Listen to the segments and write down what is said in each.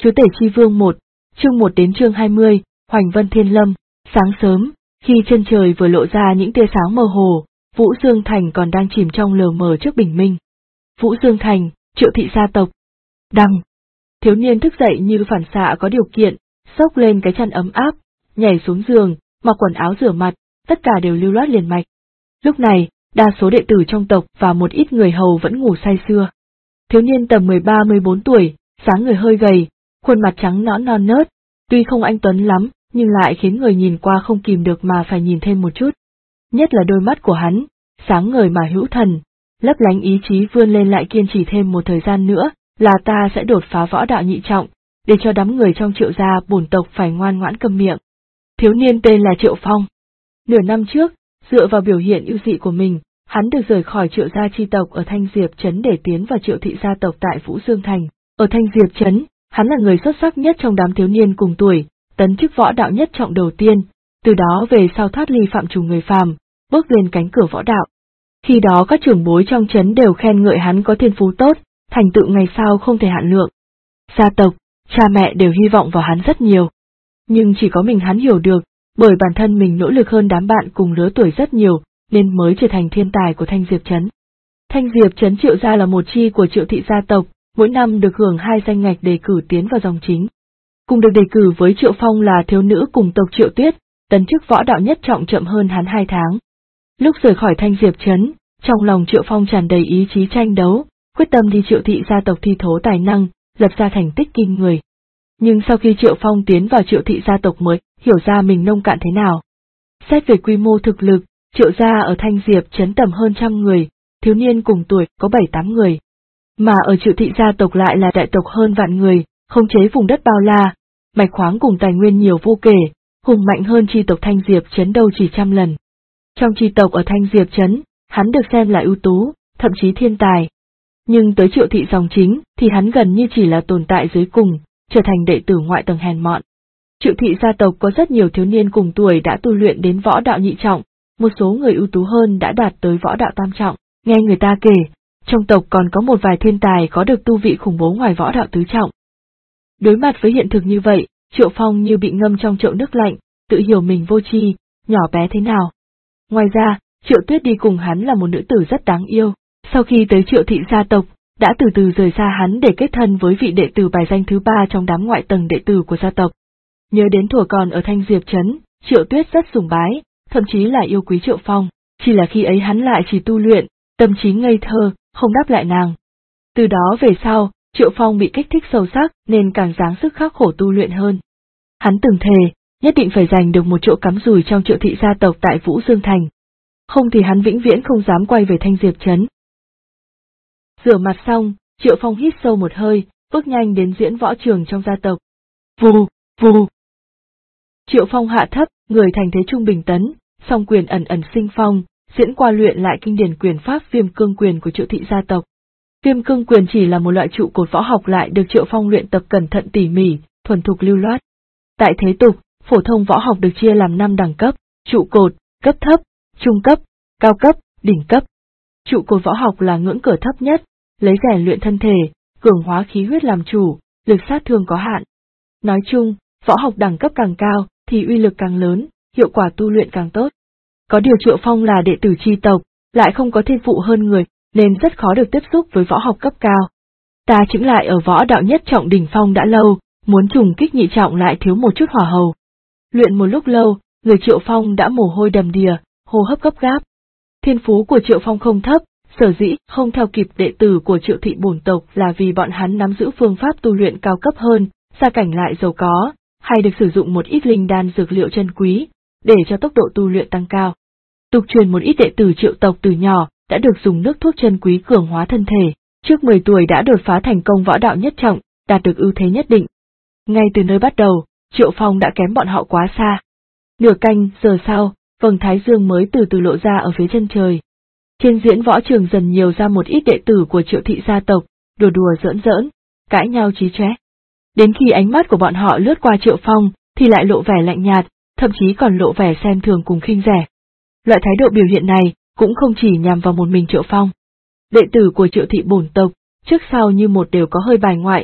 Chúa Tể Chi Vương 1, chương 1 đến chương 20, Hoành Vân Thiên Lâm. Sáng sớm, khi chân trời vừa lộ ra những tia sáng mơ hồ, Vũ Dương Thành còn đang chìm trong lờ mờ trước bình minh. Vũ Dương Thành, Triệu thị gia tộc. Đằng. Thiếu niên thức dậy như phản xạ có điều kiện, xốc lên cái chăn ấm áp, nhảy xuống giường, mặc quần áo rửa mặt, tất cả đều lưu loát liền mạch. Lúc này, đa số đệ tử trong tộc và một ít người hầu vẫn ngủ say sưa. Thiếu niên tầm 13-14 tuổi, dáng người hơi gầy, khuôn mặt trắng nõn non nớt, tuy không anh tuấn lắm, nhưng lại khiến người nhìn qua không kìm được mà phải nhìn thêm một chút. Nhất là đôi mắt của hắn, sáng ngời mà hữu thần, lấp lánh ý chí vươn lên lại kiên trì thêm một thời gian nữa, là ta sẽ đột phá võ đạo nhị trọng, để cho đám người trong Triệu gia bổn tộc phải ngoan ngoãn câm miệng. Thiếu niên tên là Triệu Phong. Nửa năm trước, dựa vào biểu hiện ưu dị của mình, hắn được rời khỏi Triệu gia chi tộc ở Thanh Diệp Trấn để tiến vào Triệu thị gia tộc tại Vũ Dương Thành. Ở Thanh Diệp Trấn, hắn là người xuất sắc nhất trong đám thiếu niên cùng tuổi, tấn chức võ đạo nhất trọng đầu tiên, từ đó về sau thoát ly phạm trù người phàm, bước lên cánh cửa võ đạo. Khi đó các trưởng bối trong trấn đều khen ngợi hắn có thiên phú tốt, thành tựu ngày sau không thể hạn lượng. Gia tộc, cha mẹ đều hy vọng vào hắn rất nhiều. Nhưng chỉ có mình hắn hiểu được, bởi bản thân mình nỗ lực hơn đám bạn cùng lứa tuổi rất nhiều, nên mới trở thành thiên tài của Thanh Diệp Trấn. Thanh Diệp Trấn Triệu gia là một chi của Triệu thị gia tộc, mỗi năm được hưởng 2 danh ngạch đề cử tiến vào dòng chính. Cùng được đề cử với Triệu Phong là thiếu nữ cùng tộc Triệu Tuyết, tấn chức võ đạo nhất trọng chậm hơn hắn 2 tháng. Lúc rời khỏi Thanh Diệp Trấn, trong lòng Triệu Phong tràn đầy ý chí tranh đấu, quyết tâm đi Triệu thị gia tộc thi thố tài năng, lập ra thành tích kinh người. Nhưng sau khi Triệu Phong tiến vào Triệu thị gia tộc mới hiểu ra mình nông cạn thế nào. Xét về quy mô thực lực, Triệu gia ở Thanh Diệp Trấn tầm hơn 100 người, thiếu niên cùng tuổi có 7-8 người. Mà ở Triệu thị gia tộc lại là đại tộc hơn vạn người, khống chế vùng đất bao la, mạch khoáng cùng tài nguyên nhiều vô kể, hùng mạnh hơn chi tộc Thanh Diệp Trấn đâu chỉ 100 lần. Trong chi tộc ở Thanh Diệp Trấn, hắn được xem là ưu tú, thậm chí thiên tài. Nhưng tới Triệu thị dòng chính thì hắn gần như chỉ là tồn tại dưới cùng, trở thành đệ tử ngoại tầng hèn mọn. Triệu thị gia tộc có rất nhiều thiếu niên cùng tuổi đã tu luyện đến võ đạo nhị trọng, một số người ưu tú hơn đã đạt tới võ đạo tam trọng. Nghe người ta kể, trong tộc còn có một vài thiên tài có được tu vị khủng bố ngoài võ đạo tứ trọng. Đối mặt với hiện thực như vậy, Triệu Phong như bị ngâm trong chậu nước lạnh, tự hiểu mình vô tri, nhỏ bé thế nào. Ngoài ra, Triệu Tuyết đi cùng hắn là một nữ tử rất đáng yêu, sau khi tới Triệu thị gia tộc, đã từ từ rời xa hắn để kết thân với vị đệ tử bài danh thứ 3 trong đám ngoại tầng đệ tử của gia tộc. Nhớ đến thuở còn ở Thanh Diệp Trấn, Triệu Tuyết rất sùng bái, thậm chí là yêu quý Triệu Phong, chỉ là khi ấy hắn lại chỉ tu luyện, tâm trí ngây thơ, không đáp lại nàng. Từ đó về sau, Triệu Phong bị kích thích sâu sắc nên càng dáng sức khắc khổ tu luyện hơn. Hắn từng thề, nhất định phải giành được một chỗ cắm rùi trong Triệu thị gia tộc tại Vũ Dương Thành. Không thì hắn vĩnh viễn không dám quay về Thanh Diệp Trấn. Rửa mặt xong, Triệu Phong hít sâu một hơi, bước nhanh đến diễn võ trường trong gia tộc. Vù, vù. Triệu Phong hạ thấp, người thành thế trung bình tấn, song quyền ẩn ẩn sinh phong, diễn qua luyện lại kinh điển quyền pháp Viêm Cương Quyền của Triệu thị gia tộc. Viêm Cương Quyền chỉ là một loại trụ cột võ học lại được Triệu Phong luyện tập cẩn thận tỉ mỉ, thuần thục lưu loát. Tại thế tục, phổ thông võ học được chia làm 5 đẳng cấp: trụ cột, cấp thấp, trung cấp, cao cấp, đỉnh cấp. Trụ cột võ học là ngưỡng cửa thấp nhất, lấy rèn luyện thân thể, cường hóa khí huyết làm chủ, lực sát thương có hạn. Nói chung, võ học đẳng cấp càng cao thì uy lực càng lớn, hiệu quả tu luyện càng tốt. Có điều Triệu Phong là đệ tử chi tộc, lại không có thiên phụ hơn người, nên rất khó được tiếp xúc với võ học cấp cao. Ta chững lại ở võ đạo nhất trọng đỉnh phong đã lâu, muốn trùng kích nhị trọng lại thiếu một chút hỏa hầu. Luyện một lúc lâu, người Triệu Phong đã mồ hôi đầm đìa, hô hấp gấp gáp. Thiên phú của Triệu Phong không thấp, sở dĩ không theo kịp đệ tử của Triệu thị bổn tộc là vì bọn hắn nắm giữ phương pháp tu luyện cao cấp hơn, gia cảnh lại giàu có, hay được sử dụng một ít linh đan dược liệu chân quý, để cho tốc độ tu luyện tăng cao. Tục truyền một ít đệ tử Triệu tộc từ nhỏ đã được dùng nước thuốc chân quý cường hóa thân thể, trước 10 tuổi đã đột phá thành công võ đạo nhất trọng, đạt được ưu thế nhất định. Ngay từ nơi bắt đầu, Triệu Phong đã kém bọn họ quá xa. Nửa canh giờ sau, vầng thái dương mới từ từ lộ ra ở phía chân trời. Trên diễn võ trường dần nhiều ra một ít đệ tử của Triệu thị gia tộc, đùa đùa giỡn giỡn, cãi nhau chí chóe. Đến khi ánh mắt của bọn họ lướt qua Triệu Phong, thì lại lộ vẻ lạnh nhạt, thậm chí còn lộ vẻ xem thường cùng khinh rẻ. Loại thái độ biểu hiện này cũng không chỉ nhằm vào một mình Triệu Phong. Đệ tử của Triệu thị bổn tộc, trước sau như một đều có hơi bài ngoại,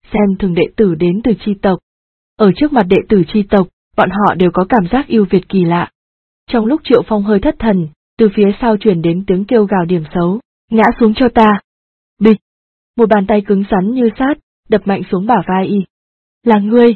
xem thường đệ tử đến từ chi tộc. Ở trước mặt đệ tử chi tộc, bọn họ đều có cảm giác ưu việt kỳ lạ. Trong lúc Triệu Phong hơi thất thần, từ phía sau truyền đến tiếng kêu gào điểm xấu, ngã xuống cho ta. Bịch! Một bàn tay cứng rắn như sát, đập mạnh xuống bả vai y. Là ngươi!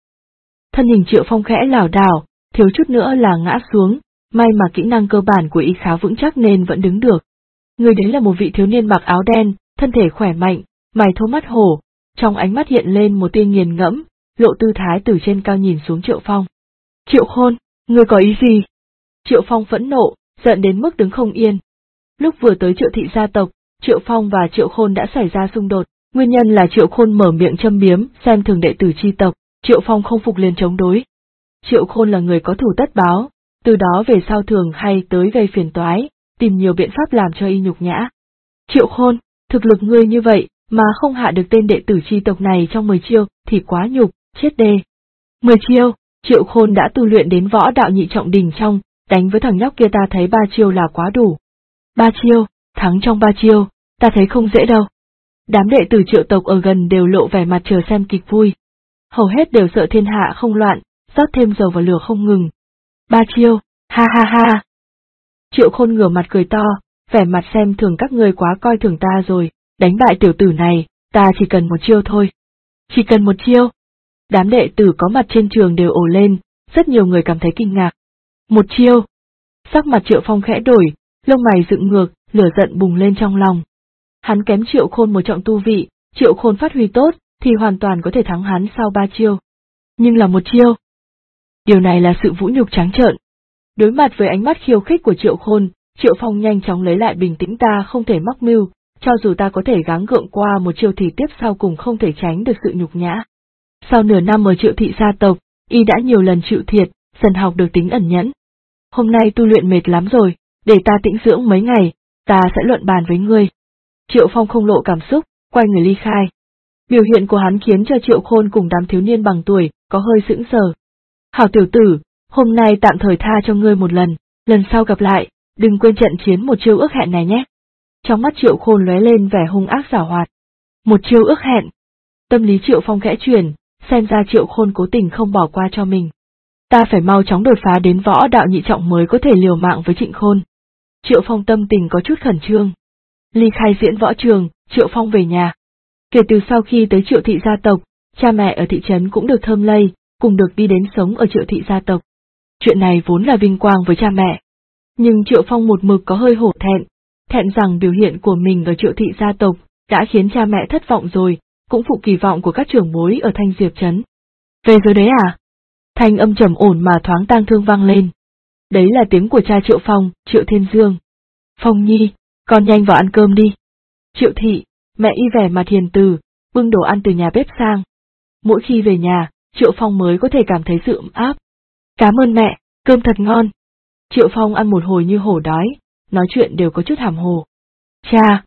Thân hình Triệu Phong khẽ lảo đảo, thiếu chút nữa là ngã xuống, may mà kỹ năng cơ bản của y khá vững chắc nên vẫn đứng được. Người đấy là một vị thiếu niên mặc áo đen, thân thể khỏe mạnh, mày thô mắt hổ, trong ánh mắt hiện lên một tia nghiền ngẫm, lộ tư thái từ trên cao nhìn xuống Triệu Phong. Triệu Khôn, ngươi có ý gì? Triệu Phong phẫn nộ, giận đến mức đứng không yên. Lúc vừa tới Triệu thị gia tộc, Triệu Phong và Triệu Khôn đã xảy ra xung đột, nguyên nhân là Triệu Khôn mở miệng châm biếm, xem thường đệ tử chi tộc, Triệu Phong không phục liền chống đối. Triệu Khôn là người có thù tất báo, từ đó về sau thường hay tới gây phiền toái, tìm nhiều biện pháp làm cho y nhục nhã. Triệu Khôn, thực lực ngươi như vậy, mà không hạ được tên đệ tử chi tộc này trong 10 chiêu, thì quá nhục, chết đê. 10 chiêu, Triệu Khôn đã tu luyện đến võ đạo nhị trọng đỉnh trong, đánh với thằng nhóc kia ta thấy 3 chiêu là quá đủ. 3 chiêu, thắng trong 3 chiêu, ta thấy không dễ đâu. Đám đệ tử Triệu tộc ở gần đều lộ vẻ mặt chờ xem kịch vui. Hầu hết đều sợ thiên hạ không loạn, rót thêm dầu vào lửa không ngừng. 3 chiêu, ha ha ha. Triệu Khôn ngửa mặt cười to, vẻ mặt xem thường các ngươi quá coi thường ta rồi, đánh bại tiểu tử này, ta chỉ cần 1 chiêu thôi. Chỉ cần 1 chiêu. Đám đệ tử có mặt trên trường đều ồ lên, rất nhiều người cảm thấy kinh ngạc. 1 chiêu. Sắc mặt Triệu Phong khẽ đổi, lông mày dựng ngược, lửa giận bùng lên trong lòng. Hắn kém Triệu Khôn 1 trọng tu vị, Triệu Khôn phát huy tốt, thì hoàn toàn có thể thắng hắn sau 3 chiêu. Nhưng là 1 chiêu. Điều này là sự vũ nhục trắng trợn. Đối mặt với ánh mắt khiêu khích của Triệu Khôn, Triệu Phong nhanh chóng lấy lại bình tĩnh, ta không thể mắc mưu, cho dù ta có thể gắng gượng qua 1 chiêu thì tiếp sau cùng không thể tránh được sự nhục nhã. Sau nửa năm ở Triệu thị gia tộc, y đã nhiều lần chịu thiệt, dần học được tính ẩn nhẫn. Hôm nay tu luyện mệt lắm rồi, để ta tĩnh dưỡng mấy ngày, ta sẽ luận bàn với ngươi. Triệu Phong không lộ cảm xúc, quay người ly khai. Biểu hiện của hắn khiến cho Triệu Khôn cùng đám thiếu niên bằng tuổi, có hơi sững sờ. Hảo tiểu tử, hôm nay tạm thời tha cho ngươi một lần sau gặp lại, đừng quên trận chiến 1 chiêu ước hẹn này nhé. Trong mắt Triệu Khôn lóe lên vẻ hung ác giảo hoạt. 1 chiêu ước hẹn. Tâm lý Triệu Phong khẽ chuyển, xem ra Triệu Khôn cố tình không bỏ qua cho mình. Ta phải mau chóng đột phá đến võ đạo nhị trọng mới có thể liều mạng với Trịnh Khôn. Triệu Phong tâm tình có chút khẩn trương. Ly khai diễn võ trường, Triệu Phong về nhà. Kể từ sau khi tới Triệu thị gia tộc, cha mẹ ở thị trấn cũng được thơm lây, cùng được đi đến sống ở Triệu thị gia tộc. Chuyện này vốn là vinh quang với cha mẹ. Nhưng Triệu Phong một mực có hơi hổ thẹn rằng biểu hiện của mình ở Triệu thị gia tộc đã khiến cha mẹ thất vọng rồi, cũng phụ kỳ vọng của các trưởng bối ở Thanh Diệp trấn. Về rồi đấy à? Thanh âm trầm ổn mà thoáng tang thương vang lên. Đấy là tiếng của cha Triệu Phong, Triệu Thiên Dương. Phong nhi, con nhanh vào ăn cơm đi. Triệu thị, mẹ y vẻ mặt hiền từ, bưng đồ ăn từ nhà bếp sang. Mỗi khi về nhà, Triệu Phong mới có thể cảm thấy sự ấm áp. Cảm ơn mẹ, cơm thật ngon. Triệu Phong ăn một hồi như hổ đói, nói chuyện đều có chút hàm hồ. Cha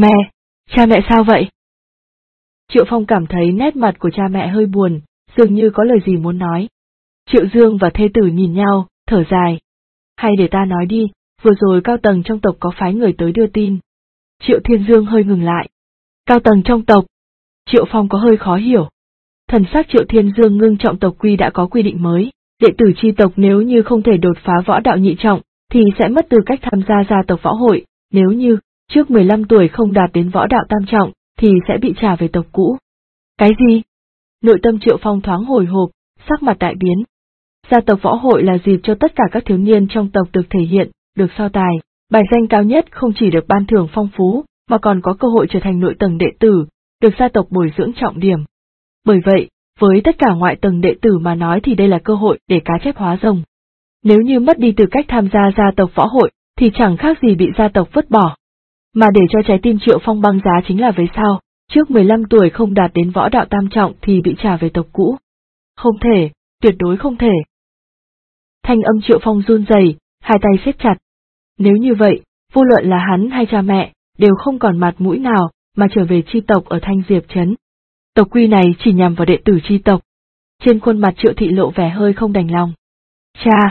mẹ sao vậy? Triệu Phong cảm thấy nét mặt của cha mẹ hơi buồn, dường như có lời gì muốn nói. Triệu Dương và thê tử nhìn nhau, thở dài. Hay để ta nói đi, vừa rồi cao tầng trong tộc có phái người tới đưa tin. Triệu Thiên Dương hơi ngừng lại. Cao tầng trong tộc. Triệu Phong có hơi khó hiểu. Thần sắc Triệu Thiên Dương ngưng trọng, tộc quy đã có quy định mới, đệ tử chi tộc nếu như không thể đột phá võ đạo nhị trọng, thì sẽ mất tư cách tham gia gia tộc võ hội, nếu như trước 15 tuổi không đạt đến võ đạo tam trọng, thì sẽ bị trả về tộc cũ. Cái gì? Nội tâm Triệu Phong thoáng hồi hộp, sắc mặt đại biến. Gia tộc võ hội là dịp cho tất cả các thiếu niên trong tộc được thể hiện, được so tài, bài danh cao nhất không chỉ được ban thưởng phong phú, mà còn có cơ hội trở thành nội tầng đệ tử, được gia tộc bồi dưỡng trọng điểm. Bởi vậy, với tất cả ngoại tầng đệ tử mà nói thì đây là cơ hội để cá chép hóa rồng. Nếu như mất đi tư cách tham gia gia tộc võ hội, thì chẳng khác gì bị gia tộc vứt bỏ. Mà để cho trái tim Triệu Phong băng giá chính là về sau, trước 15 tuổi không đạt đến võ đạo tam trọng thì bị trả về tộc cũ. Không thể, tuyệt đối không thể. Thanh âm Triệu Phong run rẩy, hai tay siết chặt. Nếu như vậy, vô luận là hắn hay cha mẹ, đều không còn mặt mũi nào mà trở về chi tộc ở Thanh Diệp trấn. Tộc quy này chỉ nhằm vào đệ tử chi tộc. Trên khuôn mặt Triệu thị lộ vẻ hơi không đành lòng. Cha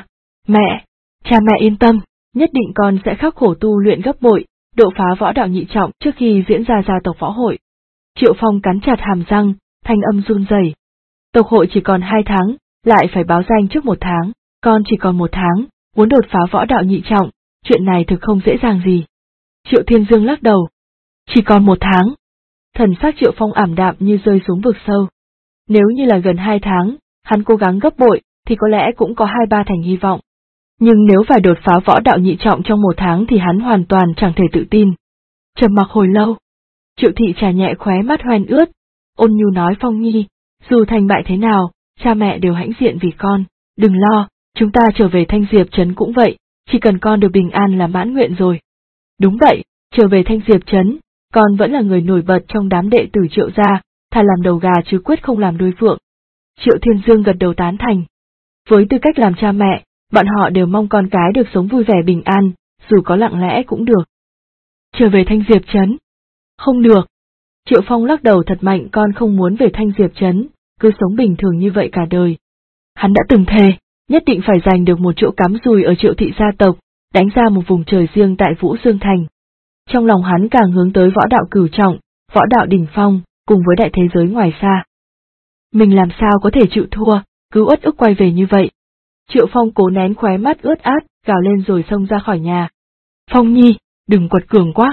mẹ yên tâm, nhất định con sẽ khắc khổ tu luyện gấp bội, độ phá võ đạo nhị trọng trước khi diễn ra gia tộc võ hội. Triệu Phong cắn chặt hàm răng, thanh âm run rẩy. Tộc hội chỉ còn 2 tháng, lại phải báo danh trước 1 tháng, con chỉ còn 1 tháng, muốn đột phá võ đạo nhị trọng, chuyện này thực không dễ dàng gì. Triệu Thiên Dương lắc đầu. Chỉ còn 1 tháng. Thần sắc Triệu Phong ảm đạm như rơi xuống vực sâu. Nếu như là gần 2 tháng, hắn cố gắng gấp bội, thì có lẽ cũng có 2-3 thành hy vọng. Nhưng nếu phải đột phá võ đạo nhị trọng trong 1 tháng thì hắn hoàn toàn chẳng thể tự tin. Trầm mặc hồi lâu. Triệu Thị trà nhẹ khóe mắt hoen ướt, ôn nhu nói Phong Nhi, dù thành bại thế nào, cha mẹ đều hãnh diện vì con, đừng lo, chúng ta trở về Thanh Diệp Trấn cũng vậy, chỉ cần con được bình an là mãn nguyện rồi. Đúng vậy, trở về Thanh Diệp Trấn, con vẫn là người nổi bật trong đám đệ tử Triệu gia, thà làm đầu gà chứ quyết không làm đuôi phượng. Triệu Thiên Dương gật đầu tán thành. Với tư cách làm cha mẹ, bọn họ đều mong con cái được sống vui vẻ bình an, dù có lặng lẽ cũng được. Trở về Thanh Diệp Trấn. Không được. Triệu Phong lắc đầu thật mạnh, con không muốn về Thanh Diệp Trấn, cứ sống bình thường như vậy cả đời. Hắn đã từng thề, nhất định phải giành được một chỗ cắm rùi ở Triệu thị gia tộc, đánh ra một vùng trời riêng tại Vũ Dương Thành. Trong lòng hắn càng hướng tới võ đạo cửu trọng, võ đạo đỉnh phong, cùng với đại thế giới ngoài xa. Mình làm sao có thể chịu thua, cứ uất ức quay về như vậy. Triệu Phong cố nén khóe mắt ướt át, gào lên rồi xông ra khỏi nhà. Phong Nhi, đừng quật cường quá.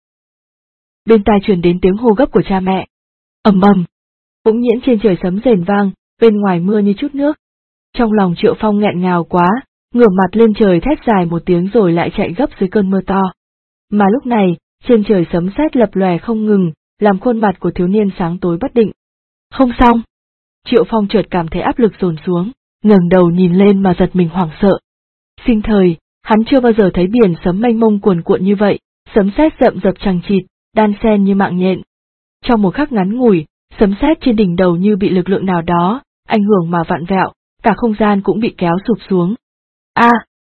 Bên tai truyền đến tiếng hô gấp của cha mẹ. Ầm ầm. Bỗng nhiên trên trời sấm rền vang, bên ngoài mưa như chút nước. Trong lòng Triệu Phong nghẹn ngào quá, ngửa mặt lên trời thét dài một tiếng rồi lại chạy gấp dưới cơn mưa to. Mà lúc này, trên trời sấm sét lập lòe không ngừng, làm khuôn mặt của thiếu niên sáng tối bất định. Không xong. Triệu Phong chợt cảm thấy áp lực dồn xuống, ngẩng đầu nhìn lên mà giật mình hoảng sợ. Sinh thời, hắn chưa bao giờ thấy biển sấm mênh mông cuồn cuộn như vậy, sấm sét rậm rập chằng chịt, đan xen như mạng nhện. Trong một khắc ngắn ngủi, sấm sét trên đỉnh đầu như bị lực lượng nào đó ảnh hưởng mà vặn vẹo, cả không gian cũng bị kéo sụp xuống. A!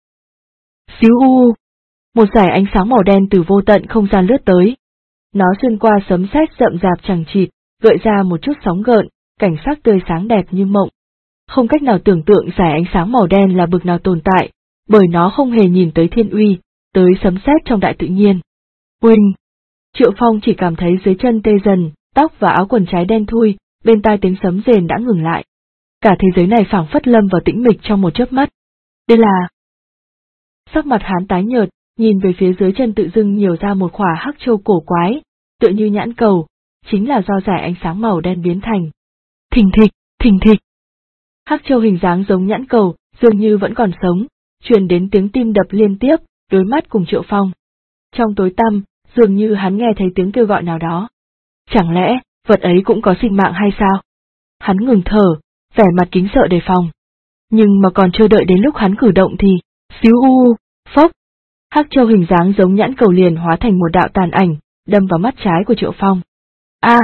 Xíu u! Một dải ánh sáng màu đen từ vô tận không gian lướt tới. Nó xuyên qua sấm sét rậm rạp chằng chịt, gợi ra một chút sóng gợn, cảnh sắc tươi sáng đẹp như mộng. Không cách nào tưởng tượng dải ánh sáng màu đen là bực nào tồn tại, bởi nó không hề nhìn tới thiên uy, tới sấm sét trong đại tự nhiên. Uỳnh! Triệu Phong chỉ cảm thấy dưới chân tê dần, tóc và áo quần trái đen thui, bên tai tiếng sấm rền đã ngừng lại. Cả thế giới này phảng phất lâm vào tĩnh mịch trong một chớp mắt. Đây là... Sắc mặt hắn tái nhợt, nhìn về phía dưới chân tự dưng nhiều ra một khỏa hắc châu cổ quái, tựa như nhãn cầu, chính là do dải ánh sáng màu đen biến thành. Thình thịch, thình thịch. Hắc châu hình dáng giống nhãn cầu, dường như vẫn còn sống, truyền đến tiếng tim đập liên tiếp, đối mắt cùng Triệu Phong. Trong tối tăm, dường như hắn nghe thấy tiếng kêu gọi nào đó. Chẳng lẽ, vật ấy cũng có sinh mạng hay sao? Hắn ngừng thở, vẻ mặt kính sợ đề phòng. Nhưng mà còn chưa đợi đến lúc hắn cử động thì, xíu u, phốc. Hắc châu hình dáng giống nhãn cầu liền hóa thành một đạo tàn ảnh, đâm vào mắt trái của Triệu Phong. A!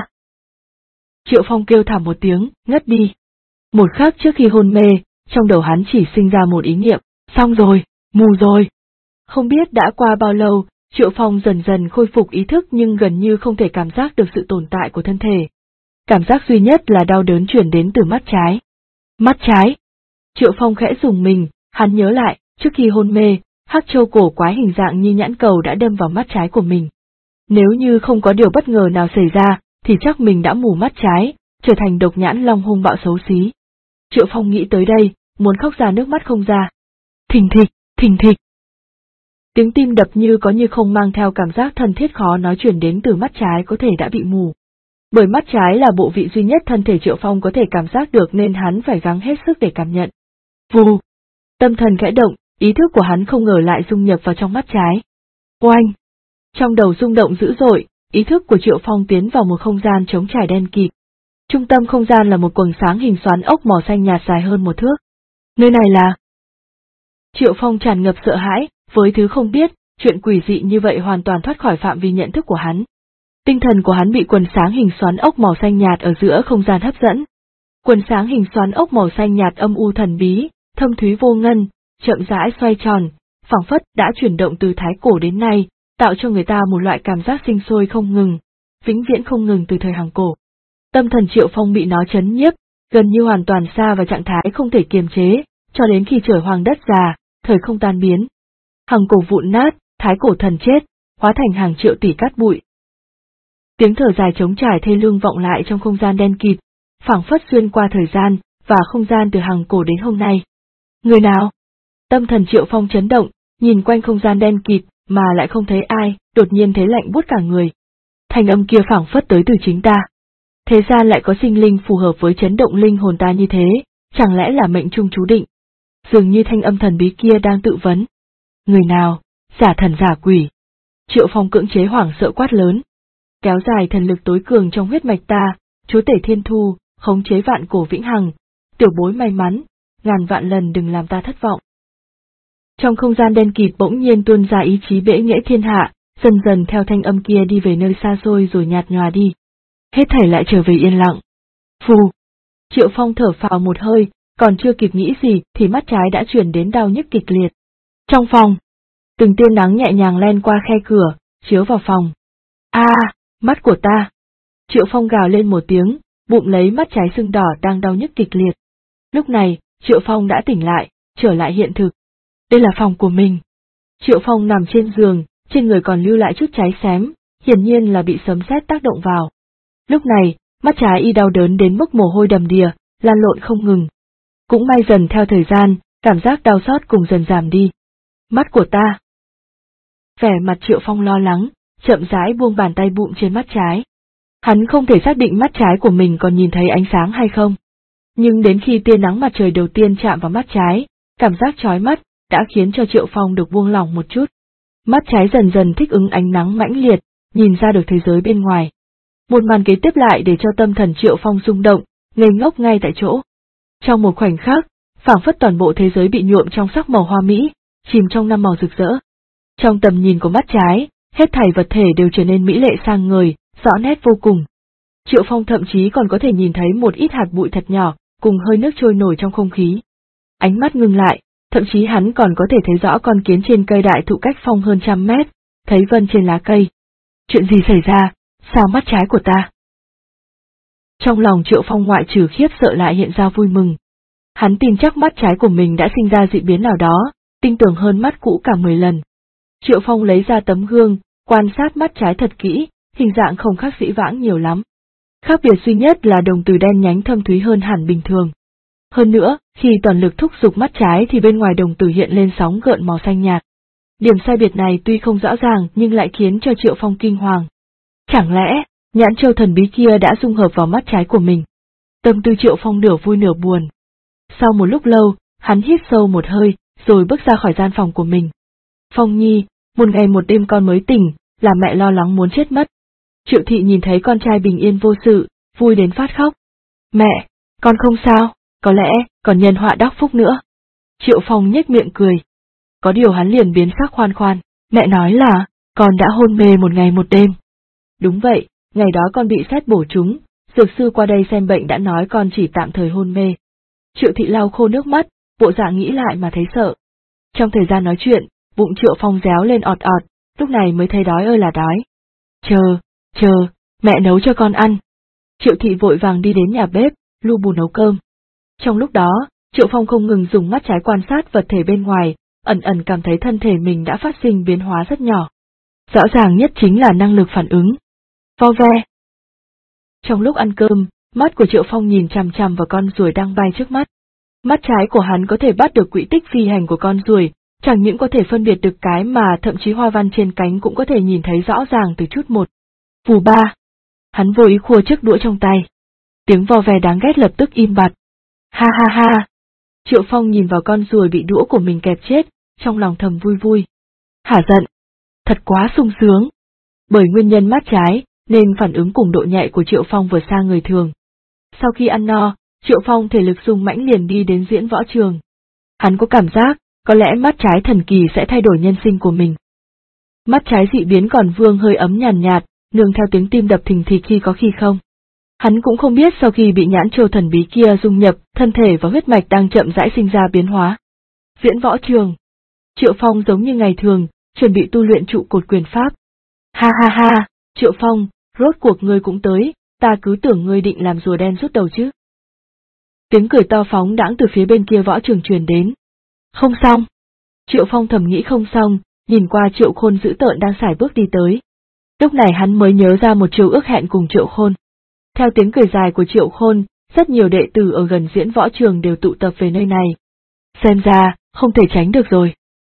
Triệu Phong kêu thảm một tiếng, ngất đi. Một khắc trước khi hôn mê, trong đầu hắn chỉ sinh ra một ý niệm, xong rồi, mù rồi. Không biết đã qua bao lâu, Triệu Phong dần dần khôi phục ý thức nhưng gần như không thể cảm giác được sự tồn tại của thân thể. Cảm giác duy nhất là đau đớn chuyển đến từ mắt trái. Mắt trái. Triệu Phong khẽ rùng mình, hắn nhớ lại, trước khi hôn mê, hắc châu cổ quái hình dạng như nhãn cầu đã đâm vào mắt trái của mình. Nếu như không có điều bất ngờ nào xảy ra, thì chắc mình đã mù mắt trái, trở thành độc nhãn long hung bạo xấu xí. Triệu Phong nghĩ tới đây, muốn khóc ra nước mắt không ra. Thình thịch, thình thịch. Tiếng tim đập như có như không mang theo cảm giác thân thiết khó nói chuyển đến từ mắt trái có thể đã bị mù. Bởi mắt trái là bộ vị duy nhất thân thể Triệu Phong có thể cảm giác được nên hắn phải gắng hết sức để cảm nhận. Vù! Tâm thần khẽ động, ý thức của hắn không ngờ lại dung nhập vào trong mắt trái. Oanh! Trong đầu rung động dữ dội, ý thức của Triệu Phong tiến vào một không gian trống trải đen kịt. Trung tâm không gian là một quầng sáng hình xoắn ốc màu xanh nhạt dài hơn 1 thước. Nơi này là... Triệu Phong tràn ngập sợ hãi, với thứ không biết, chuyện quỷ dị như vậy hoàn toàn thoát khỏi phạm vi nhận thức của hắn. Tinh thần của hắn bị quần sáng hình xoắn ốc màu xanh nhạt ở giữa không gian hấp dẫn. Quần sáng hình xoắn ốc màu xanh nhạt âm u thần bí, thâm thúy vô ngân, chậm rãi xoay tròn, phảng phất đã chuyển động từ thái cổ đến nay, tạo cho người ta một loại cảm giác sinh sôi không ngừng, vĩnh viễn không ngừng từ thời hàng cổ. Tâm thần Triệu Phong bị nó chấn nhiếp, gần như hoàn toàn xa vào trạng thái không thể kiềm chế, cho đến khi trời hoàng đất già, thời không tan biến. Hàng cổ vụn nát, thái cổ thần chết, hóa thành hàng triệu tỷ cát bụi. Tiếng thở dài trống trải thê lương vọng lại trong không gian đen kịt, phảng phất xuyên qua thời gian và không gian từ hằng cổ đến hôm nay. Người nào? Tâm thần Triệu Phong chấn động, nhìn quanh không gian đen kịt mà lại không thấy ai, đột nhiên thấy lạnh buốt cả người. Thanh âm kia phảng phất tới từ chính ta. Thế gian lại có sinh linh phù hợp với chấn động linh hồn ta như thế, chẳng lẽ là mệnh trung chú định? Dường như thanh âm thần bí kia đang tự vấn. Người nào? Giả thần giả quỷ. Triệu Phong cưỡng chế hoảng sợ quát lớn. Kéo dài thần lực tối cường trong huyết mạch ta, chúa tể thiên thu, khống chế vạn cổ vĩnh hằng. Tiểu bối may mắn, ngàn vạn lần đừng làm ta thất vọng. Trong không gian đen kịt bỗng nhiên tuôn ra ý chí bẽ nghễ thiên hạ, dần dần theo thanh âm kia đi về nơi xa xôi rồi nhạt nhòa đi. Hết thảy lại trở về yên lặng. Phù! Triệu Phong thở phào một hơi, còn chưa kịp nghĩ gì thì mắt trái đã chuyển đến đau nhức kịch liệt. Trong phòng, từng tia nắng nhẹ nhàng len qua khe cửa, chiếu vào phòng. Mắt của ta! Triệu Phong gào lên một tiếng, bụng lấy mắt trái sưng đỏ đang đau nhức kịch liệt. Lúc này, Triệu Phong đã tỉnh lại, trở lại hiện thực. Đây là phòng của mình. Triệu Phong nằm trên giường, trên người còn lưu lại chút cháy xém, hiển nhiên là bị sấm sét tác động vào. Lúc này, mắt trái y đau đớn đến mức mồ hôi đầm đìa, lan lộn không ngừng. Cũng may dần theo thời gian, cảm giác đau xót cùng dần giảm đi. Mắt của ta! Vẻ mặt Triệu Phong lo lắng, chậm rãi buông bàn tay bụng trên mắt trái. Hắn không thể xác định mắt trái của mình còn nhìn thấy ánh sáng hay không. Nhưng đến khi tia nắng mặt trời đầu tiên chạm vào mắt trái, cảm giác chói mắt đã khiến cho Triệu Phong được buông lỏng một chút. Mắt trái dần dần thích ứng ánh nắng mãnh liệt, nhìn ra được thế giới bên ngoài. Một màn kế tiếp lại để cho tâm thần Triệu Phong rung động, ngây ngốc ngay tại chỗ. Trong một khoảnh khắc, phảng phất toàn bộ thế giới bị nhuộm trong sắc màu hoa mỹ, chìm trong năm màu rực rỡ. Trong tầm nhìn của mắt trái, hết thảy vật thể đều trở nên mỹ lệ sang người, rõ nét vô cùng. Triệu Phong thậm chí còn có thể nhìn thấy một ít hạt bụi thật nhỏ, cùng hơi nước trôi nổi trong không khí. Ánh mắt ngưng lại, thậm chí hắn còn có thể thấy rõ con kiến trên cây đại thụ cách phong hơn 100 mét, thấy vân trên lá cây. Chuyện gì xảy ra, sao mắt trái của ta? Trong lòng Triệu Phong ngoại trừ khiếp sợ lại hiện ra vui mừng. Hắn tin chắc mắt trái của mình đã sinh ra dị biến nào đó, tinh tường hơn mắt cũ cả 10 lần. Triệu Phong lấy ra tấm gương, quan sát mắt trái thật kỹ, hình dạng không khác dĩ vãng nhiều lắm. Khác biệt duy nhất là đồng tử đen nhánh thâm thúy hơn hẳn bình thường. Hơn nữa, khi toàn lực thúc giục mắt trái thì bên ngoài đồng tử hiện lên sóng gợn màu xanh nhạt. Điểm sai biệt này tuy không rõ ràng nhưng lại khiến cho Triệu Phong kinh hoàng. Chẳng lẽ, nhãn châu thần bí kia đã dung hợp vào mắt trái của mình? Tâm tư Triệu Phong nửa vui nửa buồn. Sau một lúc lâu, hắn hít sâu một hơi, rồi bước ra khỏi gian phòng của mình. Phong Nhi, một ngày một đêm con mới tỉnh, làm mẹ lo lắng muốn chết mất. Triệu Thị nhìn thấy con trai bình yên vô sự, vui đến phát khóc. Mẹ, con không sao, có lẽ còn nhân họa đắc phúc nữa. Triệu Phong nhếch miệng cười. Có điều hắn liền biến sắc khoan khoan, mẹ nói là, con đã hôn mê một ngày một đêm. Đúng vậy, ngày đó con bị sét bổ trúng, dược sư qua đây xem bệnh đã nói con chỉ tạm thời hôn mê. Triệu Thị lau khô nước mắt, bộ dạng nghĩ lại mà thấy sợ. Trong thời gian nói chuyện, bụng Triệu Phong réo lên ọt ọt, lúc này mới thấy đói ơi là đói. Chờ, mẹ nấu cho con ăn. Triệu Thị vội vàng đi đến nhà bếp, lu bù nấu cơm. Trong lúc đó, Triệu Phong không ngừng dùng mắt trái quan sát vật thể bên ngoài, ẩn ẩn cảm thấy thân thể mình đã phát sinh biến hóa rất nhỏ. Rõ ràng nhất chính là năng lực phản ứng. Vo ve. Trong lúc ăn cơm, mắt của Triệu Phong nhìn chằm chằm vào con ruồi đang bay trước mắt. Mắt trái của hắn có thể bắt được quỹ tích phi hành của con ruồi, chẳng những có thể phân biệt được cái mà thậm chí hoa văn trên cánh cũng có thể nhìn thấy rõ ràng từ chút một. Vù ba. Hắn vô ý khua chiếc đũa trong tay. Tiếng vo ve đáng ghét lập tức im bặt. Ha ha ha. Triệu Phong nhìn vào con ruồi bị đũa của mình kẹp chết, trong lòng thầm vui vui. Hả giận. Thật quá sung sướng. Bởi nguyên nhân mắt trái, nên phản ứng cùng độ nhạy của Triệu Phong vượt xa người thường. Sau khi ăn no, Triệu Phong thể lực sung mãnh liền đi đến diễn võ trường. Hắn có cảm giác, có lẽ mắt trái thần kỳ sẽ thay đổi nhân sinh của mình. Mắt trái dị biến còn vương hơi ấm nhàn nhạt, nương theo tiếng tim đập thình thịch khi có khi không. Hắn cũng không biết sau khi bị nhãn châu thần bí kia dung nhập, thân thể và huyết mạch đang chậm rãi sinh ra biến hóa. Diễn võ trường. Triệu Phong giống như ngày thường, chuẩn bị tu luyện trụ cột quyền pháp. Ha ha ha, Triệu Phong, rốt cuộc ngươi cũng tới, ta cứ tưởng ngươi định làm rùa đen rút đầu chứ. Tiếng cười to phóng đãng từ phía bên kia võ trường truyền đến. Không xong. Triệu Phong thầm nghĩ không xong, nhìn qua Triệu Khôn dữ tợn đang sải bước đi tới. Lúc này hắn mới nhớ ra một chiều ước hẹn cùng Triệu Khôn. Theo tiếng cười dài của Triệu Khôn, rất nhiều đệ tử ở gần diễn võ trường đều tụ tập về nơi này. Xem ra, không thể tránh được rồi.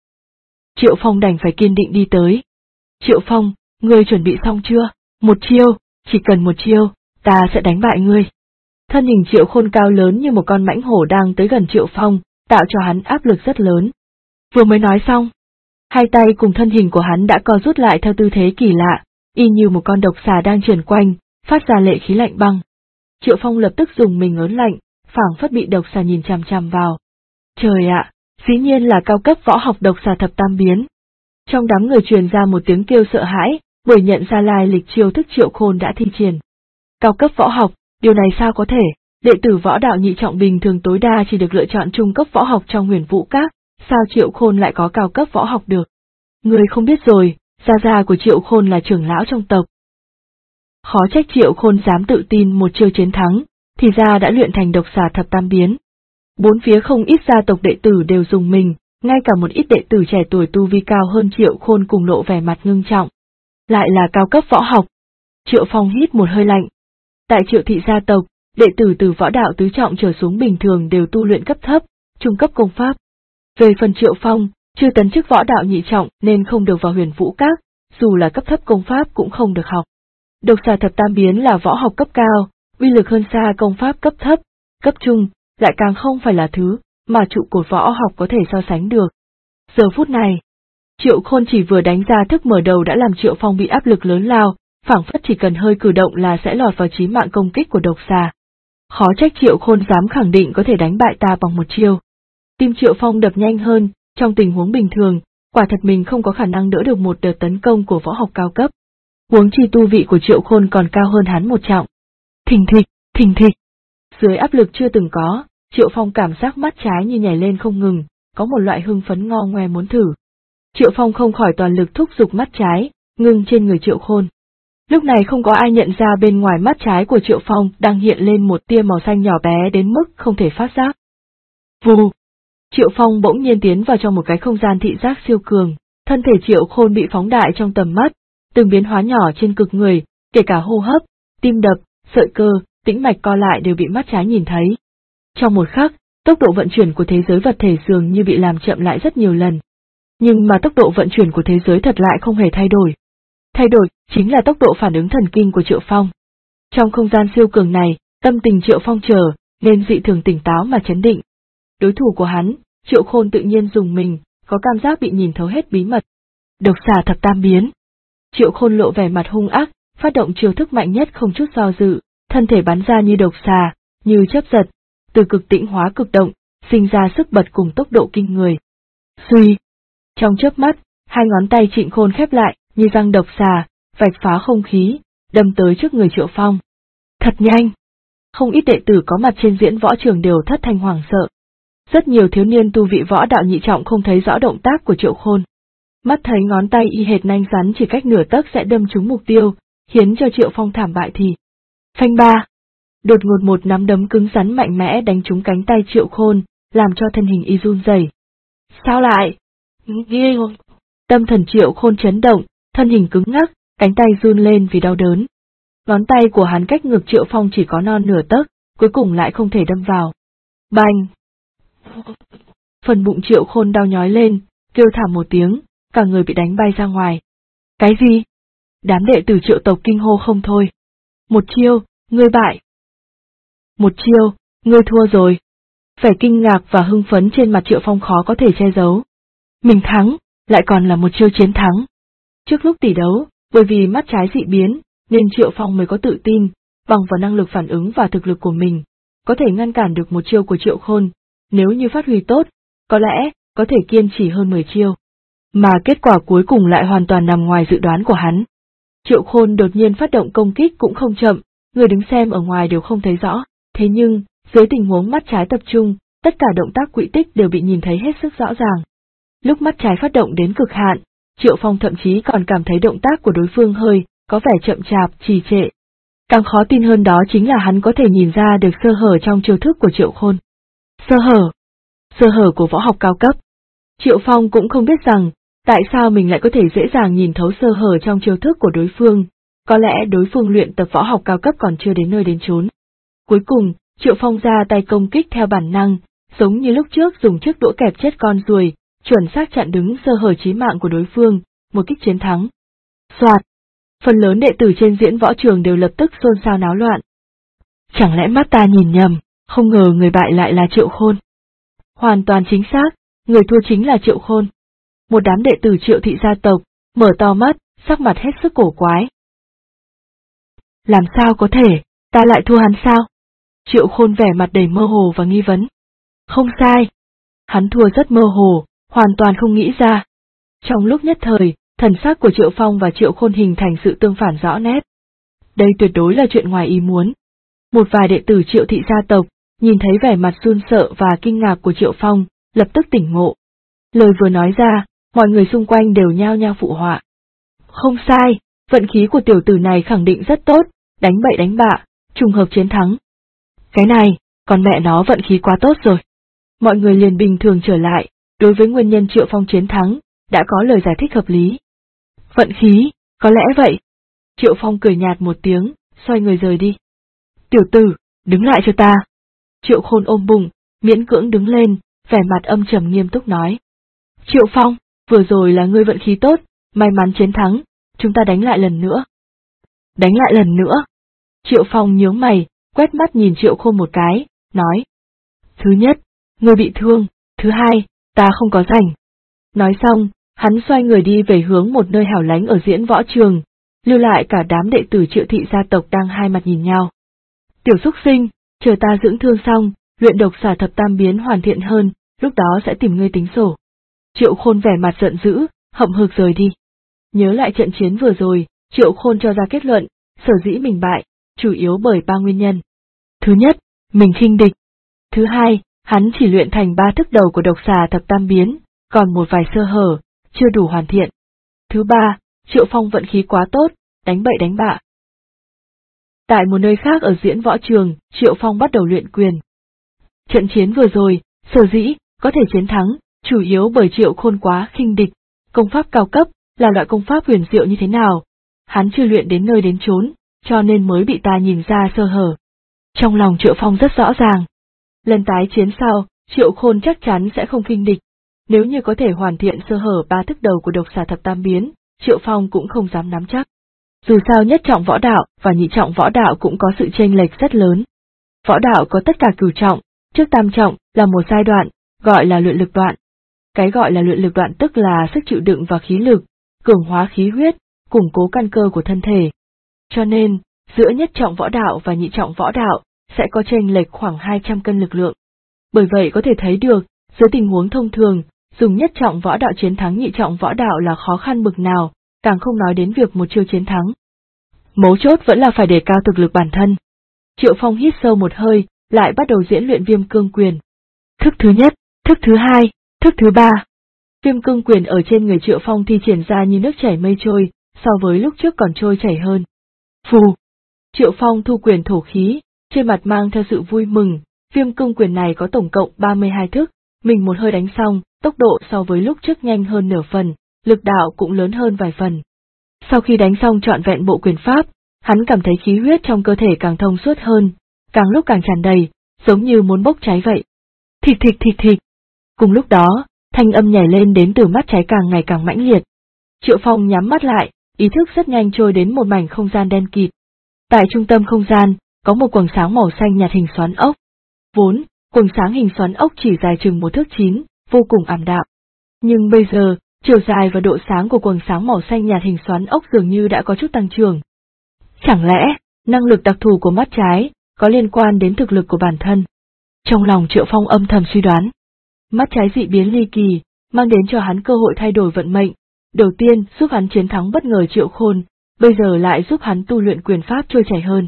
Triệu Phong đành phải kiên định đi tới. Triệu Phong, ngươi chuẩn bị xong chưa? Một chiêu, chỉ cần một chiêu, ta sẽ đánh bại ngươi. Thân hình Triệu Khôn cao lớn như một con mãnh hổ đang tới gần Triệu Phong, tạo cho hắn áp lực rất lớn. Vừa mới nói xong, hai tay cùng thân hình của hắn đã co rút lại theo tư thế kỳ lạ, y như một con độc xà đang trườn quanh, phát ra lệ khí lạnh băng. Triệu Phong lập tức dùng mình ớn lạnh, phảng phất bị độc xà nhìn chằm chằm vào. Trời ạ, dĩ nhiên là cao cấp võ học độc xà thập tam biến. Trong đám người truyền ra một tiếng kêu sợ hãi, bởi nhận ra lai lịch chiêu thức Triệu Khôn đã thi triển. Cao cấp võ học, điều này sao có thể, đệ tử võ đạo nhị trọng bình thường tối đa chỉ được lựa chọn trung cấp võ học trong Huyền Vũ Các, sao Triệu Khôn lại có cao cấp võ học được? Người không biết rồi, gia của Triệu Khôn là trưởng lão trong tộc. Khó trách Triệu Khôn dám tự tin một chiêu chiến thắng, thì ra đã luyện thành độc xà thập tam biến. Bốn phía không ít gia tộc đệ tử đều dùng mình, ngay cả một ít đệ tử trẻ tuổi tu vi cao hơn Triệu Khôn cùng lộ vẻ mặt ngưng trọng. Lại là cao cấp võ học. Triệu Phong hít một hơi lạnh. Tại Triệu thị gia tộc, đệ tử từ võ đạo tứ trọng trở xuống bình thường đều tu luyện cấp thấp, trung cấp công pháp. Về phần Triệu Phong, chưa tấn chức võ đạo nhị trọng nên không được vào Huyền Vũ Các, dù là cấp thấp công pháp cũng không được học. Độc xà thập tam biến là võ học cấp cao, uy lực hơn xa công pháp cấp thấp, cấp trung, lại càng không phải là thứ mà trụ cột võ học có thể so sánh được. Giờ phút này, Triệu Khôn chỉ vừa đánh ra thức mở đầu đã làm Triệu Phong bị áp lực lớn lao, phảng phất chỉ cần hơi cử động là sẽ lọt vào chí mạng công kích của độc xà. Khó trách Triệu Khôn dám khẳng định có thể đánh bại ta bằng một chiêu. Tim Triệu Phong đập nhanh hơn, trong tình huống bình thường, quả thật mình không có khả năng đỡ được một đợt tấn công của võ học cao cấp. Huống chi tu vị của Triệu Khôn còn cao hơn hắn một trọng. Thình thịch, thình thịch. Dưới áp lực chưa từng có, Triệu Phong cảm giác mắt trái như nhảy lên không ngừng, có một loại hưng phấn ngo ngoe muốn thử. Triệu Phong không khỏi toàn lực thúc giục mắt trái, ngưng trên người Triệu Khôn. Lúc này không có ai nhận ra bên ngoài mắt trái của Triệu Phong đang hiện lên một tia màu xanh nhỏ bé đến mức không thể phát giác. Vù! Triệu Phong bỗng nhiên tiến vào trong một cái không gian thị giác siêu cường, thân thể Triệu Khôn bị phóng đại trong tầm mắt, từng biến hóa nhỏ trên cực người, kể cả hô hấp, tim đập, sợi cơ, tĩnh mạch co lại đều bị mắt trái nhìn thấy. Trong một khắc, tốc độ vận chuyển của thế giới vật thể dường như bị làm chậm lại rất nhiều lần. Nhưng mà tốc độ vận chuyển của thế giới thật lại không hề thay đổi. Thay đổi chính là tốc độ phản ứng thần kinh của Triệu Phong. Trong không gian siêu cường này, tâm tình Triệu Phong nên dị thường tỉnh táo mà chấn định. Đối thủ của hắn, Triệu Khôn tự nhiên dùng mình, có cảm giác bị nhìn thấu hết bí mật. Độc xà thập tam biến. Triệu Khôn lộ vẻ mặt hung ác, phát động chiêu thức mạnh nhất không chút do dự, thân thể bắn ra như độc xà, như chớp giật, từ cực tĩnh hóa cực động, sinh ra sức bật cùng tốc độ kinh người. Suy! Trong chớp mắt, hai ngón tay Trịnh Khôn khép lại, như răng độc xà, vạch phá không khí, đâm tới trước người Triệu Phong. Thật nhanh! Không ít đệ tử có mặt trên diễn võ trường đều thất thanh hoảng sợ. Rất nhiều thiếu niên tu vị võ đạo nhị trọng không thấy rõ động tác của Triệu Khôn. Mắt thấy ngón tay y hệt nanh rắn chỉ cách nửa tấc sẽ đâm trúng mục tiêu, khiến cho Triệu Phong thảm bại thì. Phanh ba! Đột ngột một nắm đấm cứng rắn mạnh mẽ đánh trúng cánh tay Triệu Khôn, làm cho thân hình y run rẩy. Sao lại? Ghê hồn! Tâm thần Triệu Khôn chấn động, thân hình cứng ngắc, cánh tay run lên vì đau đớn. Ngón tay của hắn cách ngực Triệu Phong chỉ có non nửa tấc, cuối cùng lại không thể đâm vào. Bành! Phần bụng Triệu Khôn đau nhói lên, kêu thảm một tiếng, cả người bị đánh bay ra ngoài. Cái gì? Đám đệ tử Triệu tộc kinh hô không thôi. Một chiêu, ngươi bại. Một chiêu, ngươi thua rồi. Vẻ kinh ngạc và hưng phấn trên mặt Triệu Phong khó có thể che giấu. Mình thắng, lại còn là một chiêu chiến thắng. Trước lúc tỷ đấu, bởi vì mắt trái dị biến, nên Triệu Phong mới có tự tin, bằng vào năng lực phản ứng và thực lực của mình, có thể ngăn cản được một chiêu của Triệu Khôn, nếu như phát huy tốt, có lẽ, có thể kiên trì hơn 10 chiêu. Mà kết quả cuối cùng lại hoàn toàn nằm ngoài dự đoán của hắn. Triệu Khôn đột nhiên phát động công kích cũng không chậm, người đứng xem ở ngoài đều không thấy rõ, thế nhưng, dưới tình huống mắt trái tập trung, tất cả động tác quỹ tích đều bị nhìn thấy hết sức rõ ràng. Lúc mắt trái phát động đến cực hạn, Triệu Phong thậm chí còn cảm thấy động tác của đối phương hơi, có vẻ chậm chạp, trì trệ. Càng khó tin hơn đó chính là hắn có thể nhìn ra được sơ hở trong chiêu thức của Triệu Khôn. Sơ hở của võ học cao cấp. Triệu Phong cũng không biết rằng, tại sao mình lại có thể dễ dàng nhìn thấu sơ hở trong chiêu thức của đối phương, có lẽ đối phương luyện tập võ học cao cấp còn chưa đến nơi đến chốn. Cuối cùng, Triệu Phong ra tay công kích theo bản năng, giống như lúc trước dùng chiếc đũa kẹp chết con ruồi, chuẩn xác chặn đứng sơ hở chí mạng của đối phương, một kích chiến thắng. Soạt! Phần lớn đệ tử trên diễn võ trường đều lập tức xôn xao náo loạn. Chẳng lẽ mắt ta nhìn nhầm, không ngờ người bại lại là Triệu Khôn. Hoàn toàn chính xác, người thua chính là Triệu Khôn. Một đám đệ tử Triệu thị gia tộc, mở to mắt, sắc mặt hết sức cổ quái. Làm sao có thể, ta lại thua hắn sao? Triệu Khôn vẻ mặt đầy mơ hồ và nghi vấn. Không sai. Hắn thua rất mơ hồ, hoàn toàn không nghĩ ra. Trong lúc nhất thời, thần sắc của Triệu Phong và Triệu Khôn hình thành sự tương phản rõ nét. Đây tuyệt đối là chuyện ngoài ý muốn. Một vài đệ tử Triệu thị gia tộc, nhìn thấy vẻ mặt run sợ và kinh ngạc của Triệu Phong, lập tức tỉnh ngộ. Lời vừa nói ra, mọi người xung quanh đều nhao nhao phụ họa. Không sai, vận khí của tiểu tử này khẳng định rất tốt, đánh bậy đánh bạ, trùng hợp chiến thắng. Cái này, con mẹ nó vận khí quá tốt rồi. Mọi người liền bình thường trở lại, đối với nguyên nhân Triệu Phong chiến thắng, đã có lời giải thích hợp lý. Vận khí, có lẽ vậy. Triệu Phong cười nhạt một tiếng, xoay người rời đi. Tiểu tử, đứng lại cho ta. Triệu Khôn ôm bụng, miễn cưỡng đứng lên, vẻ mặt âm trầm nghiêm túc nói. Triệu Phong, vừa rồi là ngươi vận khí tốt, may mắn chiến thắng, chúng ta đánh lại lần nữa. Đánh lại lần nữa. Triệu Phong nhướng mày, quét mắt nhìn Triệu Khôn một cái, nói. Thứ nhất, ngươi bị thương, thứ hai, ta không có rảnh. Nói xong, hắn xoay người đi về hướng một nơi hẻo lánh ở diễn võ trường, lưu lại cả đám đệ tử Triệu thị gia tộc đang hai mặt nhìn nhau. Tiểu xúc sinh, chờ ta dưỡng thương xong, luyện độc xà thập tam biến hoàn thiện hơn, lúc đó sẽ tìm ngươi tính sổ. Triệu Khôn vẻ mặt giận dữ, hậm hực rời đi. Nhớ lại trận chiến vừa rồi, Triệu Khôn cho ra kết luận, sở dĩ mình bại, chủ yếu bởi ba nguyên nhân. Thứ nhất, mình khinh địch. Thứ hai, hắn chỉ luyện thành 3 thức đầu của độc xà thập tam biến, còn một vài sơ hở, chưa đủ hoàn thiện. Thứ ba, Triệu Phong vận khí quá tốt, đánh bậy đánh bạ. Tại một nơi khác ở diễn võ trường, Triệu Phong bắt đầu luyện quyền. Trận chiến vừa rồi, sở dĩ có thể chiến thắng, chủ yếu bởi Triệu Khôn quá khinh địch, công pháp cao cấp, là loại công pháp huyền diệu như thế nào. Hắn chưa luyện đến nơi đến chốn, cho nên mới bị ta nhìn ra sơ hở. Trong lòng Triệu Phong rất rõ ràng. Lần tái chiến sau, Triệu Khôn chắc chắn sẽ không khinh địch. Nếu như có thể hoàn thiện sơ hở 3 thức đầu của độc xà thập tam biến, Triệu Phong cũng không dám nắm chắc. Dù sao nhất trọng võ đạo và nhị trọng võ đạo cũng có sự chênh lệch rất lớn. Võ đạo có tất cả cửu trọng, trước tam trọng là một giai đoạn, gọi là luyện lực đoạn. Cái gọi là luyện lực đoạn tức là sức chịu đựng và khí lực, cường hóa khí huyết, củng cố căn cơ của thân thể. Cho nên, giữa nhất trọng võ đạo và nhị trọng võ đạo, sẽ có chênh lệch khoảng 200 cân lực lượng. Bởi vậy có thể thấy được, dưới tình huống thông thường, dùng nhất trọng võ đạo chiến thắng nhị trọng võ đạo là khó khăn bực nào, càng không nói đến việc một chiêu chiến thắng. Mấu chốt vẫn là phải đề cao thực lực bản thân. Triệu Phong hít sâu một hơi, lại bắt đầu diễn luyện viêm cương quyền. Thức thứ nhất, thức thứ hai, thức thứ ba. Viêm cương quyền ở trên người Triệu Phong thi triển ra như nước chảy mây trôi, so với lúc trước còn trôi chảy hơn. Phù! Triệu Phong thu quyền thổ khí, trên mặt mang theo sự vui mừng, viêm cương quyền này có tổng cộng 32 thức, mình một hơi đánh xong, tốc độ so với lúc trước nhanh hơn nửa phần, lực đạo cũng lớn hơn vài phần. Sau khi đánh xong trọn vẹn bộ quyền pháp, hắn cảm thấy khí huyết trong cơ thể càng thông suốt hơn, càng lúc càng tràn đầy, giống như muốn bốc cháy vậy. Thịt thịt thịt thịt. Cùng lúc đó, thanh âm nhảy lên đến từ mắt trái càng ngày càng mãnh liệt. Triệu Phong nhắm mắt lại, ý thức rất nhanh trôi đến một mảnh không gian đen kịt. Tại trung tâm không gian, có một quầng sáng màu xanh nhạt hình xoắn ốc. Vốn, quầng sáng hình xoắn ốc chỉ dài chừng 1 thước 9, vô cùng ảm đạm. Nhưng bây giờ, chiều dài và độ sáng của quầng sáng màu xanh nhạt hình xoắn ốc dường như đã có chút tăng trưởng. Chẳng lẽ, năng lực đặc thù của mắt trái, có liên quan đến thực lực của bản thân? Trong lòng Triệu Phong âm thầm suy đoán. Mắt trái dị biến ly kỳ, mang đến cho hắn cơ hội thay đổi vận mệnh. Đầu tiên giúp hắn chiến thắng bất ngờ Triệu Khôn, bây giờ lại giúp hắn tu luyện quyền pháp trôi chảy hơn.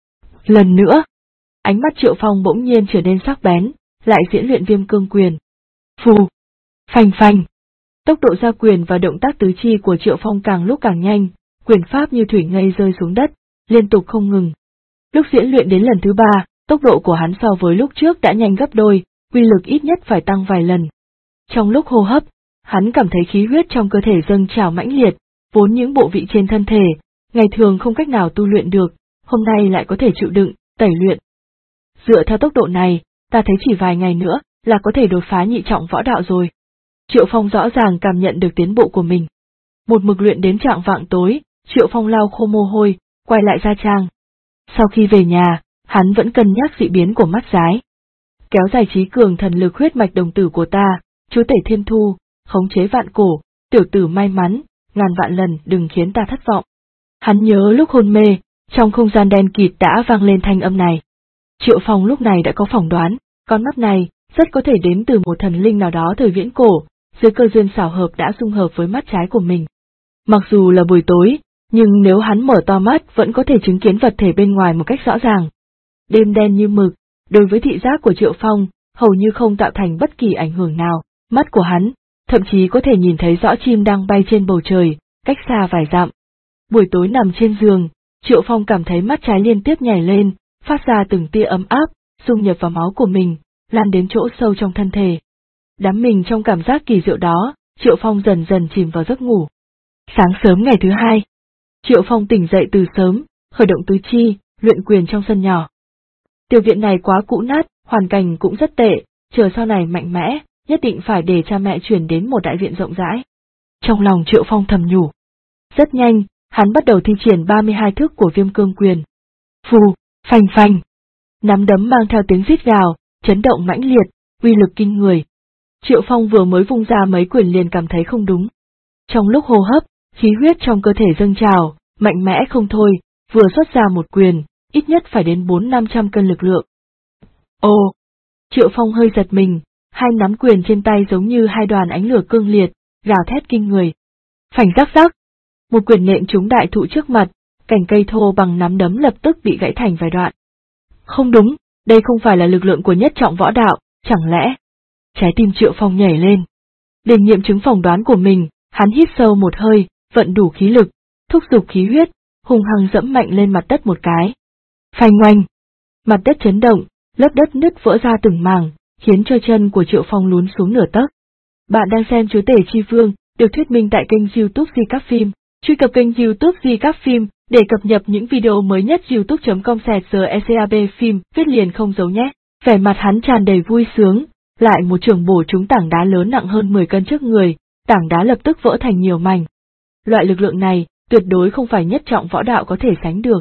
Lần nữa, ánh mắt Triệu Phong bỗng nhiên trở nên sắc bén, lại diễn luyện viêm cương quyền. Phù! Phành phành! Tốc độ ra quyền và động tác tứ chi của Triệu Phong càng lúc càng nhanh, quyền pháp như thủy ngây rơi xuống đất, liên tục không ngừng. Lúc diễn luyện đến lần thứ 3, tốc độ của hắn so với lúc trước đã nhanh gấp đôi, uy lực ít nhất phải tăng vài lần. Trong lúc hô hấp, hắn cảm thấy khí huyết trong cơ thể dâng trào mãnh liệt, vốn những bộ vị trên thân thể, ngày thường không cách nào tu luyện được, hôm nay lại có thể chịu đựng, tẩy luyện. Dựa theo tốc độ này, ta thấy chỉ vài ngày nữa là có thể đột phá nhị trọng võ đạo rồi. Triệu Phong rõ ràng cảm nhận được tiến bộ của mình. Một mực luyện đến trạng vạng tối, Triệu Phong lau khô mồ hôi, quay lại gia trang. Sau khi về nhà, hắn vẫn cân nhắc dị biến của mắt rái. Kéo dài trí cường thần lực huyết mạch đồng tử của ta, chúa tể thiên thu, khống chế vạn cổ, tiểu tử may mắn, ngàn vạn lần đừng khiến ta thất vọng. Hắn nhớ lúc hôn mê, trong không gian đen kịt đã vang lên thanh âm này. Triệu Phong lúc này đã có phỏng đoán, con mắt này rất có thể đến từ một thần linh nào đó thời viễn cổ, dưới cơ duyên xảo hợp đã xung hợp với mắt trái của mình. Mặc dù là buổi tối, nhưng nếu hắn mở to mắt vẫn có thể chứng kiến vật thể bên ngoài một cách rõ ràng. Đêm đen như mực, đối với thị giác của Triệu Phong, hầu như không tạo thành bất kỳ ảnh hưởng nào, mắt của hắn, thậm chí có thể nhìn thấy rõ chim đang bay trên bầu trời, cách xa vài dặm. Buổi tối nằm trên giường, Triệu Phong cảm thấy mắt trái liên tiếp nhảy lên, phát ra từng tia ấm áp, dung nhập vào máu của mình, lan đến chỗ sâu trong thân thể. Đắm mình trong cảm giác kỳ diệu đó, Triệu Phong dần dần chìm vào giấc ngủ. Sáng sớm ngày thứ hai, Triệu Phong tỉnh dậy từ sớm, khởi động tứ chi, luyện quyền trong sân nhỏ. Tiểu viện này quá cũ nát, hoàn cảnh cũng rất tệ, chờ sau này mạnh mẽ, nhất định phải để cha mẹ chuyển đến một đại viện rộng rãi. Trong lòng Triệu Phong thầm nhủ. Rất nhanh, hắn bắt đầu thi triển 32 thức của Viêm Cương Quyền. Phù, phanh phanh. Nắm đấm mang theo tiếng rít gào, chấn động mãnh liệt, uy lực kinh người. Triệu Phong vừa mới vung ra mấy quyền liền cảm thấy không đúng. Trong lúc hô hấp, khí huyết trong cơ thể dâng trào, mạnh mẽ không thôi, vừa xuất ra một quyền, ít nhất phải đến 400-500 cân lực lượng. Ồ! Triệu Phong hơi giật mình, hai nắm quyền trên tay giống như hai đoàn ánh lửa cương liệt, gào thét kinh người. Phành rắc rắc! Một quyền nện trúng đại thụ trước mặt, cành cây thô bằng nắm đấm lập tức bị gãy thành vài đoạn. Không đúng, đây không phải là lực lượng của nhất trọng võ đạo, chẳng lẽ? Trái tim Triệu Phong nhảy lên. Để nghiệm chứng phỏng đoán của mình, hắn hít sâu một hơi, vận đủ khí lực, thúc giục khí huyết, hung hăng dẫm mạnh lên mặt đất một cái. Phanh oanh! Mặt đất chấn động, lớp đất nứt vỡ ra từng mảng, khiến cho chân của Triệu Phong lún xuống nửa tấc. Bạn đang xem Chúa Tể Chi Vương, được thuyết minh tại kênh YouTube Di Các Phim. Truy cập kênh YouTube Di Các Phim để cập nhật những video mới nhất. youtube.com/secab phim, viết liền không giấu nhé. Vẻ mặt hắn tràn đầy vui sướng, lại một trường bổ trúng tảng đá lớn nặng hơn 10 cân trước người, tảng đá lập tức vỡ thành nhiều mảnh. Loại lực lượng này, tuyệt đối không phải nhất trọng võ đạo có thể sánh được.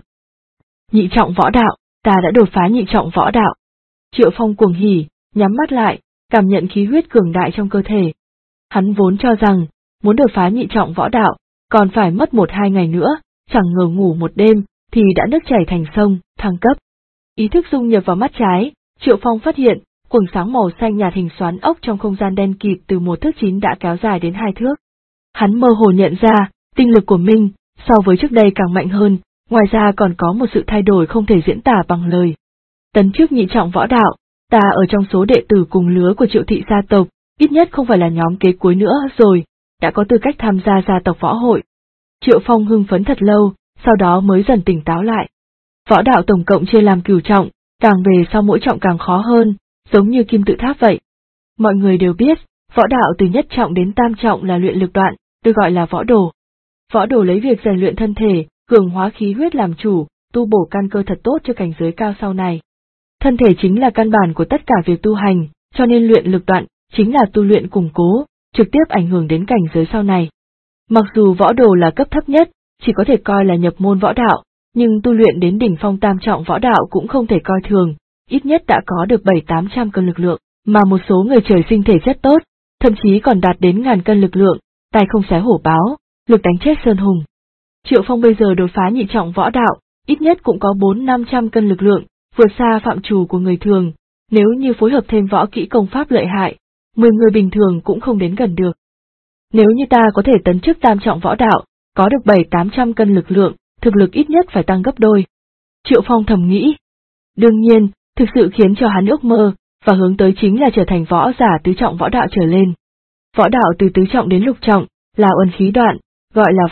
Nhị trọng võ đạo, ta đã đột phá nhị trọng võ đạo. Triệu Phong cuồng hỉ, nhắm mắt lại, cảm nhận khí huyết cường đại trong cơ thể. Hắn vốn cho rằng, muốn đột phá nhị trọng võ đạo, còn phải mất 1-2 ngày nữa, chẳng ngờ ngủ một đêm, thì đã nước chảy thành sông, thăng cấp. Ý thức dung nhập vào mắt trái, Triệu Phong phát hiện, quầng sáng màu xanh nhạt hình xoắn ốc trong không gian đen kịt từ 1 thước 9 đã kéo dài đến 2 thước. Hắn mơ hồ nhận ra, tinh lực của mình, so với trước đây càng mạnh hơn, ngoài ra còn có một sự thay đổi không thể diễn tả bằng lời. Tấn chức nhị trọng võ đạo, ta ở trong số đệ tử cùng lứa của Triệu thị gia tộc, ít nhất không phải là nhóm kế cuối nữa rồi, đã có tư cách tham gia gia tộc võ hội. Triệu Phong hưng phấn thật lâu, sau đó mới dần tỉnh táo lại. Võ đạo tổng cộng chia làm cửu trọng, càng về sau mỗi trọng càng khó hơn, giống như kim tự tháp vậy. Mọi người đều biết, võ đạo từ nhất trọng đến tam trọng là luyện lực đoạn, được gọi là võ đồ. Võ đồ lấy việc rèn luyện thân thể, cường hóa khí huyết làm chủ, tu bổ căn cơ thật tốt cho cảnh giới cao sau này. Thân thể chính là căn bản của tất cả việc tu hành, cho nên luyện lực đoạn chính là tu luyện củng cố, trực tiếp ảnh hưởng đến cảnh giới sau này. Mặc dù võ đồ là cấp thấp nhất, chỉ có thể coi là nhập môn võ đạo, nhưng tu luyện đến đỉnh phong tam trọng võ đạo cũng không thể coi thường, ít nhất đã có được 700-800 cân lực lượng, mà một số người trời sinh thể chất tốt, thậm chí còn đạt đến 1000 cân lực lượng, tài không xé hổ báo, lực đánh chết sơn hùng. Triệu Phong bây giờ đột phá nhị trọng võ đạo, ít nhất cũng có 400-500 cân lực lượng, vượt xa phạm trù của người thường, nếu như phối hợp thêm võ kỹ công pháp lợi hại, 10 người bình thường cũng không đến gần được. Nếu như ta có thể tấn chức tam trọng võ đạo, có được 700-800 cân lực lượng, thực lực ít nhất phải tăng gấp đôi. Triệu Phong thầm nghĩ. Đương nhiên, thực sự khiến cho hắn ước mơ, và hướng tới chính là trở thành võ giả tứ trọng võ đạo trở lên. Võ đạo từ tứ trọng đến lục trọng, là uẩn khí đoạn, gọi là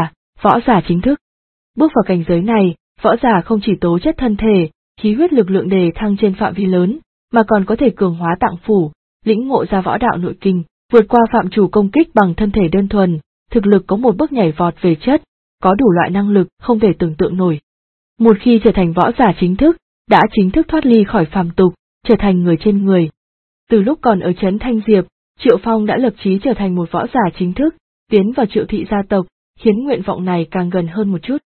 võ giả chính thức. Bước vào cảnh giới này, võ giả không chỉ tố chất thân thể, khí huyết lực lượng đề thăng trên phạm vi lớn, mà còn có thể cường hóa tạng phủ, lĩnh ngộ ra võ đạo nội kinh, vượt qua phạm chủ công kích bằng thân thể đơn thuần, thực lực có một bước nhảy vọt về chất, có đủ loại năng lực không thể tưởng tượng nổi. Một khi trở thành võ giả chính thức, đã chính thức thoát ly khỏi phàm tục, trở thành người trên người. Từ lúc còn ở trấn Thanh Diệp, Triệu Phong đã lập chí trở thành một võ giả chính thức, tiến vào Triệu thị gia tộc, khiến nguyện vọng này càng gần hơn một chút.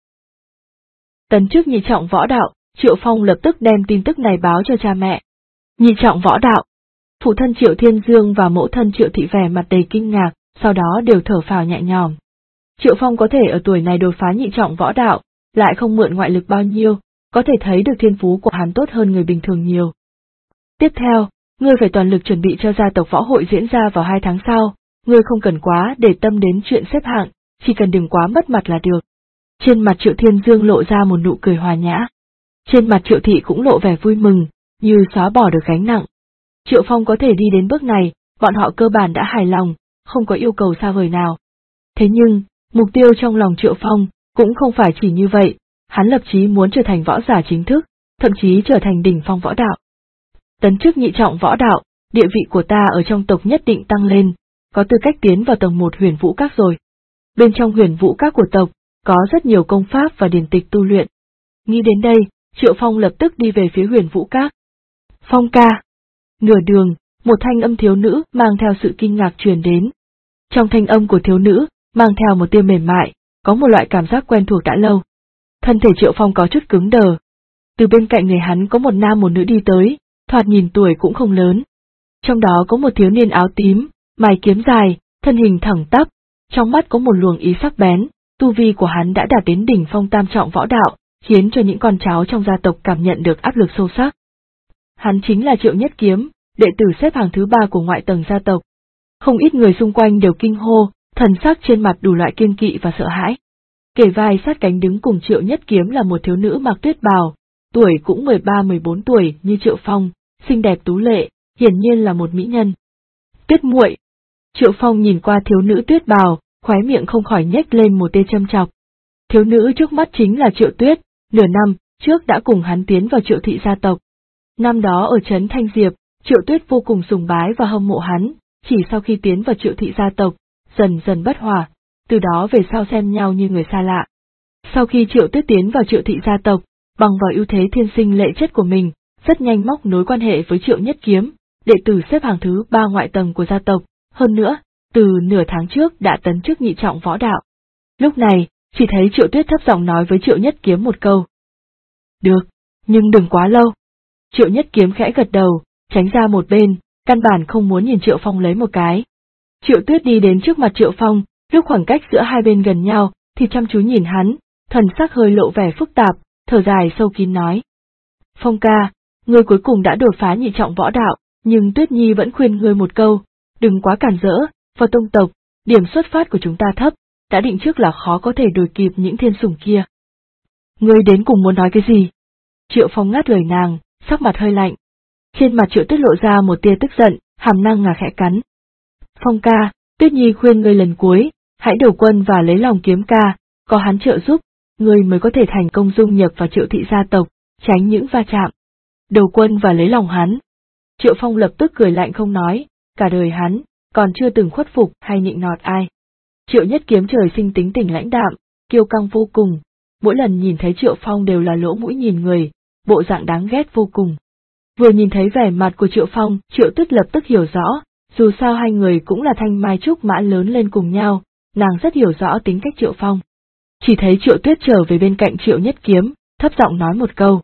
Tấn chức nhị trọng võ đạo, Triệu Phong lập tức đem tin tức này báo cho cha mẹ. Nhị trọng võ đạo. Phụ thân Triệu Thiên Dương và mẫu thân Triệu thị vẻ mặt đầy kinh ngạc, sau đó đều thở phào nhẹ nhõm. Triệu Phong có thể ở tuổi này đột phá nhị trọng võ đạo, lại không mượn ngoại lực bao nhiêu, có thể thấy được thiên phú của hắn tốt hơn người bình thường nhiều. Tiếp theo, ngươi phải toàn lực chuẩn bị cho gia tộc võ hội diễn ra vào 2 tháng sau, ngươi không cần quá để tâm đến chuyện xếp hạng, chỉ cần đừng quá mất mặt là được. Trên mặt Triệu Thiên Dương lộ ra một nụ cười hòa nhã. Trên mặt Triệu thị cũng lộ vẻ vui mừng, như xóa bỏ được gánh nặng. Triệu Phong có thể đi đến bước này, bọn họ cơ bản đã hài lòng, không có yêu cầu xa vời nào. Thế nhưng, mục tiêu trong lòng Triệu Phong cũng không phải chỉ như vậy, hắn lập chí muốn trở thành võ giả chính thức, thậm chí trở thành đỉnh phong võ đạo. Tấn chức nhị trọng võ đạo, địa vị của ta ở trong tộc nhất định tăng lên, có tư cách tiến vào tầng 1 Huyền Vũ Các rồi. Bên trong Huyền Vũ Các của tộc, có rất nhiều công pháp và điển tịch tu luyện. Nghĩ đến đây, Triệu Phong lập tức đi về phía Huyền Vũ Các. Phong ca. Nửa đường, một thanh âm thiếu nữ mang theo sự kinh ngạc truyền đến. Trong thanh âm của thiếu nữ, mang theo một tia mềm mại, có một loại cảm giác quen thuộc đã lâu. Thân thể Triệu Phong có chút cứng đờ. Từ bên cạnh người hắn có một nam một nữ đi tới, thoạt nhìn tuổi cũng không lớn. Trong đó có một thiếu niên áo tím, mày kiếm dài, thân hình thẳng tắp, trong mắt có một luồng ý sắc bén, tu vi của hắn đã đạt đến đỉnh phong tam trọng võ đạo, khiến cho những con cháu trong gia tộc cảm nhận được áp lực sâu sắc. Hắn chính là Triệu Nhất Kiếm, đệ tử xếp hàng thứ 3 của ngoại tầng gia tộc. Không ít người xung quanh đều kinh hô, thần sắc trên mặt đủ loại kiêng kỵ và sợ hãi. Kề vai sát cánh đứng cùng Triệu Nhất Kiếm là một thiếu nữ mặc tuyết bào, tuổi cũng 13-14 tuổi như Triệu Phong, xinh đẹp tú lệ, hiển nhiên là một mỹ nhân. Tuyết muội. Triệu Phong nhìn qua thiếu nữ tuyết bào, khóe miệng không khỏi nhếch lên một tia châm chọc. Thiếu nữ trước mắt chính là Triệu Tuyết, nửa năm trước đã cùng hắn tiến vào Triệu thị gia tộc. Năm đó ở trấn Thanh Diệp, Triệu Tuyết vô cùng sùng bái và hâm mộ hắn, chỉ sau khi tiến vào Triệu thị gia tộc, dần dần bất hòa, từ đó về sau xem nhau như người xa lạ. Sau khi Triệu Tuyết tiến vào Triệu thị gia tộc, bằng vào ưu thế thiên sinh lệ chất của mình, rất nhanh móc nối quan hệ với Triệu Nhất Kiếm, đệ tử xếp hàng thứ 3 ngoại tầng của gia tộc, hơn nữa, từ nửa tháng trước đã tấn chức nhị trọng võ đạo. Lúc này, chỉ thấy Triệu Tuyết thấp giọng nói với Triệu Nhất Kiếm một câu. Được, nhưng đừng quá lâu. Triệu Nhất Kiếm khẽ gật đầu, tránh ra một bên, căn bản không muốn nhìn Triệu Phong lấy một cái. Triệu Tuyết đi đến trước mặt Triệu Phong, lúc khoảng cách giữa hai bên gần nhau, thì chăm chú nhìn hắn, thần sắc hơi lộ vẻ phức tạp, thở dài sâu kín nói. Phong ca, ngươi cuối cùng đã đột phá nhị trọng võ đạo, nhưng Tuyết Nhi vẫn khuyên ngươi một câu, đừng quá cản rỡ, vào tông tộc, điểm xuất phát của chúng ta thấp, đã định trước là khó có thể đuổi kịp những thiên sủng kia. Ngươi đến cùng muốn nói cái gì? Triệu Phong ngắt lời nàng, sắc mặt hơi lạnh. Trên mặt Triệu Tuyết lộ ra một tia tức giận, hàm răng ngà khẽ cắn. Phong ca, Tuyết Nhi khuyên ngươi lần cuối, hãy đầu quân và lấy lòng Kiếm ca, có hắn trợ giúp, ngươi mới có thể thành công dung nhập vào Triệu thị gia tộc, tránh những va chạm. Đầu quân và lấy lòng hắn. Triệu Phong lập tức cười lạnh không nói, cả đời hắn, còn chưa từng khuất phục hay nịnh nọt ai. Triệu Nhất Kiếm trời sinh tính tình lãnh đạm, kiêu căng vô cùng, mỗi lần nhìn thấy Triệu Phong đều là lỗ mũi nhìn người, bộ dạng đáng ghét vô cùng. Vừa nhìn thấy vẻ mặt của Triệu Phong, Triệu Tuyết lập tức hiểu rõ, dù sao hai người cũng là thanh mai trúc mã lớn lên cùng nhau, nàng rất hiểu rõ tính cách Triệu Phong. Chỉ thấy Triệu Tuyết trở về bên cạnh Triệu Nhất Kiếm, thấp giọng nói một câu.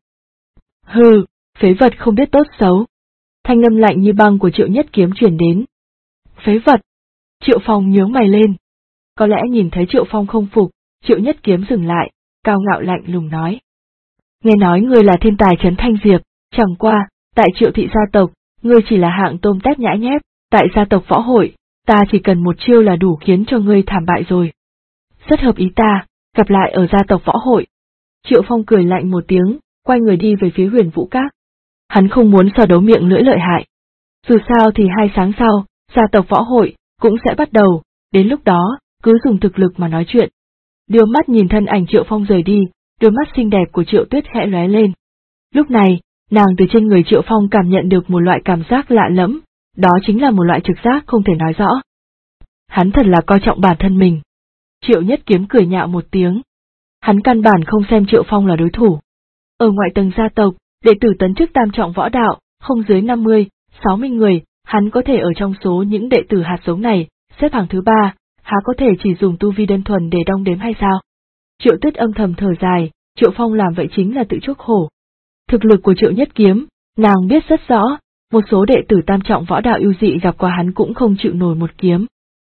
Hừ, phế vật không biết tốt xấu. Thanh âm lạnh như băng của Triệu Nhất Kiếm truyền đến. Phế vật. Triệu Phong nhướng mày lên. Có lẽ nhìn thấy Triệu Phong không phục, Triệu Nhất Kiếm dừng lại, cao ngạo lạnh lùng nói. Nghe nói ngươi là thiên tài trấn Thanh Diệp, chẳng qua, tại Triệu thị gia tộc, ngươi chỉ là hạng tôm tép nhãi nhép, tại gia tộc võ hội, ta chỉ cần một chiêu là đủ khiến cho ngươi thảm bại rồi. Rất hợp ý ta, gặp lại ở gia tộc võ hội. Triệu Phong cười lạnh một tiếng, quay người đi về phía Huyền Vũ Các. Hắn không muốn so đấu miệng lưỡi lợi hại. Dù sao thì 2 tháng sau, gia tộc võ hội cũng sẽ bắt đầu, đến lúc đó, cứ dùng thực lực mà nói chuyện. Đưa mắt nhìn thân ảnh Triệu Phong rời đi, đôi mắt xinh đẹp của Triệu Tuyết khẽ lóe lên. Lúc này, nàng từ trên người Triệu Phong cảm nhận được một loại cảm giác lạ lẫm, đó chính là một loại trực giác không thể nói rõ. Hắn thật là coi trọng bản thân mình. Triệu Nhất Kiếm cười nhạo một tiếng. Hắn căn bản không xem Triệu Phong là đối thủ. Ở ngoại tầng gia tộc, Đệ tử tấn chức tam trọng võ đạo, không dưới 50, 60 người, hắn có thể ở trong số những đệ tử hạt giống này, xếp hàng thứ 3, há có thể chỉ dùng tu vi đơn thuần để đong đếm hay sao? Triệu Tuyết âm thầm thở dài, Triệu Phong làm vậy chính là tự chuốc khổ. Thực lực của Triệu Nhất Kiếm, nàng biết rất rõ, một số đệ tử tam trọng võ đạo ưu dị gặp qua hắn cũng không chịu nổi một kiếm.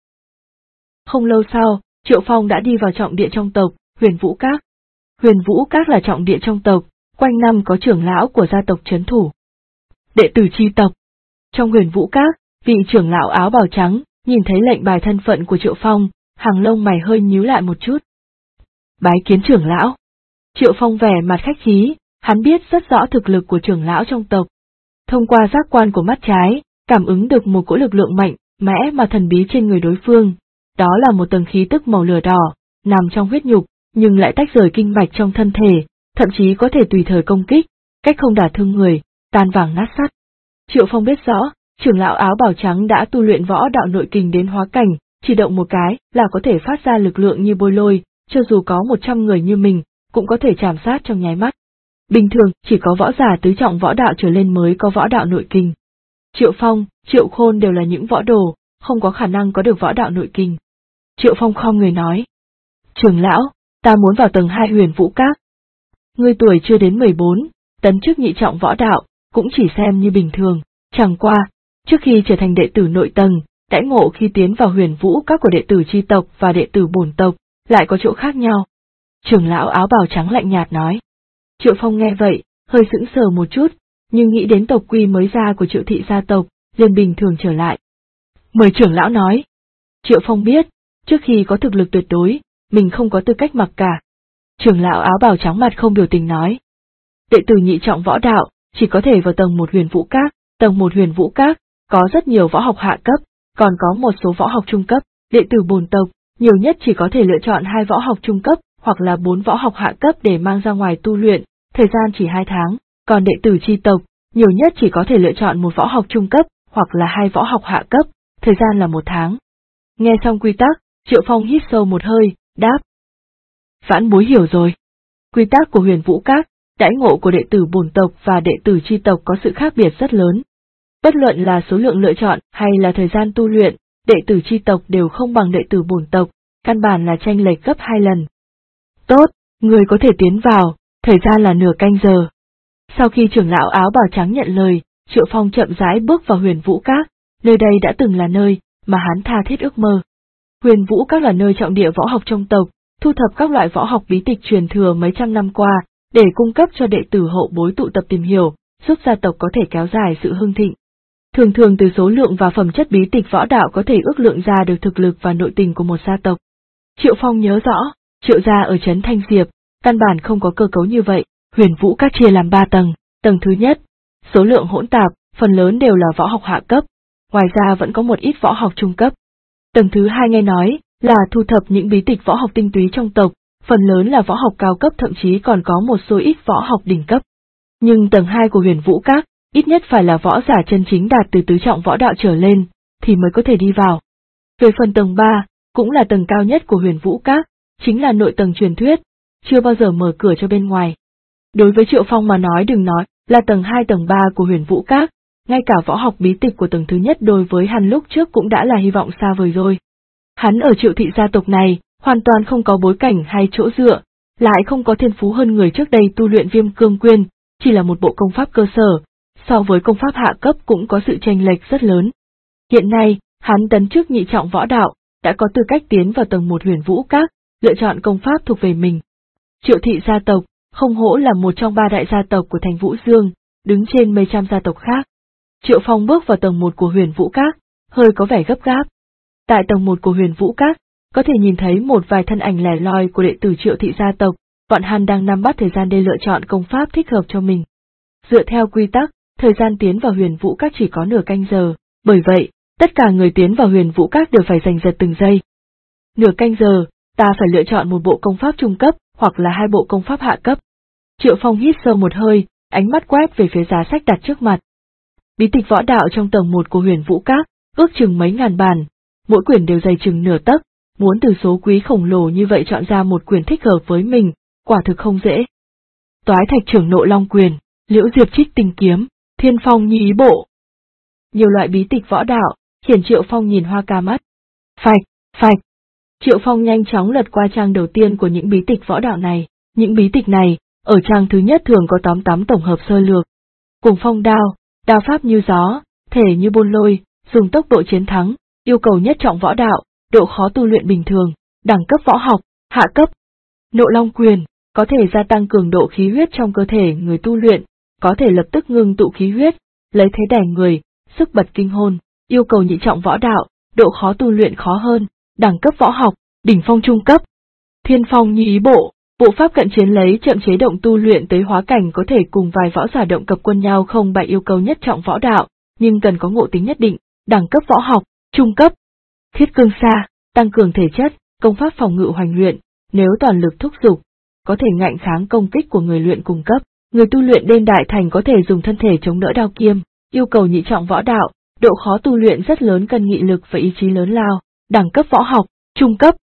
Không lâu sau, Triệu Phong đã đi vào trọng địa trong tộc, Huyền Vũ Các. Huyền Vũ Các là trọng địa trong tộc, quanh năm có trưởng lão của gia tộc trấn thủ. Đệ tử chi tộc. Trong Huyền Vũ Các, vị trưởng lão áo bào trắng, nhìn thấy lệnh bài thân phận của Triệu Phong, hàng lông mày hơi nhíu lại một chút. Bái kiến trưởng lão. Triệu Phong vẻ mặt khách khí, hắn biết rất rõ thực lực của trưởng lão trong tộc. Thông qua giác quan của mắt trái, cảm ứng được một cỗ lực lượng mạnh, mẽ mà thần bí trên người đối phương. Đó là một tầng khí tức màu lửa đỏ, nằm trong huyết nhục, nhưng lại tách rời kinh mạch trong thân thể, thậm chí có thể tùy thời công kích, cách không đả thương người, tan vàng nát sắt. Triệu Phong biết rõ, trưởng lão áo bào trắng đã tu luyện võ đạo nội kình đến hóa cảnh, chỉ động một cái là có thể phát ra lực lượng như bôi lôi, cho dù có 100 người như mình, cũng có thể chạm sát trong nháy mắt. Bình thường, chỉ có võ giả tứ trọng võ đạo trở lên mới có võ đạo nội kình. Triệu Phong, Triệu Khôn đều là những võ đồ, không có khả năng có được võ đạo nội kình. Triệu Phong khom người nói. Trưởng lão, ta muốn vào tầng 2 Huyền Vũ Các. Ngươi tuổi chưa đến 14, tấn chức nhị trọng võ đạo, cũng chỉ xem như bình thường, chẳng qua, trước khi trở thành đệ tử nội tầng, đãi ngộ khi tiến vào Huyền Vũ Các của đệ tử chi tộc và đệ tử bổn tộc, lại có chỗ khác nhau. Trưởng lão áo bào trắng lạnh nhạt nói. Triệu Phong nghe vậy, hơi sững sờ một chút, nhưng nghĩ đến tộc quy mới ra của Triệu thị gia tộc, liền bình thường trở lại. Mời trưởng lão nói. Triệu Phong biết, trước khi có thực lực tuyệt đối, mình không có tư cách mặc cả. Trưởng lão áo bào trắng mặt không biểu tình nói. Đệ tử nhị trọng võ đạo, chỉ có thể vào tầng 1 Huyền Vũ Các, tầng 1 Huyền Vũ Các, có rất nhiều võ học hạ cấp, còn có một số võ học trung cấp, đệ tử bổn tộc, nhiều nhất chỉ có thể lựa chọn 2 võ học trung cấp, hoặc là 4 võ học hạ cấp để mang ra ngoài tu luyện, thời gian chỉ 2 tháng, còn đệ tử chi tộc, nhiều nhất chỉ có thể lựa chọn một võ học trung cấp, hoặc là 2 võ học hạ cấp, thời gian là 1 tháng. Nghe xong quy tắc, Triệu Phong hít sâu một hơi, đáp. Vãn bối hiểu rồi. Quy tắc của Huyền Vũ Các, đãi ngộ của đệ tử bổn tộc và đệ tử chi tộc có sự khác biệt rất lớn. Bất luận là số lượng lựa chọn hay là thời gian tu luyện, đệ tử chi tộc đều không bằng đệ tử bổn tộc, căn bản là chênh lệch gấp 2 lần. Tốt, người có thể tiến vào, thời gian là nửa canh giờ. Sau khi trưởng lão áo bào trắng nhận lời, Triệu Phong chậm rãi bước vào Huyền Vũ Các, nơi đây đã từng là nơi mà hắn tha thiết ước mơ. Huyền Vũ Các là nơi trọng địa võ học trong tộc, thu thập các loại võ học bí tịch truyền thừa mấy trăm năm qua, để cung cấp cho đệ tử hậu bối tụ tập tìm hiểu, giúp gia tộc có thể kéo dài sự hưng thịnh. Thường thường từ số lượng và phẩm chất bí tịch võ đạo có thể ước lượng ra được thực lực và nội tình của một gia tộc. Triệu Phong nhớ rõ, Triệu gia ở trấn Thanh Diệp, căn bản không có cơ cấu như vậy. Huyền Vũ Các chia làm 3 tầng, tầng thứ nhất, số lượng hỗn tạp, phần lớn đều là võ học hạ cấp, ngoài ra vẫn có một ít võ học trung cấp. Tầng thứ 2 nghe nói là thu thập những bí tịch võ học tinh túy trong tộc, phần lớn là võ học cao cấp, thậm chí còn có một số ít võ học đỉnh cấp. Nhưng tầng 2 của Huyền Vũ Các, ít nhất phải là võ giả chân chính đạt từ tứ trọng võ đạo trở lên, thì mới có thể đi vào. Về phần tầng 3, cũng là tầng cao nhất của Huyền Vũ Các, chính là nội tầng truyền thuyết, chưa bao giờ mở cửa cho bên ngoài. Đối với Triệu Phong mà nói, đừng nói là tầng 2 tầng 3 của Huyền Vũ Các, ngay cả võ học bí tịch của tầng thứ nhất đối với hắn lúc trước cũng đã là hy vọng xa vời rồi. Hắn ở Triệu thị gia tộc này, hoàn toàn không có bối cảnh hay chỗ dựa, lại không có thiên phú hơn người trước đây tu luyện Viêm Cương Quyên, chỉ là một bộ công pháp cơ sở, so với công pháp hạ cấp cũng có sự chênh lệch rất lớn. Hiện nay, hắn tấn chức nhị trọng võ đạo, đã có tư cách tiến vào tầng 1 Huyền Vũ Các, lựa chọn công pháp thuộc về mình. Triệu thị gia tộc, không hổ là một trong 3 đại gia tộc của thành Vũ Dương, đứng trên mấy trăm gia tộc khác. Triệu Phong bước vào tầng 1 của Huyền Vũ Các, hơi có vẻ gấp gáp. Tại tầng 1 của Huyền Vũ Các, có thể nhìn thấy một vài thân ảnh lẻ loi của đệ tử Triệu thị gia tộc, bọn hắn đang nắm bắt thời gian để lựa chọn công pháp thích hợp cho mình. Dựa theo quy tắc, thời gian tiến vào Huyền Vũ Các chỉ có nửa canh giờ, bởi vậy, tất cả người tiến vào Huyền Vũ Các đều phải giành giật từng giây. Nửa canh giờ, ta phải lựa chọn một bộ công pháp trung cấp, hoặc là 2 bộ công pháp hạ cấp. Triệu Phong hít sâu một hơi, ánh mắt quét về phía giá sách đặt trước mặt. Bí tịch võ đạo trong tầng 1 của Huyền Vũ Các, ước chừng mấy ngàn bản, mỗi quyển đều dày chừng nửa tấc, muốn từ số quý khổng lồ như vậy chọn ra một quyển thích hợp với mình, quả thực không dễ. Toái Thạch Trưởng Nộ Long Quyền, Liễu Diệp Trích Tình Kiếm, Thiên Phong Như Ý Bộ. Nhiều loại bí tịch võ đạo, khiến Triệu Phong nhìn hoa cả mắt. Phạch, phạch. Triệu Phong nhanh chóng lật qua trang đầu tiên của những bí tịch võ đạo này. Những bí tịch này, ở trang thứ nhất thường có tóm tắm tổng hợp sơ lược. Cuồng phong đao, đao pháp như gió, thể như bôn lôi, dùng tốc độ chiến thắng, yêu cầu nhất trọng võ đạo, độ khó tu luyện bình thường, đẳng cấp võ học, hạ cấp. Nộ Long Quyền, có thể gia tăng cường độ khí huyết trong cơ thể người tu luyện, có thể lập tức ngưng tụ khí huyết, lấy thế đè người, sức bật kinh hồn, yêu cầu nhị trọng võ đạo, độ khó tu luyện khó hơn, đẳng cấp võ học, đỉnh phong trung cấp. Thiên Phong Như Ý Bộ, bộ pháp cận chiến lấy chậm chế động tu luyện tới hóa cảnh, có thể cùng vài võ giả động cập quân nhau không bại, yêu cầu nhất trọng võ đạo, nhưng cần có ngộ tính nhất định, đẳng cấp võ học, trung cấp. Thiết Cương Sa, tăng cường thể chất, công pháp phòng ngự hoành luyện, nếu toàn lực thúc giục, có thể ngạnh kháng công kích của người luyện cùng cấp. Người tu luyện đến đại thành có thể dùng thân thể chống đỡ đao kiếm, yêu cầu nhị trọng võ đạo, độ khó tu luyện rất lớn, cần nghị lực và ý chí lớn lao, đẳng cấp võ học, trung cấp.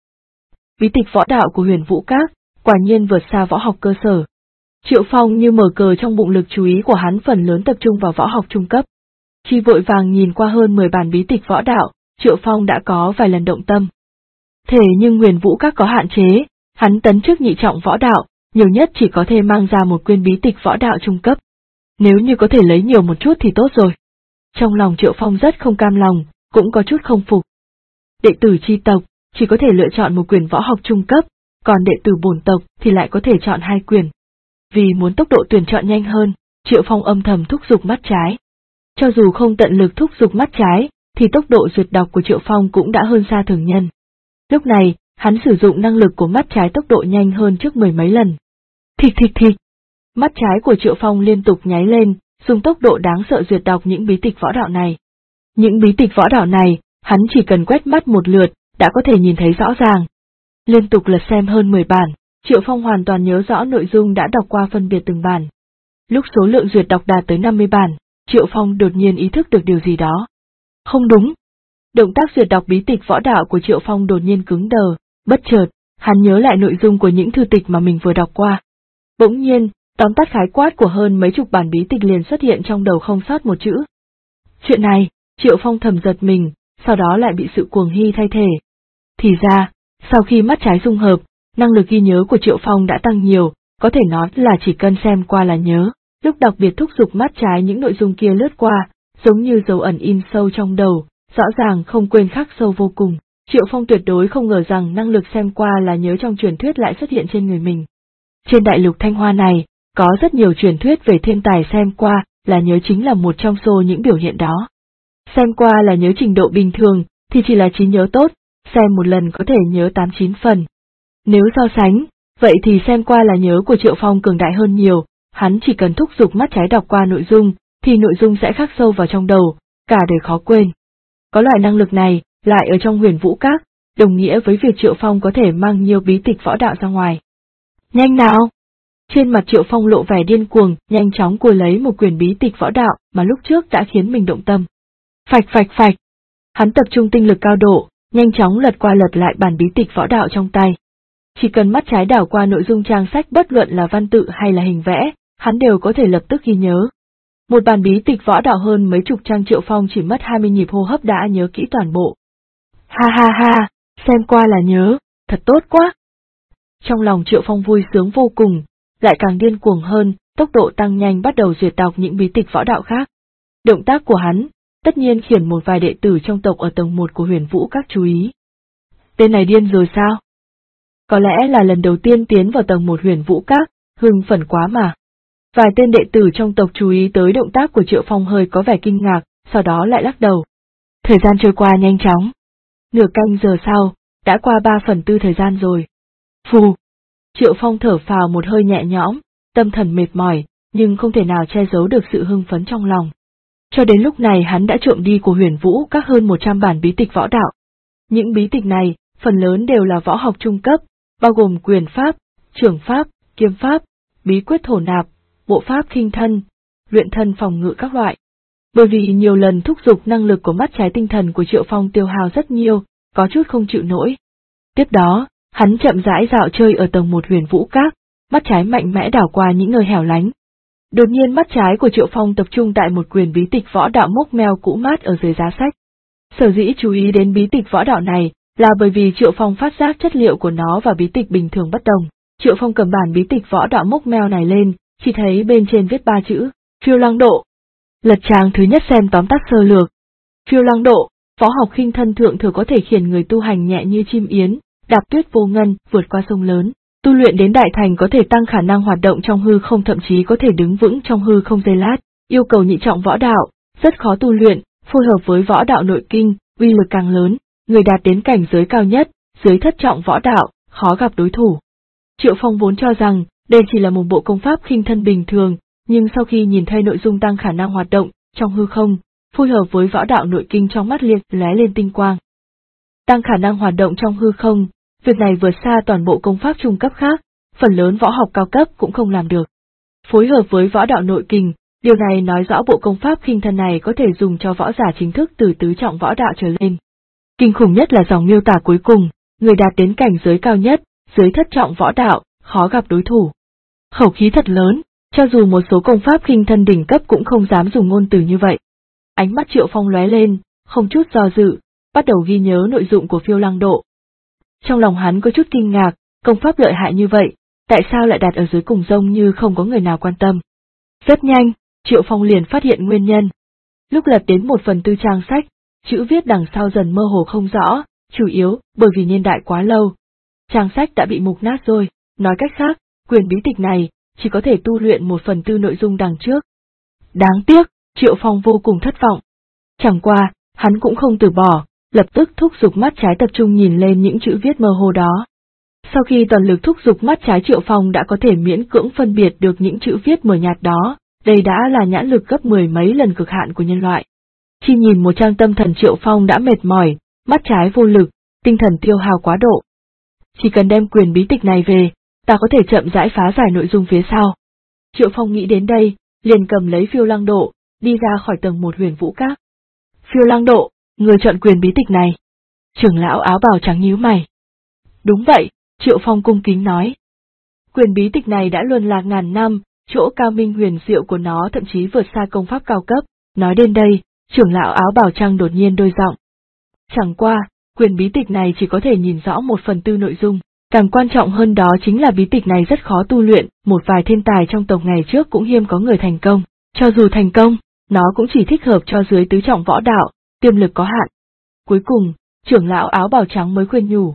Bí tịch võ đạo của Huyền Vũ Các, quả nhiên vượt xa võ học cơ sở. Triệu Phong như mở cờ trong bụng, lực chú ý của hắn phần lớn tập trung vào võ học trung cấp. Khi vội vàng nhìn qua hơn 10 bản bí tịch võ đạo, Triệu Phong đã có vài lần động tâm. Thế nhưng Huyền Vũ Các có hạn chế, hắn tấn chức nhị trọng võ đạo, nhiều nhất chỉ có thể mang ra một quyển bí tịch võ đạo trung cấp. Nếu như có thể lấy nhiều một chút thì tốt rồi. Trong lòng Triệu Phong rất không cam lòng, cũng có chút không phục. Đệ tử chi tộc chỉ có thể lựa chọn một quyển võ học trung cấp, còn đệ tử bổn tộc thì lại có thể chọn 2 quyển. Vì muốn tốc độ tuyển chọn nhanh hơn, Triệu Phong âm thầm thúc giục mắt trái. Cho dù không tận lực thúc giục mắt trái, thì tốc độ duyệt đọc của Triệu Phong cũng đã hơn xa thường nhân. Lúc này, hắn sử dụng năng lực của mắt trái, tốc độ nhanh hơn trước 10 mấy lần. Thịch thịch thịch. Mắt trái của Triệu Phong liên tục nháy lên, dùng tốc độ đáng sợ duyệt đọc những bí tịch võ đạo này. Những bí tịch võ đạo này, hắn chỉ cần quét mắt một lượt, đã có thể nhìn thấy rõ ràng. Liên tục lật xem hơn 10 bản, Triệu Phong hoàn toàn nhớ rõ nội dung đã đọc qua, phân biệt từng bản. Lúc số lượng duyệt đọc đạt tới 50 bản, Triệu Phong đột nhiên ý thức được điều gì đó. Không đúng. Động tác duyệt đọc bí tịch võ đạo của Triệu Phong đột nhiên cứng đờ, bất chợt, hắn nhớ lại nội dung của những thư tịch mà mình vừa đọc qua. Bỗng nhiên, tóm tắt khái quát của hơn mấy chục bản bí tịch liền xuất hiện trong đầu, không sót một chữ. Chuyện này, Triệu Phong thầm giật mình, sau đó lại bị sự cuồng hy thay thế. Thì ra, sau khi mắt trái dung hợp, năng lực ghi nhớ của Triệu Phong đã tăng nhiều, có thể nói là chỉ cần xem qua là nhớ. Lúc đặc biệt thúc giục mắt trái, những nội dung kia lướt qua, giống như dấu ẩn in sâu trong đầu, rõ ràng không quên, khắc sâu vô cùng. Triệu Phong tuyệt đối không ngờ rằng năng lực xem qua là nhớ trong truyền thuyết lại xuất hiện trên người mình. Trên đại lục Thanh Hoa này, có rất nhiều truyền thuyết về thiên tài xem qua là nhớ chính là một trong số những biểu hiện đó. Xem qua là nhớ trình độ bình thường thì chỉ là trí nhớ tốt, xem một lần có thể nhớ 8-9 phần. Nếu so sánh, vậy thì xem qua là nhớ của Triệu Phong cường đại hơn nhiều, hắn chỉ cần thúc giục mắt trái đọc qua nội dung, thì nội dung sẽ khắc sâu vào trong đầu, cả đời khó quên. Có loại năng lực này, lại ở trong Huyền Vũ Các, đồng nghĩa với việc Triệu Phong có thể mang nhiều bí tịch võ đạo ra ngoài. Nhanh nào! Trên mặt Triệu Phong lộ vẻ điên cuồng, nhanh chóng cua lấy một quyển bí tịch võ đạo mà lúc trước đã khiến mình động tâm. Phạch phạch phạch! Hắn tập trung tinh lực cao độ, nhanh chóng lật qua lật lại bản bí tịch võ đạo trong tay. Chỉ cần mắt trái đảo qua nội dung trang sách, bất luận là văn tự hay là hình vẽ, hắn đều có thể lập tức ghi nhớ. Một bản bí tịch võ đạo hơn mấy chục trang, Triệu Phong chỉ mất 20 nhịp hô hấp đã nhớ kỹ toàn bộ. Ha ha ha, xem qua là nhớ, thật tốt quá! Trong lòng Triệu Phong vui sướng vô cùng, lại càng điên cuồng hơn, tốc độ tăng nhanh, bắt đầu duyệt đọc những bí tịch võ đạo khác. Động tác của hắn, tất nhiên khiến một vài đệ tử trong tộc ở tầng 1 của Huyền Vũ Các chú ý. Tên này điên rồi sao? Có lẽ là lần đầu tiên tiến vào tầng 1 Huyền Vũ Các, hưng phấn quá mà. Vài tên đệ tử trong tộc chú ý tới động tác của Triệu Phong, hơi có vẻ kinh ngạc, sau đó lại lắc đầu. Thời gian trôi qua nhanh chóng. Nửa canh giờ sau, đã qua 3/4 thời gian rồi. Phù! Triệu Phong thở phào một hơi nhẹ nhõm, tâm thần mệt mỏi, nhưng không thể nào che giấu được sự hưng phấn trong lòng. Cho đến lúc này hắn đã trộm đi của Huyền Vũ Các hơn 100 bản bí tịch võ đạo. Những bí tịch này, phần lớn đều là võ học trung cấp, bao gồm quyền pháp, trường pháp, kiếm pháp, bí quyết thổ nạp, bộ pháp khinh thân, luyện thân phòng ngự các loại. Bởi vì nhiều lần thúc giục năng lực của mắt trái, tinh thần của Triệu Phong tiêu hao rất nhiều, có chút không chịu nổi. Tiếp đó, hắn chậm rãi dạo chơi ở tầng 1 Huyền Vũ Các, mắt trái mạnh mẽ đảo qua những nơi hẻo lánh. Đột nhiên mắt trái của Triệu Phong tập trung tại một quyển bí tịch võ đạo mốc meo cũ mát ở dưới giá sách. Sở dĩ chú ý đến bí tịch võ đạo này là bởi vì Triệu Phong phát giác chất liệu của nó và bí tịch bình thường bất đồng. Triệu Phong cầm bản bí tịch võ đạo mốc meo này lên, chỉ thấy bên trên viết 3 chữ, Phiêu Lăng Độ. Lật trang thứ nhất xem tóm tắt sơ lược. Phiêu Lăng Độ, võ học khinh thân thượng thừa có thể khiến người tu hành nhẹ như chim yến, đạp tuyết vô ngân, vượt qua sông lớn. Tu luyện đến đại thành có thể tăng khả năng hoạt động trong hư không, thậm chí có thể đứng vững trong hư không giây lát, yêu cầu nhị trọng võ đạo, rất khó tu luyện, phối hợp với võ đạo nội kinh, uy lực càng lớn, người đạt đến cảnh giới cao nhất, dưới thất trọng võ đạo, khó gặp đối thủ. Triệu Phong vốn cho rằng, đây chỉ là một bộ công pháp khinh thân bình thường, nhưng sau khi nhìn thấy nội dung tăng khả năng hoạt động trong hư không, phối hợp với võ đạo nội kinh, trong mắt liệt lóe lên tinh quang. Tăng khả năng hoạt động trong hư không, việc này vượt xa toàn bộ công pháp trung cấp khác, phần lớn võ học cao cấp cũng không làm được. Phối hợp với võ đạo nội kinh, điều này nói rõ bộ công pháp khinh thân này có thể dùng cho võ giả chính thức từ tứ trọng võ đạo trở lên. Kinh khủng nhất là dòng miêu tả cuối cùng, người đạt đến cảnh giới cao nhất, dưới thất trọng võ đạo, khó gặp đối thủ. Khẩu khí thật lớn, cho dù một số công pháp khinh thân đỉnh cấp cũng không dám dùng ngôn từ như vậy. Ánh mắt Triệu Phong lóe lên, không chút do dự, bắt đầu ghi nhớ nội dụng của Phiêu Lăng Độ. Trong lòng hắn có chút kinh ngạc, công pháp lợi hại như vậy, tại sao lại đặt ở dưới cùng rông như không có người nào quan tâm. Rất nhanh, Triệu Phong liền phát hiện nguyên nhân. Lúc lật đến 1/4 trang sách, chữ viết đằng sau dần mơ hồ không rõ, chủ yếu bởi vì niên đại quá lâu. Trang sách đã bị mục nát rồi, nói cách khác, quyển bí tịch này chỉ có thể tu luyện 1/4 nội dung đằng trước. Đáng tiếc, Triệu Phong vô cùng thất vọng. Chẳng qua, hắn cũng không từ bỏ, lập tức thúc giục mắt trái tập trung nhìn lên những chữ viết mơ hồ đó. Sau khi toàn lực thúc giục mắt trái, Triệu Phong đã có thể miễn cưỡng phân biệt được những chữ viết mờ nhạt đó, đây đã là nhãn lực gấp 10 mấy lần cực hạn của nhân loại. Chỉ nhìn một trang tâm thần Triệu Phong đã mệt mỏi, mắt trái vô lực, tinh thần tiêu hao quá độ. Chỉ cần đem quyển bí tịch này về, ta có thể chậm rãi phá giải nội dung phía sau. Triệu Phong nghĩ đến đây, liền cầm lấy Phiêu Lăng Độ, đi ra khỏi tầng 1 Huyền Vũ Các. Phiêu Lăng Độ, người chọn quyển bí tịch này. Trưởng lão áo bào trắng nhíu mày. Đúng vậy, Triệu Phong cung kính nói. Quyển bí tịch này đã luân lạc ngàn năm, chỗ cao minh huyền diệu của nó thậm chí vượt xa công pháp cao cấp. Nói đến đây, trưởng lão áo bào trắng đột nhiên đôi giọng. Chẳng qua, quyển bí tịch này chỉ có thể nhìn rõ 1/4 nội dung, càng quan trọng hơn đó chính là bí tịch này rất khó tu luyện, một vài thiên tài trong tộc ngày trước cũng hiếm có người thành công, cho dù thành công, nó cũng chỉ thích hợp cho dưới tứ trọng võ đạo, tiềm lực có hạn. Cuối cùng, trưởng lão áo bào trắng mới khuyên nhủ.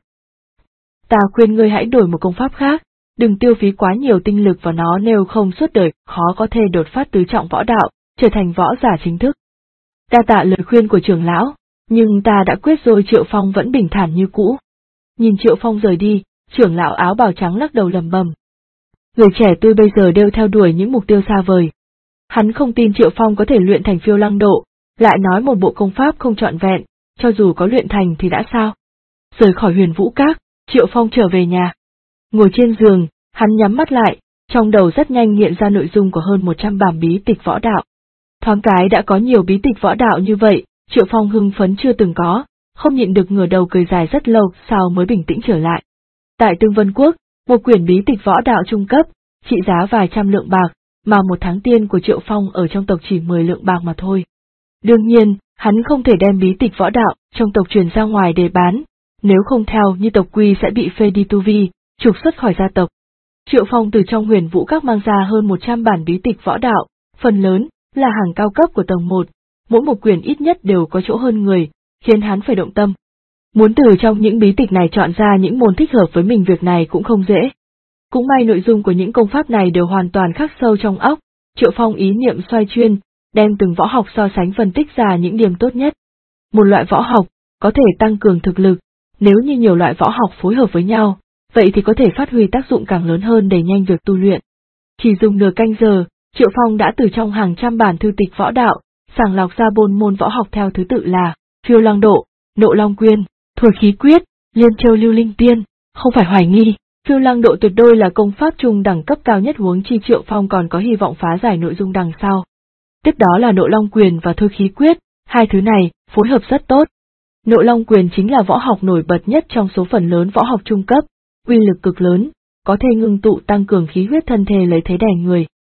Ta khuyên ngươi hãy đổi một công pháp khác, đừng tiêu phí quá nhiều tinh lực vào nó, nếu không suốt đời khó có thể đột phát tứ trọng võ đạo, trở thành võ giả chính thức. Đa tạ lời khuyên của trưởng lão, nhưng ta đã quyết rồi. Triệu Phong vẫn bình thản như cũ. Nhìn Triệu Phong rời đi, trưởng lão áo bào trắng lắc đầu lẩm bẩm. Người trẻ tuổi bây giờ đều theo đuổi những mục tiêu xa vời. Hắn không tin Triệu Phong có thể luyện thành Phiêu Lăng Độ, lại nói một bộ công pháp không trọn vẹn, cho dù có luyện thành thì đã sao? Rời khỏi Huyền Vũ Các, Triệu Phong trở về nhà. Ngồi trên giường, hắn nhắm mắt lại, trong đầu rất nhanh hiện ra nội dung của hơn 100 bản bí tịch võ đạo. Thoáng cái đã có nhiều bí tịch võ đạo như vậy, Triệu Phong hưng phấn chưa từng có, không nhịn được ngửa đầu cười dài rất lâu sau mới bình tĩnh trở lại. Tại Tương Vân Quốc, một quyển bí tịch võ đạo trung cấp, trị giá vài trăm lượng bạc, mà một tháng tiên của Triệu Phong ở trong tộc chỉ 10 lượng bạc mà thôi. Đương nhiên, hắn không thể đem bí tịch võ đạo trong tộc truyền ra ngoài để bán, nếu không theo như tộc quy sẽ bị phê đi tu vi, trục xuất khỏi gia tộc. Triệu Phong từ trong Huyền Vũ Các mang ra hơn 100 bản bí tịch võ đạo, phần lớn là hàng cao cấp của tầng 1, mỗi một quyển ít nhất đều có chỗ hơn người, khiến hắn phải động tâm. Muốn từ trong những bí tịch này chọn ra những môn thích hợp với mình, việc này cũng không dễ. Cũng may nội dung của những công pháp này đều hoàn toàn khắc sâu trong óc, Triệu Phong ý niệm xoay chuyên, đem từng võ học so sánh phân tích ra những điểm tốt nhất. Một loại võ học có thể tăng cường thực lực, nếu như nhiều loại võ học phối hợp với nhau, vậy thì có thể phát huy tác dụng càng lớn hơn, đẩy nhanh việc tu luyện. Chỉ dùng nửa canh giờ, Triệu Phong đã từ trong hàng trăm bản thư tịch võ đạo, sàng lọc ra 4 môn võ học theo thứ tự là Phiêu Lăng Độ, Nộ Long Quyên, Thôi Khí Quyết, Liên Châu Lưu Linh Tiên. Không phải hoài nghi, Phiêu Lăng Độ tuyệt đối là công pháp trung đẳng cấp cao nhất, huống chi Triệu Phong còn có hy vọng phá giải nội dung đằng sau. Tiếp đó là Nộ Long Quyền và Thôi Khí Quyết, hai thứ này phối hợp rất tốt. Nộ Long Quyền chính là võ học nổi bật nhất trong số phần lớn võ học trung cấp, uy lực cực lớn, có thể ngưng tụ tăng cường khí huyết thân thể lấy thế đè người,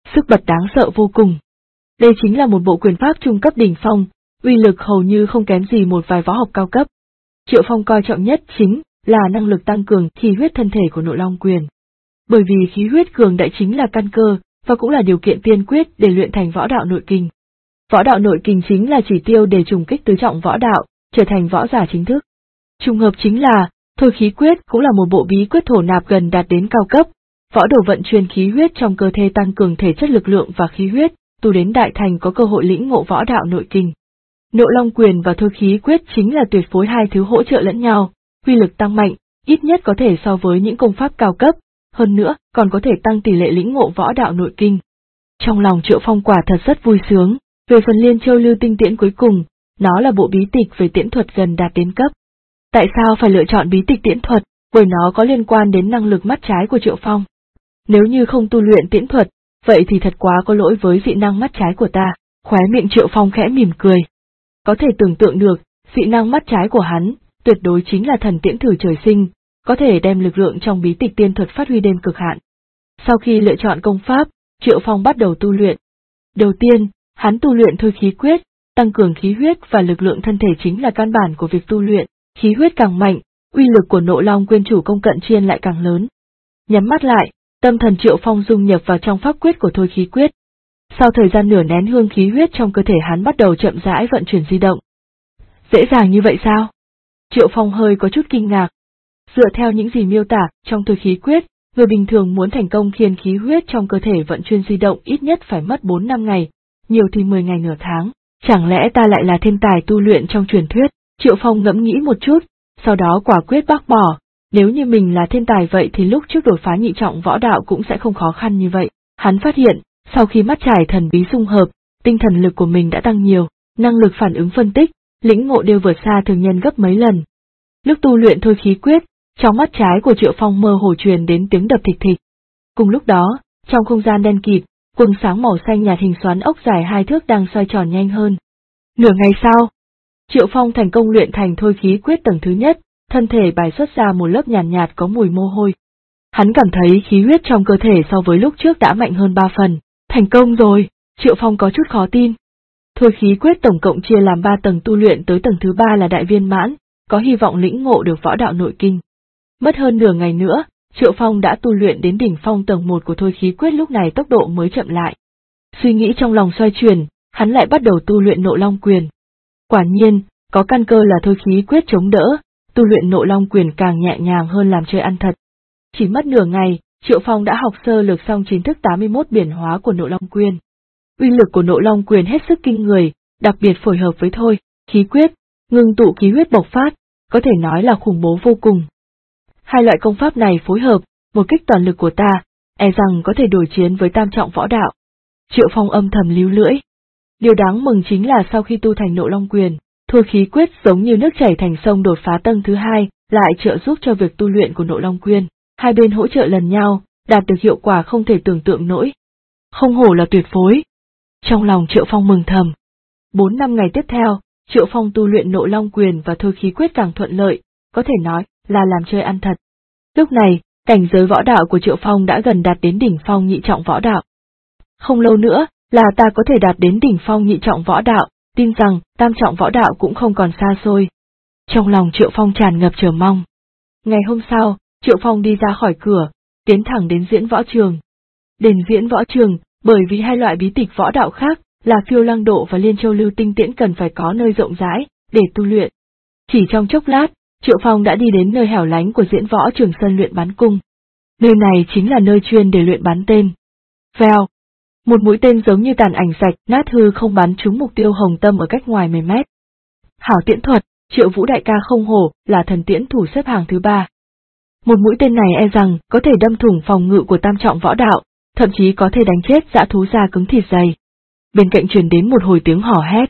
sức bật đáng sợ vô cùng. Đây chính là một bộ quyền pháp trung cấp đỉnh phong, uy lực hầu như không kém gì một vài võ học cao cấp. Triệu Phong coi trọng nhất chính là năng lực tăng cường khí huyết thân thể của Nội Long Quyền. Bởi vì khí huyết cường đại chính là căn cơ, và cũng là điều kiện tiên quyết để luyện thành võ đạo nội kình. Võ đạo nội kình chính là chỉ tiêu để trùng kích tứ trọng võ đạo, trở thành võ giả chính thức. Trùng hợp chính là, Thôi Khí Quyết cũng là một bộ bí quyết thổ nạp gần đạt đến cao cấp, võ đồ vận chuyển khí huyết trong cơ thể tăng cường thể chất lực lượng và khí huyết, tu đến đại thành có cơ hội lĩnh ngộ võ đạo nội kình. Nội Long Quyền và Thôi Khí Quyết chính là tuyệt phối hai thứ hỗ trợ lẫn nhau, uy lực tăng mạnh, ít nhất có thể so với những công pháp cao cấp, hơn nữa còn có thể tăng tỷ lệ lĩnh ngộ võ đạo nội kinh. Trong lòng Triệu Phong quả thật rất vui sướng, về phần Liên Châu Lưu Tinh Tiễn cuối cùng, nó là bộ bí tịch về tiễn thuật gần đạt đến cấp. Tại sao phải lựa chọn bí tịch tiễn thuật, bởi nó có liên quan đến năng lực mắt trái của Triệu Phong. Nếu như không tu luyện tiễn thuật, vậy thì thật quá có lỗi với dị năng mắt trái của ta, khóe miệng Triệu Phong khẽ mỉm cười. Có thể tưởng tượng được, dị năng mắt trái của hắn, tuyệt đối chính là thần tiễn thử trời sinh, có thể đem lực lượng trong bí tịch tiên thuật phát huy đến cực hạn. Sau khi lựa chọn công pháp, Triệu Phong bắt đầu tu luyện. Đầu tiên, hắn tu luyện Thôi Khí Quyết, tăng cường khí huyết và lực lượng thân thể chính là căn bản của việc tu luyện, khí huyết càng mạnh, uy lực của Nội Long Quyền chủ công cận chiên lại càng lớn. Nhắm mắt lại, tâm thần Triệu Phong dung nhập vào trong pháp quyết của Thôi Khí Quyết. Sau thời gian nửa nén hương khí huyết trong cơ thể hắn bắt đầu chậm rãi vận chuyển di động. Dễ dàng như vậy sao? Triệu Phong hơi có chút kinh ngạc. Dựa theo những gì miêu tả trong Thôi Khí Quyết, người bình thường muốn thành công khiến khí huyết trong cơ thể vận chuyển di động ít nhất phải mất 4-5 ngày, nhiều thì 10 ngày nửa tháng. Chẳng lẽ ta lại là thiên tài tu luyện trong truyền thuyết? Triệu Phong ngẫm nghĩ một chút, sau đó quả quyết bác bỏ. Nếu như mình là thiên tài vậy thì lúc trước đột phá nhị trọng võ đạo cũng sẽ không khó khăn như vậy. Hắn phát hiện, sau khi mắt trải thần bí xung hợp, tinh thần lực của mình đã tăng nhiều, năng lực phản ứng phân tích, lĩnh ngộ đều vượt xa thường nhân gấp mấy lần. Lúc tu luyện Thôi Khí Quyết, trong mắt trái của Triệu Phong mơ hồ truyền đến tiếng đập thịch thịch. Cùng lúc đó, trong không gian đen kịt, quầng sáng màu xanh nhạt hình xoắn ốc dài 2 thước đang xoay tròn nhanh hơn. Nửa ngày sau, Triệu Phong thành công luyện thành Thôi Khí Quyết tầng thứ nhất, thân thể bài xuất ra một lớp nhàn nhạt có mùi mồ hôi. Hắn cảm thấy khí huyết trong cơ thể so với lúc trước đã mạnh hơn 3 phần. Thành công rồi, Triệu Phong có chút khó tin. Thôi Khí Quyết tổng cộng chia làm 3 tầng tu luyện, tới tầng thứ 3 là đại viên mãn, có hy vọng lĩnh ngộ được võ đạo nội kinh. Mất hơn nửa ngày nữa, Triệu Phong đã tu luyện đến đỉnh phong tầng 1 của Thôi Khí Quyết, lúc này tốc độ mới chậm lại. Suy nghĩ trong lòng xoay chuyển, hắn lại bắt đầu tu luyện Nội Long Quyền. Quả nhiên, có căn cơ là Thôi Khí Quyết chống đỡ, tu luyện Nội Long Quyền càng nhẹ nhàng hơn làm chơi ăn thật. Chỉ mất nửa ngày, Triệu Phong đã học sơ lược xong chính thức 81 biến hóa của Nội Long Quyền. Uy lực của Nội Long Quyền hết sức kinh người, đặc biệt phối hợp với Thôi Khí Quyết, ngưng tụ khí huyết bộc phát, có thể nói là khủng bố vô cùng. Hai loại công pháp này phối hợp, một kích toàn lực của ta, e rằng có thể đối chiến với tam trọng võ đạo. Triệu Phong âm thầm líu lưỡi. Điều đáng mừng chính là sau khi tu thành Nội Long Quyền, Thôi Khí Quyết giống như nước chảy thành sông đột phá tầng thứ 2, lại trợ giúp cho việc tu luyện của Nội Long Quyền. Hai bên hỗ trợ lần nhau, đạt được hiệu quả không thể tưởng tượng nổi. Không hổ là tuyệt phối. Trong lòng Triệu Phong mừng thầm. 4-5 ngày tiếp theo, Triệu Phong tu luyện Nội Long Quyền và Thôi Khí Quyết càng thuận lợi, có thể nói là làm chơi ăn thật. Lúc này, cảnh giới võ đạo của Triệu Phong đã gần đạt đến đỉnh phong nhị trọng võ đạo. Không lâu nữa, là ta có thể đạt đến đỉnh phong nhị trọng võ đạo, tin rằng tam trọng võ đạo cũng không còn xa xôi. Trong lòng Triệu Phong tràn ngập chờ mong. Ngày hôm sau, Triệu Phong đi ra khỏi cửa, tiến thẳng đến diễn võ trường. Đến diễn võ trường, bởi vì hai loại bí tịch võ đạo khác, là Phiêu Lăng Độ và Liên Châu Lưu Tinh Tiễn cần phải có nơi rộng rãi, để tu luyện. Chỉ trong chốc lát, Triệu Phong đã đi đến nơi hẻo lánh của diễn võ trường sân luyện bắn cung. Nơi này chính là nơi chuyên để luyện bắn tên. Vèo! Một mũi tên giống như tàn ảnh rạch nát hư không bắn trúng mục tiêu hồng tâm ở cách ngoài 10 mét. Hảo tiễn thuật, Triệu Vũ đại ca không hổ, là thần tiễn thủ xếp hàng thứ 3. Một mũi tên này e rằng có thể đâm thủng phòng ngự của tam trọng võ đạo, thậm chí có thể đánh chết dã thú da cứng thịt dày. Bên cạnh truyền đến một hồi tiếng hò hét.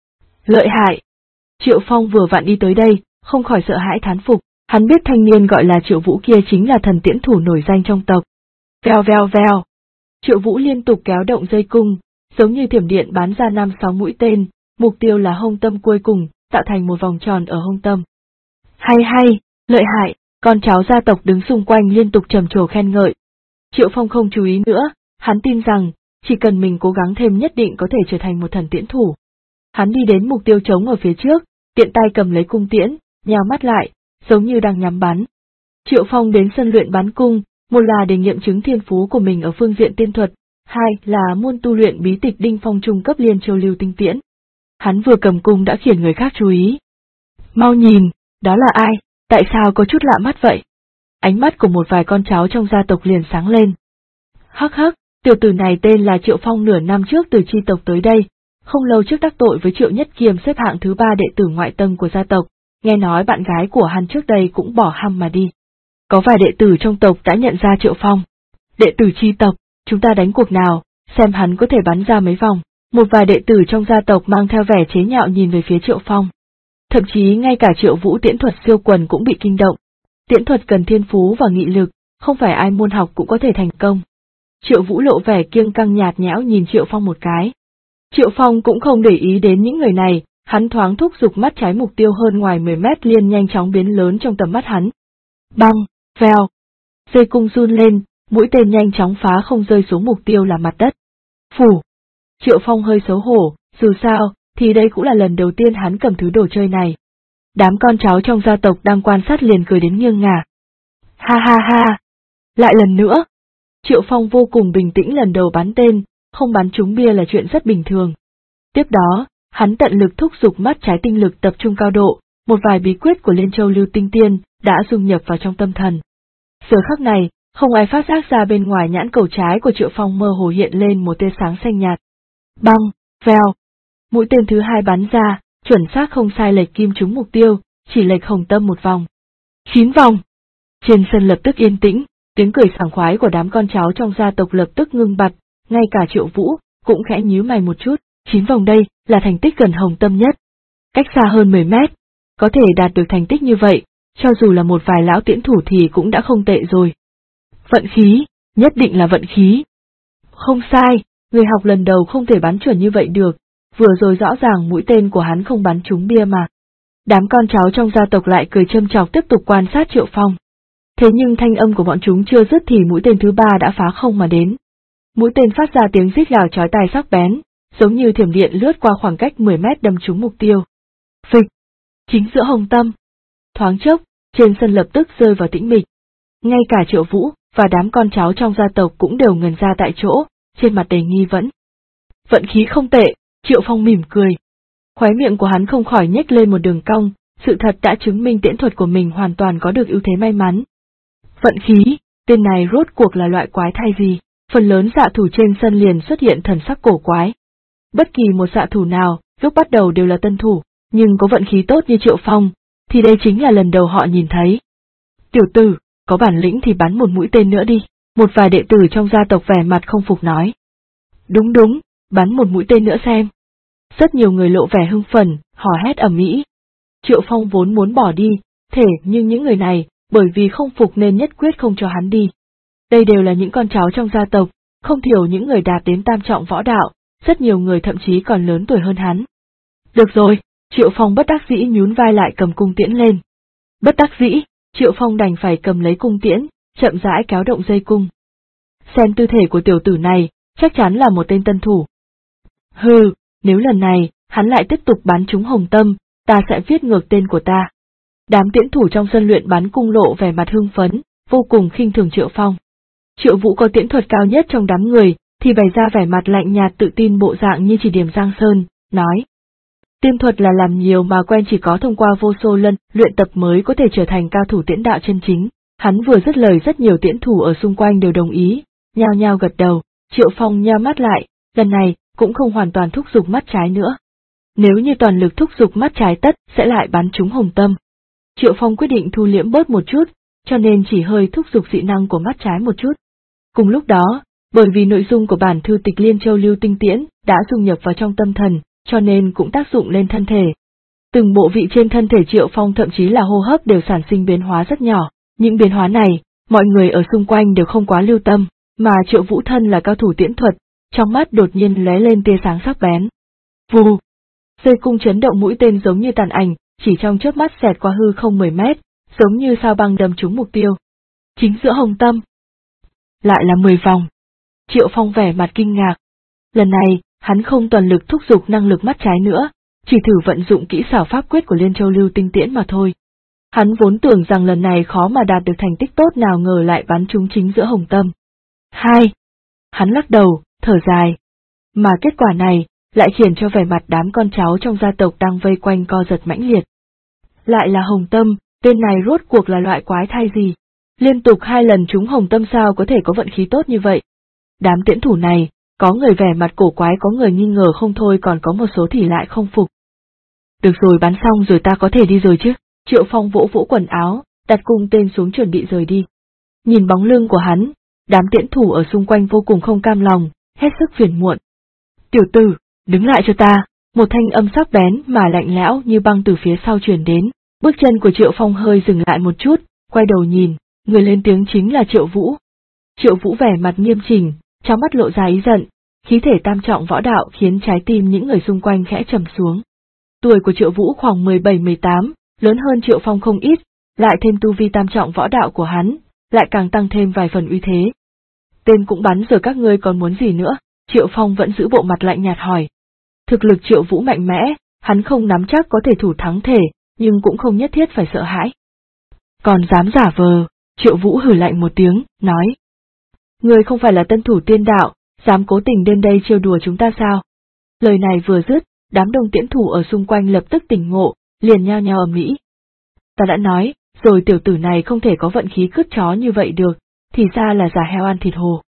Lợi hại! Triệu Phong vừa vặn đi tới đây, không khỏi sợ hãi thán phục, hắn biết thanh niên gọi là Triệu Vũ kia chính là thần tiễn thủ nổi danh trong tộc. Vèo vèo vèo! Triệu Vũ liên tục kéo động dây cung, giống như thiểm điện bắn ra 5-6 mũi tên, mục tiêu là hông tâm cuối cùng, tạo thành một vòng tròn ở hông tâm. Hay hay, lợi hại, con cháu gia tộc đứng xung quanh liên tục trầm trồ khen ngợi. Triệu Phong không chú ý nữa, hắn tin rằng, chỉ cần mình cố gắng thêm nhất định có thể trở thành một thần tiễn thủ. Hắn đi đến mục tiêu trống ở phía trước, tiện tay cầm lấy cung tiễn, nhào mắt lại, giống như đang nhắm bắn. Triệu Phong đến sân luyện bắn cung, một là để nghiệm chứng thiên phú của mình ở phương diện tiên thuật, hai là muốn tu luyện bí tịch Đinh Phong trung cấp Liên Châu Lưu Tinh Tiễn. Hắn vừa cầm cung đã khiến người khác chú ý. Mau nhìn, đó là ai, tại sao có chút lạ mắt vậy? Ánh mắt của một vài con cháu trong gia tộc liền sáng lên. Hắc hắc, tiểu tử này tên là Triệu Phong, nửa năm trước từ chi tộc tới đây, không lâu trước đắc tội với Triệu Nhất Kiềm xếp hạng thứ 3 đệ tử ngoại tầng của gia tộc, nghe nói bạn gái của hắn trước đây cũng bỏ hăm mà đi. Có vài đệ tử trong tộc đã nhận ra Triệu Phong. Đệ tử chi tộc, chúng ta đánh cuộc nào, xem hắn có thể bắn ra mấy vòng. Một vài đệ tử trong gia tộc mang theo vẻ chế nhạo nhìn về phía Triệu Phong. Thậm chí ngay cả Triệu Vũ tiễn thuật siêu quần cũng bị kinh động. Tiễn thuật cần thiên phú và nghị lực, không phải ai muốn học cũng có thể thành công. Triệu Vũ lộ vẻ kiêng căng nhạt nhẽo nhìn Triệu Phong một cái. Triệu Phong cũng không để ý đến những người này, hắn thoáng thúc giục mắt trái mục tiêu hơn ngoài 10 mét liền nhanh chóng biến lớn trong tầm mắt hắn. Băng, vèo. Dây cung run lên, mũi tên nhanh chóng phá không rơi xuống mục tiêu là mặt đất. Phủ. Triệu Phong hơi xấu hổ, dù sao, thì đây cũng là lần đầu tiên hắn cầm thứ đồ chơi này. Đám con cháu trong gia tộc đang quan sát liền cười đến nghiêng ngả. Ha ha ha. Lại lần nữa. Triệu Phong vô cùng bình tĩnh, lần đầu bắn tên, không bắn trúng bia là chuyện rất bình thường. Tiếp đó, hắn tận lực thúc giục mắt trái tinh lực tập trung cao độ, một vài bí quyết của Liên Châu Lưu Tinh Tiên đã dung nhập vào trong tâm thần. Giờ khắc này, không ai phát giác ra bên ngoài nhãn cầu trái của Triệu Phong mơ hồ hiện lên một tia sáng xanh nhạt. Băng, vèo. Mũi tên thứ hai bắn ra, chuẩn xác không sai lệch kim trúng mục tiêu, chỉ lệch hồng tâm một vòng. 9 vòng. Trên sân lập tức yên tĩnh, tiếng cười sảng khoái của đám con cháu trong gia tộc lập tức ngưng bặt, ngay cả Triệu Vũ cũng khẽ nhíu mày một chút. 9 vòng đây là thành tích gần hồng tâm nhất. Cách xa hơn 10 mét, có thể đạt được thành tích như vậy, cho dù là một vài lão tiễn thủ thì cũng đã không tệ rồi. Vận khí, nhất định là vận khí. Không sai, người học lần đầu không thể bắn chuẩn như vậy được, vừa rồi rõ ràng mũi tên của hắn không bắn trúng bia mà. Đám con cháu trong gia tộc lại cười châm chọc tiếp tục quan sát Triệu Phong. Thế nhưng thanh âm của bọn chúng chưa dứt thì mũi tên thứ 3 đã phá không mà đến. Mũi tên phát ra tiếng rít gào chói tai sắc bén, giống như thiểm điện lướt qua khoảng cách 10 mét đâm trúng mục tiêu. Phịch! Chính giữa hồng tâm. Thoáng chốc, trên sân lập tức rơi vào tĩnh mịch. Ngay cả Triệu Vũ và đám con cháu trong gia tộc cũng đều ngần ra tại chỗ, trên mặt đầy nghi vấn. Vận khí không tệ, Triệu Phong mỉm cười. Khóe miệng của hắn không khỏi nhếch lên một đường cong, sự thật đã chứng minh tiễn thuật của mình hoàn toàn có được ưu thế may mắn. Vận khí, tên này rốt cuộc là loại quái thai gì? Phần lớn xạ thủ trên sân liền xuất hiện thần sắc cổ quái. Bất kỳ một xạ thủ nào, lúc bắt đầu đều là tân thủ, nhưng có vận khí tốt như Triệu Phong, thì đây chính là lần đầu họ nhìn thấy. Tiểu tử, có bản lĩnh thì bắn một mũi tên nữa đi, một vài đệ tử trong gia tộc vẻ mặt không phục nói. Đúng đúng, bắn một mũi tên nữa xem. Rất nhiều người lộ vẻ hưng phấn, hò hét ầm ĩ. Triệu Phong vốn muốn bỏ đi, nhưng những người này, bởi vì không phục nên nhất quyết không cho hắn đi. Đây đều là những con cháu trong gia tộc, không thiểu những người đạt đến tam trọng võ đạo, rất nhiều người thậm chí còn lớn tuổi hơn hắn. Được rồi, Triệu Phong bất đắc dĩ nhún vai lại cầm cung tiễn lên. Bất đắc dĩ, Triệu Phong đành phải cầm lấy cung tiễn, chậm rãi kéo động dây cung. Xem tư thể của tiểu tử này, chắc chắn là một tên tân thủ. Hừ, nếu lần này, hắn lại tiếp tục bắn trúng hồng tâm, ta sẽ viết ngược tên của ta. Đám tiễn thủ trong sân luyện bắn cung lộ vẻ mặt hưng phấn, vô cùng khinh thường Triệu Phong. Triệu Vũ có tiễn thuật cao nhất trong đám người, thì bày ra vẻ mặt lạnh nhạt tự tin bộ dạng như chỉ điểm Giang Sơn, nói. Tiễn thuật là làm nhiều mà quen, chỉ có thông qua vô số lần luyện tập mới có thể trở thành cao thủ tiễn đạo chân chính. Hắn vừa dứt lời rất nhiều tiễn thủ ở xung quanh đều đồng ý, nhao nhao gật đầu. Triệu Phong nheo mắt lại, lần này cũng không hoàn toàn thúc giục mắt trái nữa. Nếu như toàn lực thúc giục mắt trái tất sẽ lại bắn trúng hồng tâm. Triệu Phong quyết định thu liễm bớt một chút, cho nên chỉ hơi thúc giục dị năng của mắt trái một chút. Cùng lúc đó, bởi vì nội dung của bản thư tịch Liên Châu Lưu Tinh Tiễn đã dung nhập vào trong tâm thần, cho nên cũng tác dụng lên thân thể. Từng bộ vị trên thân thể Triệu Phong thậm chí là hô hấp đều sản sinh biến hóa rất nhỏ. Những biến hóa này, mọi người ở xung quanh đều không quá lưu tâm, mà Triệu Vũ thân là cao thủ tiễn thuật, trong mắt đột nhiên lóe lên tia sáng sắc bén. Vù! Dây cung chấn động, mũi tên giống như tàn ảnh, chỉ trong chớp mắt xẹt qua hư không 10 mét, giống như sao băng đâm trúng mục tiêu. Chính giữa hồng tâm. Lại là 10 vòng. Triệu Phong vẻ mặt kinh ngạc, Lần này, hắn không toàn lực thúc giục năng lực mắt trái nữa, chỉ thử vận dụng kỹ xảo pháp quyết của Liên Châu Lưu Tinh Tiễn mà thôi. Hắn vốn tưởng rằng lần này khó mà đạt được thành tích tốt, nào ngờ lại bắn trúng chính giữa hồng tâm. Hắn lắc đầu, thở dài. Mà kết quả này, lại khiến cho vẻ mặt đám con cháu trong gia tộc đang vây quanh co giật mãnh liệt. Lại là hồng tâm, tên này rốt cuộc là loại quái thai gì? Liên tục 2 lần trúng hồng tâm sao có thể có vận khí tốt như vậy? Đám tiễn thủ này, có người vẻ mặt cổ quái, có người nghi ngờ không thôi, còn có một số thì lại không phục. Được rồi, bắn xong rồi ta có thể đi rồi chứ? Triệu Phong vỗ vỗ quần áo, đặt cung tên xuống chuẩn bị rời đi. Nhìn bóng lưng của hắn, đám tiễn thủ ở xung quanh vô cùng không cam lòng, hết sức phiền muộn. Tiểu tử, đứng lại cho ta, một thanh âm sắc bén mà lạnh lẽo như băng từ phía sau truyền đến, bước chân của Triệu Phong hơi dừng lại một chút, quay đầu nhìn, người lên tiếng chính là Triệu Vũ. Triệu Vũ vẻ mặt nghiêm chỉnh, trong mắt lộ ra ý giận, khí thể tam trọng võ đạo khiến trái tim những người xung quanh khẽ trầm xuống. Tuổi của Triệu Vũ khoảng 17-18, lớn hơn Triệu Phong không ít, lại thêm tu vi tam trọng võ đạo của hắn, lại càng tăng thêm vài phần uy thế. Tên cũng bắn rồi, các ngươi còn muốn gì nữa? Triệu Phong vẫn giữ bộ mặt lạnh nhạt hỏi. Thực lực Triệu Vũ mạnh mẽ, hắn không nắm chắc có thể thủ thắng thể, nhưng cũng không nhất thiết phải sợ hãi. Còn dám giả vờ, Triệu Vũ hừ lạnh một tiếng, nói. Ngươi không phải là tân thủ tiên đạo, dám cố tình đến đây trêu đùa chúng ta sao? Lời này vừa dứt, đám đông tiễn thủ ở xung quanh lập tức tỉnh ngộ, liền nhao nhao ầm ĩ. Ta đã nói, rồi tiểu tử này không thể có vận khí cứt chó như vậy được, thì ra là giả heo ăn thịt hổ.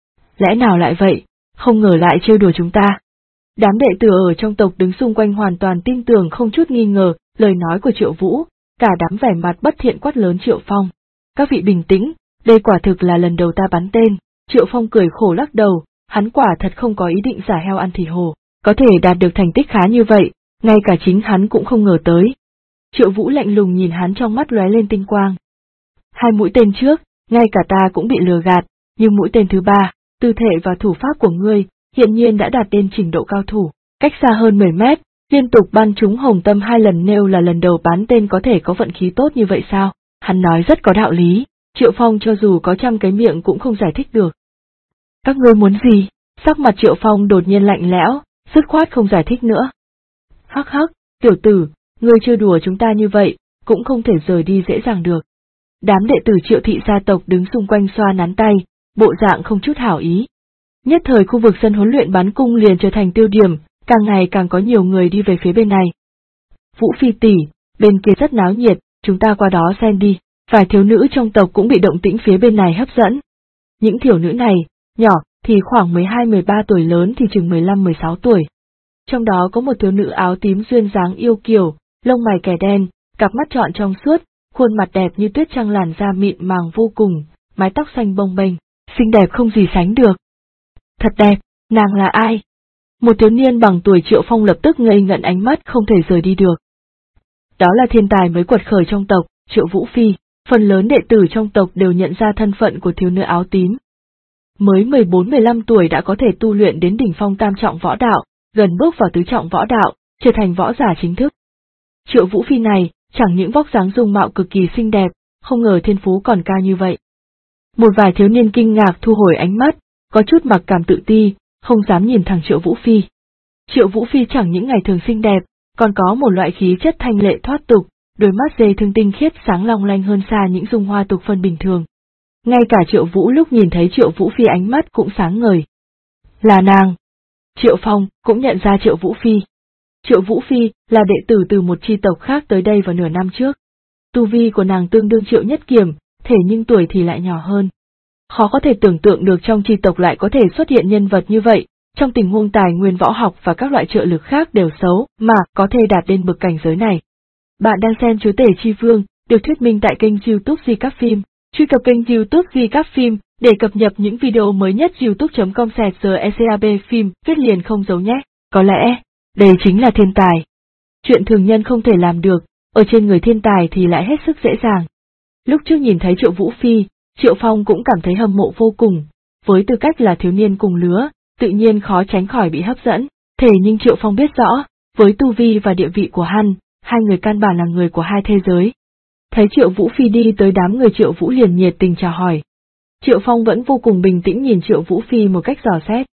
Lẽ nào lại vậy, không ngờ lại trêu đùa chúng ta. Đám đệ tử ở trong tộc đứng xung quanh hoàn toàn tin tưởng, không chút nghi ngờ lời nói của Triệu Vũ, cả đám vẻ mặt bất thiện quát lớn Triệu Phong. Các vị bình tĩnh, đây quả thực là lần đầu ta bắn tên. Triệu Phong cười khổ lắc đầu, hắn quả thật không có ý định giả heo ăn thịt hổ, có thể đạt được thành tích khá như vậy, ngay cả chính hắn cũng không ngờ tới. Triệu Vũ lạnh lùng nhìn hắn, trong mắt lóe lên tinh quang. 2 mũi tên trước, ngay cả ta cũng bị lừa gạt, nhưng mũi tên thứ 3, tư thể và thủ pháp của ngươi, hiện nhiên đã đạt đến trình độ cao thủ, cách xa hơn 10 mét, liên tục bắn trúng hồng tâm 2 lần, nêu là lần đầu bắn tên có thể có vận khí tốt như vậy sao? Hắn nói rất có đạo lý, Triệu Phong cho dù có 100 cái miệng cũng không giải thích được. Các ngươi muốn gì? Sắc mặt Triệu Phong đột nhiên lạnh lẽo, dứt khoát không giải thích nữa. Hắc hắc, tiểu tử, ngươi chơi đùa chúng ta như vậy, cũng không thể rời đi dễ dàng được. Đám đệ tử Triệu thị gia tộc đứng xung quanh xoa nắn tay, bộ dạng không chút hảo ý. Nhất thời khu vực sân huấn luyện bắn cung liền trở thành tiêu điểm, càng ngày càng có nhiều người đi về phía bên này. Vũ Phi tỷ, bên kia rất náo nhiệt, chúng ta qua đó xem đi. Vài thiếu nữ trong tộc cũng bị động tĩnh phía bên này hấp dẫn. Những thiếu nữ này, nhỏ thì khoảng 12-13 tuổi, lớn thì chừng 15-16 tuổi. Trong đó có một thiếu nữ áo tím duyên dáng yêu kiều, lông mày kẻ đen, cặp mắt trọn trong suốt, khuôn mặt đẹp như tuyết trăng, làn da mịn màng vô cùng, mái tóc xanh bồng bềnh, xinh đẹp không gì sánh được. Thật đẹp, nàng là ai? Một thiếu niên bằng tuổi Triệu Phong lập tức ngây ngẩn, ánh mắt không thể rời đi được. Đó là thiên tài mới quật khởi trong tộc, Triệu Vũ Phi. Phần lớn đệ tử trong tộc đều nhận ra thân phận của thiếu nữ áo tím. Mới 14-15 tuổi đã có thể tu luyện đến đỉnh phong tam trọng võ đạo, gần bước vào tứ trọng võ đạo, trở thành võ giả chính thức. Triệu Vũ Phi này, chẳng những vóc dáng dung mạo cực kỳ xinh đẹp, không ngờ thiên phú còn cao như vậy. Một vài thiếu niên kinh ngạc thu hồi ánh mắt, có chút mặc cảm tự ti, không dám nhìn thẳng Triệu Vũ Phi. Triệu Vũ Phi chẳng những ngày thường xinh đẹp, còn có một loại khí chất thanh lệ thoát tục. Đôi mắt dê thương tinh khiết sáng long lanh hơn xa những dung hoa tục phân bình thường. Ngay cả Triệu Vũ lúc nhìn thấy Triệu Vũ Phi ánh mắt cũng sáng ngời. Là nàng. Triệu Phong cũng nhận ra Triệu Vũ Phi. Triệu Vũ Phi là đệ tử từ một chi tộc khác tới đây vào nửa năm trước. Tu vi của nàng tương đương Triệu Nhất Kiểm, thể nhưng tuổi thì lại nhỏ hơn. Khó có thể tưởng tượng được trong chi tộc lại có thể xuất hiện nhân vật như vậy, trong tình huống tài nguyên võ học và các loại trợ lực khác đều xấu, mà có thể đạt đến bậc cảnh giới này. Bạn đang xem Chúa Tể Chi Vương, được thuyết minh tại kênh YouTube Di Cáp Phim. Truy cập kênh YouTube Di Cáp Phim để cập nhật những video mới nhất. youtube.com/GECAB phim, viết liền không giấu nhé. Có lẽ, đây chính là thiên tài. Chuyện thường nhân không thể làm được, ở trên người thiên tài thì lại hết sức dễ dàng. Lúc trước nhìn thấy Triệu Vũ Phi, Triệu Phong cũng cảm thấy hâm mộ vô cùng. Với tư cách là thiếu niên cùng lứa, tự nhiên khó tránh khỏi bị hấp dẫn. Thế nhưng Triệu Phong biết rõ, với tu vi và địa vị của hắn, hai người căn bản là người của hai thế giới. Thấy Triệu Vũ Phi đi tới, đám người Triệu Vũ liền nhiệt tình chào hỏi. Triệu Phong vẫn vô cùng bình tĩnh nhìn Triệu Vũ Phi một cách dò xét.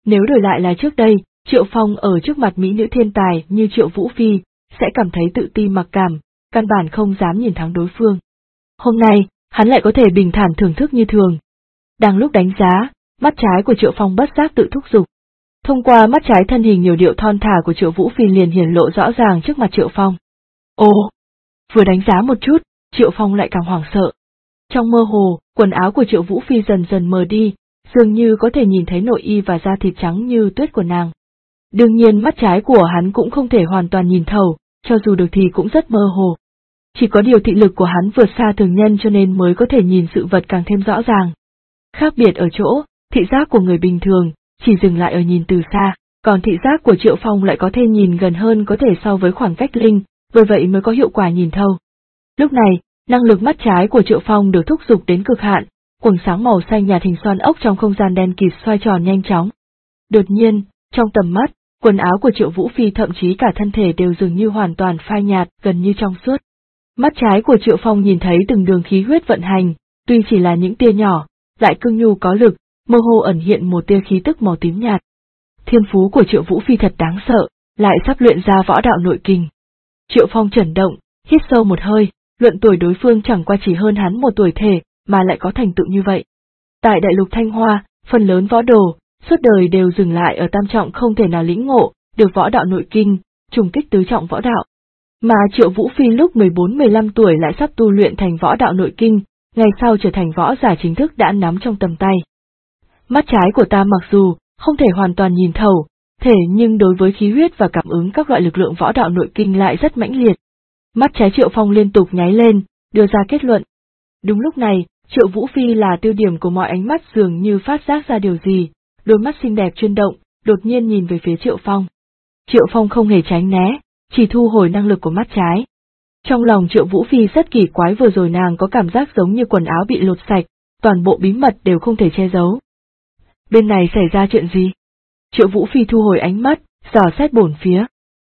Nếu đổi lại là trước đây, Triệu Phong ở trước mặt mỹ nữ thiên tài như Triệu Vũ Phi, sẽ cảm thấy tự ti mặc cảm, căn bản không dám nhìn thẳng đối phương. Hôm nay, hắn lại có thể bình thản thưởng thức như thường. Đang lúc đánh giá, mắt trái của Triệu Phong bất giác tự thúc giục. Thông qua mắt trái thân hình nhiều điệu thon thả của Triệu Vũ Phi liền hiển lộ rõ ràng trước mặt Triệu Phong. Ồ! Vừa đánh giá một chút, Triệu Phong lại càng hoảng sợ. Trong mơ hồ, quần áo của Triệu Vũ Phi dần dần mờ đi, dường như có thể nhìn thấy nội y và da thịt trắng như tuyết của nàng. Đương nhiên mắt trái của hắn cũng không thể hoàn toàn nhìn thấu, cho dù được thì cũng rất mơ hồ. Chỉ có điều thị lực của hắn vượt xa thường nhân cho nên mới có thể nhìn sự vật càng thêm rõ ràng. Khác biệt ở chỗ, thị giác của người bình thường chỉ dừng lại ở nhìn từ xa, còn thị giác của Triệu Phong lại có thể nhìn gần hơn có thể so với khoảng cách linh, bởi vậy mới có hiệu quả nhìn thấu. Lúc này, năng lực mắt trái của Triệu Phong được thúc giục đến cực hạn, quầng sáng màu xanh nhạt hình xoắn ốc trong không gian đen kịt xoay tròn nhanh chóng. Đột nhiên, trong tầm mắt, quần áo của Triệu Vũ Phi thậm chí cả thân thể đều dường như hoàn toàn phai nhạt, gần như trong suốt. Mắt trái của Triệu Phong nhìn thấy từng đường khí huyết vận hành, tuy chỉ là những tia nhỏ, lại cương nhu có lực, mơ hồ ẩn hiện một tia khí tức màu tím nhạt. Thiên phú của Triệu Vũ Phi thật đáng sợ, lại sắp luyện ra võ đạo nội kinh. Triệu Phong chấn động, hít sâu một hơi, luận tuổi đối phương chẳng qua chỉ hơn hắn một tuổi thể, mà lại có thành tựu như vậy. Tại đại lục Thanh Hoa, phần lớn võ đồ, suốt đời đều dừng lại ở tam trọng không thể nào lĩnh ngộ, được võ đạo nội kinh, trùng kích tứ trọng võ đạo. Mà Triệu Vũ Phi lúc 14-15 tuổi lại sắp tu luyện thành võ đạo nội kinh, ngày sau trở thành võ giả chính thức đã nắm trong tầm tay. Mắt trái của ta mặc dù không thể hoàn toàn nhìn thấu, thể nhưng đối với khí huyết và cảm ứng các loại lực lượng võ đạo nội kinh lại rất mãnh liệt. Mắt trái Triệu Phong liên tục nháy lên, đưa ra kết luận. Đúng lúc này, Triệu Vũ Phi là tiêu điểm của mọi ánh mắt dường như phát giác ra điều gì, đôi mắt xinh đẹp chuyển động, đột nhiên nhìn về phía Triệu Phong. Triệu Phong không hề tránh né, chỉ thu hồi năng lực của mắt trái. Trong lòng Triệu Vũ Phi rất kỳ quái, vừa rồi nàng có cảm giác giống như quần áo bị lột sạch, toàn bộ bí mật đều không thể che giấu. Bên này xảy ra chuyện gì? Triệu Vũ Phi thu hồi ánh mắt, dò xét bổn phía.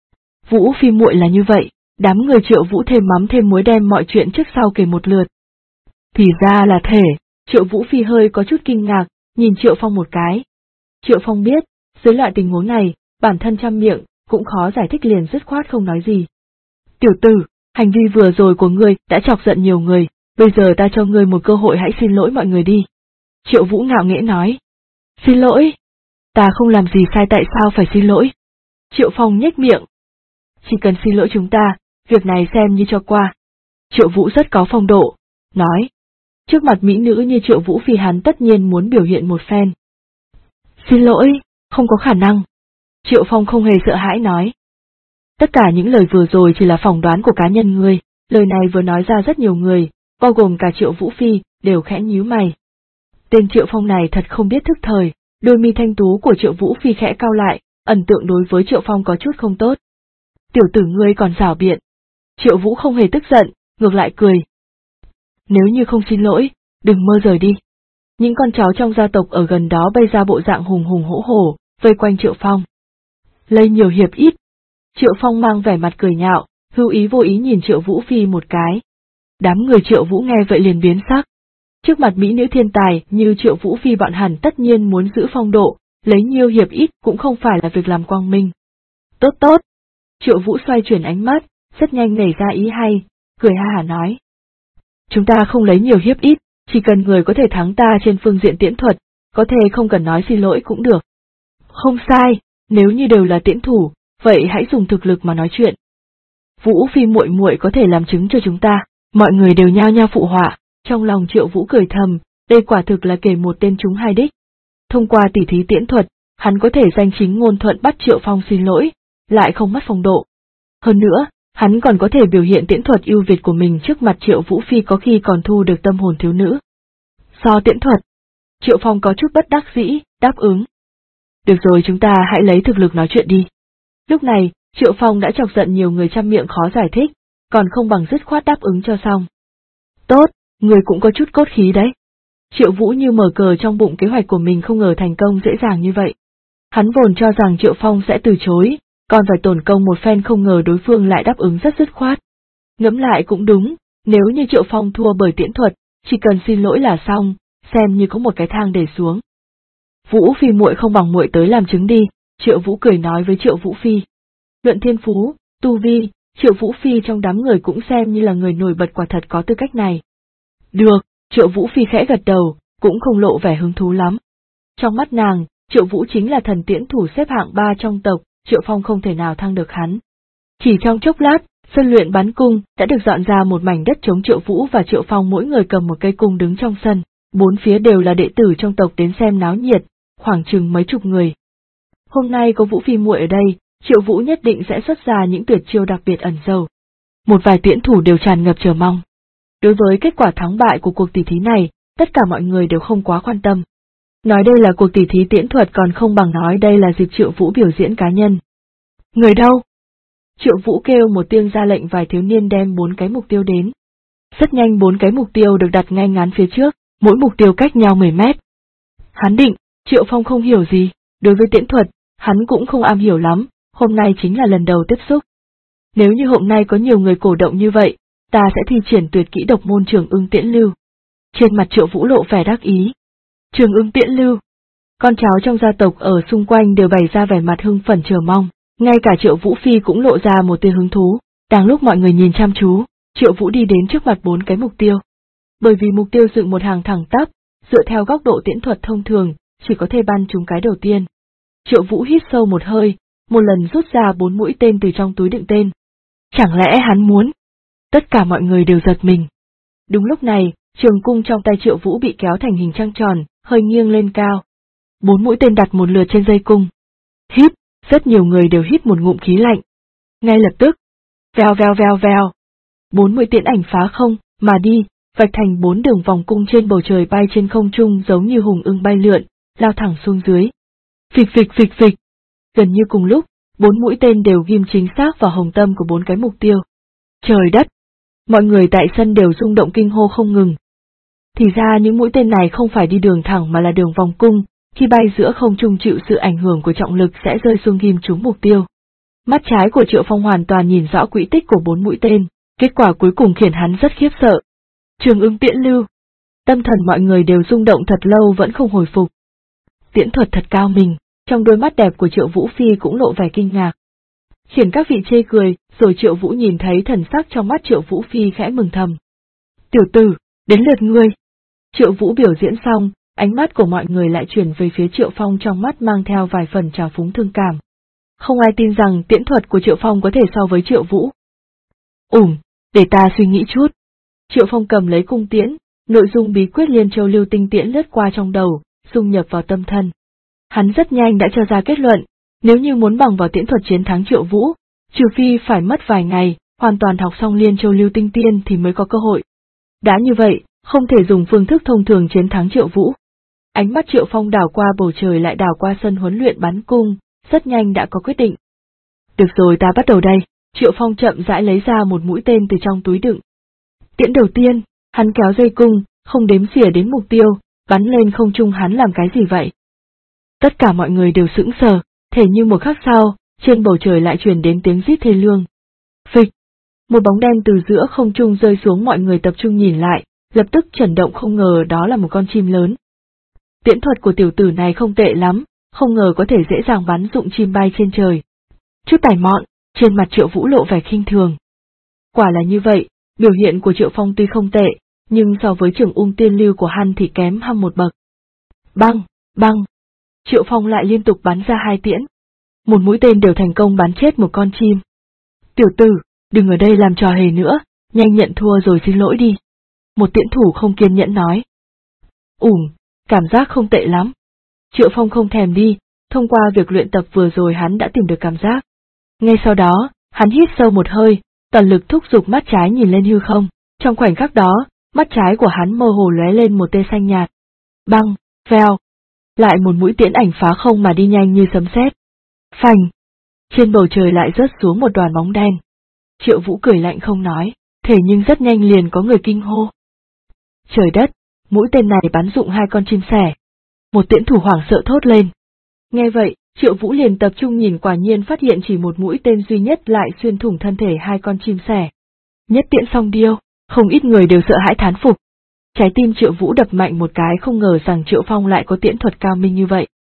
Vũ Phi muội là như vậy, đám người Triệu Vũ thêm mắm thêm muối đem mọi chuyện trước sau kể một lượt. Thì ra là thể, Triệu Vũ Phi hơi có chút kinh ngạc, nhìn Triệu Phong một cái. Triệu Phong biết, dưới loại tình huống này, bản thân trăm miệng, cũng khó giải thích liền dứt khoát không nói gì. Tiểu tử, hành vi vừa rồi của ngươi đã chọc giận nhiều người, bây giờ ta cho ngươi một cơ hội, hãy xin lỗi mọi người đi. Triệu Vũ ngạo nghễ nói. Xin lỗi? Ta không làm gì sai, tại sao phải xin lỗi? Triệu Phong nhếch miệng. Chỉ cần xin lỗi chúng ta, việc này xem như cho qua. Triệu Vũ rất có phong độ, nói. Trước mặt mỹ nữ như Triệu Vũ Phi hắn tất nhiên muốn biểu hiện một phen. Xin lỗi, không có khả năng. Triệu Phong không hề sợ hãi nói. Tất cả những lời vừa rồi chỉ là phỏng đoán của cá nhân ngươi, lời này vừa nói ra rất nhiều người, bao gồm cả Triệu Vũ Phi, đều khẽ nhíu mày. Tên Triệu Phong này thật không biết thức thời, đôi mi thanh tú của Triệu Vũ Phi khẽ cau lại, ẩn tượng đối với Triệu Phong có chút không tốt. Tiểu tử ngươi còn giảo biện. Triệu Vũ không hề tức giận, ngược lại cười. Nếu như không xin lỗi, đừng mơ rời đi. Những con cháu trong gia tộc ở gần đó bay ra bộ dạng hùng hùng hổ hổ, vây quanh Triệu Phong. Lây nhiều hiệp ít. Triệu Phong mang vẻ mặt cười nhạo, hữu ý vô ý nhìn Triệu Vũ Phi một cái. Đám người Triệu Vũ nghe vậy liền biến sắc. Trước mặt mỹ nữ thiên tài như Triệu Vũ Phi bọn hẳn tất nhiên muốn giữ phong độ, lấy nhiều hiệp ít cũng không phải là việc làm quang minh. Tốt tốt. Triệu Vũ xoay chuyển ánh mắt, rất nhanh nảy ra ý hay, cười ha hả nói. Chúng ta không lấy nhiều hiệp ít, chỉ cần người có thể thắng ta trên phương diện tiễn thuật, có thể không cần nói xin lỗi cũng được. Không sai, nếu như đều là tiễn thủ, vậy hãy dùng thực lực mà nói chuyện. Vũ Phi muội muội có thể làm chứng cho chúng ta, mọi người đều nhao nhao phụ họa, trong lòng Triệu Vũ cười thầm, đây quả thực là kể một tên trúng hai đích. Thông qua tỉ thí tiễn thuật, hắn có thể danh chính ngôn thuận bắt Triệu Phong xin lỗi, lại không mất phong độ. Hơn nữa, hắn còn có thể biểu hiện tiễn thuật ưu việt của mình trước mặt Triệu Vũ Phi, có khi còn thu được tâm hồn thiếu nữ. So tiễn thuật, Triệu Phong có chút bất đắc dĩ, đáp ứng. Được rồi, chúng ta hãy lấy thực lực nói chuyện đi. Lúc này, Triệu Phong đã chọc giận nhiều người trăm miệng khó giải thích, còn không bằng dứt khoát đáp ứng cho xong. Tốt, người cũng có chút cốt khí đấy. Triệu Vũ như mở cờ trong bụng kế hoạch của mình, không ngờ thành công dễ dàng như vậy. Hắn vốn cho rằng Triệu Phong sẽ từ chối, còn phải tổn công một phen, không ngờ đối phương lại đáp ứng rất dứt khoát. Ngẫm lại cũng đúng, nếu như Triệu Phong thua bởi tiễn thuật, chỉ cần xin lỗi là xong, xem như có một cái thang để xuống. Vũ Phi muội không bằng muội tới làm chứng đi, Triệu Vũ cười nói với Triệu Vũ Phi. Luận thiên phú, tu vi, Triệu Vũ Phi trong đám người cũng xem như là người nổi bật, quả thật có tư cách này. Được, Triệu Vũ Phi khẽ gật đầu, cũng không lộ vẻ hứng thú lắm. Trong mắt nàng, Triệu Vũ chính là thần tiễn thủ xếp hạng 3 trong tộc, Triệu Phong không thể nào thăng được hắn. Chỉ trong chốc lát, sân luyện bắn cung đã được dọn ra một mảnh đất trống, Triệu Vũ và Triệu Phong mỗi người cầm một cây cung đứng trong sân, bốn phía đều là đệ tử trong tộc đến xem náo nhiệt, khoảng chừng mấy chục người. Hôm nay có Vũ Phi muội ở đây, Triệu Vũ nhất định sẽ xuất ra những tuyệt chiêu đặc biệt ẩn giấu. Một vài tiễn thủ đều tràn ngập chờ mong. Đối với kết quả thắng bại của cuộc tỷ thí này, tất cả mọi người đều không quá quan tâm. Nói đây là cuộc tỷ thí tiễn thuật còn không bằng nói đây là dịp Triệu Vũ biểu diễn cá nhân. Người đâu? Triệu Vũ kêu một tiếng ra lệnh, vài thiếu niên đem 4 cái mục tiêu đến. Rất nhanh 4 cái mục tiêu được đặt ngay ngắn phía trước, mỗi mục tiêu cách nhau 10 mét. Hắn định, Triệu Phong không hiểu gì, đối với tiễn thuật, hắn cũng không am hiểu lắm, hôm nay chính là lần đầu tiếp xúc. Nếu như hôm nay có nhiều người cổ động như vậy, ta sẽ thi triển tuyệt kỹ độc môn Trường Ưng Tiễn Lưu. Trên mặt Triệu Vũ lộ vẻ đắc ý. Trường Ưng Tiễn Lưu. Con cháu trong gia tộc ở xung quanh đều bày ra vẻ mặt hưng phấn chờ mong, ngay cả Triệu Vũ Phi cũng lộ ra một tia hứng thú. Đang lúc mọi người nhìn chăm chú, Triệu Vũ đi đến trước mặt 4 cái mục tiêu. Bởi vì mục tiêu dựng một hàng thẳng tắp, dựa theo góc độ tiễn thuật thông thường, chỉ có thể bắn trúng cái đầu tiên. Triệu Vũ hít sâu một hơi, một lần rút ra 4 mũi tên từ trong túi đựng tên. Chẳng lẽ hắn muốn? Tất cả mọi người đều giật mình. Đúng lúc này, trường cung trong tay Triệu Vũ bị kéo thành hình trăng tròn, hơi nghiêng lên cao. 4 mũi tên đặt một lượt trên dây cung. Hít, rất nhiều người đều hít một ngụm khí lạnh. Ngay lập tức, vèo vèo vèo vèo. 4 mũi tiễn ảnh phá không mà đi, vạch thành 4 đường vòng cung trên bầu trời, bay trên không trung giống như hùng ưng bay lượn, lao thẳng xuống dưới. Phịch phịch phịch phịch. Gần như cùng lúc, 4 mũi tên đều ghim chính xác vào hồng tâm của 4 cái mục tiêu. Trời đất! Mọi người tại sân đều rung động kinh hô không ngừng. Thì ra những mũi tên này không phải đi đường thẳng mà là đường vòng cung, khi bay giữa không trung chịu sự ảnh hưởng của trọng lực sẽ rơi xuống ghim trúng mục tiêu. Mắt trái của Triệu Phong hoàn toàn nhìn rõ quỹ tích của 4 mũi tên, kết quả cuối cùng khiến hắn rất khiếp sợ. Trường Ưng Tiễn Lưu. Tâm thần mọi người đều rung động thật lâu vẫn không hồi phục. Tiễn thuật thật cao minh, trong đôi mắt đẹp của Triệu Vũ Phi cũng lộ vẻ kinh ngạc. Khiến các vị chê cười, rồi Triệu Vũ nhìn thấy thần sắc trong mắt Triệu Vũ Phi khẽ mừng thầm. Tiểu tử, đến lượt ngươi. Triệu Vũ biểu diễn xong, ánh mắt của mọi người lại chuyển về phía Triệu Phong, trong mắt mang theo vài phần trào phúng thương cảm. Không ai tin rằng tiễn thuật của Triệu Phong có thể so với Triệu Vũ. Để ta suy nghĩ chút. Triệu Phong cầm lấy cung tiễn, nội dung bí quyết Liên Châu Lưu Tinh Tiễn lướt qua trong đầu, dung nhập vào tâm thân. Hắn rất nhanh đã cho ra kết luận, nếu như muốn bằng vào tiễn thuật chiến thắng Triệu Vũ, trừ phi phải mất vài ngày, hoàn toàn học xong Liên Châu Lưu Tinh Tiên thì mới có cơ hội. Đã như vậy, không thể dùng phương thức thông thường chiến thắng Triệu Vũ. Ánh mắt Triệu Phong đảo qua bầu trời lại đảo qua sân huấn luyện bắn cung, rất nhanh đã có quyết định. Được rồi, ta bắt đầu đây. Triệu Phong chậm rãi lấy ra một mũi tên từ trong túi đựng. Tiễn đầu tiên, hắn kéo dây cung, không đếm xỉa đến mục tiêu, bắn lên không trung. Hắn làm cái gì vậy? Tất cả mọi người đều sững sờ, thể như một khắc sau, trên bầu trời lại truyền đến tiếng rít thê lương. Phịch! Một bóng đen từ giữa không trung rơi xuống, mọi người tập trung nhìn lại, lập tức chấn động, không ngờ đó là một con chim lớn. Tiễn thuật của tiểu tử này không tệ lắm, không ngờ có thể dễ dàng bắn dụng chim bay trên trời. Chút tài mọn, trên mặt Triệu Vũ lộ vẻ khinh thường. Quả là như vậy, biểu hiện của Triệu Phong tuy không tệ, nhưng so với Trường Ung Tiên Lưu của hắn thì kém hăm một bậc. Băng, băng! Triệu Phong lại liên tục bắn ra 2 tiễn. Một mũi tên đều thành công bắn chết một con chim. Tiểu tử, đừng ở đây làm trò hề nữa, nhanh nhận thua rồi xin lỗi đi. Một tiễn thủ không kiên nhẫn nói. Cảm giác không tệ lắm. Triệu Phong không thèm đi, thông qua việc luyện tập vừa rồi hắn đã tìm được cảm giác. Ngay sau đó, hắn hít sâu một hơi, toàn lực thúc giục mắt trái nhìn lên hư không, trong khoảnh khắc đó, mắt trái của hắn mơ hồ lóe lên một tia xanh nhạt. Băng, vèo. Lại một mũi tiễn ảnh phá không mà đi nhanh như sấm sét. Phành! Trên bầu trời lại rớt xuống một đoàn bóng đen. Triệu Vũ cười lạnh không nói, thế nhưng rất nhanh liền có người kinh hô. Trời đất, mũi tên này bắn dụng 2 con chim sẻ. Một tiễn thủ hoảng sợ thốt lên. Nghe vậy, Triệu Vũ liền tập trung nhìn, quả nhiên phát hiện chỉ một mũi tên duy nhất lại xuyên thủng thân thể 2 con chim sẻ. Nhất tiễn song điêu, không ít người đều sợ hãi thán phục. Trái tim Triệu Vũ đập mạnh một cái, không ngờ rằng Triệu Phong lại có tiễn thuật cao minh như vậy.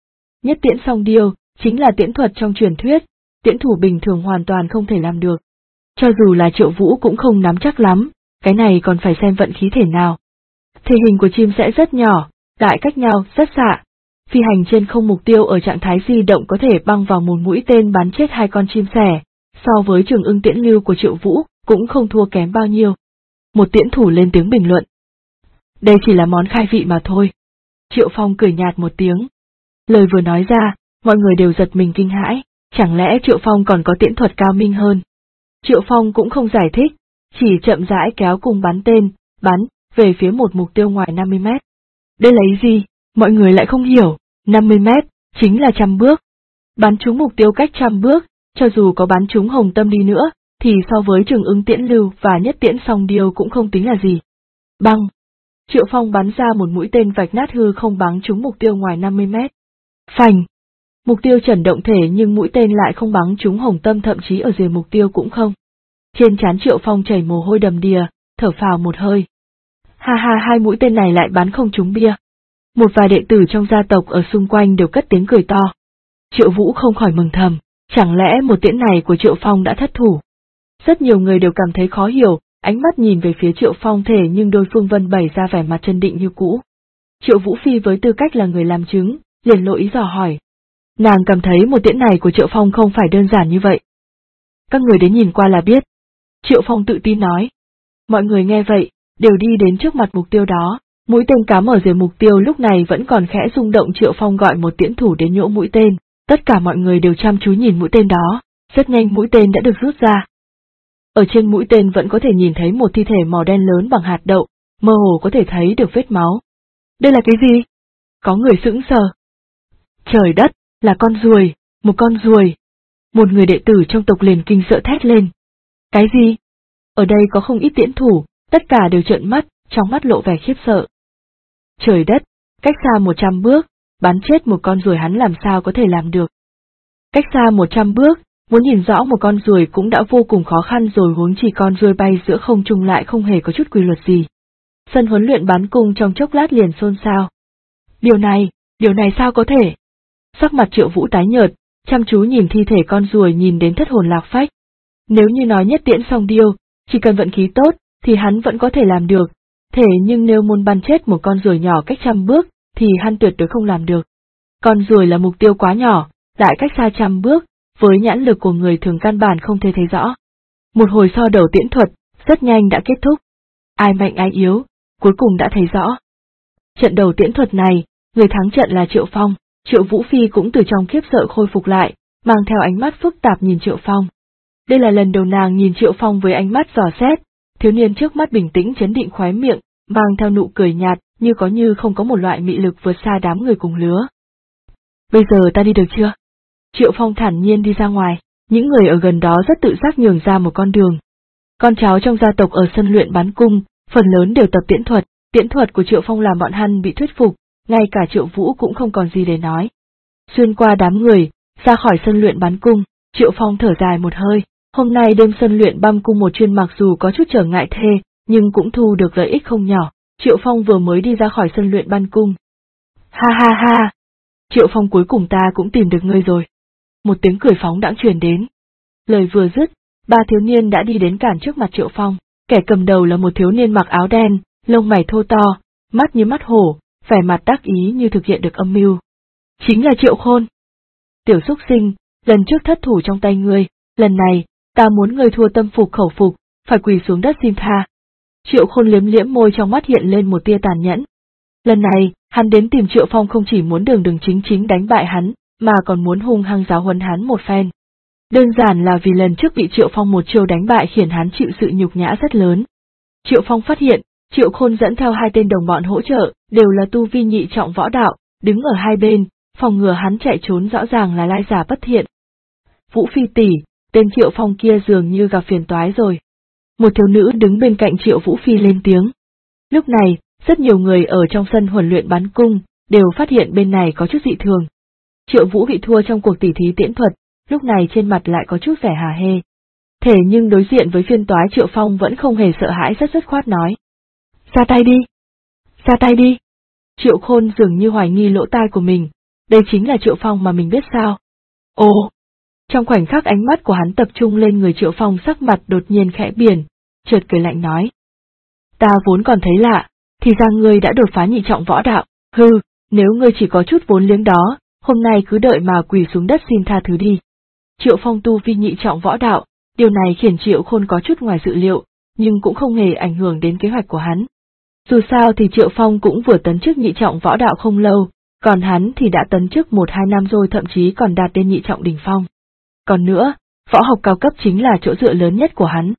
Nhất tiễn song điêu, chính là tiễn thuật trong truyền thuyết, tiễn thủ bình thường hoàn toàn không thể làm được. Cho dù là Triệu Vũ cũng không nắm chắc lắm, cái này còn phải xem vận khí thể nào. Thể hình của chim sẽ rất nhỏ, đại cách nhau, rất xạ. Phi hành trên không mục tiêu ở trạng thái di động có thể băng vào một mũi tên bắn chết 2 con chim sẻ, so với Trường Ưng tiễn lưu của Triệu Vũ, cũng không thua kém bao nhiêu. Một tiễn thủ lên tiếng bình luận. Đây chỉ là món khai vị mà thôi. Triệu Phong cười nhạt một tiếng. Lời vừa nói ra, mọi người đều giật mình kinh hãi, chẳng lẽ Triệu Phong còn có tiễn thuật cao minh hơn. Triệu Phong cũng không giải thích, chỉ chậm rãi kéo cung bắn tên, bắn về phía một mục tiêu ngoài 50 mét. Đây là ý gì? Mọi người lại không hiểu, 50 mét, chính là 100 bước. Bắn trúng mục tiêu cách 100 bước, cho dù có bắn trúng hồng tâm đi nữa, thì so với Trường Ưng tiễn lưu và nhất tiễn song điêu cũng không tính là gì. Băng! Triệu Phong bắn ra một mũi tên vạch nát hư không bắn trúng mục tiêu ngoài 50 mét. Phành! Mục tiêu chẩn động thể nhưng mũi tên lại không bắn trúng hồng tâm, thậm chí ở rìa mục tiêu cũng không. Trên trán Triệu Phong chảy mồ hôi đầm đìa, thở phào một hơi. Ha ha, 2 mũi tên này lại bắn không trúng bia. Một vài đệ tử trong gia tộc ở xung quanh đều cất tiếng cười to. Triệu Vũ không khỏi mừng thầm, chẳng lẽ một tiễn này của Triệu Phong đã thất thủ. Rất nhiều người đều cảm thấy khó hiểu, ánh mắt nhìn về phía Triệu Phong thể nhưng đối phương vẫn bày ra vẻ mặt chân định như cũ. Triệu Vũ Phi với tư cách là người làm chứng, liền lộ ý dò hỏi. Nàng cảm thấy một tiễn này của Triệu Phong không phải đơn giản như vậy. Các người đến nhìn qua là biết. Triệu Phong tự tin nói. Mọi người nghe vậy, đều đi đến trước mặt mục tiêu đó, mũi tên cắm ở rìa mục tiêu lúc này vẫn còn khẽ rung động. Triệu Phong gọi một tiễn thủ đến nhỗ mũi tên, tất cả mọi người đều chăm chú nhìn mũi tên đó, rất nhanh mũi tên đã được rút ra. Ở trên mũi tên vẫn có thể nhìn thấy một thi thể màu đen lớn bằng hạt đậu, mơ hồ có thể thấy được vết máu. Đây là cái gì? Có người sững sờ. Trời đất, là con ruồi, một con ruồi. Một người đệ tử trong tộc liền kinh sợ thét lên. Cái gì? Ở đây có không ít tiễn thủ, tất cả đều trợn mắt, trong mắt lộ vẻ khiếp sợ. Trời đất, cách xa 100 bước, bắn chết một con ruồi hắn làm sao có thể làm được. Cách xa 100 bước, muốn nhìn rõ một con ruồi cũng đã vô cùng khó khăn rồi, huống chỉ con ruồi bay giữa không trung lại không hề có chút quy luật gì. Sân huấn luyện bắn cung trong chốc lát liền xôn xao. Điều này sao có thể? Sắc mặt Triệu Vũ tái nhợt, chăm chú nhìn thi thể con ruồi nhìn đến thất hồn lạc phách. Nếu như nói nhất tiễn song điêu, chỉ cần vận khí tốt, thì hắn vẫn có thể làm được. Thế nhưng nếu muốn bắn chết một con ruồi nhỏ cách 100 bước, thì hắn tuyệt đối không làm được. Con ruồi là mục tiêu quá nhỏ, lại cách xa 100 bước, với nhãn lực của người thường căn bản không thể thấy rõ. Một hồi so đầu tiễn thuật, rất nhanh đã kết thúc. Ai mạnh ai yếu, cuối cùng đã thấy rõ. Trận đầu tiễn thuật này, người thắng trận là Triệu Phong. Triệu Vũ Phi cũng từ trong khiếp sợ khôi phục lại, mang theo ánh mắt phức tạp nhìn Triệu Phong. Đây là lần đầu nàng nhìn Triệu Phong với ánh mắt dò xét, thiếu niên trước mắt bình tĩnh chấn định, khóe miệng, mang theo nụ cười nhạt, như có như không có một loại mị lực vượt xa đám người cùng lứa. Bây giờ ta đi được chưa? Triệu Phong thản nhiên đi ra ngoài, những người ở gần đó rất tự giác nhường ra một con đường. Con cháu trong gia tộc ở sân luyện bắn cung, phần lớn đều tập tiễn thuật của Triệu Phong làm bọn hắn bị thuyết phục, ngay cả Triệu Vũ cũng không còn gì để nói. Xuyên qua đám người, ra khỏi sân luyện bắn cung, Triệu Phong thở dài một hơi, hôm nay đêm sân luyện bắn cung một chuyên mặc dù có chút trở ngại thê, nhưng cũng thu được lợi ích không nhỏ. Triệu Phong vừa mới đi ra khỏi sân luyện bắn cung. Ha ha ha! Triệu Phong, cuối cùng ta cũng tìm được ngươi rồi. Một tiếng cười phóng đãng truyền đến. Lời vừa dứt, 3 thiếu niên đã đi đến cản trước mặt Triệu Phong, kẻ cầm đầu là một thiếu niên mặc áo đen, lông mày thô to, mắt như mắt hổ, vẻ mặt đắc ý như thực hiện được âm mưu. Chính là Triệu Khôn. Tiểu xúc sinh, lần trước thất thủ trong tay ngươi, lần này, ta muốn ngươi thua tâm phục khẩu phục, phải quỳ xuống đất xin tha. Triệu Khôn liếm liếm môi, trong mắt hiện lên một tia tàn nhẫn. Lần này, hắn đến tìm Triệu Phong không chỉ muốn đường chính đánh bại hắn, mà còn muốn hung hăng giáo huấn hắn một phen. Đơn giản là vì lần trước bị Triệu Phong một chiêu đánh bại khiến hắn chịu sự nhục nhã rất lớn. Triệu Phong phát hiện, Triệu Khôn dẫn theo 2 tên đồng bọn hỗ trợ, đều là tu vi nhị trọng võ đạo, đứng ở hai bên, phòng ngừa hắn chạy trốn, rõ ràng là lai giả bất thiện. Vũ Phi tỷ, tên Triệu Phong kia dường như gặp phiền toái rồi. Một thiếu nữ đứng bên cạnh Triệu Vũ Phi lên tiếng. Lúc này, rất nhiều người ở trong sân huấn luyện bắn cung, đều phát hiện bên này có chút dị thường. Triệu Vũ bị thua trong cuộc tỉ thí tiễn thuật, lúc này trên mặt lại có chút vẻ hả hê. Thế nhưng đối diện với phiên toái, Triệu Phong vẫn không hề sợ hãi, rất dứt khoát nói. Ra tay đi! Ra tay đi! Triệu Khôn dường như hoài nghi lỗ tai của mình, đây chính là Triệu Phong mà mình biết sao? Ồ! Trong khoảnh khắc ánh mắt của hắn tập trung lên người Triệu Phong, sắc mặt đột nhiên khẽ biển, chợt cười lạnh nói. Ta vốn còn thấy lạ, thì ra ngươi đã đột phá nhị trọng võ đạo, hừ, nếu ngươi chỉ có chút vốn liếng đó, hôm nay cứ đợi mà quỳ xuống đất xin tha thứ đi. Triệu Phong tu vi nhị trọng võ đạo, điều này khiến Triệu Khôn có chút ngoài dự liệu, nhưng cũng không hề ảnh hưởng đến kế hoạch của hắn. Dù sao thì Triệu Phong cũng vừa tấn chức nhị trọng võ đạo không lâu, còn hắn thì đã tấn chức 1-2 năm rồi, thậm chí còn đạt đến nhị trọng đỉnh phong. Còn nữa, võ học cao cấp chính là chỗ dựa lớn nhất của hắn.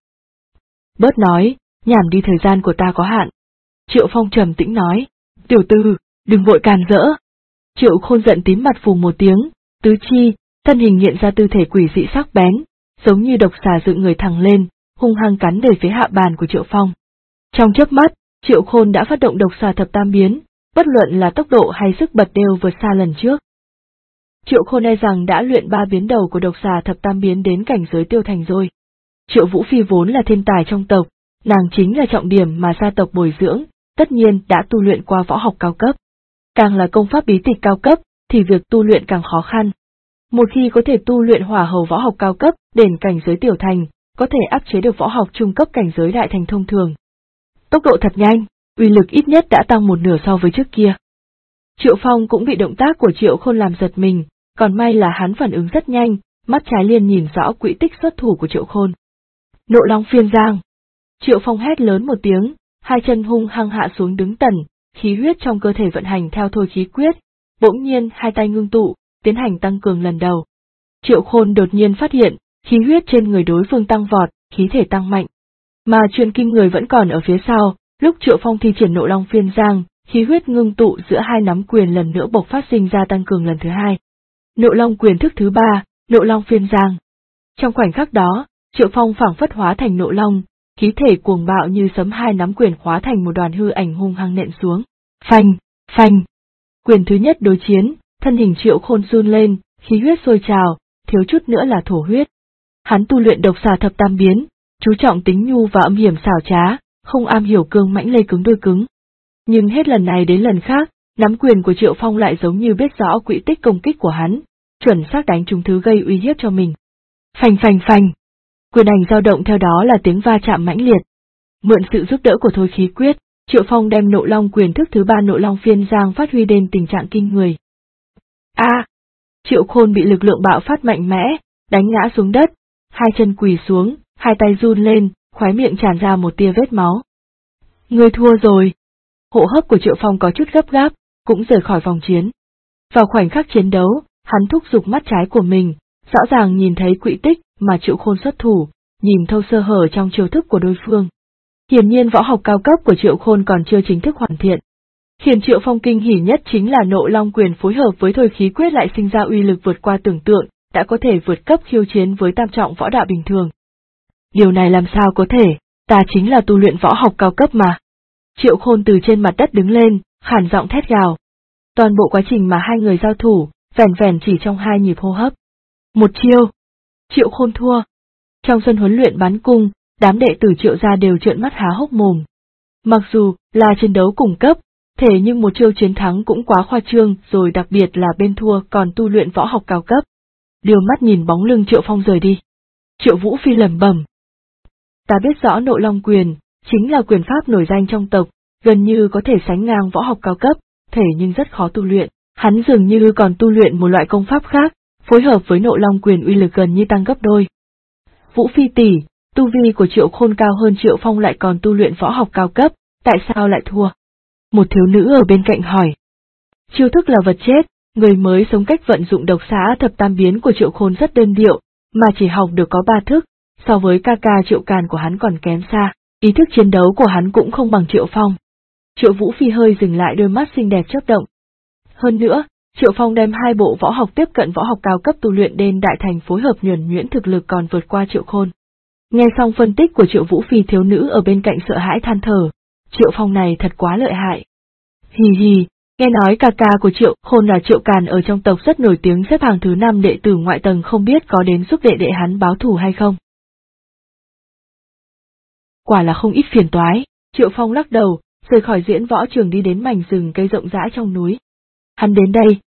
Bớt nói, nhảm đi, thời gian của ta có hạn. Triệu Phong trầm tĩnh nói, tiểu tử, đừng vội càn rỡ. Triệu Khôn giận tím mặt phù một tiếng, tứ chi, thân hình hiện ra tư thể quỷ dị sắc bén, giống như độc xà dựng người thẳng lên, hung hăng cắn về phía hạ bàn của Triệu Phong. Trong chớp mắt, Triệu Khôn đã phát động độc xà thập tam biến, bất luận là tốc độ hay sức bật đều vượt xa lần trước. Triệu Khôn e rằng đã luyện 3 biến đầu của độc xà thập tam biến đến cảnh giới tiêu thành rồi. Triệu Vũ Phi vốn là thiên tài trong tộc, nàng chính là trọng điểm mà gia tộc bồi dưỡng, tất nhiên đã tu luyện qua võ học cao cấp. Càng là công pháp bí tịch cao cấp, thì việc tu luyện càng khó khăn. Một khi có thể tu luyện hỏa hầu võ học cao cấp đến cảnh giới tiểu thành, có thể áp chế được võ học trung cấp cảnh giới đại thành thông thường. Tốc độ thật nhanh, uy lực ít nhất đã tăng 1/2 so với trước kia. Triệu Phong cũng bị động tác của Triệu Khôn làm giật mình, còn may là hắn phản ứng rất nhanh, mắt trái liền nhìn rõ quỹ tích xuất thủ của Triệu Khôn. Nộ Long Phiên Giang. Triệu Phong hét lớn một tiếng, hai chân hung hăng hạ xuống đứng tần, khí huyết trong cơ thể vận hành theo thôi khí quyết, bỗng nhiên hai tay ngưng tụ, tiến hành tăng cường lần đầu. Triệu Khôn đột nhiên phát hiện, khí huyết trên người đối phương tăng vọt, khí thể tăng mạnh. Mà chuyện kinh người vẫn còn ở phía sau, lúc Triệu Phong thi triển Nộ Long Phiên Giang, khí huyết ngưng tụ giữa hai nắm quyền lần nữa bộc phát sinh ra tăng cường lần thứ hai. Nộ Long quyền thức thứ 3, Nộ Long Phiên Giang. Trong khoảnh khắc đó, Triệu Phong phảng phất hóa thành Nộ Long, khí thể cuồng bạo như sấm, hai nắm quyền hóa thành một đoàn hư ảnh hung hăng nện xuống. Phanh, phanh. Quyền thứ nhất đối chiến, thân hình Triệu Khôn run lên, khí huyết sôi trào, thiếu chút nữa là thổ huyết. Hắn tu luyện độc xà thập tam biến, chú trọng tính nhu và âm hiểm xảo trá, không am hiểu cương mãnh lây cứng đôi cứng. Nhưng hết lần này đến lần khác, nắm quyền của Triệu Phong lại giống như biết rõ quỹ tích công kích của hắn, chuẩn xác đánh trúng thứ gây uy hiếp cho mình. Phanh phanh phanh. Quyền ảnh dao động theo đó là tiếng va chạm mãnh liệt. Mượn sự giúp đỡ của thôi khí quyết, Triệu Phong đem Nộ Long quyền thức thứ 3 Nộ Long Phiên Giang phát huy đến tình trạng kinh người. Triệu Khôn bị lực lượng bạo phát mạnh mẽ, đánh ngã xuống đất, hai chân quỳ xuống, hai tay run lên, khóe miệng tràn ra một tia vết máu. Ngươi thua rồi. Hô hấp của Triệu Phong có chút gấp gáp, cũng rời khỏi vòng chiến. Vào khoảnh khắc chiến đấu, hắn thúc giục mắt trái của mình, rõ ràng nhìn thấy quỹ tích mà Triệu Khôn xuất thủ, nhìn thâu sơ hở trong chiêu thức của đối phương. Hiển nhiên võ học cao cấp của Triệu Khôn còn chưa chính thức hoàn thiện. Khiến Triệu Phong kinh hỉ nhất chính là Nộ Long quyền phối hợp với thôi khí quyết lại sinh ra uy lực vượt qua tưởng tượng, đã có thể vượt cấp khiêu chiến với tam trọng võ đạo bình thường. Điều này làm sao có thể, ta chính là tu luyện võ học cao cấp mà. Triệu Khôn từ trên mặt đất đứng lên, khàn giọng thét gào. Toàn bộ quá trình mà hai người giao thủ, vẻn vẻn chỉ trong 2 nhịp hô hấp. Một chiêu. Triệu Khôn thua. Trong sân huấn luyện bắn cung, đám đệ tử Triệu gia đều trợn mắt há hốc mồm. Mặc dù là chiến đấu cùng cấp, thế nhưng một chiêu chiến thắng cũng quá khoa trương, rồi đặc biệt là bên thua còn tu luyện võ học cao cấp. Đưa mắt nhìn bóng lưng Triệu Phong rời đi. Triệu Vũ Phi lẩm bẩm. Ta biết rõ Nộ Long quyền, chính là quyền pháp nổi danh trong tộc, gần như có thể sánh ngang võ học cao cấp, thể nhưng rất khó tu luyện. Hắn dường như còn tu luyện một loại công pháp khác, phối hợp với Nộ Long quyền uy lực gần như tăng gấp đôi. Vũ Phi tỷ, tu vi của Triệu Khôn cao hơn Triệu Phong lại còn tu luyện võ học cao cấp, tại sao lại thua? Một thiếu nữ ở bên cạnh hỏi. Chiêu thức là vật chết, người mới sống cách vận dụng độc xà thập tam biến của Triệu Khôn rất đơn điệu, mà chỉ học được có 3 thức, so với ca ca Triệu Càn của hắn còn kém xa, ý thức chiến đấu của hắn cũng không bằng Triệu Phong. Triệu Vũ Phi hơi dừng lại, đôi mắt xinh đẹp chớp động. Hơn nữa, Triệu Phong đem 2 bộ võ học tiếp cận võ học cao cấp tu luyện đến đại thành phối hợp nhuần nhuyễn thực lực còn vượt qua Triệu Khôn. Nghe xong phân tích của Triệu Vũ Phi, thiếu nữ ở bên cạnh sợ hãi than thở, Triệu Phong này thật quá lợi hại. Hì hì, nghe nói ca ca của Triệu Khôn là Triệu Càn ở trong tộc rất nổi tiếng, xếp hàng thứ 5 đệ tử ngoại tầng, không biết có đến giúp đệ đệ hắn báo thù hay không? Quả là không ít phiền toái. Triệu Phong lắc đầu, rời khỏi diễn võ trường đi đến mảnh rừng cây rộng rãi trong núi. Hắn đến đây,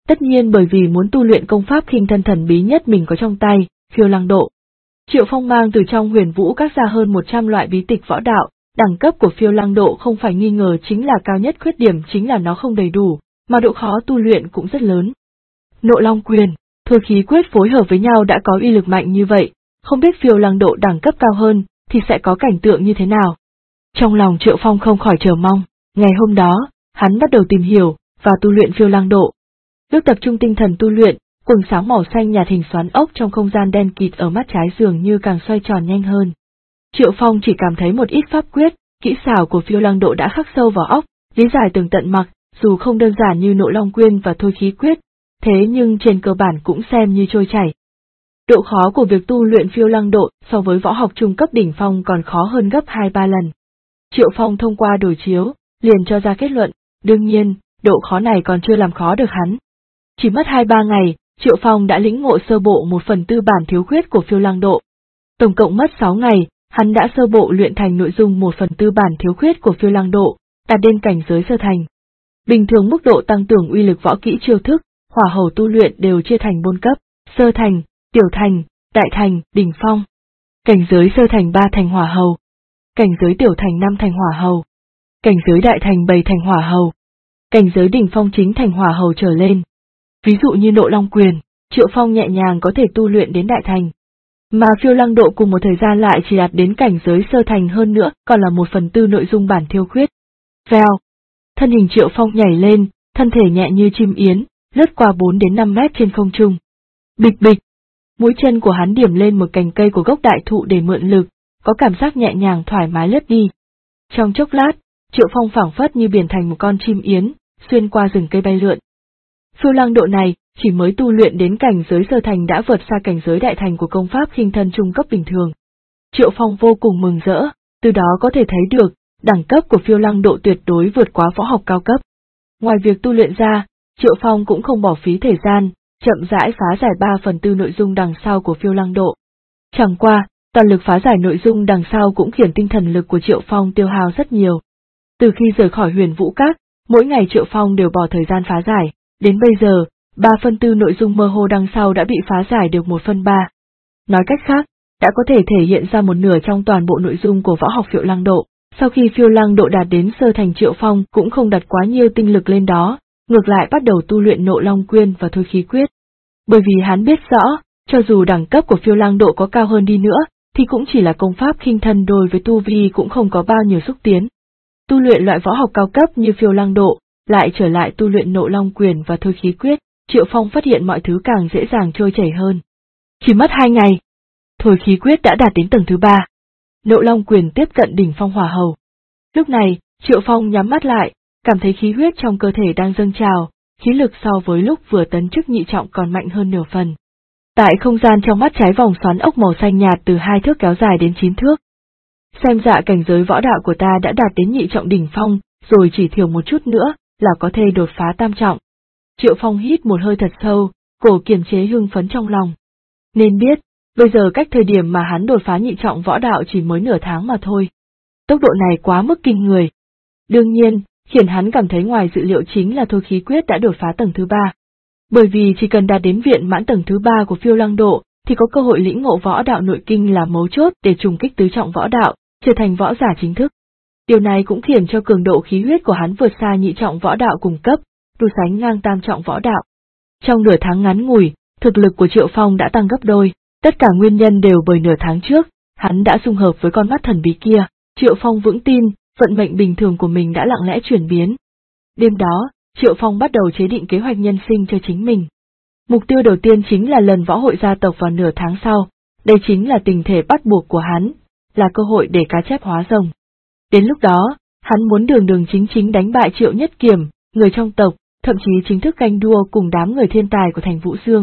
Tất nhiên bởi vì muốn tu luyện công pháp khinh thân thần bí nhất mình có trong tay, Phiêu Lăng Độ. Triệu Phong mang từ trong Huyền Vũ Các ra hơn 100 loại bí tịch võ đạo, đẳng cấp của Phiêu Lăng Độ không phải nghi ngờ chính là cao nhất, khuyết điểm chính là nó không đầy đủ, mà độ khó tu luyện cũng rất lớn. Nộ Long Quyền, Thôi Khí Quyết phối hợp với nhau đã có uy lực mạnh như vậy, không biết Phiêu Lăng Độ đẳng cấp cao hơn thì sẽ có cảnh tượng như thế nào. Trong lòng Triệu Phong không khỏi chờ mong, ngày hôm đó, hắn bắt đầu tìm hiểu và tu luyện Phiêu Lăng Độ. Lúc tập trung tinh thần tu luyện, quầng sáng màu xanh nhạt hình xoắn ốc trong không gian đen kịt ở mắt trái dường như càng xoay tròn nhanh hơn. Triệu Phong chỉ cảm thấy một ít pháp quyết, kỹ xảo của Phiêu Lăng Độ đã khắc sâu vào óc, lý giải tường tận mặc, dù không đơn giản như Nộ Long Quyên và Thôi Khí Quyết, thế nhưng trên cơ bản cũng xem như trôi chảy. Độ khó của việc tu luyện Phiêu Lăng Độ so với võ học trung cấp đỉnh phong còn khó hơn gấp 2-3 lần. Triệu Phong thông qua đối chiếu, liền cho ra kết luận, đương nhiên, độ khó này còn chưa làm khó được hắn. Chỉ mất 2-3 ngày, Triệu Phong đã lĩnh ngộ sơ bộ 1/4 bản thiếu khuyết của Phiêu Lăng Độ. Tổng cộng mất 6 ngày, hắn đã sơ bộ luyện thành nội dung 1/4 bản thiếu khuyết của Phiêu Lăng Độ, đạt đến cảnh giới sơ thành. Bình thường mức độ tăng trưởng uy lực võ kỹ chiêu thức, hỏa hầu tu luyện đều chia thành 4 cấp, sơ thành, tiểu thành, đại thành, đỉnh phong. Cảnh giới sơ thành 3 thành hỏa hầu, cảnh giới tiểu thành 5 thành hỏa hầu, cảnh giới đại thành 7 thành hỏa hầu, cảnh giới đỉnh phong chính thành hỏa hầu trở lên. Ví dụ như Nộ Long Quyền, Triệu Phong nhẹ nhàng có thể tu luyện đến đại thành. Mà Phiêu Lăng Độ cùng một thời gian lại chỉ đạt đến cảnh giới sơ thành, hơn nữa còn là 1/4 nội dung bản thiếu khuyết. Vèo, thân hình Triệu Phong nhảy lên, thân thể nhẹ như chim yến, lướt qua 4 đến 5 mét trên không trung. Bịch bịch, mũi chân của hắn điểm lên một cành cây của gốc đại thụ để mượn lực, có cảm giác nhẹ nhàng thoải mái lướt đi. Trong chốc lát, Triệu Phong phảng phất như biến thành một con chim yến, xuyên qua rừng cây bay lượn. Phiêu Lăng Độ này chỉ mới tu luyện đến cảnh giới sơ thành đã vượt xa cảnh giới đại thành của công pháp khinh thân trung cấp bình thường. Triệu Phong vô cùng mừng rỡ, từ đó có thể thấy được, đẳng cấp của Phiêu Lăng Độ tuyệt đối vượt quá võ học cao cấp. Ngoài việc tu luyện ra, Triệu Phong cũng không bỏ phí thời gian, chậm rãi phá giải 3/4 nội dung đằng sau của Phiêu Lăng Độ. Chẳng qua, toàn lực phá giải nội dung đằng sau cũng khiến tinh thần lực của Triệu Phong tiêu hao rất nhiều. Từ khi rời khỏi Huyền Vũ Các, mỗi ngày Triệu Phong đều bỏ thời gian phá giải, đến bây giờ, 3/4 nội dung mơ hồ đằng sau đã bị phá giải được 1/3. Nói cách khác, đã có thể thể hiện ra một nửa trong toàn bộ nội dung của võ học Phiêu Lăng Độ. Sau khi Phiêu Lăng Độ đạt đến sơ thành, Triệu Phong cũng không đặt quá nhiều tinh lực lên đó, ngược lại bắt đầu tu luyện Nộ Long Quyên và Thôi Khí Quyết. Bởi vì hắn biết rõ, cho dù đẳng cấp của Phiêu Lăng Độ có cao hơn đi nữa, thì cũng chỉ là công pháp khinh thân, đối với tu vi cũng không có bao nhiêu xúc tiến. Tu luyện loại võ học cao cấp như Phiêu Lăng Độ, lại trở lại tu luyện Nộ Long Quyền và Thôi Khí Quyết, Triệu Phong phát hiện mọi thứ càng dễ dàng trôi chảy hơn. Chỉ mất 2 ngày, Thôi Khí Quyết đã đạt đến tầng thứ 3. Nộ Long Quyền tiếp cận đỉnh phong hỏa hầu. Lúc này, Triệu Phong nhắm mắt lại, cảm thấy khí huyết trong cơ thể đang dâng trào, khí lực so với lúc vừa tấn chức nhị trọng còn mạnh hơn nửa phần. Tại không gian trong mắt trái vòng xoắn ốc màu xanh nhạt từ 2 thước kéo dài đến 9 thước. Xem dạ cảnh giới võ đạo của ta đã đạt đến nhị trọng đỉnh phong, rồi chỉ thiểu một chút nữa là có thể đột phá tam trọng. Triệu Phong hít một hơi thật sâu, cổ kiềm chế hưng phấn trong lòng. Nên biết, bây giờ cách thời điểm mà hắn đột phá nhị trọng võ đạo chỉ mới nửa tháng mà thôi. Tốc độ này quá mức kinh người. Đương nhiên, khiến hắn cảm thấy ngoài dự liệu chính là Thôi Khí Quyết đã đột phá tầng thứ 3. Bởi vì chỉ cần đạt đến viện mãn tầng thứ 3 của Phiêu Lăng Độ, thì có cơ hội lĩnh ngộ võ đạo nội kinh là mấu chốt để trùng kích tứ trọng võ đạo, trở thành võ giả chính thức. Điều này cũng khiến cho cường độ khí huyết của hắn vượt xa nhị trọng võ đạo cùng cấp, đủ sánh ngang tam trọng võ đạo. Trong nửa tháng ngắn ngủi, thực lực của Triệu Phong đã tăng gấp đôi, tất cả nguyên nhân đều bởi nửa tháng trước, hắn đã xung hợp với con mắt thần bí kia. Triệu Phong vững tin, vận mệnh bình thường của mình đã lặng lẽ chuyển biến. Đêm đó, Triệu Phong bắt đầu chế định kế hoạch nhân sinh cho chính mình. Mục tiêu đầu tiên chính là lần võ hội gia tộc vào nửa tháng sau, đây chính là tình thể bắt buộc của hắn, là cơ hội để cá chép hóa rồng. Đến lúc đó, hắn muốn đường đường chính chính đánh bại Triệu Nhất Kiểm, người trong tộc, thậm chí chính thức ganh đua cùng đám người thiên tài của thành Vũ Dương.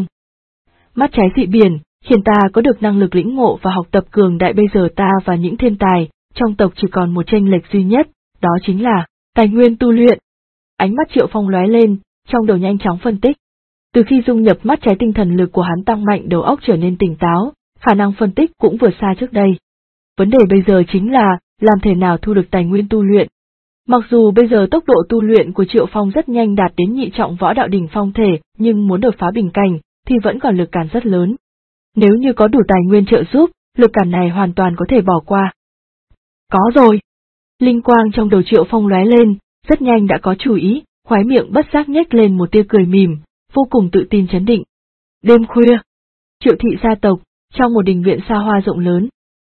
Mắt trái dị biển, khiến ta có được năng lực lĩnh ngộ và học tập cường đại, bây giờ ta và những thiên tài trong tộc chỉ còn một chênh lệch duy nhất, đó chính là tài nguyên tu luyện. Ánh mắt Triệu Phong lóe lên, trong đầu nhanh chóng phân tích. Từ khi dung nhập mắt trái, tinh thần lực của hắn tăng mạnh, đầu óc trở nên tỉnh táo, khả năng phân tích cũng vượt xa trước đây. Vấn đề bây giờ chính là làm thế nào thu được tài nguyên tu luyện. Mặc dù bây giờ tốc độ tu luyện của Triệu Phong rất nhanh đạt đến nhị trọng võ đạo đỉnh phong thể, nhưng muốn đột phá bình cảnh thì vẫn còn lực cản rất lớn. Nếu như có đủ tài nguyên trợ giúp, lực cản này hoàn toàn có thể bỏ qua. Có rồi! Linh quang trong đầu Triệu Phong lóe lên, rất nhanh đã có chủ ý, khóe miệng bất giác nhếch lên một tia cười mỉm, vô cùng tự tin chấn định. Đêm khuya, Triệu thị gia tộc, trong một đình viện xa hoa rộng lớn.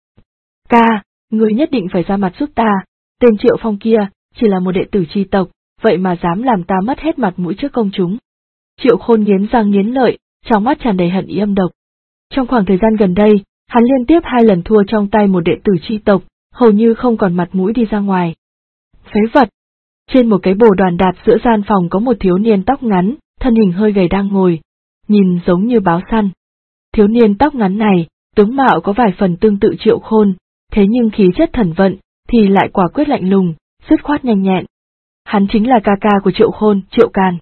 Ca, ngươi nhất định phải ra mặt giúp ta, tên Triệu Phong kia, chỉ là một đệ tử chi tộc, vậy mà dám làm ta mất hết mặt mũi trước công chúng. Triệu Khôn nghiến răng nghiến lợi, trong mắt tràn đầy hận ý âm độc. Trong khoảng thời gian gần đây, hắn liên tiếp 2 lần thua trong tay một đệ tử chi tộc, hầu như không còn mặt mũi đi ra ngoài. Phế vật! Trên một cái bồ đoàn đạp giữa gian phòng có một thiếu niên tóc ngắn, thân hình hơi gầy đang ngồi, nhìn giống như báo săn. Thiếu niên tóc ngắn này, tướng mạo có vài phần tương tự Triệu Khôn, thế nhưng khí chất thần vận thì lại quả quyết lạnh lùng, dứt khoát nhanh nhẹn. Hắn chính là ca ca của Triệu Khôn, Triệu Càn.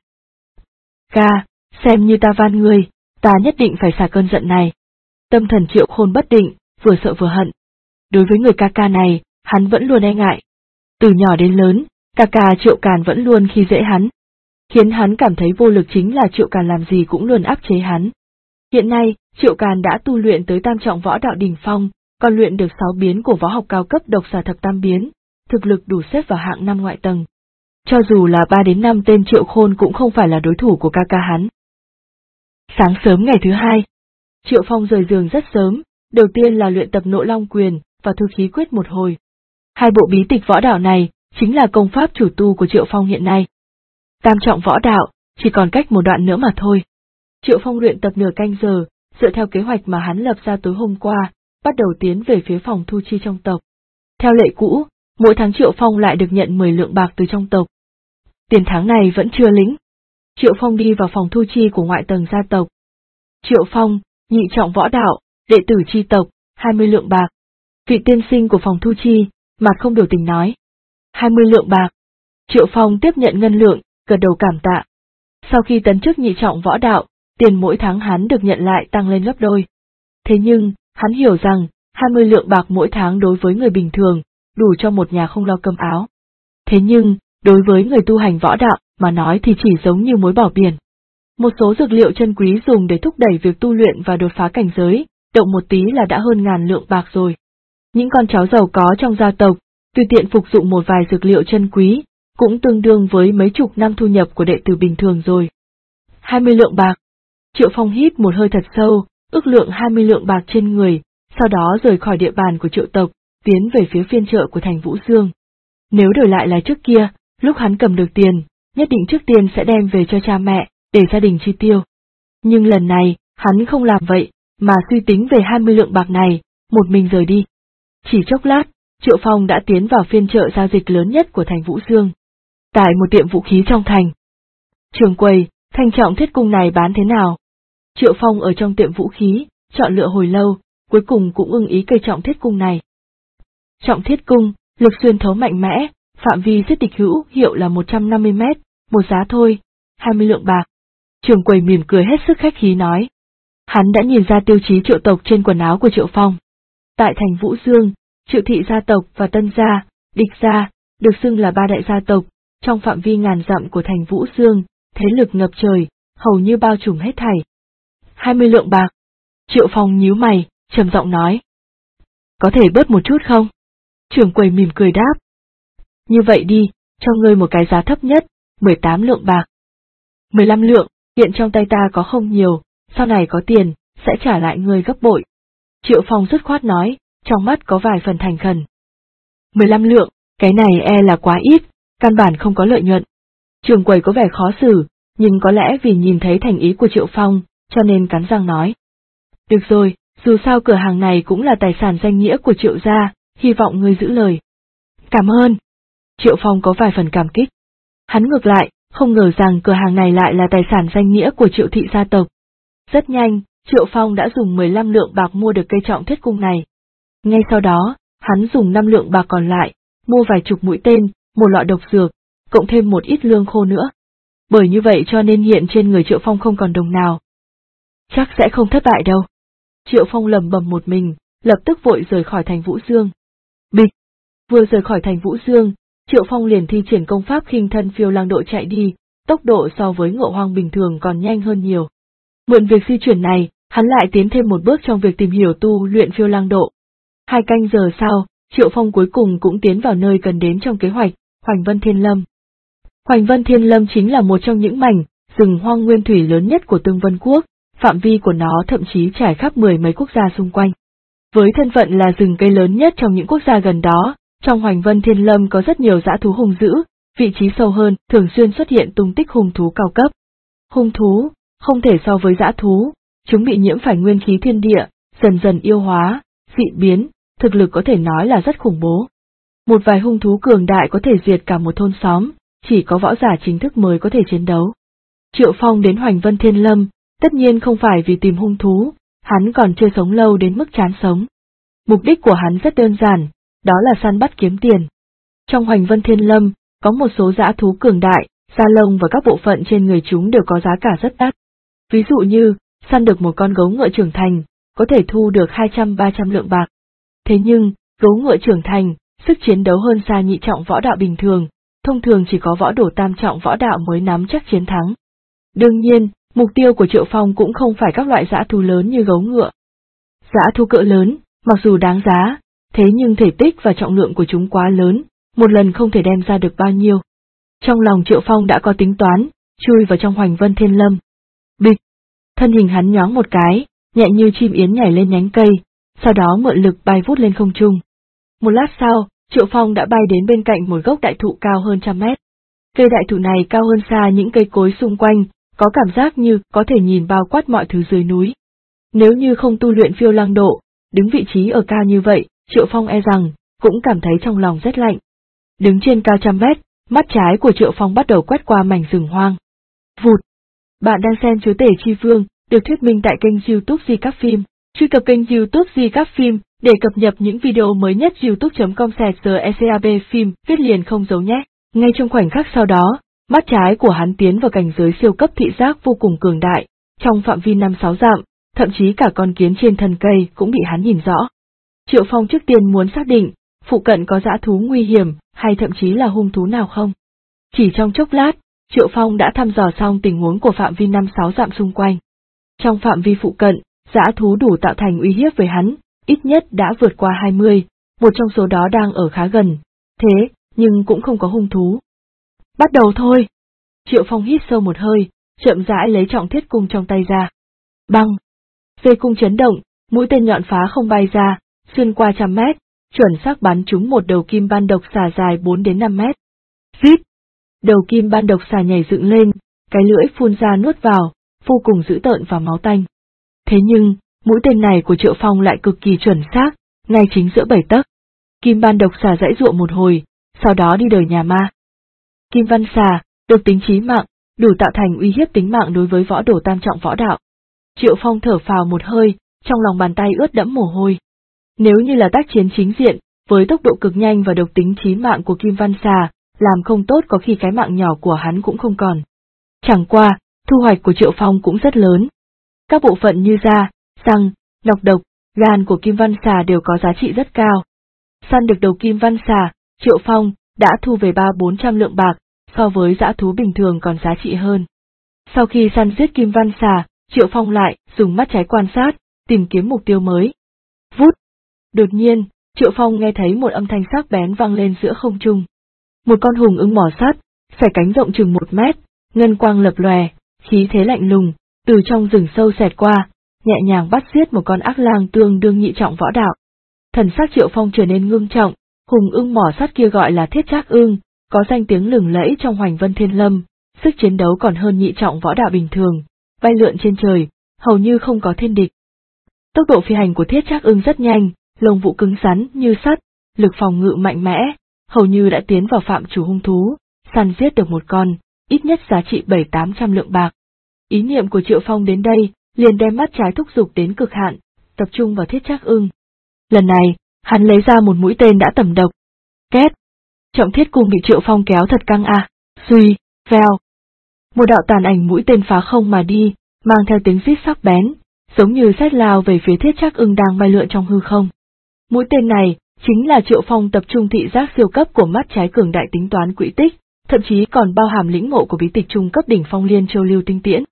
Ca, xem như ta van ngươi, ta nhất định phải xả cơn giận này. Tâm thần Triệu Khôn bất định, vừa sợ vừa hận. Đối với người ca ca này, hắn vẫn luôn e ngại. Từ nhỏ đến lớn, ca ca Triệu Càn vẫn luôn khi dễ hắn. Khiến hắn cảm thấy vô lực chính là Triệu Càn làm gì cũng luôn áp chế hắn. Hiện nay, Triệu Càn đã tu luyện tới tam trọng võ đạo đỉnh phong, còn luyện được 6 biến của võ học cao cấp độc xà thập tam biến, thực lực đủ xếp vào hạng 5 ngoại tầng. Cho dù là 3 đến 5 tên Triệu Khôn cũng không phải là đối thủ của ca ca hắn. Sáng sớm ngày thứ 2, Triệu Phong rời giường rất sớm, đầu tiên là luyện tập Nộ Long Quyền và Thư Khí Quyết một hồi. 2 bộ bí tịch võ đạo này chính là công pháp chủ tu của Triệu Phong hiện nay. Tam trọng võ đạo, chỉ còn cách một đoạn nữa mà thôi. Triệu Phong luyện tập nửa canh giờ, dựa theo kế hoạch mà hắn lập ra tối hôm qua, bắt đầu tiến về phía phòng thu chi trong tộc. Theo lệ cũ, mỗi tháng Triệu Phong lại được nhận 10 lượng bạc từ trong tộc. Tiền tháng này vẫn chưa lĩnh. Triệu Phong đi vào phòng thu chi của ngoại tầng gia tộc. Triệu Phong, nhị trọng võ đạo, đệ tử chi tộc, 20 lượng bạc. Vị tiên sinh của phòng thu chi, mặt không biểu tình nói. 20 lượng bạc. Triệu Phong tiếp nhận ngân lượng, gật đầu cảm tạ. Sau khi tấn chức nhị trọng võ đạo, tiền mỗi tháng hắn được nhận lại tăng lên gấp đôi. Thế nhưng, hắn hiểu rằng, 20 lượng bạc mỗi tháng đối với người bình thường, đủ cho một nhà không lo cơm áo. Thế nhưng, đối với người tu hành võ đạo mà nói thì chỉ giống như muối bỏ biển. Một số dược liệu chân quý dùng để thúc đẩy việc tu luyện và đột phá cảnh giới, động một tí là đã hơn ngàn lượng bạc rồi. Những con cháu giàu có trong gia tộc, tùy tiện phục dụng một vài dược liệu chân quý, cũng tương đương với mấy chục năm thu nhập của đệ tử bình thường rồi. 20 lượng bạc. Triệu Phong hít một hơi thật sâu, ước lượng 20 lượng bạc trên người, sau đó rời khỏi địa bàn của Triệu tộc, tiến về phía phiên chợ của thành Vũ Dương. Nếu đổi lại là trước kia, lúc hắn cầm được tiền, nhất định trước tiên sẽ đem về cho cha mẹ, để gia đình chi tiêu. Nhưng lần này, hắn không làm vậy, mà suy tính về 20 lượng bạc này, một mình rời đi. Chỉ chốc lát, Triệu Phong đã tiến vào phiên chợ giao dịch lớn nhất của thành Vũ Dương. Tại một tiệm vũ khí trong thành. Trường quầy, thanh trọng thiết cung này bán thế nào? Triệu Phong ở trong tiệm vũ khí, chọn lựa hồi lâu, cuối cùng cũng ưng ý cây trọng thiết cung này. Trọng thiết cung, lực xuyên thấu mạnh mẽ, phạm vi giết địch hữu hiệu là 150 mét, một giá thôi, 20 lượng bạc. Trường quầy mỉm cười hết sức khách khí nói. Hắn đã nhìn ra tiêu chí Triệu tộc trên quần áo của Triệu Phong. Tại thành Vũ Dương, Triệu thị gia tộc và Tân gia, Địch gia, được xưng là 3 đại gia tộc, trong phạm vi ngàn dặm của thành Vũ Dương, thế lực ngập trời, hầu như bao trùm hết thảy. 20 lượng bạc. Triệu Phong nhíu mày, trầm giọng nói. Có thể bớt một chút không? Trưởng quầy mỉm cười đáp. Như vậy đi, cho ngươi một cái giá thấp nhất, 18 lượng bạc. 15 lượng, hiện trong tay ta có không nhiều, sau này có tiền, sẽ trả lại ngươi gấp bội. Triệu Phong dứt khoát nói, trong mắt có vài phần thành khẩn. 15 lượng, cái này e là quá ít, căn bản không có lợi nhuận. Trưởng quầy có vẻ khó xử, nhưng có lẽ vì nhìn thấy thành ý của Triệu Phong, cho nên cắn răng nói. Được rồi, dù sao cửa hàng này cũng là tài sản danh nghĩa của Triệu gia, hy vọng ngươi giữ lời. Cảm ơn. Triệu Phong có vài phần cảm kích. Hắn ngược lại, không ngờ rằng cửa hàng này lại là tài sản danh nghĩa của Triệu thị gia tộc. Rất nhanh, Triệu Phong đã dùng 15 lượng bạc mua được cây trọng thiết cung này. Ngay sau đó, hắn dùng 5 lượng bạc còn lại, mua vài chục mũi tên, một lọ độc dược, cộng thêm một ít lương khô nữa. Bởi như vậy cho nên hiện trên người Triệu Phong không còn đồng nào. Chắc sẽ không thất bại đâu. Triệu Phong lẩm bẩm một mình, lập tức vội rời khỏi thành Vũ Dương. Bịch! Vừa rời khỏi thành Vũ Dương, Triệu Phong liền thi triển công pháp khinh thân phiêu lang độ chạy đi, tốc độ so với ngựa hoang bình thường còn nhanh hơn nhiều. Mượn việc di chuyển này, hắn lại tiến thêm một bước trong việc tìm hiểu tu luyện phiêu lang độ. 2 canh giờ sau, Triệu Phong cuối cùng cũng tiến vào nơi cần đến trong kế hoạch, Hoành Vân Thiên Lâm. Hoành Vân Thiên Lâm chính là một trong những mảnh rừng hoang nguyên thủy lớn nhất của Tương Vân Quốc, phạm vi của nó thậm chí trải khắp 10 mấy quốc gia xung quanh. Với thân phận là rừng cây lớn nhất trong những quốc gia gần đó, trong Hoành Vân Thiên Lâm có rất nhiều dã thú hung dữ, vị trí sâu hơn, thường xuyên xuất hiện tung tích hung thú cao cấp. Hung thú, không thể so với dã thú, chúng bị nhiễm phải nguyên khí thiên địa, dần dần yêu hóa, dị biến, thực lực có thể nói là rất khủng bố. Một vài hung thú cường đại có thể diệt cả một thôn xóm, chỉ có võ giả chính thức mới có thể chiến đấu. Triệu Phong đến Hoành Vân Thiên Lâm, tất nhiên không phải vì tìm hung thú, hắn còn chưa sống lâu đến mức chán sống. Mục đích của hắn rất đơn giản, đó là săn bắt kiếm tiền. Trong Hoành Vân Thiên Lâm, có một số dã thú cường đại, da lông và các bộ phận trên người chúng đều có giá cả rất đắt. Ví dụ như, săn được một con gấu ngựa trưởng thành, có thể thu được 200-300 lượng bạc. Thế nhưng, gấu ngựa trưởng thành, sức chiến đấu hơn xa nhị trọng võ đạo bình thường, thông thường chỉ có võ đổ tam trọng võ đạo mới nắm chắc chiến thắng. Đương nhiên, mục tiêu của Triệu Phong cũng không phải các loại dã thú lớn như gấu ngựa. Dã thú cỡ lớn, mặc dù đáng giá, thế nhưng thể tích và trọng lượng của chúng quá lớn, một lần không thể đem ra được bao nhiêu. Trong lòng Triệu Phong đã có tính toán, chui vào trong Hoành Vân Thiên Lâm. Bịch! Thân hình hắn nhoáng một cái, nhẹ như chim yến nhảy lên nhánh cây, sau đó mượn lực bay vút lên không trung. Một lát sau, Triệu Phong đã bay đến bên cạnh một gốc đại thụ cao hơn 100 mét. Cây đại thụ này cao hơn xa những cây cối xung quanh, có cảm giác như có thể nhìn bao quát mọi thứ dưới núi. Nếu như không tu luyện phiêu lang độ, đứng vị trí ở cao như vậy, Triệu Phong e rằng cũng cảm thấy trong lòng rất lạnh. Đứng trên cao 100 mét, mắt trái của Triệu Phong bắt đầu quét qua mảnh rừng hoang. Vụt! Bạn đang xem Chúa Tể Chi Vương, được thuyết minh tại kênh YouTube Di Các Phim. Truy cập kênh YouTube Di Các Phim để cập nhật những video mới nhất. youtube.com/secab phim, viết liền không giấu nhé. Ngay trong khoảnh khắc sau đó, mắt trái của hắn tiến vào cảnh giới siêu cấp thị giác vô cùng cường đại, trong phạm vi 5-6 dặm, thậm chí cả con kiến trên thân cây cũng bị hắn nhìn rõ. Triệu Phong trước tiên muốn xác định, phụ cận có dã thú nguy hiểm, hay thậm chí là hung thú nào không. Chỉ trong chốc lát, Triệu Phong đã thăm dò xong tình huống của phạm vi 5-6 dặm xung quanh. Trong phạm vi phụ cận, dã thú đủ tạo thành uy hiếp với hắn, ít nhất đã vượt qua 20, một trong số đó đang ở khá gần, thế, nhưng cũng không có hung thú. Bắt đầu thôi! Triệu Phong hít sâu một hơi, chậm rãi lấy trọng thiết cung trong tay ra. Băng! Dây cung chấn động, mũi tên nhọn phá không bay ra, xuyên qua 100 mét, chuẩn xác bắn trúng một đầu kim ban độc xà dài 4 đến 5 mét. Rít! Đầu kim ban độc xà nhảy dựng lên, cái lưỡi phun ra nuốt vào, vô cùng dữ tợn và máu tanh. Thế nhưng, mũi tên này của Triệu Phong lại cực kỳ chuẩn xác, ngay chính giữa 7 tấc. Kim ban độc xà giãy giụa một hồi, sau đó đi đời nhà ma. Kim văn xà, độc tính chí mạng, đủ tạo thành uy hiếp tính mạng đối với võ đổ tam trọng võ đạo. Triệu Phong thở phào một hơi, trong lòng bàn tay ướt đẫm mồ hôi. Nếu như là tác chiến chính diện, với tốc độ cực nhanh và độc tính chí mạng của kim văn xà, làm không tốt có khi cái mạng nhỏ của hắn cũng không còn. Chẳng qua, thu hoạch của Triệu Phong cũng rất lớn. Các bộ phận như da, răng, nọc độc, gan của kim văn xà đều có giá trị rất cao. Săn được đầu kim văn xà, Triệu Phong đã thu về 300-400 lượng bạc, so với dã thú bình thường còn giá trị hơn. Sau khi săn giết kim văn xà, Triệu Phong lại dùng mắt trái quan sát, tìm kiếm mục tiêu mới. Vút! Đột nhiên, Triệu Phong nghe thấy một âm thanh sắc bén vang lên giữa không trung. Một con hùng ưng mỏ sắt, xẻ cánh rộng chừng 1 mét, ngân quang lập lòe, khí thế lạnh lùng, từ trong rừng sâu xẹt qua, nhẹ nhàng bắt giết một con ác lang tương đương nhị trọng võ đạo. Thần sắc Triệu Phong trở nên ngưng trọng, hùng ưng mỏ sắt kia gọi là Thiết Trác Ưng, có danh tiếng lừng lẫy trong Hoành Vân Thiên Lâm, sức chiến đấu còn hơn nhị trọng võ đạo bình thường, bay lượn trên trời, hầu như không có thiên địch. Tốc độ phi hành của Thiết Trác Ưng rất nhanh, lông vũ cứng rắn như sắt, lực phòng ngự mạnh mẽ, hầu như đã tiến vào phạm chủ hung thú, săn giết được một con, ít nhất giá trị 700-800 lượng bạc. Ý niệm của Triệu Phong đến đây, liền đem mắt trái thúc giục đến cực hạn, tập trung vào Thiết Trác Ưng. Lần này, hắn lấy ra một mũi tên đã tẩm độc. Két! Trọng thiết cung bị Triệu Phong kéo thật căng suy, vèo. Một đạo tàn ảnh mũi tên phá không mà đi, mang theo tiếng rít sắc bén, giống như sét lao về phía Thiết Trác Ưng đang bay lượn trong hư không. Mũi tên này Chính là Triệu Phong tập trung thị giác siêu cấp của mắt trái cường đại tính toán quỹ tích, thậm chí còn bao hàm lĩnh ngộ của bí tịch trung cấp đỉnh phong Liên Châu Lưu Tinh Tiễn.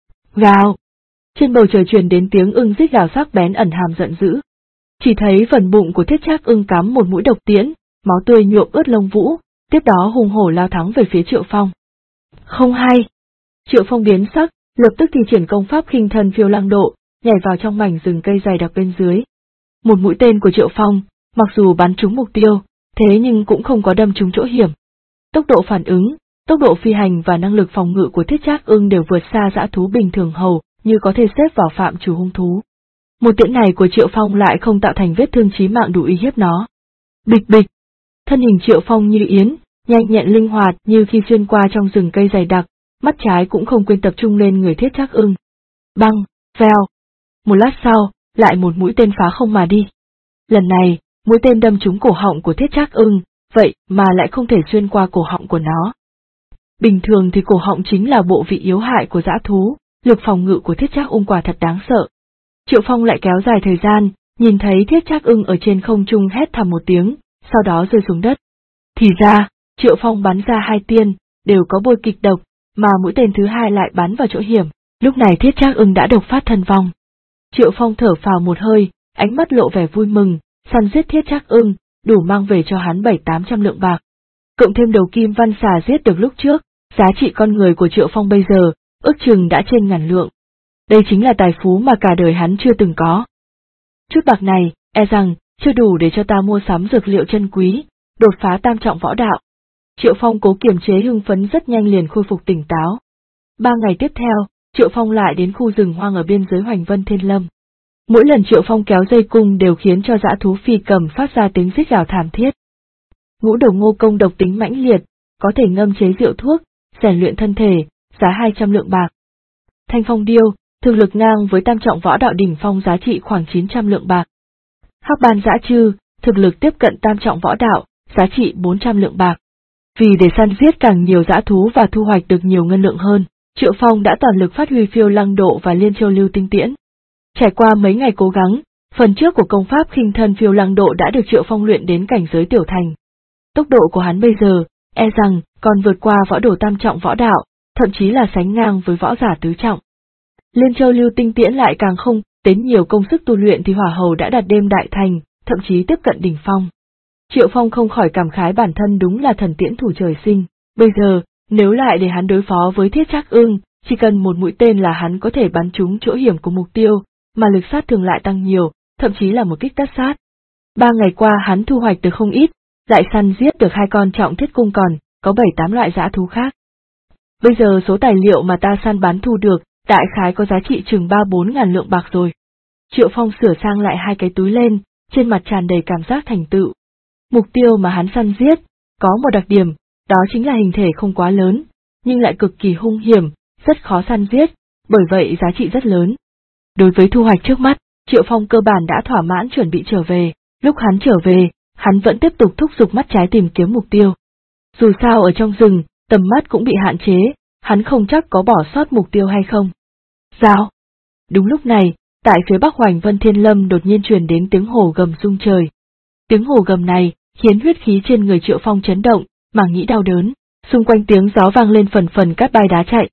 Gào! Trên bầu trời truyền đến tiếng ưng rít gào sắc bén ẩn hàm giận dữ. Chỉ thấy phần bụng của Thiết Trác Ưng cắm một mũi độc tiễn, máu tươi nhuộm ướt lông vũ, tiếp đó hùng hổ lao thẳng về phía Triệu Phong. Không hay! Triệu Phong biến sắc, lập tức thi triển công pháp khinh thân phiêu lăng độ, nhảy vào trong mảnh rừng cây dày đặc bên dưới. Một mũi tên của Triệu Phong, mặc dù bắn trúng mục tiêu, thế nhưng cũng không có đâm trúng chỗ hiểm. Tốc độ phản ứng, tốc độ phi hành và năng lực phòng ngự của Thiết Trác Ưng đều vượt xa dã thú bình thường hầu như có thể xếp vào phạm chủ hung thú. Một tiễn này của Triệu Phong lại không tạo thành vết thương chí mạng đủ uy hiếp nó. Bịch bịch! Thân hình Triệu Phong như yến, nhanh nhẹn linh hoạt như khi xuyên qua trong rừng cây dày đặc, mắt trái cũng không quên tập trung lên người Thiết Trác Ưng. Băng, vèo! Một lát sau, lại một mũi tên phá không mà đi. Lần này, mũi tên đâm trúng cổ họng của Thiết Trác Ưng, vậy mà lại không thể xuyên qua cổ họng của nó. Bình thường thì cổ họng chính là bộ vị yếu hại của dã thú, lực phòng ngự của Thiết Trác Ưng quả thật đáng sợ. Triệu Phong lại kéo dài thời gian, nhìn thấy Thiết Trác Ưng ở trên không trung hét thầm một tiếng, sau đó rơi xuống đất. Thì ra, Triệu Phong bắn ra 2 tiên, đều có bôi kịch độc, mà mũi tên thứ 2 lại bắn vào chỗ hiểm, lúc này Thiết Trác Ưng đã độc phát thân vong. Triệu Phong thở phào một hơi, ánh mắt lộ vẻ vui mừng, săn giết Thiết Trác Ưng, đủ mang về cho hắn 700-800 lượng bạc. Cộng thêm đầu kim văn xà giết được lúc trước, giá trị con người của Triệu Phong bây giờ, ước chừng đã trên 1000 lượng. Đây chính là tài phú mà cả đời hắn chưa từng có. Chút bạc này, e rằng, chưa đủ để cho ta mua sắm dược liệu chân quý, đột phá tam trọng võ đạo. Triệu Phong cố kiềm chế hưng phấn rất nhanh liền khôi phục tỉnh táo. 3 ngày tiếp theo, Triệu Phong lại đến khu rừng hoang ở biên giới Hoành Vân Thiên Lâm. Mỗi lần Triệu Phong kéo dây cung đều khiến cho dã thú phi cầm phát ra tiếng rít gào thảm thiết. Ngũ đầu ngô công độc tính mãnh liệt, có thể ngâm chế rượu thuốc, rèn luyện thân thể, giá 200 lượng bạc. Thanh phong điêu, thực lực ngang với tam trọng võ đạo đỉnh phong giá trị khoảng 900 lượng bạc. Hắc ban dã trư, thực lực tiếp cận tam trọng võ đạo, giá trị 400 lượng bạc. Vì để săn giết càng nhiều dã thú và thu hoạch được nhiều ngân lượng hơn, Triệu Phong đã toàn lực phát huy phiêu lăng độ và Liên Châu Lưu Tinh Tiễn. Trải qua mấy ngày cố gắng, phần trước của công pháp khinh thân phiêu lăng độ đã được Triệu Phong luyện đến cảnh giới tiểu thành. Tốc độ của hắn bây giờ, e rằng, còn vượt qua võ đồ tam trọng võ đạo, thậm chí là sánh ngang với võ giả tứ trọng. Liên Châu Lưu Tinh Tiễn lại càng không, đến nhiều công sức tu luyện thì hỏa hầu đã đạt đêm đại thành, thậm chí tiếp cận đỉnh phong. Triệu Phong không khỏi cảm khái bản thân đúng là thần tiễn thủ trời sinh, bây giờ, nếu lại để hắn đối phó với Thiết Trác Ưng, chỉ cần một mũi tên là hắn có thể bắn trúng chỗ hiểm của mục tiêu, mà lực sát thương lại tăng nhiều, thậm chí là một kích tất sát. 3 ngày qua hắn thu hoạch được không ít, lại săn giết được 2 con trọng thiết cung còn, có 7-8 loại dã thú khác. Bây giờ số tài liệu mà ta săn bắn thu được, đại khái có giá trị chừng 3-4 ngàn lượng bạc rồi. Triệu Phong sửa sang lại 2 cái túi lên, trên mặt tràn đầy cảm giác thành tựu. Mục tiêu mà hắn săn giết, có một đặc điểm, đó chính là hình thể không quá lớn, nhưng lại cực kỳ hung hiểm, rất khó săn giết, bởi vậy giá trị rất lớn. Đối với thu hoạch trước mắt, Triệu Phong cơ bản đã thỏa mãn chuẩn bị trở về, lúc hắn trở về, hắn vẫn tiếp tục thúc giục mắt trái tìm kiếm mục tiêu. Dù sao ở trong rừng, tầm mắt cũng bị hạn chế, hắn không chắc có bỏ sót mục tiêu hay không. Rào! Đúng lúc này, tại phía bắc Hoành Vân Thiên Lâm đột nhiên truyền đến tiếng hổ gầm rung trời. Tiếng hổ gầm này khiến huyết khí trên người Triệu Phong chấn động, màng nhĩ đau đớn, xung quanh tiếng gió vang lên phần phần cát bay đá chạy.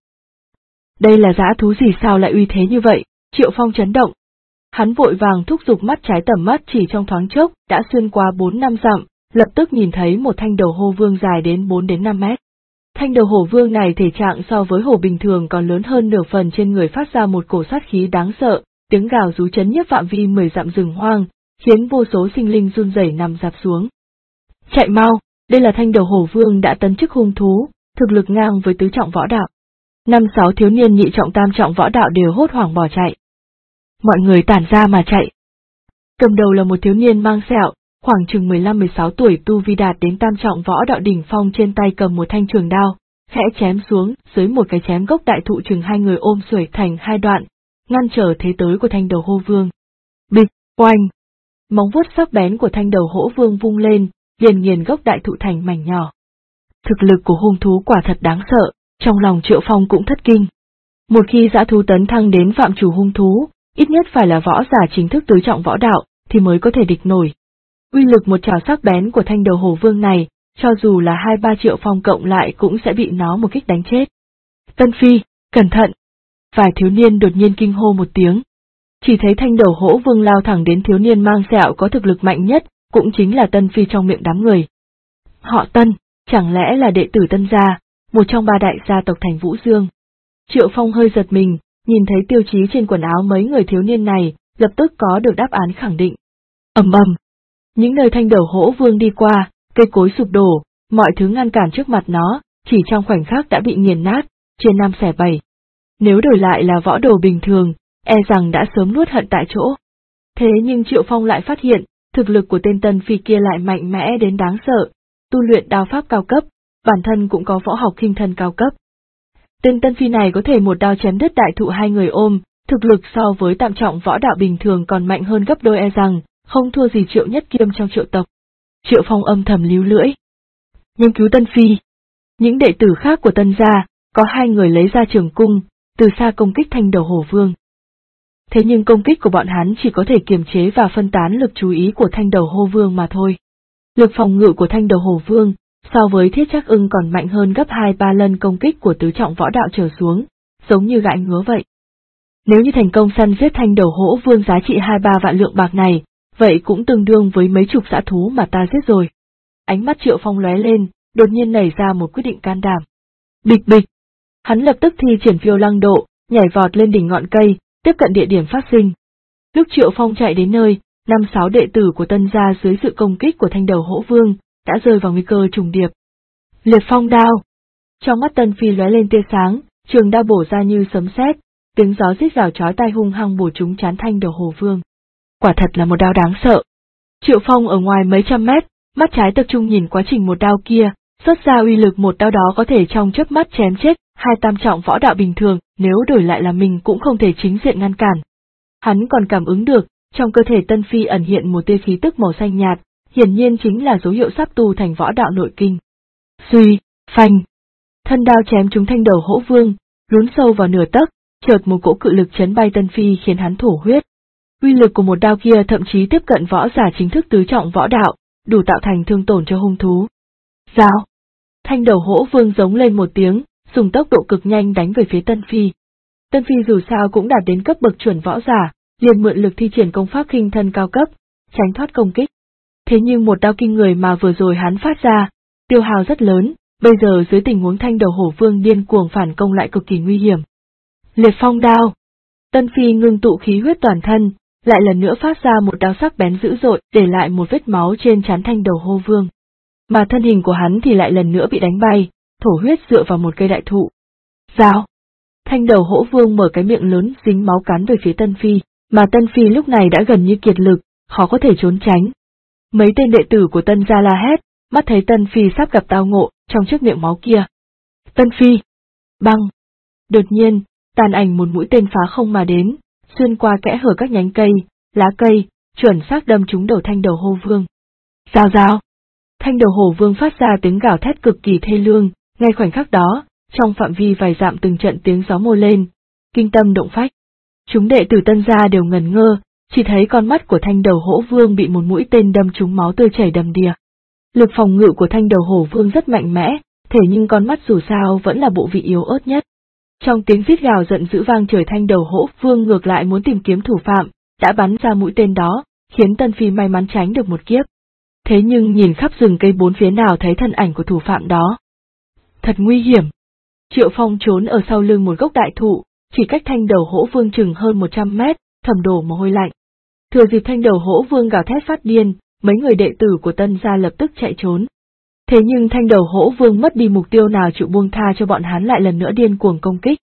Đây là dã thú gì sao lại uy thế như vậy? Triệu Phong chấn động. Hắn vội vàng thúc giục mắt trái tầm mắt chỉ trong thoáng chốc đã xuyên qua 4-5 dặm, lập tức nhìn thấy một thanh đầu hổ vương dài đến 4-5 mét. Thanh đầu hổ vương này thể trạng so với hổ bình thường còn lớn hơn nửa phần, trên người phát ra một cổ sát khí đáng sợ, tiếng gào rú chấn nhiếp phạm vi 10 dặm rừng hoang, khiến vô số sinh linh run rẩy nằm rạp xuống. Chạy mau, đây là thanh đầu hổ vương đã tấn chức hung thú, thực lực ngang với tứ trọng võ đạo. 5-6 thiếu niên nhị trọng tam trọng võ đạo đều hốt hoảng bỏ chạy. Mọi người tản ra mà chạy. Cầm đầu là một thiếu niên mang sẹo, khoảng chừng 15-16 tuổi, tu vi đạt đến tam trọng võ đạo đỉnh phong, trên tay cầm một thanh trường đao, khẽ chém xuống, dưới một cái chém gốc đại thụ chừng 2 người ôm xuể thành 2 đoạn, ngăn trở thế tới của thanh đầu hổ vương. Bịch, oanh! Móng vuốt sắc bén của thanh đầu hổ vương vung lên, liền nghiền gốc đại thụ thành mảnh nhỏ. Thực lực của hung thú quả thật đáng sợ, trong lòng Triệu Phong cũng thất kinh. Một khi dã thú tấn thăng đến phạm chủ hung thú, ít nhất phải là võ giả chính thức tứ trọng võ đạo, thì mới có thể địch nổi. Uy lực một trảo sắc bén của thanh đầu hổ vương này, cho dù là 2-3 Triệu Phong cộng lại cũng sẽ bị nó một kích đánh chết. Tân Phi, cẩn thận! Vài thiếu niên đột nhiên kinh hô một tiếng. Chỉ thấy thanh đầu hổ vương lao thẳng đến thiếu niên mang sẹo có thực lực mạnh nhất, cũng chính là Tân Phi trong miệng đám người. Họ Tân, chẳng lẽ là đệ tử Tân gia, một trong 3 đại gia tộc thành Vũ Dương. Triệu Phong hơi giật mình, nhìn thấy tiêu chí trên quần áo mấy người thiếu niên này, lập tức có được đáp án khẳng định. Ầm ầm, những nơi thanh đầu hổ vương đi qua, cây cối sụp đổ, mọi thứ ngăn cản trước mặt nó, chỉ trong khoảnh khắc đã bị nghiền nát, chia 5 xẻ 7. Nếu đổi lại là võ đồ bình thường, e rằng đã sớm nuốt hận tại chỗ. Thế nhưng Triệu Phong lại phát hiện, thực lực của tên Tân Phi kia lại mạnh mẽ đến đáng sợ, tu luyện đao pháp cao cấp, bản thân cũng có võ học khinh thân cao cấp. Tên Tân Phi này có thể một đao chém đứt đại thụ 2 người ôm, thực lực so với tam trọng võ đạo bình thường còn mạnh hơn gấp đôi, e rằng không thua gì Triệu Nhất Kiêm trong Triệu tộc. Triệu Phong âm thầm líu lưỡi. Nghiên cứu Tân Phi. Những đệ tử khác của Tân gia, có 2 người lấy ra trường cung, từ xa công kích thanh đầu hổ vương. Thế nhưng công kích của bọn hắn chỉ có thể kiềm chế và phân tán lực chú ý của thanh đầu hổ vương mà thôi. Lực phòng ngự của thanh đầu hổ vương, so với Thiết Trác Ưng còn mạnh hơn gấp 2-3 lần công kích của tứ trọng võ đạo trở xuống, giống như gãi ngứa vậy. Nếu như thành công săn giết thanh đầu hổ vương giá trị 2-3 vạn lượng bạc này, vậy cũng tương đương với mấy chục dã thú mà ta giết rồi. Ánh mắt Triệu Phong lóe lên, đột nhiên nảy ra một quyết định can đảm. Bịch bịch! Hắn lập tức thi triển phiêu lăng độ, nhảy vọt lên đỉnh ngọn cây, tiếp cận địa điểm phát sinh. Lúc Triệu Phong chạy đến nơi, 5-6 đệ tử của Tân gia dưới sự công kích của thanh đầu hổ vương, đã rơi vào nguy cơ trùng điệp. Liệt phong đao! Trong mắt Tân Phi lóe lên tia sáng, trường đao bổ ra như sấm sét, tiếng gió rít gào chói tai hung hăng bổ trúng trán thanh đầu hổ vương. Quả thật là một đao đáng sợ. Triệu Phong ở ngoài mấy trăm mét, mắt trái tập trung nhìn quá trình một đao kia, xuất ra uy lực một đao đó có thể trong chớp mắt chém chết 2 tam trọng võ đạo bình thường, nếu đổi lại là mình cũng không thể chính diện ngăn cản. Hắn còn cảm ứng được, trong cơ thể Tân Phi ẩn hiện một tia khí tức màu xanh nhạt, hiển nhiên chính là dấu hiệu sắp tu thành võ đạo nội kinh. Suy, phanh. Thân đao chém trúng thanh đầu hổ vương, lún sâu vào nửa tấc, chợt một cỗ cự lực chấn bay Tân Phi khiến hắn thổ huyết. Uy lực của một đao kia thậm chí tiếp cận võ giả chính thức tứ trọng võ đạo, đủ tạo thành thương tổn cho hung thú. Dao! Thanh đầu hổ vương giống lên một tiếng, dùng tốc độ cực nhanh đánh về phía Tân Phi. Tân Phi dù sao cũng đạt đến cấp bậc chuẩn võ giả, liền mượn lực thi triển công pháp khinh thân cao cấp, tránh thoát công kích. Thế nhưng một đao kinh người mà vừa rồi hắn phát ra, tiêu hao rất lớn, bây giờ dưới tình huống thanh đầu hổ vương điên cuồng phản công lại cực kỳ nguy hiểm. Liệt phong đao! Tân Phi ngưng tụ khí huyết toàn thân, lại lần nữa phát ra một đao sắc bén dữ dội, để lại một vết máu trên trán thanh đầu hổ vương. Mà thân hình của hắn thì lại lần nữa bị đánh bay, thổ huyết dựa vào một cây đại thụ. Dao! Thanh đầu hổ vương mở cái miệng lớn dính máu cắn về phía Tân Phi, mà Tân Phi lúc này đã gần như kiệt lực, khó có thể trốn tránh. Mấy tên đệ tử của Tân gia la hét, mắt thấy Tân Phi sắp gặp tao ngộ, trong chiếc miệng máu kia. Tân Phi! Băng! Đột nhiên, tàn ảnh một mũi tên phá không mà đến, xuyên qua kẽ hở các nhánh cây, lá cây, chuẩn xác đâm trúng đầu thanh đầu hổ vương. Rào rào! Thanh đầu hổ vương phát ra tiếng gào thét cực kỳ thê lương, ngay khoảnh khắc đó, trong phạm vi vài dặm từng trận tiếng gió mô lên, kinh tâm động phách. Chúng đệ tử Tân gia đều ngẩn ngơ, chỉ thấy con mắt của thanh đầu hổ vương bị một mũi tên đâm trúng, máu tươi chảy đầm đìa. Lực phòng ngự của thanh đầu hổ vương rất mạnh mẽ, thế nhưng con mắt dù sao vẫn là bộ vị yếu ớt nhất. Trong tiếng rít gào giận dữ vang trời, thanh đầu hổ vương ngược lại muốn tìm kiếm thủ phạm, đã bắn ra mũi tên đó, khiến Tân Phi may mắn tránh được một kiếp. Thế nhưng nhìn khắp rừng cây bốn phía nào thấy thân ảnh của thủ phạm đó. Thật nguy hiểm. Triệu Phong trốn ở sau lưng một gốc đại thụ, chỉ cách thanh đầu hổ vương chừng hơn 100 mét, thầm đổ mồ hôi lạnh. Thừa dịp thanh đầu hổ vương gào thét phát điên, mấy người đệ tử của Tân gia lập tức chạy trốn. Thế nhưng thanh đầu hổ vương mất đi mục tiêu nào chịu buông tha cho bọn hắn, lại lần nữa điên cuồng công kích.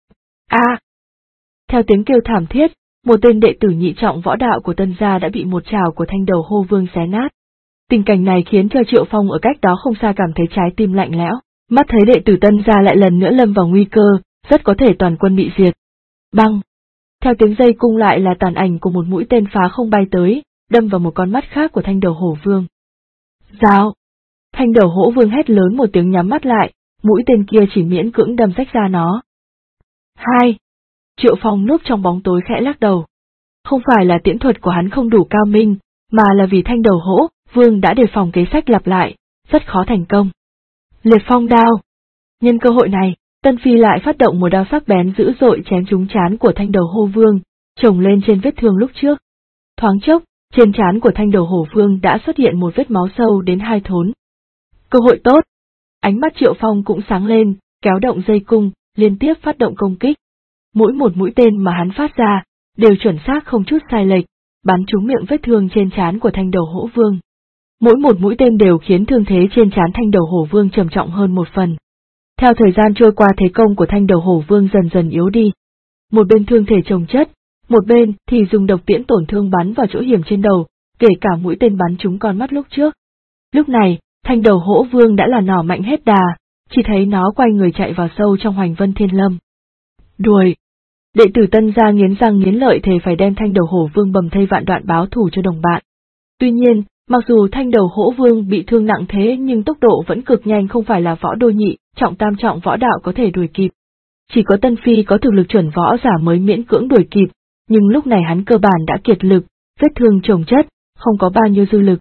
Theo tiếng kêu thảm thiết, một tên đệ tử nhị trọng võ đạo của Tân gia đã bị một trảo của thanh đầu hổ vương xé nát. Tình cảnh này khiến cho Triệu Phong ở cách đó không xa cảm thấy trái tim lạnh lẽo, mắt thấy đệ tử Tân gia lại lần nữa lâm vào nguy cơ, rất có thể toàn quân bị diệt. Băng! Theo tiếng dây cung lại là tàn ảnh của một mũi tên phá không bay tới, đâm vào một con mắt khác của thanh đầu hổ vương. Dao! Thanh đầu hổ vương hét lớn một tiếng, nhắm mắt lại, mũi tên kia chỉ miễn cưỡng đâm rách ra nó. 2. Triệu Phong núp trong bóng tối khẽ lắc đầu. Không phải là tiễn thuật của hắn không đủ cao minh, mà là vì Thanh Đầu Hỗ Vương đã đề phòng kế sách lặp lại, rất khó thành công. Liệt phong đao. Nhân cơ hội này, Tân Phi lại phát động một đao sắc bén dữ dội chém trúng trán của Thanh Đầu Hô Vương, chồng lên trên vết thương lúc trước. Thoáng chốc, trên trán của Thanh Đầu Hổ Vương đã xuất hiện một vết máu sâu đến 2 thốn. Cơ hội tốt. Ánh mắt Triệu Phong cũng sáng lên, kéo động dây cung, liên tiếp phát động công kích. Mỗi một mũi tên mà hắn phát ra, đều chuẩn xác không chút sai lệch, bắn trúng miệng vết thương trên trán của Thanh Đầu Hổ Vương. Mỗi một mũi tên đều khiến thương thế trên trán Thanh Đầu Hổ Vương trầm trọng hơn một phần. Theo thời gian trôi qua, thế công của Thanh Đầu Hổ Vương dần dần yếu đi. Một bên thương thể chồng chất, một bên thì dùng độc tiễn tổn thương bắn vào chỗ hiểm trên đầu, kể cả mũi tên bắn trúng con mắt lúc trước. Lúc này, Thanh Đầu Hỗ Vương đã là nỏ mạnh hết đà, chỉ thấy nó quay người chạy vào sâu trong Hoành Vân Thiên Lâm. Đuổi! Đệ tử Tân gia nghiến răng nghiến lợi thề phải đem Thanh Đầu Hổ Vương bầm thây vạn đoạn báo thù cho đồng bạn. Tuy nhiên, mặc dù Thanh Đầu Hỗ Vương bị thương nặng thế nhưng tốc độ vẫn cực nhanh, không phải là võ đô nhị, trọng tam trọng võ đạo có thể đuổi kịp. Chỉ có Tân Phi có thực lực chuẩn võ giả mới miễn cưỡng đuổi kịp, nhưng lúc này hắn cơ bản đã kiệt lực, vết thương chồng chất, không có bao nhiêu dư lực.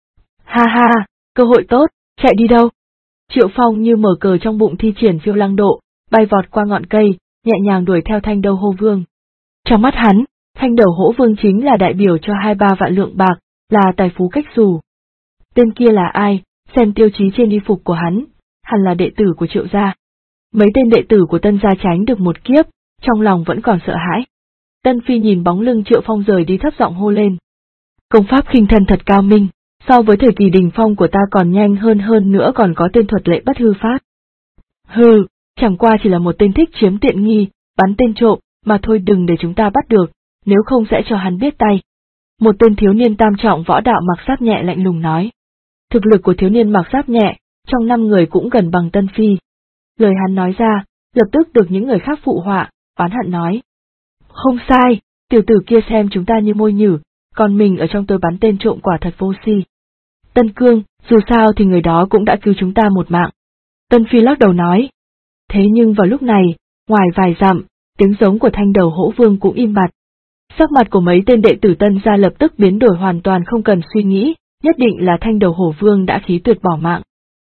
Ha ha, cơ hội tốt, chạy đi đâu? Triệu Phong như mở cờ trong bụng thi triển phiêu lăng độ, bay vọt qua ngọn cây, nhẹ nhàng đuổi theo Thanh Đầu Hô Vương. Trong mắt hắn, Thanh Đầu Hỗ Vương chính là đại biểu cho 2-3 vạn lượng bạc, là tài phú cách xù. Tên kia là ai? Xem tiêu chí trên y phục của hắn, hẳn là đệ tử của Triệu gia. Mấy tên đệ tử của Tân gia tránh được một kiếp, trong lòng vẫn còn sợ hãi. Tân Phi nhìn bóng lưng Triệu Phong rời đi thấp giọng hô lên. Công pháp khinh thân thật cao minh, so với thời kỳ đỉnh phong của ta còn nhanh hơn nữa, còn có tên thuật lệ bất hư phát. Hừ, chẳng qua chỉ là một tên thích chiếm tiện nghi, bắn tên trộm, mà thôi, đừng để chúng ta bắt được, nếu không sẽ cho hắn biết tay. Một tên thiếu niên tam trọng võ đạo mặc giáp nhẹ lạnh lùng nói. Thực lực của thiếu niên mặc giáp nhẹ, trong 5 người cũng gần bằng Tân Phi. Lời hắn nói ra, lập tức được những người khác phụ họa, oán hận nói. Không sai, tiểu tử kia xem chúng ta như môi nhử, còn mình ở trong tôi bắn tên trộm quả thật vô si. Tân Cương, dù sao thì người đó cũng đã cứu chúng ta một mạng. Tân Phi lắc đầu nói. Thế nhưng vào lúc này, ngoài vài dặm, tiếng giống của Thanh Đầu Hỗ Vương cũng im bặt. Sắc mặt của mấy tên đệ tử Tân gia lập tức biến đổi hoàn toàn, không cần suy nghĩ, nhất định là Thanh Đầu Hổ Vương đã khí tuyệt bỏ mạng.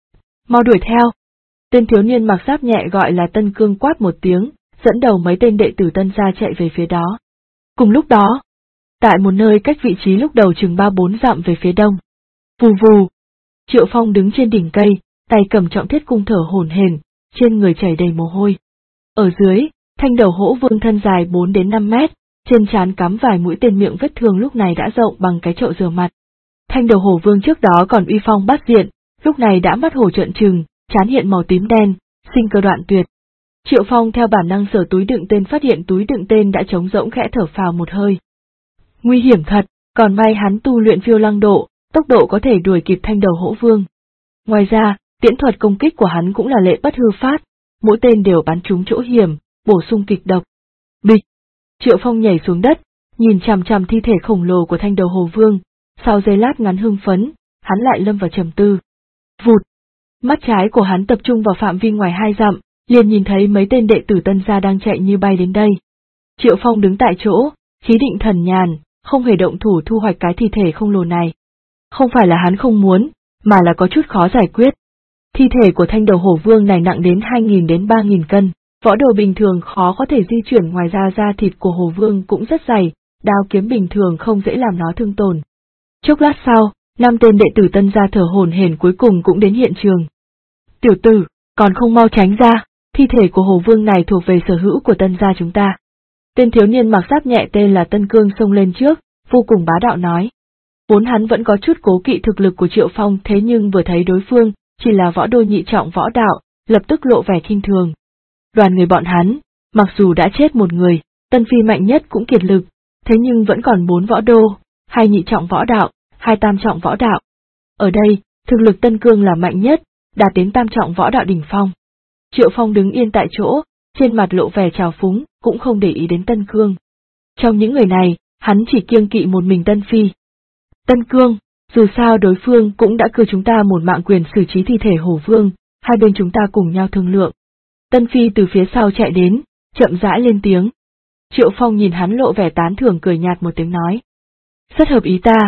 Mau đuổi theo! Tên thiếu niên mặc giáp nhẹ gọi là Tân Cương quát một tiếng, dẫn đầu mấy tên đệ tử Tân gia chạy về phía đó. Cùng lúc đó, tại một nơi cách vị trí lúc đầu chừng 3-4 dặm về phía đông. Vù vù! Triệu Phong đứng trên đỉnh cây, tay cầm trọng thiết cung thở hổn hển, trên người chảy đầy mồ hôi. Ở dưới, Thanh Đầu Hỗ Vương thân dài 4-5 mét, trên trán cắm vài mũi tên, miệng vết thương lúc này đã rộng bằng cái chậu rửa mặt. Thanh Đầu Hổ Vương trước đó còn uy phong bát diện, lúc này đã mắt hổ trợn trừng, trán hiện màu tím đen, sinh cơ đoạn tuyệt. Triệu Phong theo bản năng sờ túi đựng tên, phát hiện túi đựng tên đã trống rỗng, khẽ thở phào một hơi. Nguy hiểm thật, còn may hắn tu luyện phiêu lăng độ, tốc độ có thể đuổi kịp Thanh Đầu Hỗ Vương. Ngoài ra, tiễn thuật công kích của hắn cũng là lệ bất hư phát, mỗi tên đều bắn trúng chỗ hiểm, bổ sung kịch độc. Bịch! Triệu Phong nhảy xuống đất, nhìn chằm chằm thi thể khổng lồ của Thanh Đầu Hổ Vương, sau giây lát ngắn hưng phấn, hắn lại lâm vào trầm tư. Vụt! Mắt trái của hắn tập trung vào phạm vi ngoài 2 dặm, liền nhìn thấy mấy tên đệ tử Tân gia đang chạy như bay đến đây. Triệu Phong đứng tại chỗ, khí định thần nhàn, không hề động thủ thu hoạch cái thi thể khổng lồ này. Không phải là hắn không muốn, mà là có chút khó giải quyết. Thi thể của Thanh Đầu Hổ Vương này nặng đến 2.000 đến 3.000 cân, võ đồ bình thường khó có thể di chuyển, ngoài ra da thịt của Hổ Vương cũng rất dày, đao kiếm bình thường không dễ làm nó thương tổn. Chốc lát sau, 5 tên đệ tử Tân gia thở hổn hển cuối cùng cũng đến hiện trường. Tiểu tử, còn không mau tránh ra, thi thể của Hổ Vương này thuộc về sở hữu của Tân gia chúng ta. Tên thiếu niên mặc giáp nhẹ tên là Tân Cương xông lên trước, vô cùng bá đạo nói. Vốn hắn vẫn có chút cố kỵ thực lực của Triệu Phong, thế nhưng vừa thấy đối phương chỉ là võ đô nhị trọng võ đạo, lập tức lộ vẻ khinh thường. Đoàn người bọn hắn, mặc dù đã chết một người, Tân Phi mạnh nhất cũng kiệt lực, thế nhưng vẫn còn 4 võ đô, 2 nhị trọng võ đạo, 2 tam trọng võ đạo. Ở đây, thực lực Tân Cương là mạnh nhất, đạt đến tam trọng võ đạo đỉnh phong. Triệu Phong đứng yên tại chỗ, trên mặt lộ vẻ trào phúng, cũng không để ý đến Tân Cương. Trong những người này, hắn chỉ kiêng kỵ một mình Tân Phi. Tân Cương, dù sao đối phương cũng đã cưa chúng ta một mạng, quyền xử trí thi thể Hổ Vương, hai bên chúng ta cùng nhau thương lượng. Tân Phi từ phía sau chạy đến, chậm rãi lên tiếng. Triệu Phong nhìn hắn lộ vẻ tán thưởng, cười nhạt một tiếng nói. Rất hợp ý ta,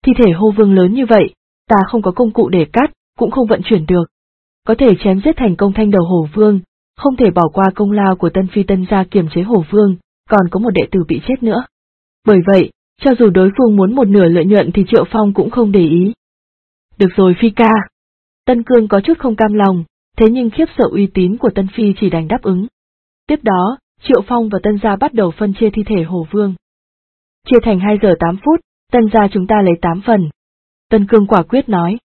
Thi thể Hồ Vương lớn như vậy, ta không có công cụ để cắt, cũng không vận chuyển được. Có thể chém giết thành công thanh đầu Hổ Vương, không thể bỏ qua công lao của Tân Phi Tân gia kiềm chế Hổ Vương, còn có một đệ tử bị chết nữa. Bởi vậy, cho dù đối phương muốn một nửa lợi nhuận thì Triệu Phong cũng không để ý. Được rồi Phi ca. Tân Cương có chút không cam lòng, thế nhưng khiếp sợ uy tín của Tân Phi chỉ đành đáp ứng. Tiếp đó, Triệu Phong và Tân gia bắt đầu phân chia thi thể Hổ Vương. Chia thành 2 giờ 8 phút, Tân gia chúng ta lấy 8 phần. Tân Cương quả quyết nói.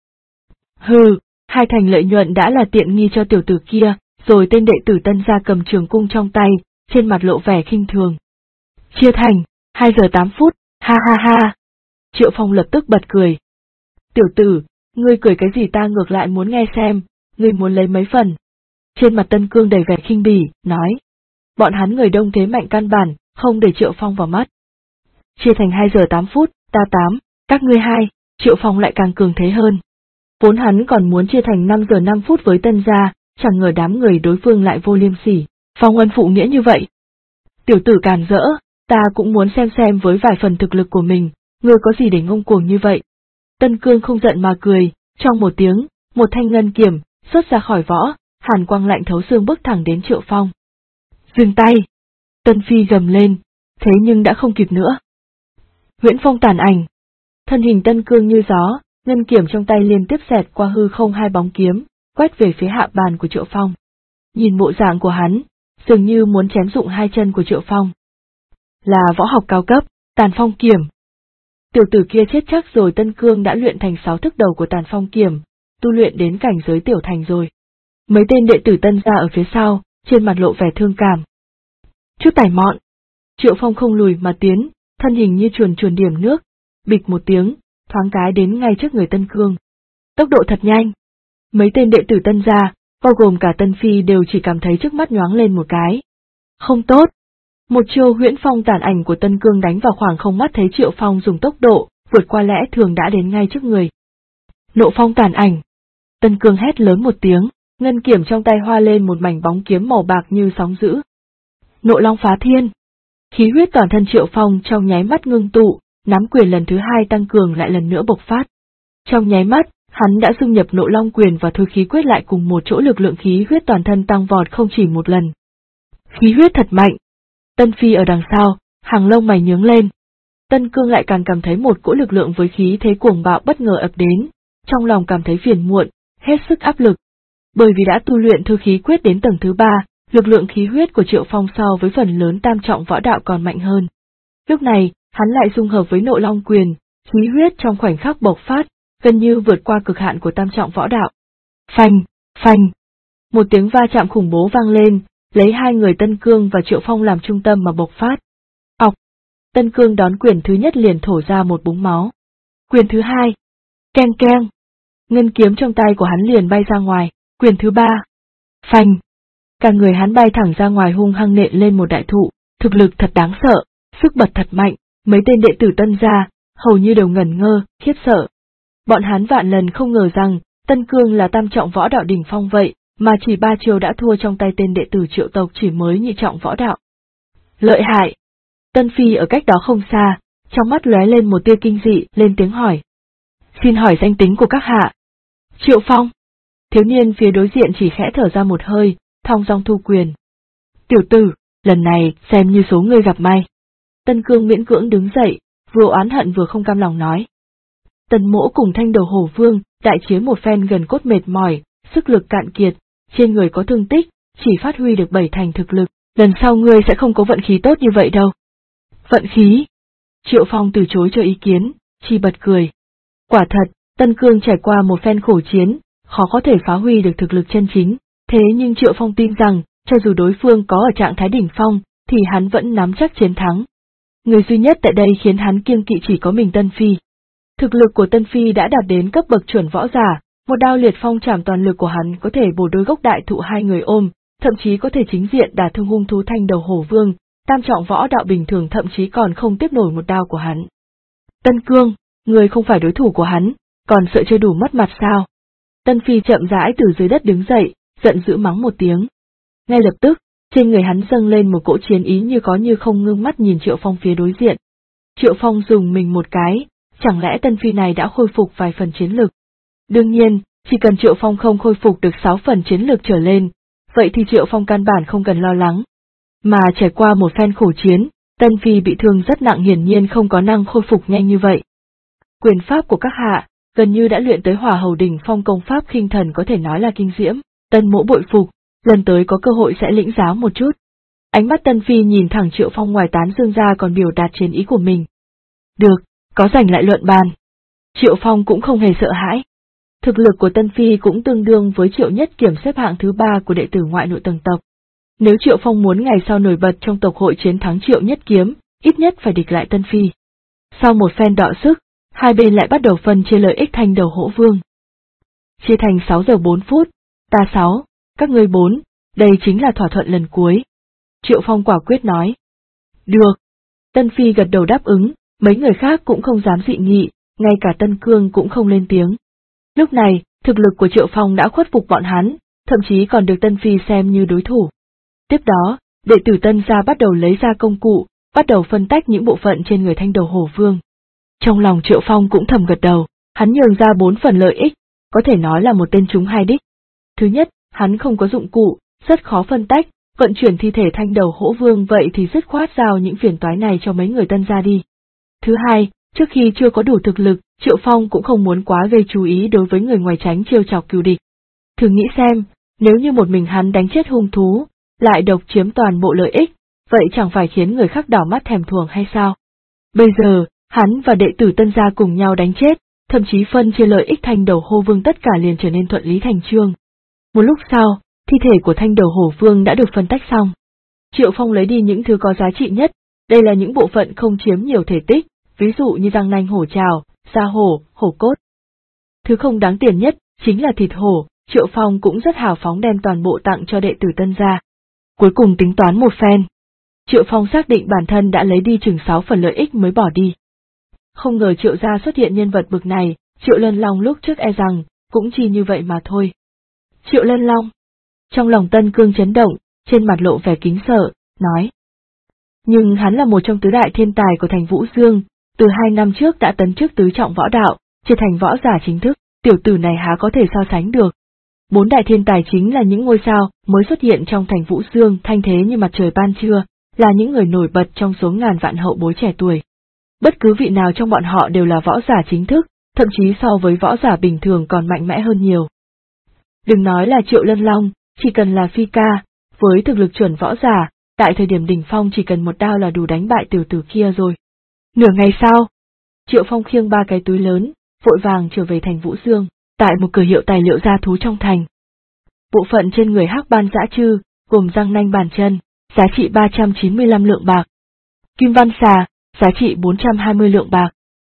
Hừ, 2 thành lợi nhuận đã là tiện nghi cho tiểu tử kia, rồi tên đệ tử Tân gia cầm trường cung trong tay, trên mặt lộ vẻ khinh thường. Chia thành 2 giờ 8 phút, ha ha ha. Triệu Phong lập tức bật cười. Tiểu tử, ngươi cười cái gì ta ngược lại muốn nghe xem, ngươi muốn lấy mấy phần. Trên mặt Tân Cương đầy vẻ khinh bỉ, nói. Bọn hắn người đông thế mạnh căn bản, không để Triệu Phong vào mắt. Chia thành 2 giờ 8 phút, ta 8, các ngươi 2, Triệu Phong lại càng cường thế hơn. Vốn hắn còn muốn chia thành 5 giờ 5 phút với Tân gia, chẳng ngờ đám người đối phương lại vô liêm sỉ, phong ân phụ nghĩa như vậy. Tiểu tử càn rỡ, ta cũng muốn xem với vài phần thực lực của mình, ngươi có gì để ngông cuồng như vậy. Tân Cương không giận mà cười, trong một tiếng, một thanh ngân kiếm xuất ra khỏi võ, hàn quang lạnh thấu xương bước thẳng đến Triệu Phong. Dừng tay! Tân Phi gầm lên, thế nhưng đã không kịp nữa. Huyễn Phong tàn ảnh. Thân hình Tân Cương như gió, ngân kiếm trong tay liên tiếp xẹt qua hư không 2 bóng kiếm, quét về phía hạ bàn của Triệu Phong. Nhìn bộ dạng của hắn, dường như muốn chém rụng 2 chân của Triệu Phong. Là võ học cao cấp, Tàn Phong Kiếm. Tiểu tử kia chết chắc rồi. Tân Cương đã luyện thành 6 thức đầu của Tàn Phong Kiếm, tu luyện đến cảnh giới tiểu thành rồi. Mấy tên đệ tử Tân gia ở phía sau, trên mặt lộ vẻ thương cảm. Chút tài mọn. Triệu Phong không lùi mà tiến, thân hình như chuồn điểm nước, bịch một tiếng, thoáng cái đến ngay trước người Tân Cương. Tốc độ thật nhanh. Mấy tên đệ tử Tân gia, bao gồm cả Tân Phi đều chỉ cảm thấy trước mắt nhoáng lên một cái. Không tốt. Một chiêu Huyễn Phong tàn ảnh của Tân Cương đánh vào khoảng không, mắt thấy Triệu Phong dùng tốc độ vượt qua lẽ thường đã đến ngay trước người. Nộ Phong tàn ảnh. Tân Cương hét lớn một tiếng, ngân kiếm trong tay hoa lên một mảnh bóng kiếm màu bạc như sóng dữ. Nộ Long phá thiên. Khí huyết toàn thân Triệu Phong trong nháy mắt ngưng tụ, nắm quyền lần thứ 2 tăng cường lại lần nữa bộc phát. Trong nháy mắt, hắn đã dung nhập Nộ Long quyền và Thôi Khí Quyết lại cùng một chỗ, lực lượng khí huyết toàn thân tăng vọt không chỉ một lần. Khí huyết thật mạnh. Tân Phi ở đằng sau, hàng lông mày nhướng lên. Tân Cương lại càng cảm thấy một cỗ lực lượng với khí thế cuồng bạo bất ngờ ập đến, trong lòng cảm thấy phiền muộn, hết sức áp lực. Bởi vì đã tu luyện Thôi Khí Quyết đến tầng thứ 3, lực lượng khí huyết của Triệu Phong so với phần lớn tam trọng võ đạo còn mạnh hơn. Lúc này, hắn lại dung hợp với Nộ Long quyền, khí huyết trong khoảnh khắc bộc phát, gần như vượt qua cực hạn của tam trọng võ đạo. Phanh, phanh. Một tiếng va chạm khủng bố vang lên, lấy 2 người Tân Cương và Triệu Phong làm trung tâm mà bộc phát. Ọc. Tân Cương đón quyền thứ nhất liền thổ ra một búng máu. Quyền thứ 2. Keng keng. Ngân kiếm trong tay của hắn liền bay ra ngoài. Quyền thứ 3. Phanh. Cả người hắn bay thẳng ra ngoài, hung hăng nện lên một đại thụ, thực lực thật đáng sợ, sức bật thật mạnh, mấy tên đệ tử Tân gia hầu như đều ngẩn ngơ, khiếp sợ. Bọn hắn vạn lần không ngờ rằng, Tân Cương là tam trọng võ đạo đỉnh phong vậy, mà chỉ 3 chiêu đã thua trong tay tên đệ tử Triệu tộc chỉ mới nhị trọng võ đạo. Lợi hại! Tân Phi ở cách đó không xa, trong mắt lóe lên một tia kinh dị, lên tiếng hỏi. Xin hỏi danh tính của các hạ. Triệu Phong. Thiếu niên phía đối diện chỉ khẽ thở ra một hơi, thong dong thu quyền. Tiểu tử, lần này xem như số ngươi gặp may. Tân Cương miễn cưỡng đứng dậy, vừa oán hận vừa không cam lòng nói. Tần Mỗ cùng thanh đầu Hổ Vương, đại chiến một phen gần cốt mệt mỏi, sức lực cạn kiệt, trên người có thương tích, chỉ phát huy được 7 thành thực lực, lần sau ngươi sẽ không có vận khí tốt như vậy đâu. Vận khí? Triệu Phong từ chối cho ý kiến, chỉ bật cười. Quả thật, Tân Cương trải qua một phen khổ chiến, khó có thể phá huy được thực lực chân chính, thế nhưng Triệu Phong tin rằng, cho dù đối phương có ở trạng thái đỉnh phong, thì hắn vẫn nắm chắc chiến thắng. Người duy nhất tại đây khiến hắn kiêng kỵ chỉ có mình Tân Phi. Thực lực của Tân Phi đã đạt đến cấp bậc chuẩn võ giả, một đao liệt phong trảm toàn lực của hắn có thể bổ đôi gốc đại thụ 2 người ôm, thậm chí có thể chính diện đả thương hung thú thanh đầu Hổ Vương, tam trọng võ đạo bình thường thậm chí còn không tiếp nổi một đao của hắn. Tân Cương, người không phải đối thủ của hắn, còn sợ chưa đủ mất mặt sao? Tân Phi chậm rãi từ dưới đất đứng dậy, giận dữ mắng một tiếng. Ngay lập tức, trên người hắn dâng lên một cỗ chiến ý như có như không, ngưng mắt nhìn Triệu Phong phía đối diện. Triệu Phong dùng mình một cái, chẳng lẽ Tân Phi này đã khôi phục vài phần chiến lực? Đương nhiên, chỉ cần Triệu Phong không khôi phục được 6 phần chiến lực trở lên, vậy thì Triệu Phong căn bản không cần lo lắng. Mà trải qua một phen khổ chiến, Tân Phi bị thương rất nặng, hiển nhiên không có năng khôi phục nhanh như vậy. Quyền pháp của các hạ, gần như đã luyện tới Hỏa Hầu đỉnh phong, công pháp khinh thần có thể nói là kinh diễm, Tân Mỗ bội phục, lần tới có cơ hội sẽ lĩnh giáo một chút. Ánh mắt Tân Phi nhìn thẳng Triệu Phong, ngoài tán dương ra còn biểu đạt chiến ý của mình. Được, có rảnh lại luận bàn. Triệu Phong cũng không hề sợ hãi. Thực lực của Tân Phi cũng tương đương với Triệu Nhất Kiểm, xếp hạng thứ 3 của đệ tử ngoại nội tầng tộc. Nếu Triệu Phong muốn ngày sau nổi bật trong tộc hội chiến thắng Triệu Nhất Kiếm, ít nhất phải địch lại Tân Phi. Sau một phen đọ sức, hai bên lại bắt đầu phân chia lợi ích Thanh Đầu Hổ Vương. Chia thành 6 giờ 4 phút, ta 6, các ngươi 4, đây chính là thỏa thuận lần cuối. Triệu Phong quả quyết nói. Được. Tân Phi gật đầu đáp ứng, mấy người khác cũng không dám dị nghị, ngay cả Tân Cương cũng không lên tiếng. Lúc này, thực lực của Triệu Phong đã khuất phục bọn hắn, thậm chí còn được Tân Phi xem như đối thủ. Tiếp đó, đệ tử Tân gia bắt đầu lấy ra công cụ, bắt đầu phân tách những bộ phận trên người Thanh Đầu Hổ Vương. Trong lòng Triệu Phong cũng thầm gật đầu, hắn nhường ra 4 phần lợi ích, có thể nói là một tên trúng hai đích. Thứ nhất, hắn không có dụng cụ, rất khó phân tách, vận chuyển thi thể Thanh Đầu Hổ Vương, vậy thì dứt khoát giao những phiền toái này cho mấy người Tân gia đi. Thứ hai, trước khi chưa có đủ thực lực, Triệu Phong cũng không muốn quá gây chú ý đối với người ngoài, tránh trêu chọc cừu địch. Thử nghĩ xem, nếu như một mình hắn đánh chết hung thú, lại độc chiếm toàn bộ lợi ích, vậy chẳng phải khiến người khác đỏ mắt thèm thuồng hay sao? Bây giờ, hắn và đệ tử Tân gia cùng nhau đánh chết, thậm chí phân chia lợi ích Thanh Đầu Hổ Vương, tất cả liền trở nên thuận lý thành chương. Một lúc sau, thi thể của Thanh Đầu Hổ Vương đã được phân tách xong. Triệu Phong lấy đi những thứ có giá trị nhất, đây là những bộ phận không chiếm nhiều thể tích, ví dụ như răng nanh hổ trào, da hổ, hổ cốt. Thứ không đáng tiền nhất chính là thịt hổ, Triệu Phong cũng rất hào phóng đem toàn bộ tặng cho đệ tử Tân gia. Cuối cùng tính toán một phen, Triệu Phong xác định bản thân đã lấy đi chừng 6 phần lợi ích mới bỏ đi. Không ngờ Triệu gia xuất hiện nhân vật bực này, Triệu Lân Long lúc trước e rằng cũng chỉ như vậy mà thôi. Triệu Lân Long. Trong lòng Tân Cương chấn động, trên mặt lộ vẻ kính sợ, nói. Nhưng hắn là một trong tứ đại thiên tài của thành Vũ Dương, từ 2 năm trước đã tấn chức tứ trọng võ đạo, trở thành võ giả chính thức, tiểu tử này há có thể so sánh được. 4 đại thiên tài chính là những ngôi sao mới xuất hiện trong thành Vũ Dương, thanh thế như mặt trời ban trưa, là những người nổi bật trong số ngàn vạn hậu bối trẻ tuổi. Bất cứ vị nào trong bọn họ đều là võ giả chính thức, thậm chí so với võ giả bình thường còn mạnh mẽ hơn nhiều. Đừng nói là Triệu Lân Long, chỉ cần là Phi Ca, với thực lực chuẩn võ giả, tại thời điểm đỉnh phong chỉ cần một đao là đủ đánh bại tiểu tử kia rồi. Nửa ngày sau, Triệu Phong khiêng 3 cái túi lớn, vội vàng trở về thành Vũ Dương, tại một cửa hiệu tài liệu gia thú trong thành. Bộ phận trên người Hắc Ban Dã Trư, gồm răng nanh bàn chân, giá trị 395 lượng bạc. Kim Văn Xà, giá trị 420 lượng bạc.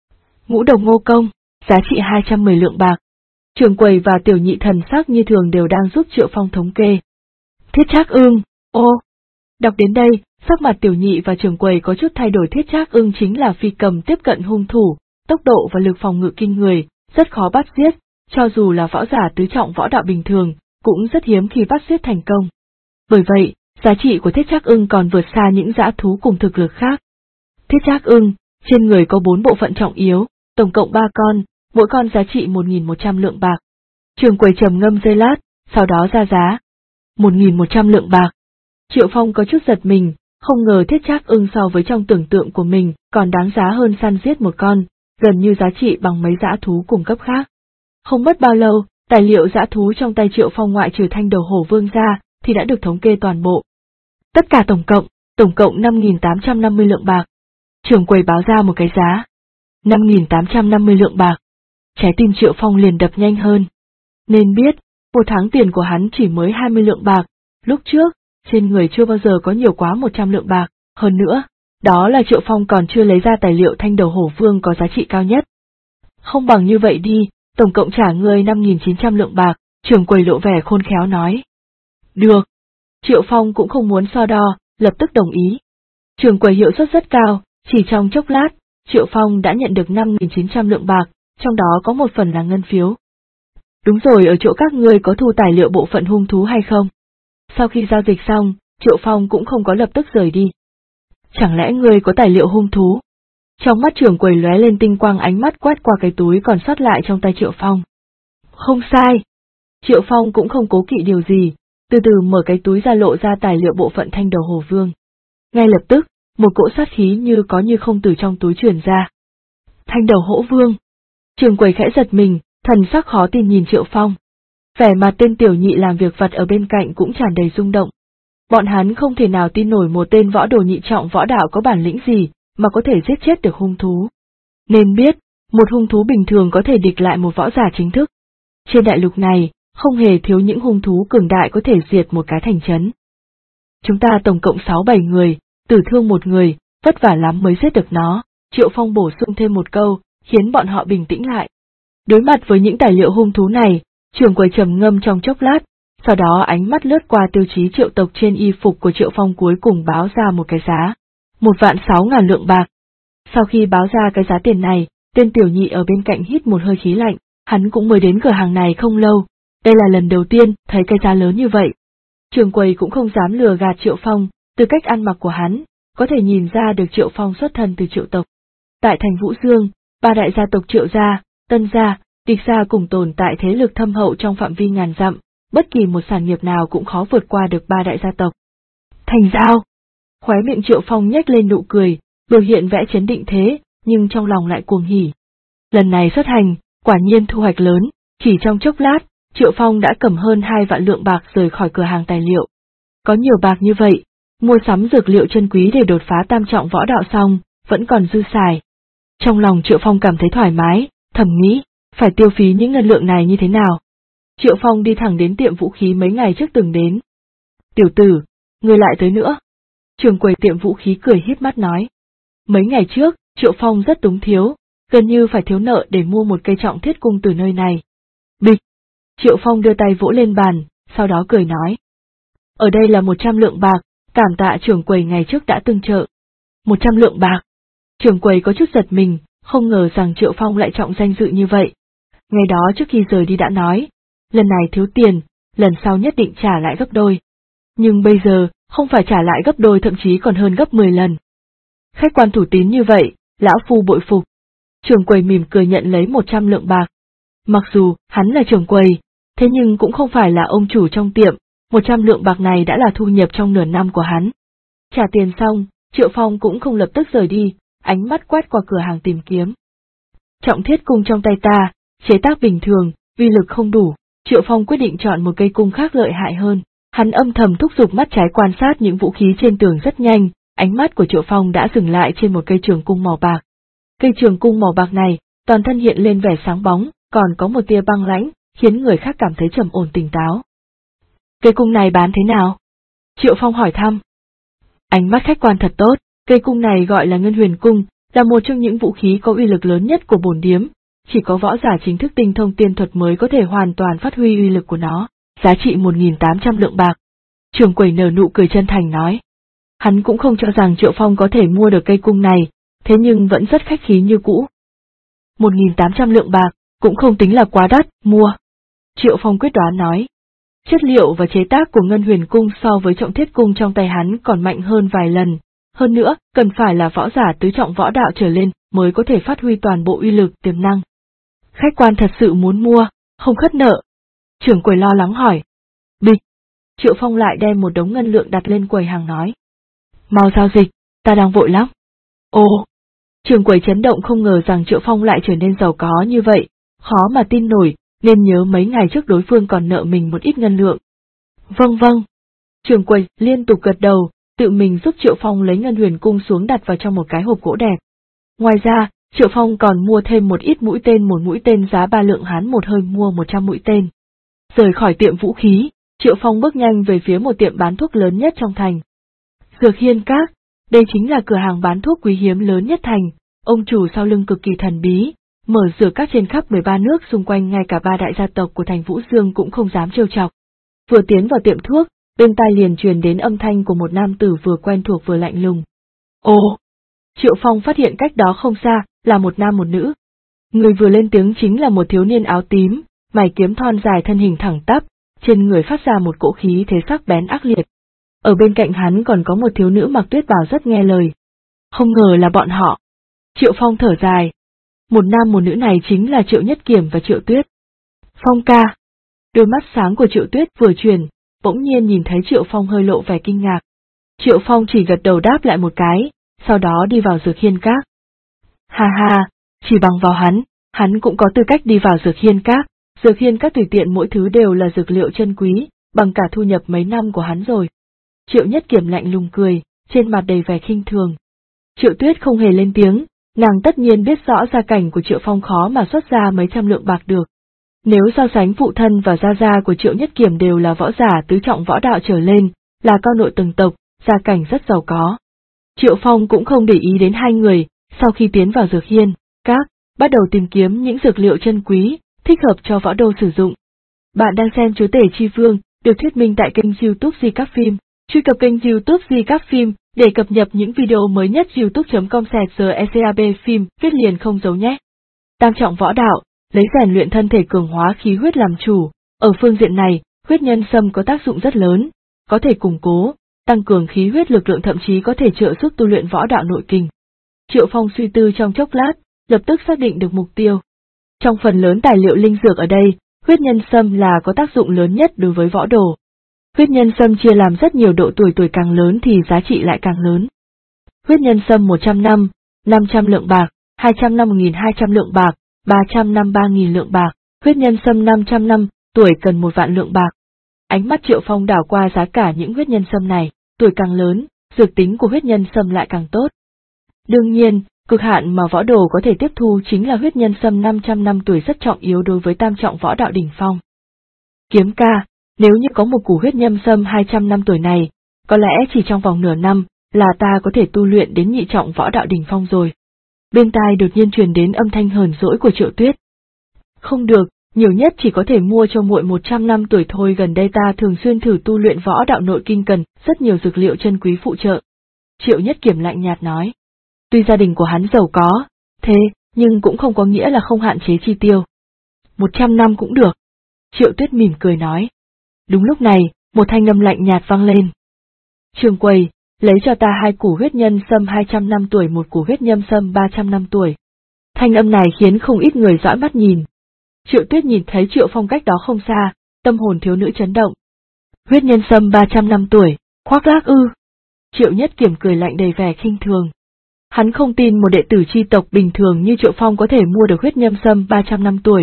Ngũ Độc Ngô Công, giá trị 210 lượng bạc. Trường Quầy và Tiểu Nhị thần sắc như thường đều đang giúp Triệu Phong thống kê. Thiết Trác Ưng, ô. Đọc đến đây, sắc mặt Tiểu Nhị và Trường Quầy có chút thay đổi. Thiết Trác Ưng chính là phi cầm tiếp cận hung thủ, tốc độ và lực phòng ngự kinh người, rất khó bắt giết, cho dù là võ giả tứ trọng võ đạo bình thường, cũng rất hiếm khi bắt giết thành công. Bởi vậy, giá trị của Thiết Trác Ưng còn vượt xa những dã thú cùng thực lực khác. Thiết Trác Ưng, trên người có 4 bộ phận trọng yếu, tổng cộng 3 con, mỗi con giá trị 1.100 lượng bạc. Trường Quầy trầm ngâm giây lát, sau đó ra giá. 1.100 lượng bạc. Triệu Phong có chút giật mình, không ngờ Thiết Trác Ưng so với trong tưởng tượng của mình còn đáng giá hơn săn giết một con, gần như giá trị bằng mấy dã thú cùng cấp khác. Không mất bao lâu, tài liệu dã thú trong tay Triệu Phong ngoại trừ Thanh Đầu Hổ Vương ra, thì đã được thống kê toàn bộ. Tất cả tổng cộng 5.850 lượng bạc. Trường Quầy báo ra một cái giá. 5.850 lượng bạc. Trái tim Triệu Phong liền đập nhanh hơn. Nên biết, một tháng tiền của hắn chỉ mới 20 lượng bạc, lúc trước, trên người chưa bao giờ có nhiều quá 100 lượng bạc, hơn nữa, đó là Triệu Phong còn chưa lấy ra tài liệu Thanh Đầu Hổ Vương có giá trị cao nhất. Không bằng như vậy đi, tổng cộng trả ngươi 5.900 lượng bạc, Trường Quầy lộ vẻ khôn khéo nói. Được. Triệu Phong cũng không muốn so đo, lập tức đồng ý. Trường Quầy hiệu suất rất cao, chỉ trong chốc lát, Triệu Phong đã nhận được 5.900 lượng bạc, trong đó có một phần là ngân phiếu. Đúng rồi, ở chỗ các ngươi có thu tài liệu bộ phận hung thú hay không? Sau khi giao dịch xong, Triệu Phong cũng không có lập tức rời đi. Chẳng lẽ ngươi có tài liệu hung thú? Trong mắt trưởng quầy lóe lên tinh quang, ánh mắt quét qua cái túi còn sót lại trong tay Triệu Phong. Không sai. Triệu Phong cũng không cố kỵ điều gì, từ từ mở cái túi ra, lộ ra tài liệu bộ phận thanh đầu Hồ Vương. Ngay lập tức, một cỗ sát khí như có như không từ trong túi truyền ra. Thanh đầu Hỗ Vương. Trưởng quầy khẽ giật mình, thần sắc khó tin nhìn Triệu Phong. Vẻ mặt tên tiểu nhị làm việc vặt ở bên cạnh cũng tràn đầy rung động. Bọn hắn không thể nào tin nổi một tên võ đồ nhị trọng võ đạo có bản lĩnh gì mà có thể giết chết được hung thú. Nên biết, một hung thú bình thường có thể địch lại một võ giả chính thức. Trên đại lục này, không hề thiếu những hung thú cường đại có thể diệt một cái thành trấn. Chúng ta tổng cộng 6-7 người, tử thương một người, vất vả lắm mới giết được nó. Triệu Phong bổ sung thêm một câu, khiến bọn họ bình tĩnh lại. Đối mặt với những tài liệu hung thú này, trưởng quầy trầm ngâm trong chốc lát, sau đó ánh mắt lướt qua tiêu chí triệu tộc trên y phục của Triệu Phong, cuối cùng báo ra một cái giá. 1.600.000 lượng bạc. Sau khi báo ra cái giá tiền này, tên tiểu nhị ở bên cạnh hít một hơi khí lạnh, hắn cũng mới đến cửa hàng này không lâu, đây là lần đầu tiên thấy cái giá lớn như vậy. Trưởng quầy cũng không dám lừa gạt Triệu Phong, từ cách ăn mặc của hắn, có thể nhìn ra được Triệu Phong xuất thân từ Triệu tộc. Tại thành Vũ Dương, 3 đại gia tộc Triệu gia, Tân gia, Địch gia cùng tồn tại thế lực thâm hậu trong phạm vi ngàn dặm, bất kỳ một sản nghiệp nào cũng khó vượt qua được 3 đại gia tộc. Thành giao. Khóe miệng Triệu Phong nhếch lên nụ cười, biểu hiện vẽ chấn định thế, nhưng trong lòng lại cuồng hỉ. Lần này xuất hành, quả nhiên thu hoạch lớn, chỉ trong chốc lát, Triệu Phong đã cầm hơn 2 vạn lượng bạc rời khỏi cửa hàng tài liệu. Có nhiều bạc như vậy, mua sắm dược liệu chân quý để đột phá tam trọng võ đạo xong, vẫn còn dư xài. Trong lòng Triệu Phong cảm thấy thoải mái, thầm nghĩ, phải tiêu phí những ngân lượng này như thế nào. Triệu Phong đi thẳng đến tiệm vũ khí mấy ngày trước từng đến. Tiểu tử, ngươi lại tới nữa. Trưởng quầy tiệm vũ khí cười híp mắt nói. Mấy ngày trước, Triệu Phong rất túng thiếu, gần như phải thiếu nợ để mua một cây trọng thiết cung từ nơi này. Bịch! Triệu Phong đưa tay vỗ lên bàn, sau đó cười nói. Ở đây là 100 lượng bạc, cảm tạ trưởng quầy ngày trước đã tương trợ. 100 lượng bạc. Trưởng quầy có chút giật mình, không ngờ rằng Triệu Phong lại trọng danh dự như vậy. Ngày đó trước khi rời đi đã nói, lần này thiếu tiền, lần sau nhất định trả lại gấp đôi. Nhưng bây giờ, không phải trả lại gấp đôi, thậm chí còn hơn gấp 10 lần. Khách quan thủ tín như vậy, lão phu bội phục. Trưởng quầy mỉm cười nhận lấy 100 lượng bạc. Mặc dù, hắn là trưởng quầy, thế nhưng cũng không phải là ông chủ trong tiệm, 100 lượng bạc này đã là thu nhập trong nửa năm của hắn. Trả tiền xong, Triệu Phong cũng không lập tức rời đi, ánh mắt quét qua cửa hàng tìm kiếm. Trọng thiết cung trong tay ta, chế tác bình thường, uy lực không đủ, Triệu Phong quyết định chọn một cây cung khác lợi hại hơn. Hắn âm thầm thúc giục mắt trái quan sát những vũ khí trên tường rất nhanh, ánh mắt của Triệu Phong đã dừng lại trên một cây trường cung màu bạc. Cây trường cung màu bạc này, toàn thân hiện lên vẻ sáng bóng, còn có một tia băng lãnh, khiến người khác cảm thấy trầm ổn tỉnh táo. Cây cung này bán thế nào? Triệu Phong hỏi thăm. Ánh mắt khách quan thật tốt, cây cung này gọi là Ngân Huyền Cung, là một trong những vũ khí có uy lực lớn nhất của bổn điếm, chỉ có võ giả chính thức tinh thông tiên thuật mới có thể hoàn toàn phát huy uy lực của nó, giá trị 1.800 lượng bạc. Trưởng quầy nở nụ cười chân thành nói. Hắn cũng không cho rằng Triệu Phong có thể mua được cây cung này, thế nhưng vẫn rất khách khí như cũ. 1.800 lượng bạc, cũng không tính là quá đắt, mua. Triệu Phong quyết đoán nói. Chất liệu và chế tác của Ngân Huyền Cung so với trọng thiết cung trong tay hắn còn mạnh hơn vài lần, hơn nữa, cần phải là võ giả tứ trọng võ đạo trở lên mới có thể phát huy toàn bộ uy lực tiềm năng. Khách quan thật sự muốn mua, không khất nợ. Trưởng quầy lo lắng hỏi. Bịch! Triệu Phong lại đem một đống ngân lượng đặt lên quầy hàng nói. Mau giao dịch, ta đang vội lắm. Ồ! Trưởng quầy chấn động, không ngờ rằng Triệu Phong lại trở nên giàu có như vậy, khó mà tin nổi, nên nhớ mấy ngày trước đối phương còn nợ mình một ít ngân lượng. Vâng vâng. Trưởng quầy liên tục gật đầu, tự mình giúp Triệu Phong lấy Ngân Huyền Cung xuống đặt vào trong một cái hộp gỗ đẹp. Ngoài ra, Triệu Phong còn mua thêm một ít mũi tên, một mũi tên giá 3 lượng, hắn một hơi mua 100 mũi tên. Rời khỏi tiệm vũ khí, Triệu Phong bước nhanh về phía một tiệm bán thuốc lớn nhất trong thành. Dược Hiên Các, đây chính là cửa hàng bán thuốc quý hiếm lớn nhất thành, ông chủ sau lưng cực kỳ thần bí, mở dược các trên khắp 13 nước xung quanh, ngay cả 3 đại gia tộc của thành Vũ Dương cũng không dám trêu chọc. Vừa tiến vào tiệm thuốc, bên tai liền truyền đến âm thanh của một nam tử vừa quen thuộc vừa lạnh lùng. Ồ! Triệu Phong phát hiện cách đó không xa, là một nam một nữ. Người vừa lên tiếng chính là một thiếu niên áo tím, mày kiếm thon dài, thân hình thẳng tắp, trên người phát ra một cỗ khí thế sắc bén ác liệt. Ở bên cạnh hắn còn có một thiếu nữ mặc tuyết bào rất nghe lời. Không ngờ là bọn họ. Triệu Phong thở dài. Một nam một nữ này chính là Triệu Nhất Kiểm và Triệu Tuyết. Phong ca. Đôi mắt sáng của Triệu Tuyết vừa chuyển, bỗng nhiên nhìn thấy Triệu Phong hơi lộ vẻ kinh ngạc. Triệu Phong chỉ gật đầu đáp lại một cái, sau đó đi vào Dược Hiên Các. Ha ha, chỉ bằng vào hắn cũng có tư cách đi vào Dược Hiên Các. Dược Hiên Các tùy tiện mỗi thứ đều là dược liệu chân quý, bằng cả thu nhập mấy năm của hắn rồi. Triệu Nhất Kiểm lạnh lùng cười, trên mặt đầy vẻ khinh thường. Triệu Tuyết không hề lên tiếng, nàng tất nhiên biết rõ gia cảnh của Triệu Phong khó mà xuất ra mấy trăm lượng bạc được. Nếu so sánh phụ thân và gia gia của Triệu Nhất Kiểm đều là võ giả tứ trọng võ đạo trở lên, là cao nội từng tộc, gia cảnh rất giàu có. Triệu Phong cũng không để ý đến hai người, sau khi tiến vào Dược Hiên Các, bắt đầu tìm kiếm những dược liệu chân quý, thích hợp cho võ đô sử dụng. Bạn đang xem Chúa Tể Chi Vương, được thuyết minh tại kênh YouTube Di Các Phim. Truy cập kênh YouTube Di Các Phim để cập nhật những video mới nhất. youtube.com/secab phim, viết liền không giấu nhé. Tam trọng võ đạo, lấy rèn luyện thân thể cường hóa khí huyết làm chủ, ở phương diện này, huyết nhân sâm có tác dụng rất lớn, có thể củng cố, tăng cường khí huyết lực lượng, thậm chí có thể trợ giúp tu luyện võ đạo nội kình. Triệu Phong suy tư trong chốc lát, lập tức xác định được mục tiêu. Trong phần lớn tài liệu linh dược ở đây, huyết nhân sâm là có tác dụng lớn nhất đối với võ đồ. Huyết nhân sâm chia làm rất nhiều độ tuổi, tuổi càng lớn thì giá trị lại càng lớn. Huyết nhân sâm 100 năm, 500 lượng bạc, 200 năm 1.200 lượng bạc, 300 năm 3.000 lượng bạc, huyết nhân sâm 500 năm, tuổi cần 1 vạn lượng bạc. Ánh mắt Triệu Phong đảo qua giá cả những huyết nhân sâm này, tuổi càng lớn, dược tính của huyết nhân sâm lại càng tốt. Đương nhiên, cực hạn mà võ đồ có thể tiếp thu chính là huyết nhân sâm 500 năm tuổi, rất trọng yếu đối với tam trọng võ đạo đỉnh phong. Kiếm ca, nếu như có một củ huyết nhân sâm 200 năm tuổi này, có lẽ chỉ trong vòng nửa năm là ta có thể tu luyện đến nhị trọng võ đạo đỉnh phong rồi. Bên tai đột nhiên truyền đến âm thanh hờn dỗi của Triệu Tuyết. Không được, nhiều nhất chỉ có thể mua cho muội 100 năm tuổi thôi, gần đây ta thường xuyên thử tu luyện võ đạo nội kinh, cần rất nhiều dược liệu chân quý phụ trợ. Triệu Nhất Kiểm lạnh nhạt nói. Tuy gia đình của hắn giàu có, thế, nhưng cũng không có nghĩa là không hạn chế chi tiêu. 100 năm cũng được. Triệu Tuyết mỉm cười nói. Đúng lúc này, một thanh âm lạnh nhạt vang lên. Trường quầy, lấy cho ta 2 củ huyết nhân sâm 200 năm tuổi, 1 củ huyết nhân sâm 300 năm tuổi. Thanh âm này khiến không ít người dõi mắt nhìn. Triệu Tuyết nhìn thấy Triệu Phong cách đó không xa, tâm hồn thiếu nữ chấn động. Huyết nhân sâm 300 năm tuổi, khoác lác ư? Triệu Nhất Kiểm cười lạnh đầy vẻ khinh thường. Hắn không tin một đệ tử chi tộc bình thường như Triệu Phong có thể mua được huyết nhân sâm 300 năm tuổi.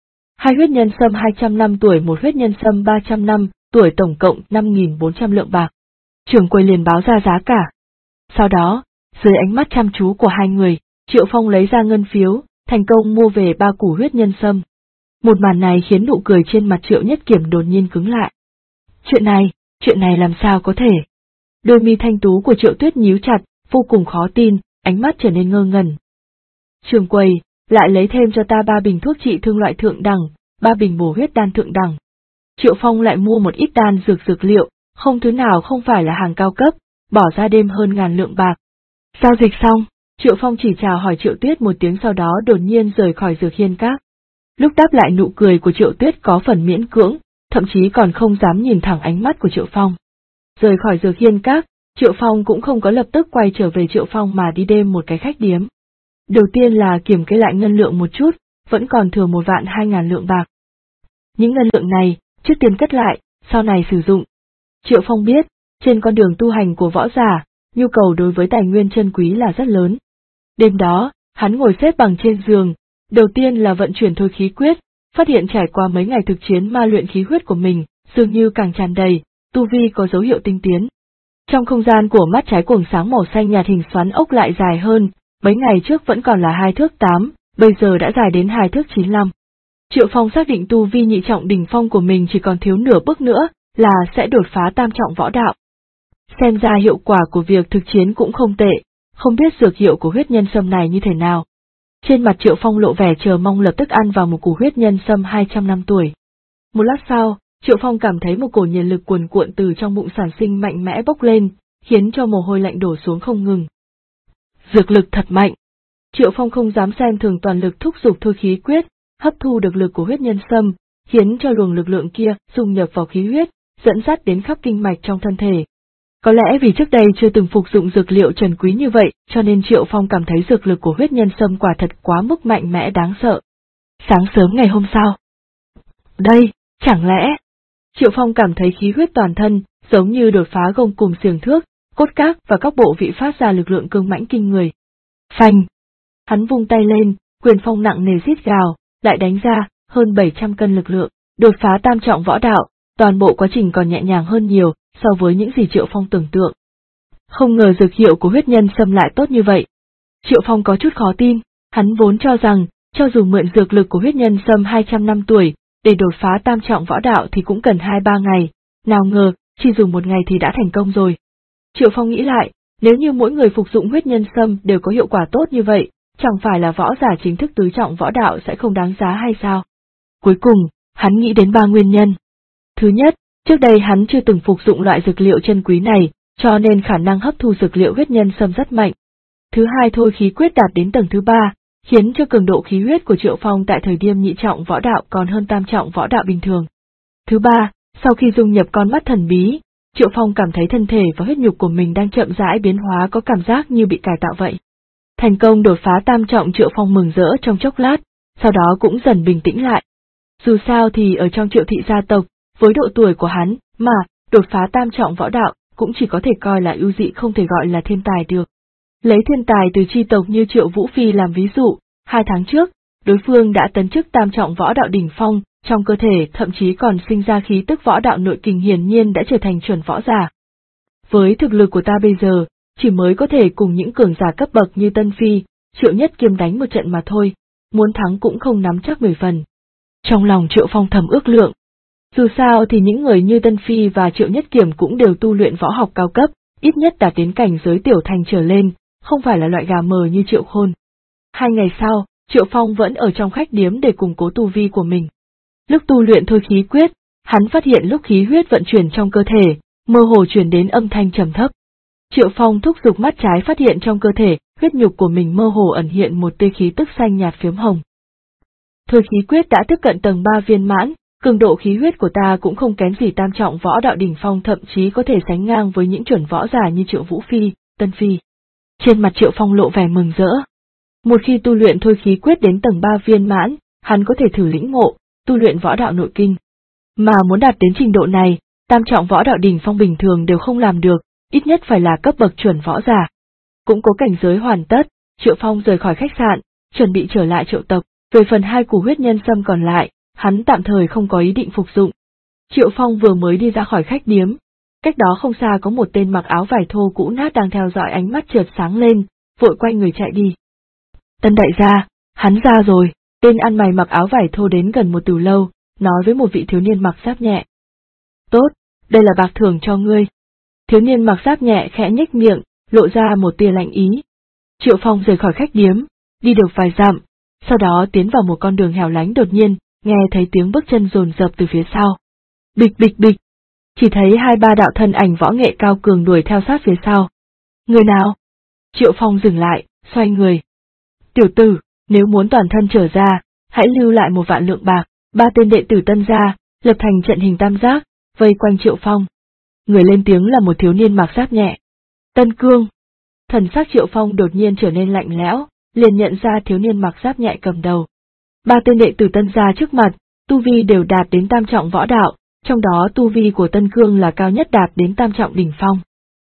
2 huyết nhân sâm 200 năm tuổi, 1 huyết nhân sâm 300 năm tuổi, tổng cộng 5.400 lượng bạc. Trưởng quầy liền báo ra giá cả. Sau đó, dưới ánh mắt chăm chú của hai người, Triệu Phong lấy ra ngân phiếu, thành công mua về 3 củ huyết nhân sâm. Một màn này khiến nụ cười trên mặt Triệu Nhất Kiểm đột nhiên cứng lại. Chuyện này làm sao có thể? Đôi mi thanh tú của Triệu Tuyết nhíu chặt, vô cùng khó tin, ánh mắt trở nên ngơ ngẩn. Trưởng quầy, lại lấy thêm cho ta 3 bình thuốc trị thương loại thượng đẳng, 3 bình bổ huyết đan thượng đẳng. Triệu Phong lại mua một ít đan dược liệu, không thứ nào không phải là hàng cao cấp, bỏ ra đêm hơn 1.000 lượng bạc. Giao dịch xong, Triệu Phong chỉ chào hỏi Triệu Tuyết một tiếng, sau đó đột nhiên rời khỏi Dược Hiên Các. Lúc đáp lại, nụ cười của Triệu Tuyết có phần miễn cưỡng, thậm chí còn không dám nhìn thẳng ánh mắt của Triệu Phong. Rời khỏi Dược Hiên Các, Triệu Phong cũng không có lập tức quay trở về Triệu Phong mà đi đêm một cái khách điếm. Đầu tiên là kiểm kê lại ngân lượng một chút, vẫn còn thừa 1.200.000 lượng bạc. Những ngân lượng này, trước tiên cất lại, sau này sử dụng. Triệu Phong biết, trên con đường tu hành của võ giả, nhu cầu đối với tài nguyên chân quý là rất lớn. Đêm đó, hắn ngồi xếp bằng trên giường, đầu tiên là vận chuyển thôi khí quyết, phát hiện trải qua mấy ngày thực chiến ma luyện khí huyết của mình, dường như càng tràn đầy, tu vi có dấu hiệu tinh tiến. Trong không gian của mắt trái quầng sáng màu xanh nhạt hình xoắn ốc lại dài hơn, mấy ngày trước vẫn còn là 2 thước 8, bây giờ đã dài đến 2 thước 95. Triệu Phong xác định tu vi nhị trọng đỉnh phong của mình chỉ còn thiếu nửa bước nữa, là sẽ đột phá tam trọng võ đạo. Xem ra hiệu quả của việc thực chiến cũng không tệ, không biết dược hiệu của huyết nhân sâm này như thế nào. Trên mặt Triệu Phong lộ vẻ chờ mong, lập tức ăn vào một củ huyết nhân sâm 200 năm tuổi. Một lát sau, Triệu Phong cảm thấy một cổ nhiệt lực cuồn cuộn từ trong bụng sản sinh mạnh mẽ bốc lên, khiến cho mồ hôi lạnh đổ xuống không ngừng. Dược lực thật mạnh. Triệu Phong không dám xem thường, toàn lực thúc giục thôi khí quyết, hấp thu được lực của huyết nhân sâm, khiến cho luồng lực lượng kia dung nhập vào khí huyết, dẫn dắt đến khắp kinh mạch trong thân thể. Có lẽ vì trước đây chưa từng phục dụng dược liệu trần quý như vậy, cho nên Triệu Phong cảm thấy dược lực của huyết nhân sâm quả thật quá mức mạnh mẽ đáng sợ. Sáng sớm ngày hôm sau. Đây, chẳng lẽ... Triệu Phong cảm thấy khí huyết toàn thân, giống như đột phá gông cùm xiềng thước, cốt các và các bộ vị phát ra lực lượng cương mãnh kinh người. Phanh! Hắn vung tay lên, quyền phong nặng nề rít gào, lại đánh ra, hơn 700 cân lực lượng, đột phá tam trọng võ đạo, toàn bộ quá trình còn nhẹ nhàng hơn nhiều, so với những gì Triệu Phong tưởng tượng. Không ngờ dược hiệu của huyết nhân sâm lại tốt như vậy. Triệu Phong có chút khó tin, hắn vốn cho rằng, cho dù mượn dược lực của huyết nhân sâm 200 năm tuổi, để đột phá tam trọng võ đạo thì cũng cần 2-3 ngày, nào ngờ, chỉ dùng 1 ngày thì đã thành công rồi. Triệu Phong nghĩ lại, nếu như mỗi người phục dụng huyết nhân sâm đều có hiệu quả tốt như vậy, chẳng phải là võ giả chính thức tứ trọng võ đạo sẽ không đáng giá hay sao? Cuối cùng, hắn nghĩ đến 3 nguyên nhân. Thứ nhất, trước đây hắn chưa từng phục dụng loại dược liệu chân quý này, cho nên khả năng hấp thu dược liệu huyết nhân sâm rất mạnh. Thứ hai, thôi khí quyết đạt đến tầng thứ 3, khiến cho cường độ khí huyết của Triệu Phong tại thời điểm nhị trọng võ đạo còn hơn tam trọng võ đạo bình thường. Thứ ba, sau khi dung nhập con mắt thần bí, Triệu Phong cảm thấy thân thể và huyết nhục của mình đang chậm rãi biến hóa, có cảm giác như bị cải tạo vậy. Thành công đột phá tam trọng, Triệu Phong mừng rỡ trong chốc lát, sau đó cũng dần bình tĩnh lại. Dù sao thì ở trong Triệu thị gia tộc, với độ tuổi của hắn, mà, đột phá tam trọng võ đạo, cũng chỉ có thể coi là ưu dị, không thể gọi là thiên tài được. Lấy thiên tài từ chi tộc như Triệu Vũ Phi làm ví dụ, 2 tháng trước, đối phương đã tấn chức tam trọng võ đạo đỉnh phong, trong cơ thể thậm chí còn sinh ra khí tức võ đạo nội kình, hiển nhiên đã trở thành chuẩn võ giả. Với thực lực của ta bây giờ, chỉ mới có thể cùng những cường giả cấp bậc như Tân Phi, Triệu Nhất Kiêm đánh một trận mà thôi, muốn thắng cũng không nắm chắc 10 phần. Trong lòng Triệu Phong thầm ước lượng. Dù sao thì những người như Tân Phi và Triệu Nhất Kiểm cũng đều tu luyện võ học cao cấp, ít nhất đạt đến cảnh giới tiểu thành trở lên, không phải là loại gà mờ như Triệu Khôn. 2 ngày sau, Triệu Phong vẫn ở trong khách điếm để củng cố tu vi của mình. Lúc tu luyện thôi khí quyết, hắn phát hiện lúc khí huyết vận chuyển trong cơ thể, mơ hồ truyền đến âm thanh trầm thấp. Triệu Phong thúc giục mắt trái, phát hiện trong cơ thể, huyết nhục của mình mơ hồ ẩn hiện một tia khí tức xanh nhạt phiếm hồng. Thôi khí quyết đã tiếp cận tầng 3 viên mãn, cường độ khí huyết của ta cũng không kém gì tam trọng võ đạo đỉnh phong, thậm chí có thể sánh ngang với những chuẩn võ giả như Triệu Vũ Phi, Tân Phi. Trên mặt Triệu Phong lộ vẻ mừng rỡ. Một khi tu luyện thôi khí quyết đến tầng 3 viên mãn, hắn có thể thử lĩnh ngộ, tu luyện võ đạo nội kinh. Mà muốn đạt đến trình độ này, tam trọng võ đạo đỉnh phong bình thường đều không làm được, ít nhất phải là cấp bậc chuẩn võ giả. Cũng có cảnh giới hoàn tất, Triệu Phong rời khỏi khách sạn, chuẩn bị trở lại Triệu tộc. Về phần 2 củ huyết nhân sâm còn lại, hắn tạm thời không có ý định phục dụng. Triệu Phong vừa mới đi ra khỏi khách điếm, cách đó không xa có một tên mặc áo vải thô cũ nát đang theo dõi, ánh mắt chợt sáng lên, vội quay người chạy đi. Tân đại gia, hắn ra rồi. Tên ăn mày mặc áo vải thô đến gần một từ lâu, nói với một vị thiếu niên mặc giáp nhẹ. Tốt, đây là bạc thưởng cho ngươi. Thiếu niên mặc giáp nhẹ khẽ nhếch miệng, lộ ra một tia lạnh ý. Triệu Phong rời khỏi khách điếm, đi được vài dặm, sau đó tiến vào một con đường hẻo lánh, đột nhiên nghe thấy tiếng bước chân dồn dập từ phía sau. Bịch bịch bịch, chỉ thấy 2-3 đạo thân ảnh võ nghệ cao cường đuổi theo sát phía sau. Người nào? Triệu Phong dừng lại, xoay người. Tiểu tử, nếu muốn toàn thân trở ra, hãy lưu lại 1 vạn lượng bạc. 3 tên đệ tử Tân gia lập thành trận hình tam giác, vây quanh Triệu Phong. Người lên tiếng là một thiếu niên mặc giáp nhẹ. Tân Cương. Thần sắc Triệu Phong đột nhiên trở nên lạnh lẽo, liền nhận ra thiếu niên mặc giáp nhẹ cầm đầu. 3 tên đệ tử Tân gia trước mặt, tu vi đều đạt đến tam trọng võ đạo, trong đó tu vi của Tân Cương là cao nhất, đạt đến tam trọng đỉnh phong.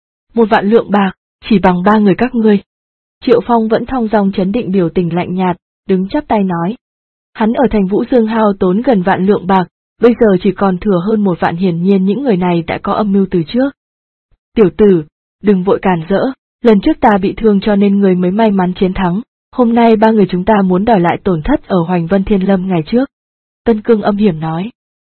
1 vạn lượng bạc, chỉ bằng 3 người các ngươi. Triệu Phong vẫn thong dong trấn định, biểu tình lạnh nhạt, đứng chắp tay nói. Hắn ở thành Vũ Dương hao tốn gần 1 vạn lượng bạc, bây giờ chỉ còn thừa hơn 1 vạn, hiển nhiên những người này đã có âm mưu từ trước. Tiểu tử, đừng vội cản rỡ, lần trước ta bị thương cho nên người mới may mắn chiến thắng, hôm nay 3 người chúng ta muốn đòi lại tổn thất ở Hoành Vân Thiên Lâm ngày trước. Tân Cương âm hiểm nói.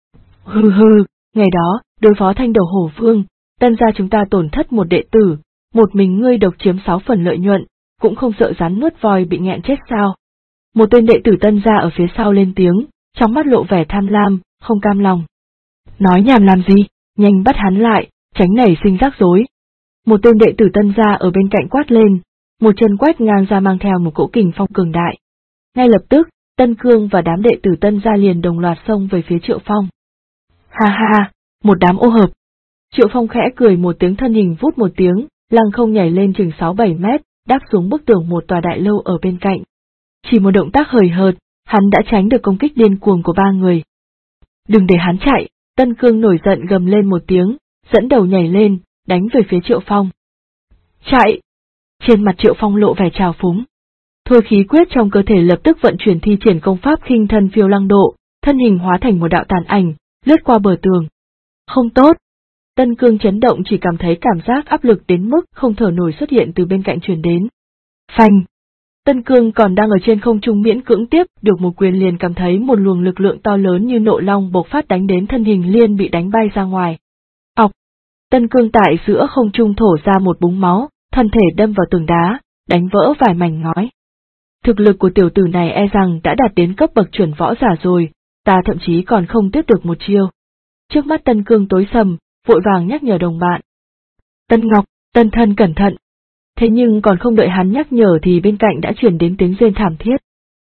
Hừ hừ, ngày đó, đối phó Thanh Đầu Hổ Vương, Tân gia chúng ta tổn thất 1 đệ tử, một mình ngươi độc chiếm 6 phần lợi nhuận, cũng không sợ rắn nuốt voi bị nghẹn chết sao? Một tên đệ tử Tân gia ở phía sau lên tiếng, trong mắt lộ vẻ tham lam, không cam lòng. Nói nhảm làm gì, nhanh bắt hắn lại, tránh nảy sinh rắc rối. Một tên đệ tử Tân gia ở bên cạnh quát lên, một chân quét ngang ra mang theo một cỗ kình phong cường đại. Ngay lập tức, Tân Cương và đám đệ tử Tân gia liền đồng loạt xông về phía Triệu Phong. Ha ha, một đám ô hợp. Triệu Phong khẽ cười một tiếng, thân hình vút một tiếng, lăng không nhảy lên chừng 6-7 mét, đáp xuống bức tường một tòa đại lâu ở bên cạnh. Chỉ một động tác hời hợt, hắn đã tránh được công kích điên cuồng của ba người. Đừng để hắn chạy, Tân Cương nổi giận gầm lên một tiếng, dẫn đầu nhảy lên, đánh về phía Triệu Phong. Chạy! Trên mặt Triệu Phong lộ vẻ trào phúng. Thôi khí quyết trong cơ thể lập tức vận chuyển, thi triển công pháp khinh thân phiêu lăng độ, thân hình hóa thành một đạo tàn ảnh, lướt qua bờ tường. Không tốt! Tân Cương chấn động, chỉ cảm thấy cảm giác áp lực đến mức không thở nổi xuất hiện từ bên cạnh truyền đến. Phanh! Tân Cương còn đang ở trên không trung miễn cưỡng tiếp được một quyền, liền cảm thấy một luồng lực lượng to lớn như nộ long bộc phát đánh đến, thân hình liền bị đánh bay ra ngoài. Ọc! Tân Cương tại giữa không trung thổ ra một búng máu, thân thể đâm vào tường đá, đánh vỡ vài mảnh ngói. Thực lực của tiểu tử này e rằng đã đạt đến cấp bậc chuẩn võ giả rồi, ta thậm chí còn không tiếp được một chiêu. Trước mắt Tân Cương tối sầm, vội vàng nhắc nhở đồng bạn. Tân Ngọc, Tân Thân cẩn thận. Thế nhưng còn không đợi hắn nhắc nhở thì bên cạnh đã truyền đến tiếng rên thảm thiết.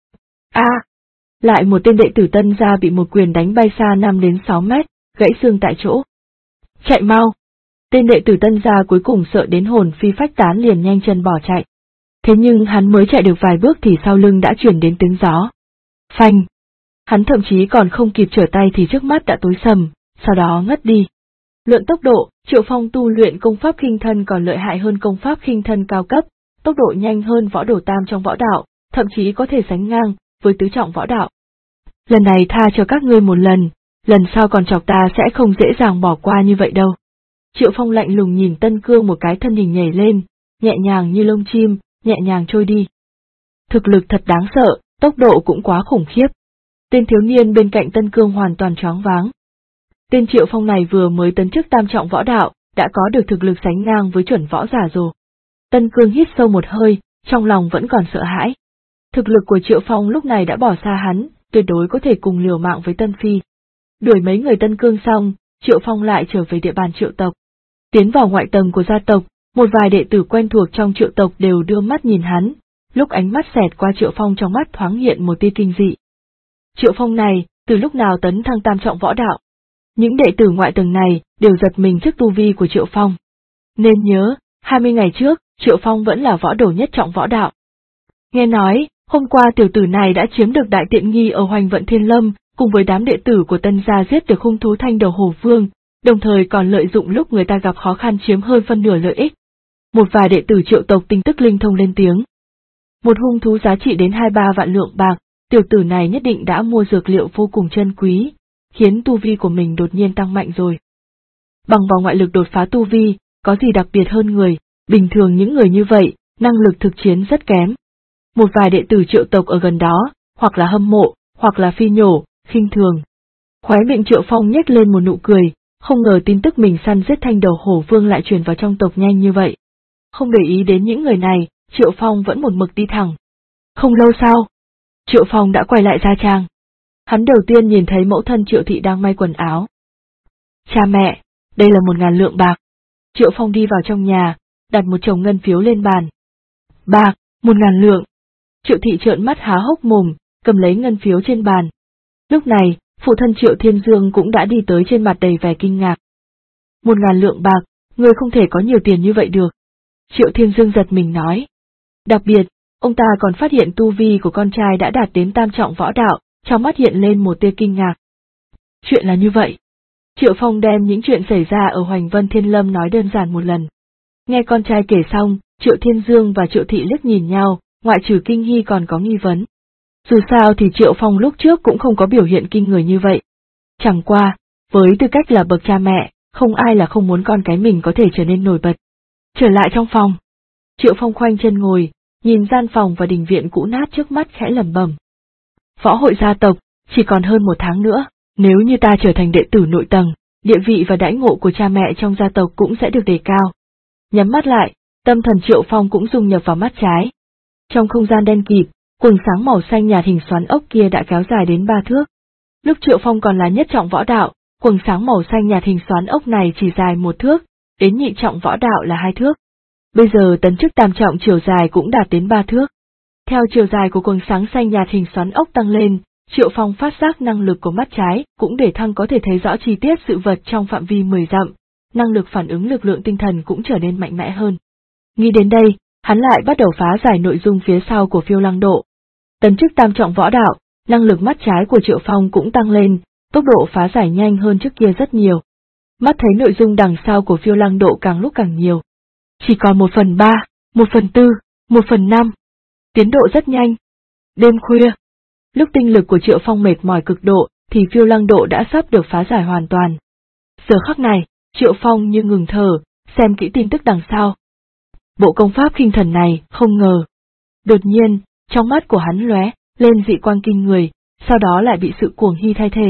Lại một tên đệ tử Tân gia bị một quyền đánh bay xa 5 đến 6 mét, gãy xương tại chỗ. Chạy mau! Tên đệ tử Tân gia cuối cùng sợ đến hồn phi phách tán, liền nhanh chân bỏ chạy. Thế nhưng hắn mới chạy được vài bước thì sau lưng đã truyền đến tiếng gió. Phanh! Hắn thậm chí còn không kịp trở tay thì trước mắt đã tối sầm, sau đó ngất đi. Luận tốc độ, Triệu Phong tu luyện công pháp khinh thân còn lợi hại hơn công pháp khinh thân cao cấp, tốc độ nhanh hơn võ đồ tam trong võ đạo, thậm chí có thể sánh ngang với tứ trọng võ đạo. Lần này tha cho các ngươi một lần sau còn chọc ta sẽ không dễ dàng bỏ qua như vậy đâu. Triệu Phong lạnh lùng nhìn Tân Cương một cái, thân hình nhảy lên, nhẹ nhàng như lông chim, nhẹ nhàng trôi đi. Thực lực thật đáng sợ, tốc độ cũng quá khủng khiếp. Tên thiếu niên bên cạnh Tân Cương hoàn toàn choáng váng. Tên Triệu Phong này vừa mới tấn chức tam trọng võ đạo, đã có được thực lực sánh ngang với chuẩn võ giả rồi. Tân Cương hít sâu một hơi, trong lòng vẫn còn sợ hãi. Thực lực của Triệu Phong lúc này đã bỏ xa hắn, tuyệt đối có thể cùng liều mạng với Tân Phi. Đuổi mấy người Tân Cương xong, Triệu Phong lại trở về địa bàn Triệu tộc. Tiến vào ngoại tầng của gia tộc, một vài đệ tử quen thuộc trong Triệu tộc đều đưa mắt nhìn hắn, lúc ánh mắt xẹt qua Triệu Phong trong mắt thoáng hiện một tia kinh dị. Triệu Phong này, từ lúc nào tấn thăng tam trọng võ đạo? Những đệ tử ngoại tầng này đều giật mình trước tu vi của Triệu Phong. Nên nhớ, 20 ngày trước, Triệu Phong vẫn là võ đồ nhất trọng võ đạo. Nghe nói, hôm qua tiểu tử này đã chiếm được đại tiện nghi ở Hoành Vận Thiên Lâm, cùng với đám đệ tử của Tân gia giết được hung thú Thanh Đầu Hổ Vương, đồng thời còn lợi dụng lúc người ta gặp khó khăn chiếm hơn phân nửa lợi ích. Một vài đệ tử Triệu tộc tin tức linh thông lên tiếng. Một hung thú giá trị đến 2-3 vạn lượng bạc, tiểu tử này nhất định đã mua dược liệu vô cùng chân quý, khiến tu vi của mình đột nhiên tăng mạnh rồi. Bằng vào ngoại lực đột phá tu vi, có gì đặc biệt hơn người, bình thường những người như vậy, năng lực thực chiến rất kém. Một vài đệ tử Triệu tộc ở gần đó, hoặc là hâm mộ, hoặc là phi nhổ, khinh thường. Khóe miệng Triệu Phong nhếch lên một nụ cười, không ngờ tin tức mình săn giết Thanh Đầu Hổ Vương lại truyền vào trong tộc nhanh như vậy. Không để ý đến những người này, Triệu Phong vẫn một mực đi thẳng. Không lâu sau, Triệu Phong đã quay lại gia trang. Hắn đầu tiên nhìn thấy mẫu thân Triệu Thị đang may quần áo. Cha mẹ, đây là 1.000 lượng bạc. Triệu Phong đi vào trong nhà, đặt một chồng ngân phiếu lên bàn. Bạc, 1.000 lượng. Triệu Thị trợn mắt há hốc mồm, cầm lấy ngân phiếu trên bàn. Lúc này, phụ thân Triệu Thiên Dương cũng đã đi tới, trên mặt đầy vẻ kinh ngạc. 1.000 lượng bạc, người không thể có nhiều tiền như vậy được. Triệu Thiên Dương giật mình nói. Đặc biệt, ông ta còn phát hiện tu vi của con trai đã đạt đến tam trọng võ đạo, trong mắt hiện lên một tia kinh ngạc. Chuyện là như vậy. Triệu Phong đem những chuyện xảy ra ở Hoành Vân Thiên Lâm nói đơn giản một lần. Nghe con trai kể xong, Triệu Thiên Dương và Triệu Thị liếc nhìn nhau, ngoại trừ kinh nghi còn có nghi vấn. Dù sao thì Triệu Phong lúc trước cũng không có biểu hiện kinh người như vậy. Chẳng qua, với tư cách là bậc cha mẹ, không ai là không muốn con cái mình có thể trở nên nổi bật. Trở lại trong phòng, Triệu Phong khoanh chân ngồi, nhìn gian phòng và đình viện cũ nát trước mắt khẽ lẩm bẩm. Võ hội gia tộc, chỉ còn hơn 1 tháng nữa, nếu như ta trở thành đệ tử nội tầng, địa vị và đãi ngộ của cha mẹ trong gia tộc cũng sẽ được đề cao. Nhắm mắt lại, tâm thần Triệu Phong cũng dung nhập vào mắt trái. Trong không gian đen kịt, quầng sáng màu xanh nhạt hình xoắn ốc kia đã kéo dài đến 3 thước. Lúc Triệu Phong còn là nhất trọng võ đạo, quầng sáng màu xanh nhạt hình xoắn ốc này chỉ dài 1 thước, đến nhị trọng võ đạo là 2 thước. Bây giờ tấn chức tam trọng chiều dài cũng đạt đến 3 thước. Theo chiều dài của quầng sáng xanh nhạt hình xoắn ốc tăng lên, Triệu Phong phát giác năng lực của mắt trái cũng để thăng, có thể thấy rõ chi tiết sự vật trong phạm vi 10 dặm, năng lực phản ứng lực lượng tinh thần cũng trở nên mạnh mẽ hơn. Nghĩ đến đây, hắn lại bắt đầu phá giải nội dung phía sau của Phiêu Lăng Độ. Tấn chức tam trọng võ đạo, năng lực mắt trái của Triệu Phong cũng tăng lên, tốc độ phá giải nhanh hơn trước kia rất nhiều. Mắt thấy nội dung đằng sau của Phiêu Lăng Độ càng lúc càng nhiều. Chỉ còn 1/3, 1/4, 1/5. Tiến độ rất nhanh. Đêm khuya, lúc tinh lực của Triệu Phong mệt mỏi cực độ, thì Phiêu Lăng Độ đã sắp được phá giải hoàn toàn. Giờ khắc này, Triệu Phong như ngừng thở, xem kỹ tin tức đằng sau. Bộ công pháp khinh thần này, không ngờ. Đột nhiên, trong mắt của hắn lóe lên dị quang kinh người, sau đó lại bị sự cuồng hy thay thế.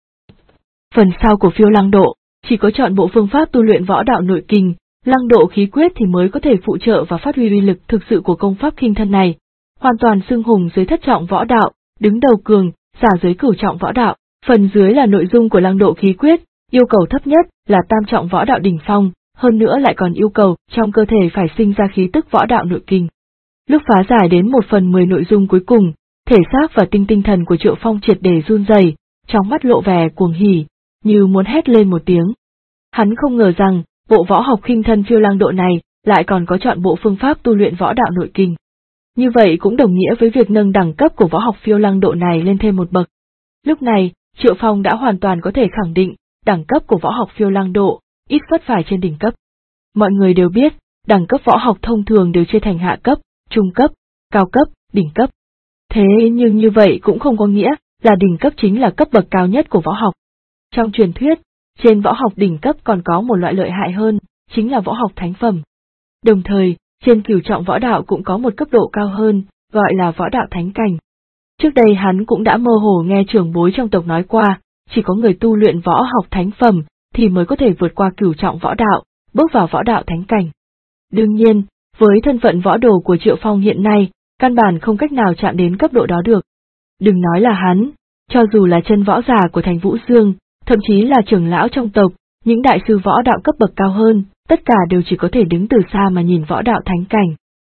Phần sau của Phiêu Lăng Độ, chỉ có chọn bộ phương pháp tu luyện võ đạo nội kình, Lăng Độ khí quyết thì mới có thể phụ trợ và phát huy uy lực thực sự của công pháp khinh thân này. Hoàn toàn xưng hùng dưới thất trọng võ đạo, đứng đầu cường, giả dưới cửu trọng võ đạo, phần dưới là nội dung của Lăng Độ khí quyết, yêu cầu thấp nhất là tam trọng võ đạo đỉnh phong, hơn nữa lại còn yêu cầu trong cơ thể phải sinh ra khí tức võ đạo nội kình. Lúc phá giải đến 1/10 nội dung cuối cùng, thể xác và tinh thần của Triệu Phong triệt để run rẩy, trong mắt lộ vẻ cuồng hỉ, như muốn hét lên một tiếng. Hắn không ngờ rằng, bộ võ học khinh thân Phiêu Lăng Độ này lại còn có chọn bộ phương pháp tu luyện võ đạo nội kình. Như vậy cũng đồng nghĩa với việc nâng đẳng cấp của võ học Phiêu Lăng Độ này lên thêm một bậc. Lúc này, Triệu Phong đã hoàn toàn có thể khẳng định, đẳng cấp của võ học Phiêu Lăng Độ, ít phất phải trên đỉnh cấp. Mọi người đều biết, đẳng cấp võ học thông thường đều chia thành hạ cấp, trung cấp, cao cấp, đỉnh cấp. Thế nhưng như vậy cũng không có nghĩa là đỉnh cấp chính là cấp bậc cao nhất của võ học. Trong truyền thuyết, trên võ học đỉnh cấp còn có một loại lợi hại hơn, chính là võ học thánh phẩm. Đồng thời, trên cửu trọng võ đạo cũng có một cấp độ cao hơn, gọi là võ đạo thánh cảnh. Trước đây hắn cũng đã mơ hồ nghe trưởng bối trong tộc nói qua, chỉ có người tu luyện võ học thánh phẩm thì mới có thể vượt qua cửu trọng võ đạo, bước vào võ đạo thánh cảnh. Đương nhiên, với thân phận võ đồ của Triệu Phong hiện nay, căn bản không cách nào chạm đến cấp độ đó được. Đừng nói là hắn, cho dù là chân võ giả của thành Vũ Dương, thậm chí là trưởng lão trong tộc, những đại sư võ đạo cấp bậc cao hơn, tất cả đều chỉ có thể đứng từ xa mà nhìn võ đạo thánh cảnh.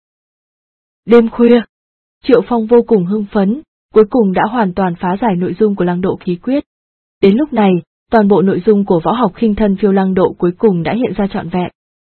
Đêm khuya, Triệu Phong vô cùng hưng phấn, cuối cùng đã hoàn toàn phá giải nội dung của Lăng Độ khí quyết. Đến lúc này, toàn bộ nội dung của võ học khinh thân Phiêu Lăng Độ cuối cùng đã hiện ra trọn vẹn.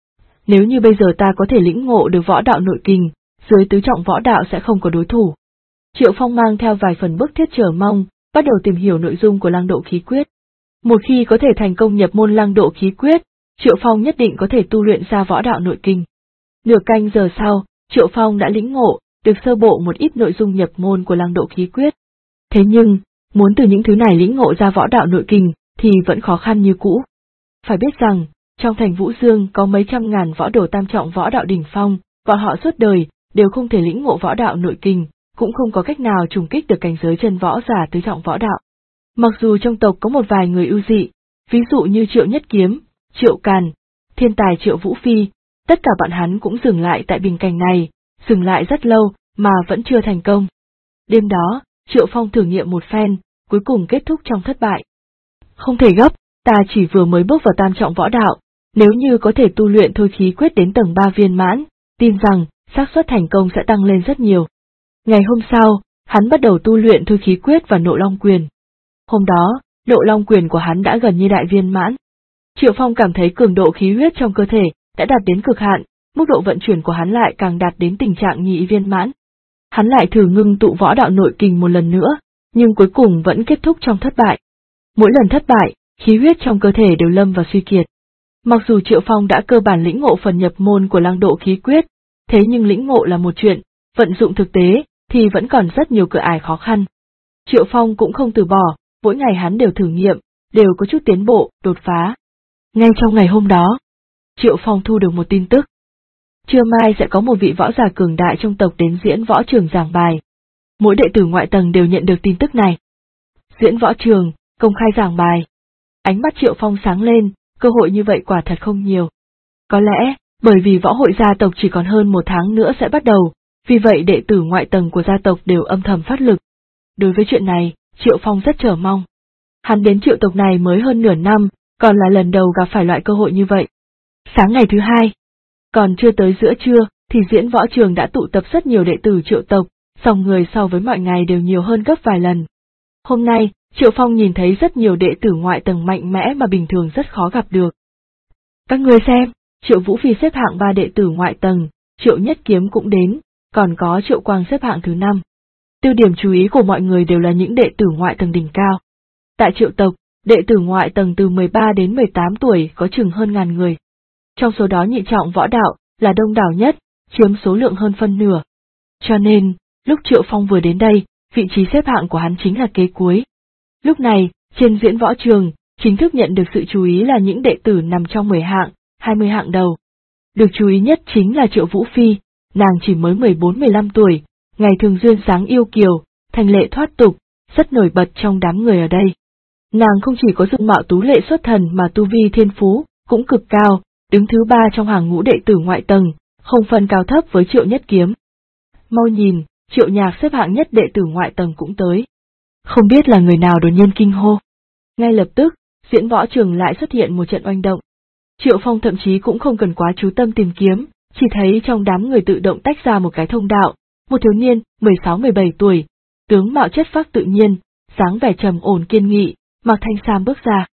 Nếu như bây giờ ta có thể lĩnh ngộ được võ đạo nội kình, dưới tứ trọng võ đạo sẽ không có đối thủ. Triệu Phong mang theo vài phần bức thiết chờ mong, bắt đầu tìm hiểu nội dung của Lăng Độ khí quyết. Một khi có thể thành công nhập môn Lăng Độ khí quyết, Triệu Phong nhất định có thể tu luyện ra võ đạo nội kình. Nửa canh giờ sau, Triệu Phong đã lĩnh ngộ được sơ bộ một ít nội dung nhập môn của Lăng Độ khí quyết. Thế nhưng, muốn từ những thứ này lĩnh ngộ ra võ đạo nội kình thì vẫn khó khăn như cũ. Phải biết rằng, trong thành Vũ Dương có mấy trăm ngàn võ đồ tam trọng võ đạo đỉnh phong, bọn họ suốt đời đều không thể lĩnh ngộ võ đạo nội kình, cũng không có cách nào trùng kích được cảnh giới chân võ giả tứ trọng võ đạo. Mặc dù trong tộc có một vài người ưu dị, ví dụ như Triệu Nhất Kiếm, Triệu Càn, thiên tài Triệu Vũ Phi, tất cả bọn hắn cũng dừng lại tại bình cảnh này, dừng lại rất lâu mà vẫn chưa thành công. Đêm đó, Triệu Phong thử nghiệm một phen, cuối cùng kết thúc trong thất bại. Không thể gấp, ta chỉ vừa mới bước vào tam trọng võ đạo, nếu như có thể tu luyện thôi khí quyết đến tầng 3 viên mãn, tin rằng xác suất thành công sẽ tăng lên rất nhiều. Ngày hôm sau, hắn bắt đầu tu luyện thôi khí quyết và nộ long quyền. Hôm đó, nộ long quyền của hắn đã gần như đại viên mãn. Triệu Phong cảm thấy cường độ khí huyết trong cơ thể đã đạt đến cực hạn, mức độ vận chuyển của hắn lại càng đạt đến tình trạng nhị viên mãn. Hắn lại thử ngưng tụ võ đạo nội kình một lần nữa, nhưng cuối cùng vẫn kết thúc trong thất bại. Mỗi lần thất bại, khí huyết trong cơ thể đều lâm vào suy kiệt. Mặc dù Triệu Phong đã cơ bản lĩnh ngộ phần nhập môn của Lăng Độ khí quyết, thế nhưng lĩnh ngộ là một chuyện, vận dụng thực tế thì vẫn còn rất nhiều cửa ải khó khăn. Triệu Phong cũng không từ bỏ, mỗi ngày hắn đều thử nghiệm, đều có chút tiến bộ, đột phá. Ngay trong ngày hôm đó, Triệu Phong thu được một tin tức. Trưa mai sẽ có một vị võ giả cường đại trong tộc đến diễn võ trường giảng bài. Mỗi đệ tử ngoại tầng đều nhận được tin tức này. Diễn võ trường, công khai giảng bài. Ánh mắt Triệu Phong sáng lên, cơ hội như vậy quả thật không nhiều. Có lẽ, bởi vì võ hội gia tộc chỉ còn hơn 1 tháng nữa sẽ bắt đầu, vì vậy đệ tử ngoại tầng của gia tộc đều âm thầm phát lực. Đối với chuyện này, Triệu Phong rất chờ mong. Hắn đến Triệu tộc này mới hơn nửa năm, còn là lần đầu gặp phải loại cơ hội như vậy. Sáng ngày thứ hai, còn chưa tới giữa trưa, thì diễn võ trường đã tụ tập rất nhiều đệ tử Triệu tộc, dòng người so với mọi ngày đều nhiều hơn gấp vài lần. Hôm nay, Triệu Phong nhìn thấy rất nhiều đệ tử ngoại tầng mạnh mẽ mà bình thường rất khó gặp được. Các ngươi xem, Triệu Vũ Phi xếp hạng 3 đệ tử ngoại tầng, Triệu Nhất Kiếm cũng đến, còn có Triệu Quang xếp hạng thứ 5. Tiêu điểm chú ý của mọi người đều là những đệ tử ngoại tầng đỉnh cao. Tại Triệu tộc, đệ tử ngoại tầng từ 13 đến 18 tuổi có chừng hơn ngàn người. Trong số đó nhị trọng võ đạo là đông đảo nhất, chiếm số lượng hơn phân nửa. Cho nên, lúc Triệu Phong vừa đến đây, vị trí xếp hạng của hắn chính là kế cuối. Lúc này, trên diễn võ trường, chính thức nhận được sự chú ý là những đệ tử nằm trong 10 hạng, 20 hạng đầu. Được chú ý nhất chính là Triệu Vũ Phi, nàng chỉ mới 14-15 tuổi, ngày thường duyên dáng yêu kiều, thành lệ thoát tục, rất nổi bật trong đám người ở đây. Nàng không chỉ có dung mạo tú lệ xuất thần mà tu vi thiên phú cũng cực cao, đứng thứ 3 trong hàng ngũ đệ tử ngoại tầng, không phân cao thấp với Triệu Nhất Kiếm. Mau nhìn, Triệu Nhạc xếp hạng nhất đệ tử ngoại tầng cũng tới. Không biết là người nào đột nhiên kinh hô. Ngay lập tức, diễn võ trường lại xuất hiện một trận oanh động. Triệu Phong thậm chí cũng không cần quá chú tâm tìm kiếm, chỉ thấy trong đám người tự động tách ra một cái thông đạo, một thiếu niên, 16-17 tuổi, tướng mạo chất phác tự nhiên, dáng vẻ trầm ổn kiên nghị, mặc thanh sam bước ra.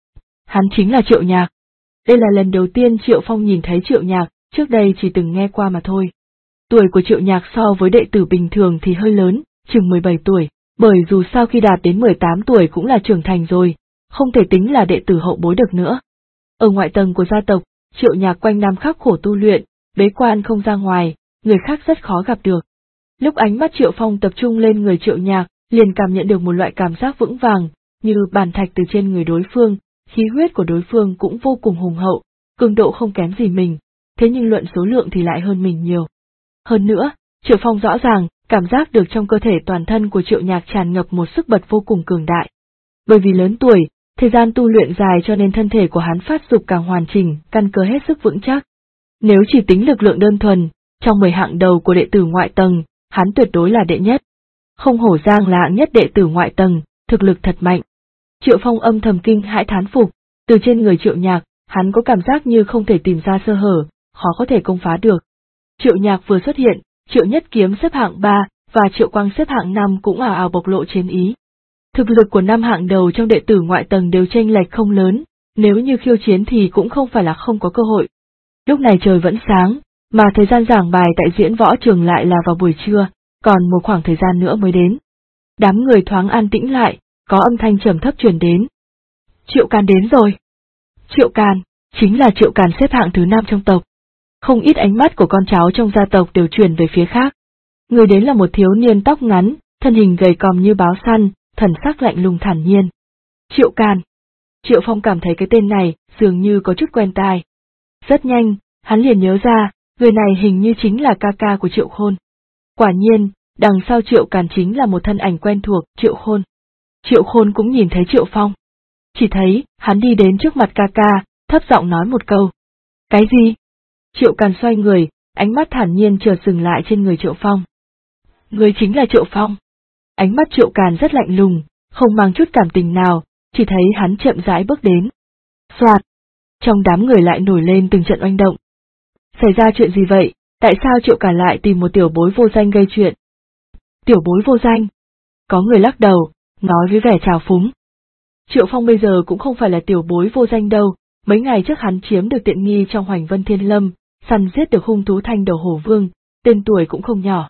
Hắn chính là Triệu Nhạc. Đây là lần đầu tiên Triệu Phong nhìn thấy Triệu Nhạc, trước đây chỉ từng nghe qua mà thôi. Tuổi của Triệu Nhạc so với đệ tử bình thường thì hơi lớn, chừng 17 tuổi, bởi dù sau khi đạt đến 18 tuổi cũng là trưởng thành rồi, không thể tính là đệ tử hậu bối được nữa. Ở ngoại tầng của gia tộc, Triệu Nhạc quanh năm khắc khổ tu luyện, bế quan không ra ngoài, người khác rất khó gặp được. Lúc ánh mắt Triệu Phong tập trung lên người Triệu Nhạc, liền cảm nhận được một loại cảm giác vững vàng, như bàn thạch từ trên người đối phương, khí huyết của đối phương cũng vô cùng hùng hậu, cường độ không kém gì mình, thế nhưng luận số lượng thì lại hơn mình nhiều. Hơn nữa, Triệu Phong rõ ràng, cảm giác được trong cơ thể toàn thân của Triệu Nhạc tràn ngập một sức bật vô cùng cường đại. Bởi vì lớn tuổi, thời gian tu luyện dài cho nên thân thể của hắn phát dục càng hoàn chỉnh, căn cơ hết sức vững chắc. Nếu chỉ tính lực lượng đơn thuần, trong 10 hạng đầu của đệ tử ngoại tầng, hắn tuyệt đối là đệ nhất. Không hổ Giang là hạng nhất đệ tử ngoại tầng, thực lực thật mạnh. Triệu Phong âm thầm kinh hãi thán phục, từ trên người Triệu Nhạc, hắn có cảm giác như không thể tìm ra sơ hở, khó có thể công phá được. Triệu Nhạc vừa xuất hiện, Triệu Nhất Kiếm xếp hạng 3 và Triệu Quang xếp hạng 5 cũng ào ào bộc lộ chiến ý. Thực lực của 5 hạng đầu trong đệ tử ngoại tầng đều chênh lệch không lớn, nếu như khiêu chiến thì cũng không phải là không có cơ hội. Lúc này trời vẫn sáng, mà thời gian giảng bài tại diễn võ trường lại là vào buổi trưa, còn một khoảng thời gian nữa mới đến. Đám người thoáng an tĩnh lại, có âm thanh trầm thấp truyền đến. Triệu Càn đến rồi. Triệu Càn, chính là Triệu Càn xếp hạng thứ 5 trong tộc. Không ít ánh mắt của con cháu trong gia tộc đều chuyển về phía khác. Người đến là một thiếu niên tóc ngắn, thân hình gầy còm như báo săn, thần sắc lạnh lùng thản nhiên. Triệu Càn. Triệu Phong cảm thấy cái tên này dường như có chút quen tai. Rất nhanh, hắn liền nhớ ra, người này hình như chính là ca ca của Triệu Khôn. Quả nhiên, đằng sau Triệu Càn chính là một thân ảnh quen thuộc, Triệu Khôn. Triệu Khôn cũng nhìn thấy Triệu Phong. Chỉ thấy, hắn đi đến trước mặt ca ca, thấp giọng nói một câu. Cái gì? Triệu Càn xoay người, ánh mắt thản nhiên chợt dừng lại trên người Triệu Phong. Người chính là Triệu Phong. Ánh mắt Triệu Càn rất lạnh lùng, không mang chút cảm tình nào, chỉ thấy hắn chậm rãi bước đến. Soạt! Trong đám người lại nổi lên từng trận oanh động. Xảy ra chuyện gì vậy, tại sao Triệu Càn lại tìm một tiểu bối vô danh gây chuyện? Tiểu bối vô danh? Có người lắc đầu, nói với vẻ trào phúng. Triệu Phong bây giờ cũng không phải là tiểu bối vô danh đâu, mấy ngày trước hắn chiếm được tiện nghi trong Hoành Vân Thiên Lâm, săn giết được hung thú Thanh Đầu Hổ Vương, tên tuổi cũng không nhỏ.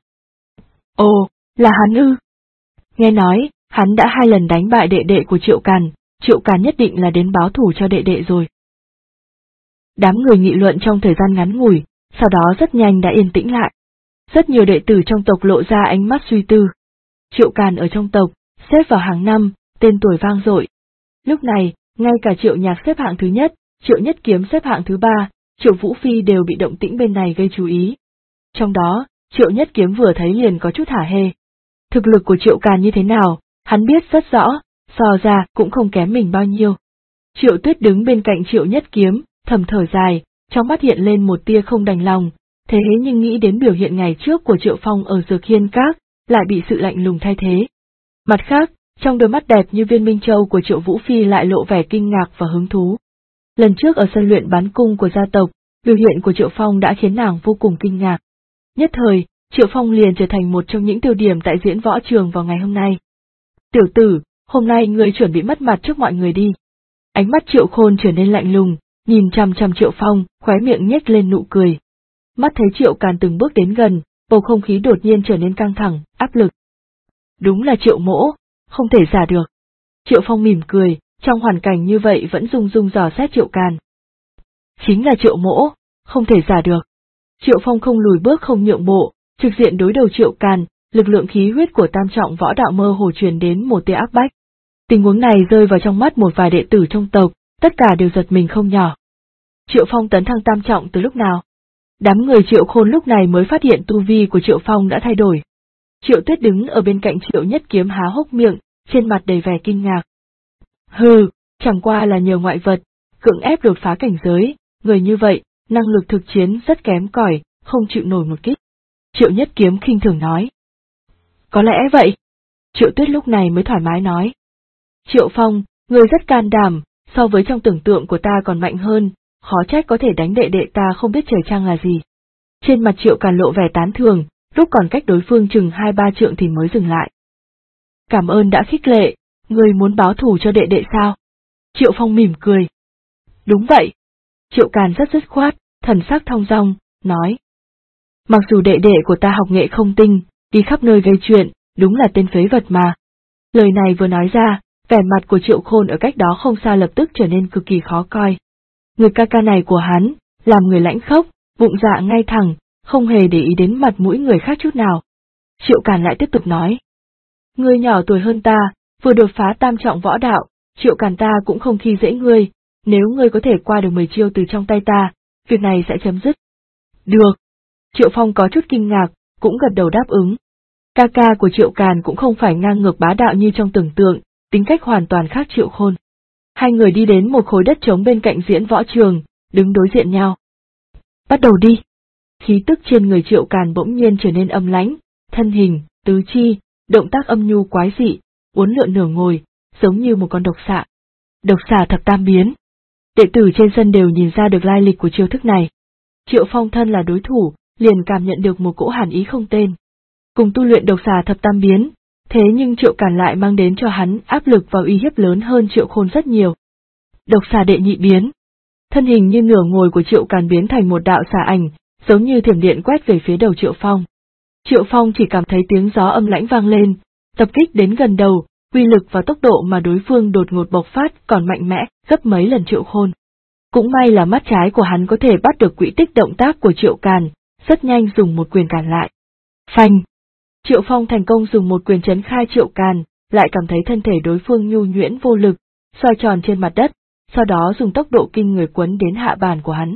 Ồ, là hắn ư? Nghe nói, hắn đã 2 lần đánh bại đệ đệ của Triệu Càn nhất định là đến báo thù cho đệ đệ rồi. Đám người nghị luận trong thời gian ngắn ngủi, sau đó rất nhanh đã yên tĩnh lại. Rất nhiều đệ tử trong tộc lộ ra ánh mắt suy tư. Triệu Càn ở trong tộc, xếp vào hàng 5, tên tuổi vang dội. Lúc này, ngay cả Triệu Nhạc xếp hạng thứ nhất, Triệu Nhất Kiếm xếp hạng thứ 3, Triệu Vũ Phi đều bị động tĩnh bên này gây chú ý. Trong đó, Triệu Nhất Kiếm vừa thấy liền có chút hả hê. Thực lực của Triệu Càn như thế nào, hắn biết rất rõ, so ra cũng không kém mình bao nhiêu. Triệu Tuyết đứng bên cạnh Triệu Nhất Kiếm, thầm thở dài, trong mắt hiện lên một tia không đành lòng, thế nhưng nghĩ đến biểu hiện ngày trước của Triệu Phong ở Dược Hiên Các, lại bị sự lạnh lùng thay thế. Mặt khác, trong đôi mắt đẹp như viên minh châu của Triệu Vũ Phi lại lộ vẻ kinh ngạc và hứng thú. Lần trước ở sân luyện bắn cung của gia tộc, biểu hiện của Triệu Phong đã khiến nàng vô cùng kinh ngạc. Nhất thời, Triệu Phong liền trở thành một trong những tiêu điểm tại diễn võ trường vào ngày hôm nay. Tiểu tử, hôm nay ngươi chuẩn bị mất mặt trước mọi người đi. Ánh mắt Triệu Khôn trở nên lạnh lùng, nhìn chằm chằm Triệu Phong, khóe miệng nhếch lên nụ cười. Mắt thấy Triệu Càn từng bước đến gần, bầu không khí đột nhiên trở nên căng thẳng, áp lực. Đúng là Triệu mỗ, không thể giả được. Triệu Phong mỉm cười, trong hoàn cảnh như vậy vẫn rung rung dò xét Triệu Càn. Chính là Triệu mỗ, không thể giả được. Triệu Phong không lùi bước không nhượng bộ, trực diện đối đầu Triệu Càn, lực lượng khí huyết của tam trọng võ đạo mơ hồ truyền đến một tia áp bách. Tình huống này rơi vào trong mắt một vài đệ tử trong tộc, tất cả đều giật mình không nhỏ. Triệu Phong tấn thăng tam trọng từ lúc nào? Đám người Triệu Khôn lúc này mới phát hiện tu vi của Triệu Phong đã thay đổi. Triệu Tuyết đứng ở bên cạnh Triệu Nhất Kiếm há hốc miệng, trên mặt đầy vẻ kinh ngạc. Hừ, chẳng qua là nhờ ngoại vật, cưỡng ép đột phá cảnh giới, người như vậy, năng lực thực chiến rất kém cỏi, không chịu nổi một kích. Triệu Nhất Kiếm khinh thường nói. Có lẽ vậy. Triệu Tuyết lúc này mới thoải mái nói. Triệu Phong, người rất can đảm, so với trong tưởng tượng của ta còn mạnh hơn, khó trách có thể đánh đệ đệ ta không biết trời trăng là gì. Trên mặt Triệu Càn lộ vẻ tán thường, lúc còn cách đối phương chừng 2-3 trượng thì mới dừng lại. Cảm ơn đã khích lệ, người muốn báo thù cho đệ đệ sao? Triệu Phong mỉm cười. Đúng vậy. Triệu Càn rất dứt khoát, thần sắc thong dong, nói. Mặc dù đệ đệ của ta học nghệ không tinh, đi khắp nơi gây chuyện, đúng là tên phế vật mà. Lời này vừa nói ra, vẻ mặt của Triệu Khôn ở cách đó không xa lập tức trở nên cực kỳ khó coi. Người ca ca này của hắn, làm người lãnh khốc, bụng dạ ngay thẳng, không hề để ý đến mặt mũi người khác chút nào. Triệu Càn lại tiếp tục nói. Ngươi nhỏ tuổi hơn ta, vừa đột phá tam trọng võ đạo, Triệu Càn ta cũng không khi dễ ngươi, nếu ngươi có thể qua được 10 chiêu từ trong tay ta, việc này sẽ chấm dứt. Được. Triệu Phong có chút kinh ngạc, cũng gật đầu đáp ứng. Ca ca của Triệu Càn cũng không phải ngang ngược bá đạo như trong tưởng tượng, tính cách hoàn toàn khác Triệu Khôn. Hai người đi đến một khối đất trống bên cạnh diễn võ trường, đứng đối diện nhau. Bắt đầu đi. Khí tức trên người Triệu Càn bỗng nhiên trở nên âm lãnh, thân hình, tứ chi, động tác âm nhu quái dị, uốn lượn nửa ngồi, giống như một con độc xà. Độc xà thập tam biến. Đệ tử trên sân đều nhìn ra được lai lịch của chiêu thức này. Triệu Phong thân là đối thủ, liền cảm nhận được một cỗ hàn ý không tên. Cùng tu luyện độc xà thập tam biến, thế nhưng Triệu Càn lại mang đến cho hắn áp lực và uy hiếp lớn hơn Triệu Khôn rất nhiều. Độc xà đệ nhị biến. Thân hình như nửa ngồi của Triệu Càn biến thành một đạo xà ảnh, giống như thiểm điện quét về phía đầu Triệu Phong. Triệu Phong chỉ cảm thấy tiếng gió âm lãnh vang lên, tập kích đến gần đầu, uy lực và tốc độ mà đối phương đột ngột bộc phát còn mạnh mẽ gấp mấy lần Triệu Khôn. Cũng may là mắt trái của hắn có thể bắt được quỹ tích động tác của Triệu Càn, rất nhanh dùng một quyền cản lại. Phanh! Triệu Phong thành công dùng một quyền chấn khai Triệu Càn, lại cảm thấy thân thể đối phương nhu nhuyễn vô lực, xoay tròn trên mặt đất, sau đó dùng tốc độ kinh người quấn đến hạ bàn của hắn.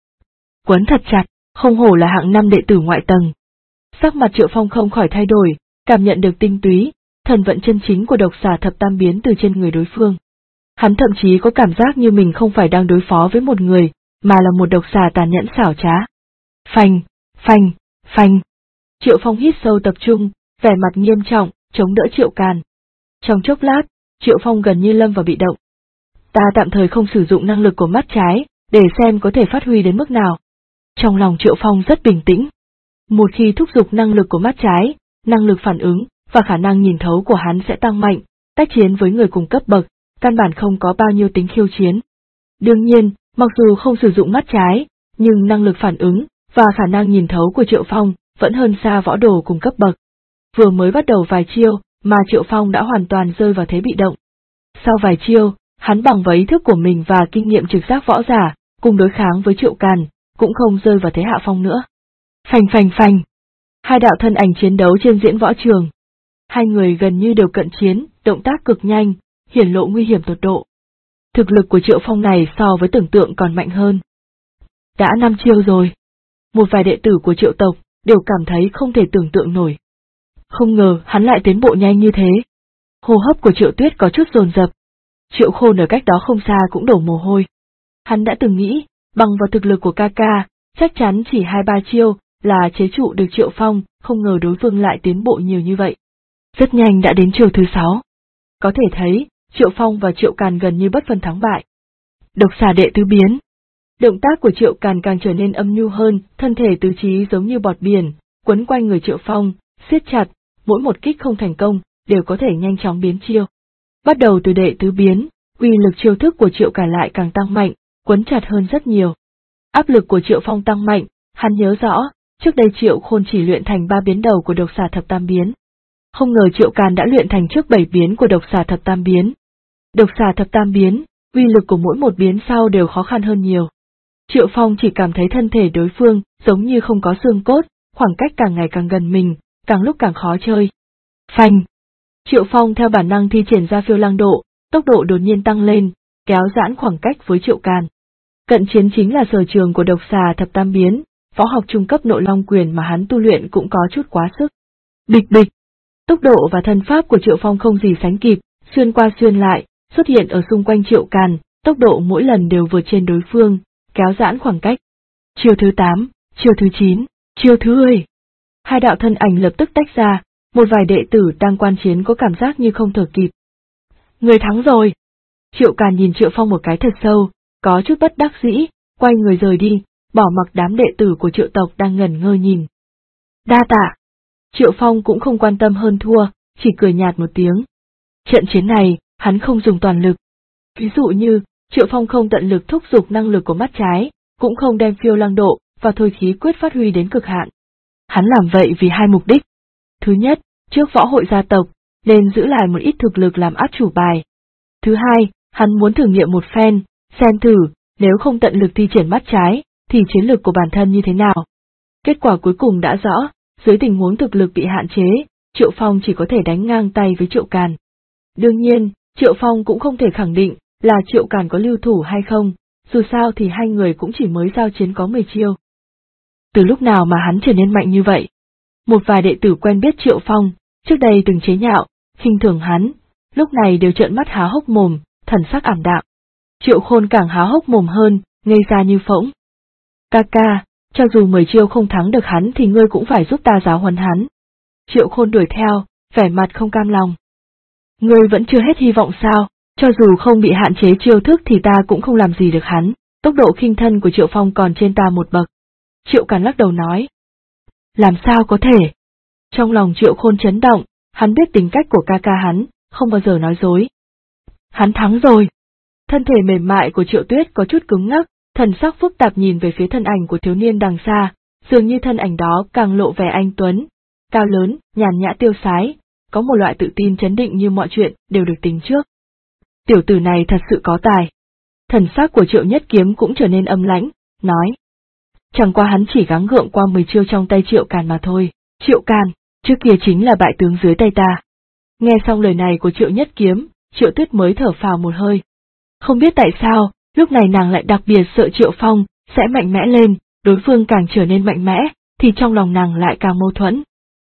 Quấn thật chặt, không hổ là hạng 5 đệ tử ngoại tầng. Sắc mặt Triệu Phong không khỏi thay đổi, cảm nhận được tinh túy, thần vận chân chính của độc xà thập tam biến từ trên người đối phương. Hắn thậm chí có cảm giác như mình không phải đang đối phó với một người, mà là một độc xà tàn nhẫn xảo trá. Phanh, phanh, phanh. Triệu Phong hít sâu tập trung, vẻ mặt nghiêm trọng, chống đỡ Triệu Càn. Trong chốc lát, Triệu Phong gần như lâm vào bị động. Ta tạm thời không sử dụng năng lực của mắt trái, để xem có thể phát huy đến mức nào. Trong lòng Triệu Phong rất bình tĩnh. Một khi thúc giục năng lực của mắt trái, năng lực phản ứng và khả năng nhìn thấu của hắn sẽ tăng mạnh, tác chiến với người cùng cấp bậc, căn bản không có bao nhiêu tính khiêu chiến. Đương nhiên, mặc dù không sử dụng mắt trái, nhưng năng lực phản ứng và khả năng nhìn thấu của Triệu Phong vẫn hơn xa võ đồ cùng cấp bậc. Vừa mới bắt đầu vài chiêu, mà Triệu Phong đã hoàn toàn rơi vào thế bị động. Sau vài chiêu, hắn bằng với ý thức của mình và kinh nghiệm trực giác võ giả, cùng đối kháng với Triệu Càn, cũng không rơi vào thế hạ phong nữa. Phanh phanh phanh. Hai đạo thân ảnh chiến đấu trên diễn võ trường. Hai người gần như đều cận chiến, động tác cực nhanh, hiển lộ nguy hiểm tột độ. Thực lực của Triệu Phong này so với tưởng tượng còn mạnh hơn. Đã 5 chiêu rồi. Một vài đệ tử của Triệu tộc đều cảm thấy không thể tưởng tượng nổi. Không ngờ hắn lại tiến bộ nhanh như thế. Hô hấp của Triệu Tuyết có chút dồn dập. Triệu Khôn ở cách đó không xa cũng đổ mồ hôi. Hắn đã từng nghĩ, bằng vào thực lực của ca ca, chắc chắn chỉ 2-3 chiêu là chế trụ được Triệu Phong, không ngờ đối phương lại tiến bộ nhiều như vậy. Rất nhanh đã đến chiêu thứ 6. Có thể thấy, Triệu Phong và Triệu Càn gần như bất phân thắng bại. Độc xà đệ tứ biến. Động tác của Triệu Càn càng trở nên âm nhu hơn, thân thể tứ chí giống như bọt biển, quấn quanh người Triệu Phong, siết chặt, mỗi một kích không thành công, đều có thể nhanh chóng biến chiêu. Bắt đầu từ đệ tứ biến, uy lực chiêu thức của Triệu Càn lại càng tăng mạnh, quấn chặt hơn rất nhiều. Áp lực của Triệu Phong tăng mạnh, hắn nhớ rõ, trước đây Triệu Khôn chỉ luyện thành 3 biến đầu của độc xà thập tam biến. Không ngờ Triệu Càn đã luyện thành trước 7 biến của độc xà thập tam biến. Độc xà thập tam biến, uy lực của mỗi một biến sau đều khó khăn hơn nhiều. Triệu Phong chỉ cảm thấy thân thể đối phương giống như không có xương cốt, khoảng cách càng ngày càng gần mình, càng lúc càng khó chơi. Phanh! Triệu Phong theo bản năng thi triển ra phiêu lang độ, tốc độ đột nhiên tăng lên, kéo giãn khoảng cách với Triệu Càn. Cận chiến chính là sở trường của độc xà thập tam biến, võ học trung cấp Nội Long quyền mà hắn tu luyện cũng có chút quá sức. Bịch bịch! Tốc độ và thân pháp của Triệu Phong không gì sánh kịp, xuyên qua xuyên lại, xuất hiện ở xung quanh Triệu Càn, tốc độ mỗi lần đều vượt trên đối phương, kéo giãn khoảng cách. Chiêu thứ 8, chiêu thứ 9, chiêu thứ 10. Hai đạo thân ảnh lập tức tách ra, một vài đệ tử đang quan chiến có cảm giác như không thở kịp. Người thắng rồi! Triệu Càn nhìn Triệu Phong một cái thật sâu, có chút bất đắc dĩ, quay người rời đi, bỏ mặc đám đệ tử của Triệu tộc đang ngẩn ngơ nhìn. Đa tạ! Triệu Phong cũng không quan tâm hơn thua, chỉ cười nhạt một tiếng. Trận chiến này, hắn không dùng toàn lực. Ví dụ như, Triệu Phong không tận lực thúc giục năng lực của mắt trái, cũng không đem phiêu lang độ và thôi khí quyết phát huy đến cực hạn. Hắn làm vậy vì hai mục đích. Thứ nhất, trước võ hội gia tộc, nên giữ lại một ít thực lực làm át chủ bài. Thứ hai, hắn muốn thử nghiệm một phen, xem thử, nếu không tận lực thi triển mắt trái, thì chiến lược của bản thân như thế nào. Kết quả cuối cùng đã rõ, dưới tình huống thực lực bị hạn chế, Triệu Phong chỉ có thể đánh ngang tay với Triệu Càn. Đương nhiên, Triệu Phong cũng không thể khẳng định là Triệu Càn có lưu thủ hay không, dù sao thì hai người cũng chỉ mới giao chiến có 10 chiêu. Từ lúc nào mà hắn trở nên mạnh như vậy? Một vài đệ tử quen biết Triệu Phong, trước đây từng chế nhạo, khinh thường hắn, lúc này đều trợn mắt há hốc mồm, thần sắc ảm đạm. Triệu Khôn càng há hốc mồm hơn, ngây ra như phỗng. Ca ca, cho dù 10 chiêu không thắng được hắn thì ngươi cũng phải giúp ta giáo huấn hắn. Triệu Khôn đuổi theo, vẻ mặt không cam lòng. Ngươi vẫn chưa hết hy vọng sao, cho dù không bị hạn chế chiêu thức thì ta cũng không làm gì được hắn, tốc độ khinh thân của Triệu Phong còn trên ta một bậc. Triệu Càn lắc đầu nói. Làm sao có thể? Trong lòng Triệu Khôn chấn động, hắn biết tính cách của ca ca hắn, không bao giờ nói dối. Hắn thắng rồi. Thân thể mềm mại của Triệu Tuyết có chút cứng ngắc, thần sắc phức tạp nhìn về phía thân ảnh của thiếu niên đằng xa, dường như thân ảnh đó càng lộ vẻ anh tuấn, cao lớn, nhàn nhã tiêu sái, có một loại tự tin chấn định như mọi chuyện đều được tính trước. Tiểu tử này thật sự có tài. Thần sắc của Triệu Nhất Kiếm cũng trở nên âm lãnh, nói. Chẳng qua hắn chỉ gắng gượng qua 10 chiêu trong tay Triệu Càn mà thôi. Triệu Càn, trước kia chính là bại tướng dưới tay ta. Nghe xong lời này của Triệu Nhất Kiếm, Triệu Tuyết mới thở phào một hơi. Không biết tại sao, lúc này nàng lại đặc biệt sợ Triệu Phong sẽ mạnh mẽ lên, đối phương càng trở nên mạnh mẽ, thì trong lòng nàng lại càng mâu thuẫn.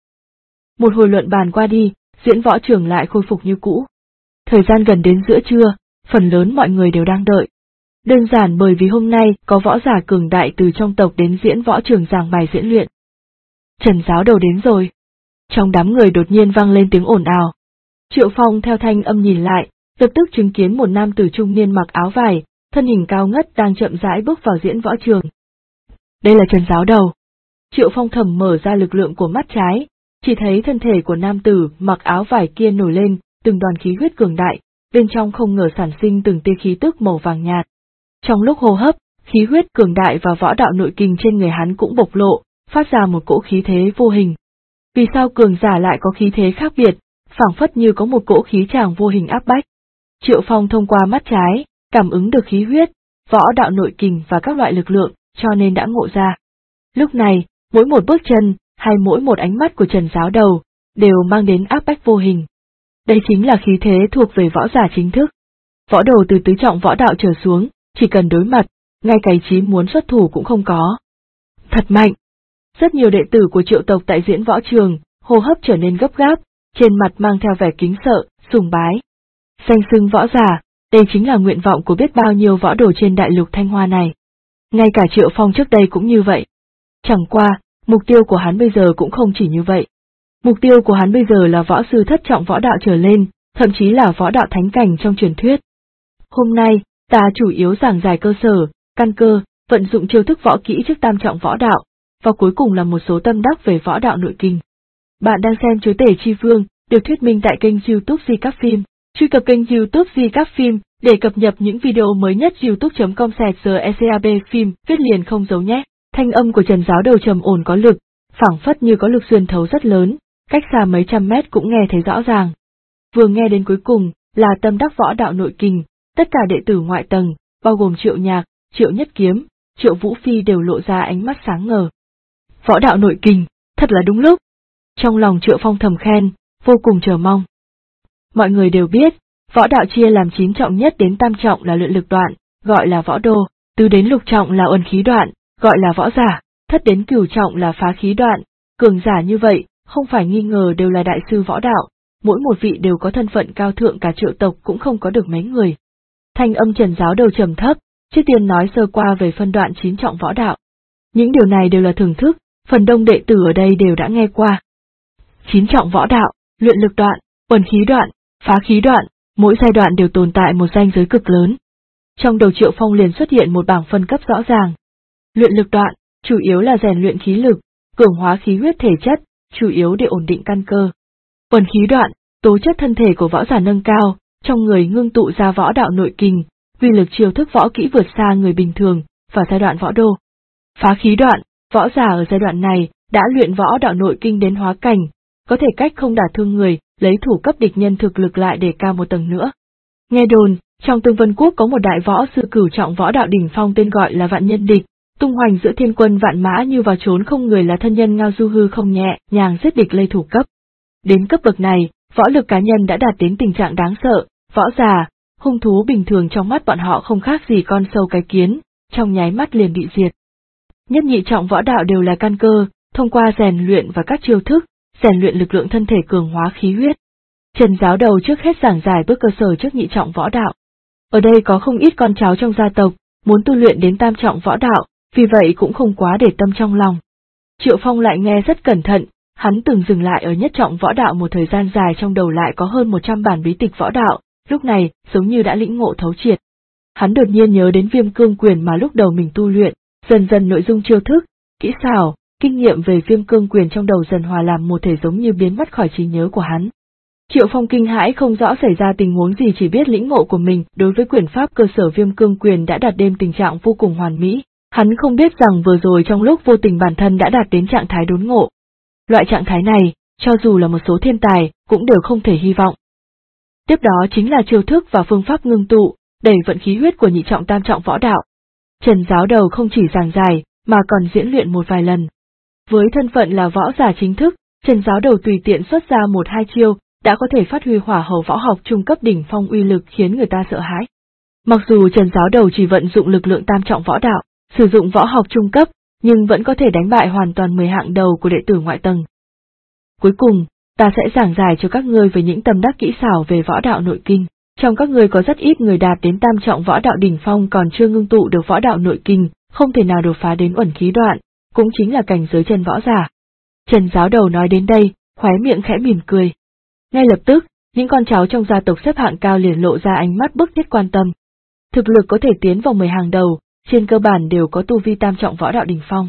Một hồi luận bàn qua đi, diễn võ trường lại khôi phục như cũ. Thời gian gần đến giữa trưa, phần lớn mọi người đều đang đợi. Đơn giản bởi vì hôm nay có võ giả cường đại từ trong tộc đến diễn võ trường giảng bài diễn luyện. Trần giáo đầu đến rồi. Trong đám người đột nhiên vang lên tiếng ồn ào. Triệu Phong theo thanh âm nhìn lại, lập tức chứng kiến một nam tử trung niên mặc áo vải, thân hình cao ngất đang chậm rãi bước vào diễn võ trường. Đây là Trần giáo đầu. Triệu Phong thầm mở ra lực lượng của mắt trái, chỉ thấy thân thể của nam tử mặc áo vải kia nổi lên, từng đoàn khí huyết cường đại, bên trong không ngờ sản sinh từng tia khí tức màu vàng nhạt. Trong lúc hô hấp, khí huyết cường đại và võ đạo nội kình trên người hắn cũng bộc lộ, phát ra một cỗ khí thế vô hình. Vì sao cường giả lại có khí thế khác biệt, phảng phất như có một cỗ khí tràng vô hình áp bách. Triệu Phong thông qua mắt trái, cảm ứng được khí huyết, võ đạo nội kình và các loại lực lượng, cho nên đã ngộ ra. Lúc này, mỗi một bước chân, hay mỗi một ánh mắt của Trần giáo đầu, đều mang đến áp bách vô hình. Đây chính là khí thế thuộc về võ giả chính thức. Võ đồ từ tứ trọng võ đạo trở xuống, chỉ cần đối mặt, ngay cái ý chí muốn xuất thủ cũng không có. Thật mạnh! Rất nhiều đệ tử của Triệu tộc tại diễn võ trường, hô hấp trở nên gấp gáp, trên mặt mang theo vẻ kính sợ, sùng bái. Danh xưng võ giả, đây chính là nguyện vọng của biết bao nhiêu võ đồ trên đại lục Thanh Hoa này. Ngay cả Triệu Phong trước đây cũng như vậy. Chẳng qua, mục tiêu của hắn bây giờ cũng không chỉ như vậy. Mục tiêu của hắn bây giờ là võ sư thất trọng võ đạo trở lên, thậm chí là võ đạo thánh cảnh trong truyền thuyết. Hôm nay, ta chủ yếu giảng giải cơ sở, căn cơ, vận dụng chiêu thức võ kỹ trước tam trọng võ đạo, và cuối cùng là một số tâm đắc về võ đạo nội kinh. Bạn đang xem Chúa Tể Chi Vương, được thuyết minh tại kênh YouTube Di Các Phim. Truy cập kênh YouTube Di Các Phim Để cập nhật những video mới nhất youtube.com/gcab phim viết liền không giấu nhé. Thanh âm của Trần Giáo Đầu trầm ổn có lực, phảng phất như có lực xuyên thấu rất lớn, cách xa mấy trăm mét cũng nghe thấy rõ ràng. Vừa nghe đến cuối cùng là tâm đắc võ đạo nội kình, tất cả đệ tử ngoại tầng, bao gồm Triệu Nhạc, Triệu Nhất Kiếm, Triệu Vũ Phi đều lộ ra ánh mắt sáng ngời. Võ đạo nội kình, thật là đúng lúc. Trong lòng Triệu Phong thầm khen, vô cùng chờ mong. Mọi người đều biết, võ đạo chia làm 9 trọng nhất đến tam trọng là luyện lực đoạn, gọi là võ đô, tứ đến lục trọng là uẩn khí đoạn, gọi là võ giả, thất đến cửu trọng là phá khí đoạn. Cường giả như vậy, không phải nghi ngờ đều là đại sư võ đạo, mỗi một vị đều có thân phận cao thượng, cả Triệu tộc cũng không có được mấy người. Thanh âm Trần Giáo Đầu trầm thấp, trước tiên nói sơ qua về phân đoạn 9 trọng võ đạo. Những điều này đều là thưởng thức, phần đông đệ tử ở đây đều đã nghe qua. 9 trọng võ đạo, luyện lực đoạn, uẩn khí đoạn, phá khí đoạn, mỗi giai đoạn đều tồn tại một ranh giới cực lớn. Trong đầu Triệu Phong liền xuất hiện một bảng phân cấp rõ ràng. Luyện lực đoạn, chủ yếu là rèn luyện khí lực, cường hóa khí huyết thể chất, chủ yếu để ổn định căn cơ. Uẩn khí đoạn, tố chất thân thể của võ giả nâng cao, trong người ngưng tụ ra võ đạo nội kình, uy lực chiêu thức võ kỹ vượt xa người bình thường, vào giai đoạn võ đô. Phá khí đoạn, võ giả ở giai đoạn này đã luyện võ đạo nội kinh đến hóa cảnh, có thể cách không đả thương người, lấy thủ cấp địch nhân thực lực lại để cao một tầng nữa. Nghe đồn, trong Tương Vân Quốc có một đại võ sư cửu trọng võ đạo đỉnh phong tên gọi là Vạn Nhân Địch, tung hoành giữa thiên quân vạn mã như vào trốn không người, là thân nhân Ngao Du Hư không nhẹ nhàng giết địch lây thủ cấp. Đến cấp bậc này, võ lực cá nhân đã đạt đến tình trạng đáng sợ, võ giả, hung thú bình thường trong mắt bọn họ không khác gì con sâu cái kiến, trong nháy mắt liền bị diệt. Nhất nhị trọng võ đạo đều là căn cơ, thông qua rèn luyện và các chiêu thức, rèn luyện lực lượng thân thể, cường hóa khí huyết. Trần Giáo Đầu trước hết giảng giải bước cơ sở trước nhị trọng võ đạo. Ở đây có không ít con cháu trong gia tộc, muốn tu luyện đến tam trọng võ đạo, vì vậy cũng không quá để tâm trong lòng. Triệu Phong lại nghe rất cẩn thận, hắn từng dừng lại ở nhất trọng võ đạo một thời gian dài, trong đầu lại có hơn 100 bản bí tịch võ đạo, lúc này giống như đã lĩnh ngộ thấu triệt. Hắn đột nhiên nhớ đến Viêm Cương Quyền mà lúc đầu mình tu luyện, dần dần nội dung chiêu thức, kỹ xảo, kinh nghiệm về Viêm Cương Quyền trong đầu dần hòa làm một thể, giống như biến mất khỏi trí nhớ của hắn. Triệu Phong kinh hãi, không rõ xảy ra tình huống gì, chỉ biết lĩnh ngộ của mình đối với quyền pháp cơ sở Viêm Cương Quyền đã đạt đến tình trạng vô cùng hoàn mỹ. Hắn không biết rằng vừa rồi trong lúc vô tình bản thân đã đạt đến trạng thái đốn ngộ. Loại trạng thái này, cho dù là một số thiên tài, cũng đều không thể hy vọng. Tiếp đó chính là chiêu thức và phương pháp ngưng tụ, đẩy vận khí huyết của nhị trọng tam trọng võ đạo. Trần Giáo Đầu không chỉ giảng giải, mà còn diễn luyện một vài lần. Với thân phận là võ giả chính thức, Trần Giáo Đầu tùy tiện xuất ra 1-2 chiêu, đã có thể phát huy hỏa hầu võ học trung cấp đỉnh phong uy lực khiến người ta sợ hãi. Mặc dù Trần Giáo Đầu chỉ vận dụng lực lượng tam trọng võ đạo, sử dụng võ học trung cấp, nhưng vẫn có thể đánh bại hoàn toàn 10 hạng đầu của đệ tử ngoại tầng. Cuối cùng, ta sẽ giảng giải cho các ngươi về những tâm đắc kỹ xảo về võ đạo nội kinh. Trong các ngươi có rất ít người đạt đến tam trọng võ đạo đỉnh phong còn chưa ngưng tụ được võ đạo nội kinh, không thể nào đột phá đến uẩn khí đoạn, cũng chính là cảnh giới chân võ giả. Trần Giáo Đầu nói đến đây, khóe miệng khẽ mỉm cười. Ngay lập tức, những con cháu trong gia tộc xếp hạng cao liền lộ ra ánh mắt bức thiết quan tâm. Thực lực có thể tiến vào 10 hàng đầu, trên cơ bản đều có tu vi tam trọng võ đạo đỉnh phong.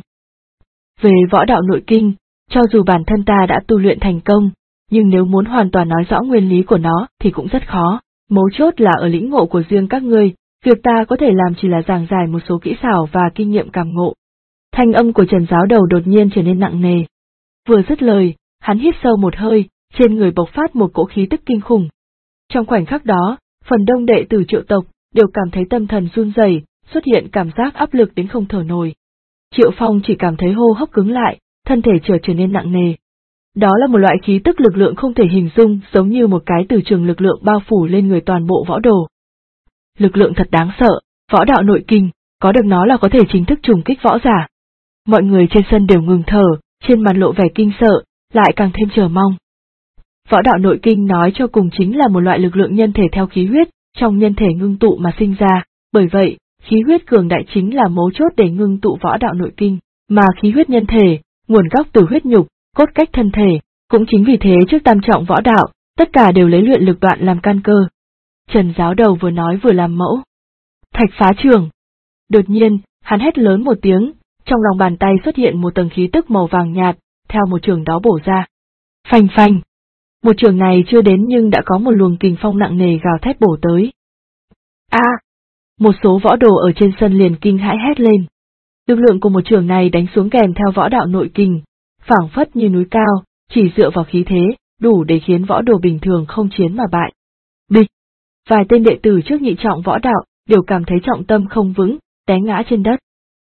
Về võ đạo nội kinh, cho dù bản thân ta đã tu luyện thành công, nhưng nếu muốn hoàn toàn nói rõ nguyên lý của nó thì cũng rất khó, mấu chốt là ở lĩnh ngộ của riêng các ngươi, việc ta có thể làm chỉ là giảng giải một số kỹ xảo và kinh nghiệm cảm ngộ. Thanh âm của Trần Giáo Đầu đột nhiên trở nên nặng nề. Vừa dứt lời, hắn hít sâu một hơi, trên người bộc phát một cỗ khí tức kinh khủng. Trong khoảnh khắc đó, phần đông đệ tử Triệu tộc đều cảm thấy tâm thần run rẩy, xuất hiện cảm giác áp lực đến không thở nổi. Triệu Phong chỉ cảm thấy hô hấp cứng lại, thân thể trở nên nặng nề. Đó là một loại khí tức lực lượng không thể hình dung, giống như một cái từ trường lực lượng bao phủ lên người toàn bộ võ đồ. Lực lượng thật đáng sợ, võ đạo nội kinh, có được nó là có thể chính thức trùng kích võ giả. Mọi người trên sân đều ngừng thở, trên mặt lộ vẻ kinh sợ, lại càng thêm chờ mong. Võ đạo nội kinh nói cho cùng chính là một loại lực lượng nhân thể theo khí huyết, trong nhân thể ngưng tụ mà sinh ra, bởi vậy, khí huyết cường đại chính là mấu chốt để ngưng tụ võ đạo nội kinh, mà khí huyết nhân thể, nguồn gốc từ huyết nhục, cốt cách thân thể, cũng chính vì thế trước tam trọng võ đạo, tất cả đều lấy luyện lực đoạn làm căn cơ. Trần Giáo Đầu vừa nói vừa làm mẫu. Thạch phá trường. Đột nhiên, hắn hét lớn một tiếng, trong lòng bàn tay xuất hiện một tầng khí tức màu vàng nhạt, theo một trường đó bổ ra. Phanh phanh. Một trường này chưa đến nhưng đã có một luồng kình phong nặng nề gào thét bổ tới. Một số võ đồ ở trên sân liền kinh hãi hét lên. Lực lượng của một chưởng này đánh xuống kèm theo võ đạo nội kình, phảng phất như núi cao, chỉ dựa vào khí thế, đủ để khiến võ đồ bình thường không chiến mà bại. Bịch! Vài tên đệ tử trước nhị trọng võ đạo, đều cảm thấy trọng tâm không vững, té ngã trên đất.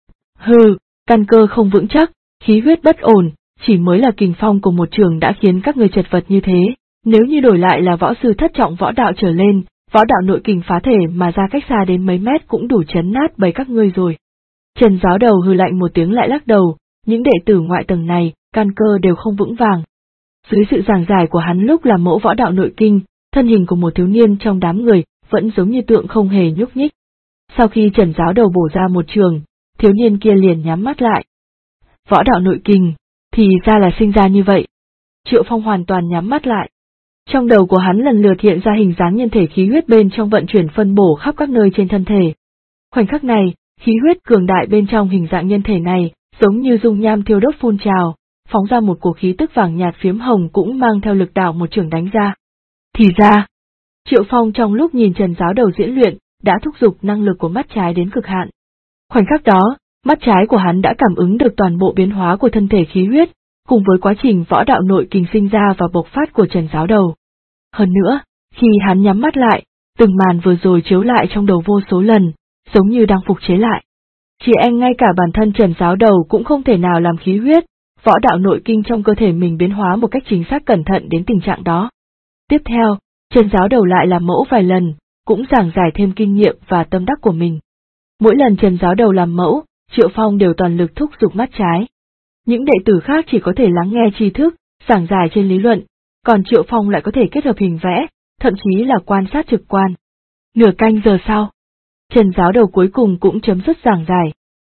Hừ, căn cơ không vững chắc, khí huyết bất ổn, chỉ mới là kình phong của một trường đã khiến các người chật vật như thế, nếu như đổi lại là võ sư thất trọng võ đạo trở lên, võ đạo nội kình phá thể mà ra cách xa đến mấy mét cũng đủ chấn nát bầy các ngươi rồi. Trần giáo đầu hừ lạnh một tiếng lại lắc đầu, những đệ tử ngoại tầng này, căn cơ đều không vững vàng. Dưới sự giảng giải của hắn lúc làm mẫu võ đạo nội kinh, thân hình của một thiếu niên trong đám người vẫn giống như tượng không hề nhúc nhích. Sau khi Trần giáo đầu bổ ra một trường, thiếu niên kia liền nhắm mắt lại. Võ đạo nội kinh, thì ra là sinh ra như vậy. Triệu Phong hoàn toàn nhắm mắt lại. Trong đầu của hắn lần lượt hiện ra hình dáng nhân thể khí huyết bên trong vận chuyển phân bổ khắp các nơi trên thân thể. Khoảnh khắc này, khí huyết cường đại bên trong hình dạng nhân thể này, giống như dung nham thiêu đốt phun trào, phóng ra một cổ khí tức vàng nhạt phiếm hồng cũng mang theo lực đạo một chưởng đánh ra. Thì ra, Triệu Phong trong lúc nhìn Trần giáo đầu diễn luyện, đã thúc giục năng lực của mắt trái đến cực hạn. Khoảnh khắc đó, mắt trái của hắn đã cảm ứng được toàn bộ biến hóa của thân thể khí huyết, cùng với quá trình võ đạo nội kình sinh ra và bộc phát của Trần giáo đầu. Hơn nữa, khi hắn nhắm mắt lại, từng màn vừa rồi chiếu lại trong đầu vô số lần, giống như đang phục chế lại. Chỉ ngay cả bản thân Trần giáo đầu cũng không thể nào làm khí huyết, võ đạo nội kinh trong cơ thể mình biến hóa một cách chính xác cẩn thận đến tình trạng đó. Tiếp theo, Trần giáo đầu lại làm mẫu vài lần, cũng giảng giải thêm kinh nghiệm và tâm đắc của mình. Mỗi lần Trần giáo đầu làm mẫu, Triệu Phong đều toàn lực thúc giục mắt trái. Những đệ tử khác chỉ có thể lắng nghe tri thức, giảng giải trên lý luận, còn Triệu Phong lại có thể kết hợp hình vẽ, thậm chí là quan sát trực quan. Nửa canh giờ sau, Trần giáo đầu cuối cùng cũng chấm dứt giảng giải.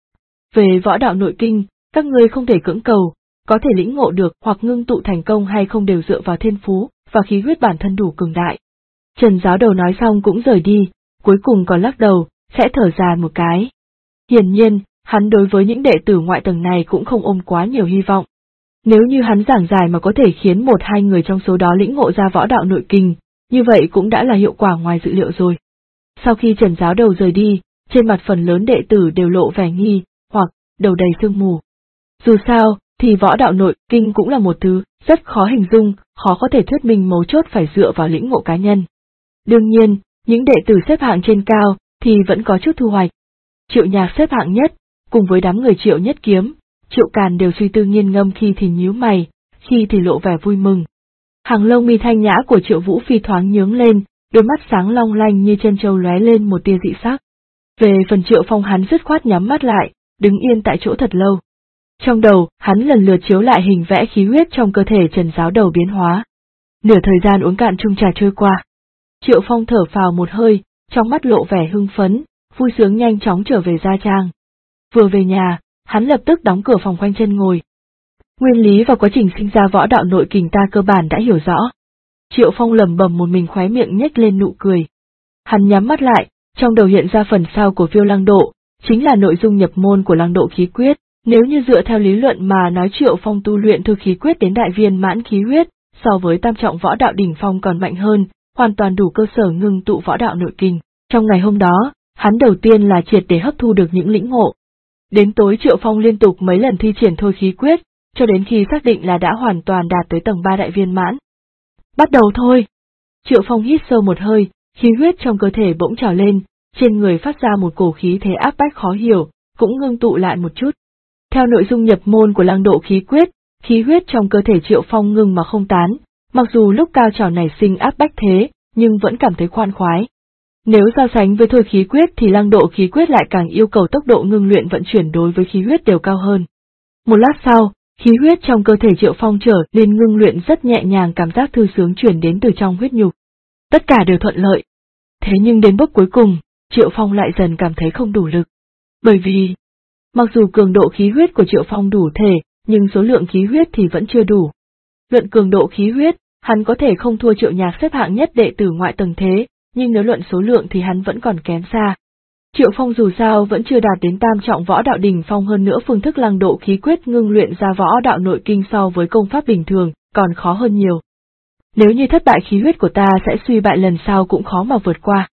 Về võ đạo nội kinh, các ngươi không thể cưỡng cầu, có thể lĩnh ngộ được hoặc ngưng tụ thành công hay không đều dựa vào thiên phú và khí huyết bản thân đủ cường đại. Trần giáo đầu nói xong cũng rời đi, cuối cùng còn lắc đầu, sẽ thở dài một cái. Hiển nhiên, hắn đối với những đệ tử ngoại tầng này cũng không ôm quá nhiều hy vọng. Nếu như hắn giảng giải mà có thể khiến một hai người trong số đó lĩnh ngộ ra võ đạo nội kinh, như vậy cũng đã là hiệu quả ngoài dự liệu rồi. Sau khi Trần giáo đầu rời đi, trên mặt phần lớn đệ tử đều lộ vẻ nghi, hoặc đầu đầy sương mù. Dù sao, thì võ đạo nội kinh cũng là một thứ rất khó hình dung, khó có thể thuyết minh mấu chốt phải dựa vào lĩnh ngộ cá nhân. Đương nhiên, những đệ tử xếp hạng trên cao thì vẫn có chút thu hoạch. Triệu Nhạc xếp hạng nhất, cùng với đám người Triệu Nhất Kiếm, Triệu Càn đều suy tư nghiên ngâm, khi thì nhíu mày, khi thì lộ vẻ vui mừng. Hàng lông mi thanh nhã của Triệu Vũ Phi thoáng nhướng lên, đôi mắt sáng long lanh như chân châu lóe lên một tia dị sắc. Về phần Triệu Phong, hắn dứt khoát nhắm mắt lại, đứng yên tại chỗ thật lâu. Trong đầu, hắn lần lượt chiếu lại hình vẽ khí huyết trong cơ thể Trần giáo đầu biến hóa. Nửa thời gian uống cạn chung trà trôi qua. Triệu Phong thở phào một hơi, trong mắt lộ vẻ hưng phấn, vui sướng nhanh chóng trở về gia trang. Vừa về nhà, hắn lập tức đóng cửa phòng khoanh chân ngồi. Nguyên lý và quá trình sinh ra võ đạo nội kình ta cơ bản đã hiểu rõ. Triệu Phong lẩm bẩm một mình, khóe miệng nhếch lên nụ cười. Hắn nhắm mắt lại, trong đầu hiện ra phần sau của Phiêu Lăng Độ, chính là nội dung nhập môn của Lăng Độ khí quyết. Nếu như dựa theo lý luận mà nói, Triệu Phong tu luyện thư khí quyết đến đại viên mãn khí huyết, so với tam trọng võ đạo đỉnh phong còn mạnh hơn, hoàn toàn đủ cơ sở ngưng tụ võ đạo nội kinh. Trong ngày hôm đó, hắn đầu tiên là triệt để hấp thu được những lĩnh ngộ. Đến tối Triệu Phong liên tục mấy lần thi triển thôi khí quyết, cho đến khi xác định là đã hoàn toàn đạt tới tầng 3 đại viên mãn. Bắt đầu thôi! Triệu Phong hít sâu một hơi, khí huyết trong cơ thể bỗng trào lên, trên người phát ra một cổ khí thế áp bách khó hiểu, cũng ngưng tụ lại một chút. Theo nội dung nhập môn của Lăng Độ khí quyết, khí huyết trong cơ thể Triệu Phong ngưng mà không tán, mặc dù lúc cao trào nảy sinh áp bách thế, nhưng vẫn cảm thấy khoan khoái. Nếu so sánh với thôi khí quyết thì Lăng Độ khí quyết lại càng yêu cầu tốc độ ngưng luyện vận chuyển đối với khí huyết đều cao hơn. Một lát sau, khí huyết trong cơ thể Triệu Phong trở nên ngưng luyện rất nhẹ nhàng, cảm giác thư sướng chuyển đến từ trong huyết nhục. Tất cả đều thuận lợi. Thế nhưng đến bước cuối cùng, Triệu Phong lại dần cảm thấy không đủ lực. Bởi vì, mặc dù cường độ khí huyết của Triệu Phong đủ thể, nhưng số lượng khí huyết thì vẫn chưa đủ. Luận cường độ khí huyết, hắn có thể không thua Triệu Nhạc xếp hạng nhất đệ tử ngoại tầng thế, nhưng nếu luận số lượng thì hắn vẫn còn kém xa. Triệu Phong dù sao vẫn chưa đạt đến tam trọng võ đạo đỉnh phong, hơn nữa phương thức Lăng Độ khí quyết ngưng luyện ra võ đạo nội kinh so với công pháp bình thường, còn khó hơn nhiều. Nếu như thất bại, khí huyết của ta sẽ suy bại, lần sau cũng khó mà vượt qua.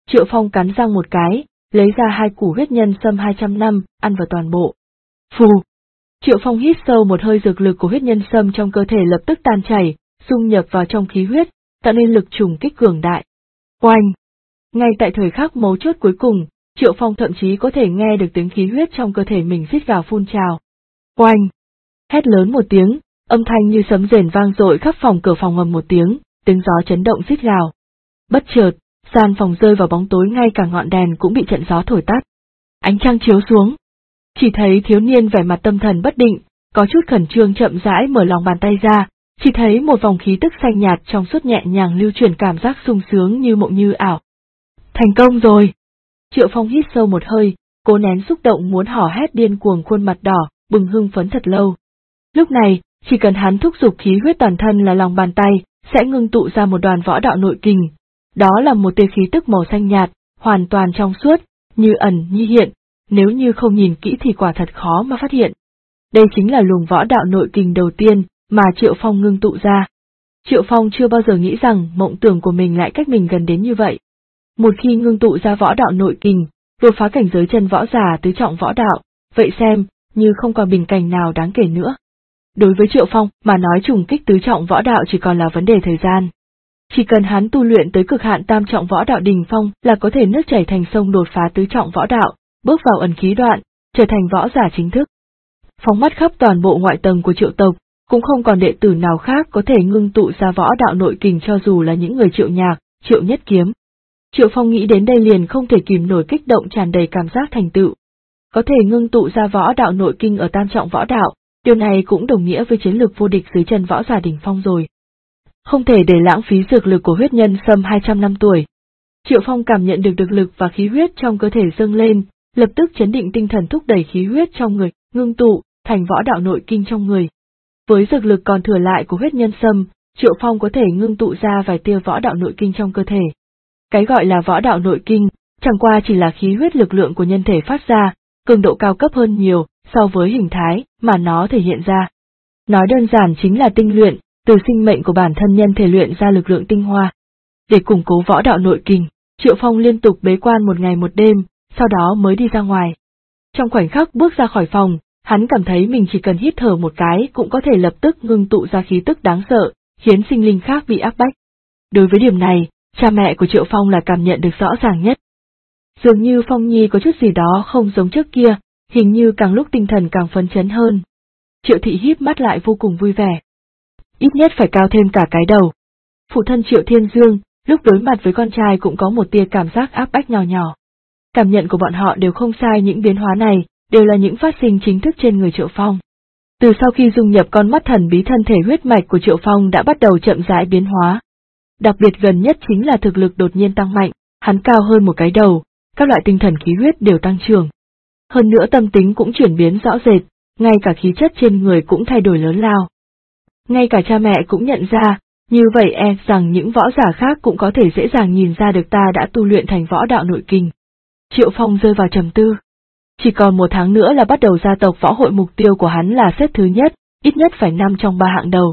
Triệu Phong cắn răng một cái, lấy ra 2 củ huyết nhân sâm 200 năm, ăn vào toàn bộ. Phù! Triệu Phong hít sâu một hơi, dược lực của huyết nhân sâm trong cơ thể lập tức tan chảy, dung nhập vào trong khí huyết, tạo nên lực trùng kích cường đại. Oanh! Ngay tại thời khắc mấu chốt cuối cùng, Triệu Phong thậm chí có thể nghe được tiếng khí huyết trong cơ thể mình rít gào phun trào. Oanh! Hét lớn một tiếng, âm thanh như sấm rền vang dội khắp phòng, cửa phòng ầm một tiếng gió chấn động rít gào. Bất chợt, gian phòng rơi vào bóng tối, ngay cả ngọn đèn cũng bị trận gió thổi tắt. Ánh trăng chiếu xuống, chỉ thấy thiếu niên vẻ mặt tâm thần bất định, có chút khẩn trương chậm rãi mở lòng bàn tay ra, chỉ thấy một vòng khí tức xanh nhạt trong suốt nhẹ nhàng lưu truyền cảm giác sung sướng như mộng như ảo. Thành công rồi! Triệu Phong hít sâu một hơi, cố nén xúc động muốn hò hét điên cuồng, khuôn mặt đỏ, bừng hưng phấn thật lâu. Lúc này, chỉ cần hắn thúc giục khí huyết toàn thân là lòng bàn tay, sẽ ngưng tụ ra một đoàn võ đạo nội kình. Đó là một tia khí tức màu xanh nhạt, hoàn toàn trong suốt, như ẩn như hiện, nếu như không nhìn kỹ thì quả thật khó mà phát hiện. Đây chính là luồng võ đạo nội kình đầu tiên mà Triệu Phong ngưng tụ ra. Triệu Phong chưa bao giờ nghĩ rằng mộng tưởng của mình lại cách mình gần đến như vậy. Một khi ngưng tụ ra võ đạo nội kình, đột phá cảnh giới chân võ giả tứ trọng võ đạo, vậy xem như không còn bình cảnh nào đáng kể nữa. Đối với Triệu Phong mà nói, trùng kích tứ trọng võ đạo chỉ còn là vấn đề thời gian. Chỉ cần hắn tu luyện tới cực hạn tam trọng võ đạo đỉnh phong là có thể nước chảy thành sông, đột phá tứ trọng võ đạo, bước vào ẩn khí đoạn, trở thành võ giả chính thức. Phóng mắt khắp toàn bộ ngoại tầng của Triệu tộc, cũng không còn đệ tử nào khác có thể ngưng tụ ra võ đạo nội kình, cho dù là những người Triệu Nhạc, Triệu Nhất Kiếm. Triệu Phong nghĩ đến đây liền không thể kìm nổi kích động, tràn đầy cảm giác thành tựu. Có thể ngưng tụ ra võ đạo nội kinh ở tam trọng võ đạo, điều này cũng đồng nghĩa với chiến lược vô địch dưới chân võ giả đỉnh phong rồi. Không thể để lãng phí dược lực của huyết nhân sâm 200 năm tuổi. Triệu Phong cảm nhận được dược lực và khí huyết trong cơ thể dâng lên, lập tức chấn định tinh thần, thúc đẩy khí huyết trong người, ngưng tụ thành võ đạo nội kinh trong người. Với dược lực còn thừa lại của huyết nhân sâm, Triệu Phong có thể ngưng tụ ra vài tia võ đạo nội kinh trong cơ thể. Cái gọi là võ đạo nội kinh, chẳng qua chỉ là khí huyết lực lượng của nhân thể phát ra, cường độ cao cấp hơn nhiều so với hình thái mà nó thể hiện ra. Nói đơn giản chính là tinh luyện, từ sinh mệnh của bản thân nhân thể luyện ra lực lượng tinh hoa. Để củng cố võ đạo nội kinh, Triệu Phong liên tục bế quan một ngày một đêm, sau đó mới đi ra ngoài. Trong khoảnh khắc bước ra khỏi phòng, hắn cảm thấy mình chỉ cần hít thở một cái cũng có thể lập tức ngưng tụ ra khí tức đáng sợ, khiến sinh linh khác bị áp bách. Đối với điểm này, cha mẹ của Triệu Phong là cảm nhận được rõ ràng nhất. Dường như Phong Nhi có chút gì đó không giống trước kia, hình như càng lúc tinh thần càng phấn chấn hơn. Triệu Thị híp mắt lại vô cùng vui vẻ. Ít nhất phải cao thêm cả cái đầu. Phụ thân Triệu Thiên Dương, lúc đối mặt với con trai cũng có một tia cảm giác áp bách nhỏ nhỏ. Cảm nhận của bọn họ đều không sai, những biến hóa này đều là những phát sinh chính thức trên người Triệu Phong. Từ sau khi dung nhập con mắt thần bí, thân thể huyết mạch của Triệu Phong đã bắt đầu chậm rãi biến hóa. Đặc biệt gần nhất chính là thực lực đột nhiên tăng mạnh, hắn cao hơn một cái đầu, các loại tinh thần khí huyết đều tăng trưởng. Hơn nữa tâm tính cũng chuyển biến rõ rệt, ngay cả khí chất trên người cũng thay đổi lớn lao. Ngay cả cha mẹ cũng nhận ra, như vậy rằng những võ giả khác cũng có thể dễ dàng nhìn ra được ta đã tu luyện thành võ đạo nội kinh. Triệu Phong rơi vào trầm tư. Chỉ còn 1 tháng nữa là bắt đầu gia tộc võ hội, mục tiêu của hắn là xếp thứ nhất, ít nhất phải nằm trong 3 hạng đầu.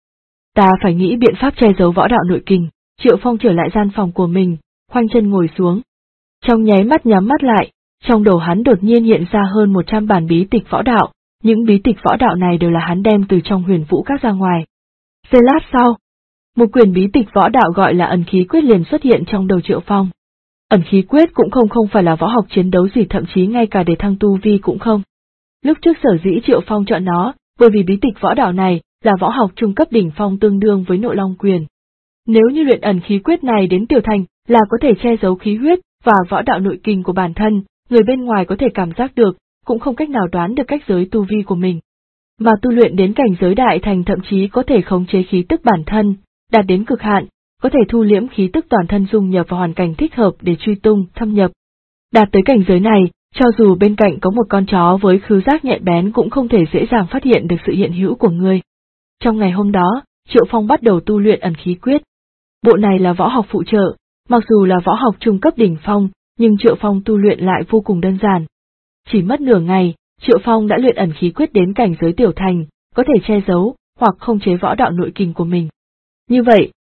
Ta phải nghĩ biện pháp che giấu võ đạo nội kinh. Triệu Phong trở lại gian phòng của mình, khoanh chân ngồi xuống. Trong nháy mắt nhắm mắt lại, trong đầu hắn đột nhiên hiện ra hơn 100 bản bí tịch võ đạo, những bí tịch võ đạo này đều là hắn đem từ trong Huyền Vũ Các ra ngoài. Giây lát sau, một quyển bí tịch võ đạo gọi là Ẩn Khí Quyết liền xuất hiện trong đầu Triệu Phong. Ẩn Khí Quyết cũng không phải là võ học chiến đấu gì, thậm chí ngay cả để thăng tu vi cũng không. Lúc trước sở dĩ Triệu Phong chọn nó, bởi vì bí tịch võ đạo này là võ học trung cấp đỉnh phong, tương đương với Nội Long Quyền. Nếu như luyện Ẩn Khí Quyết này đến tiểu thành là có thể che giấu khí huyết và võ đạo nội kinh của bản thân, người bên ngoài có thể cảm giác được, cũng không cách nào đoán được cách giới tu vi của mình. Mà tu luyện đến cảnh giới đại thành thậm chí có thể khống chế khí tức bản thân, đạt đến cực hạn, có thể thu liễm khí tức toàn thân, dung nhập vào hoàn cảnh thích hợp để truy tung, thâm nhập. Đạt tới cảnh giới này, cho dù bên cạnh có một con chó với khứu giác nhạy bén cũng không thể dễ dàng phát hiện được sự hiện hữu của người. Trong ngày hôm đó, Triệu Phong bắt đầu tu luyện Ẩn Khí Quyết. Bộ này là võ học phụ trợ, mặc dù là võ học trung cấp đỉnh phong, nhưng Triệu Phong tu luyện lại vô cùng đơn giản. Chỉ mất nửa ngày, Triệu Phong đã luyện Ẩn Khí Quyết đến cảnh giới tiểu thành, có thể che giấu hoặc không chế võ đạo nội kinh của mình. Như vậy,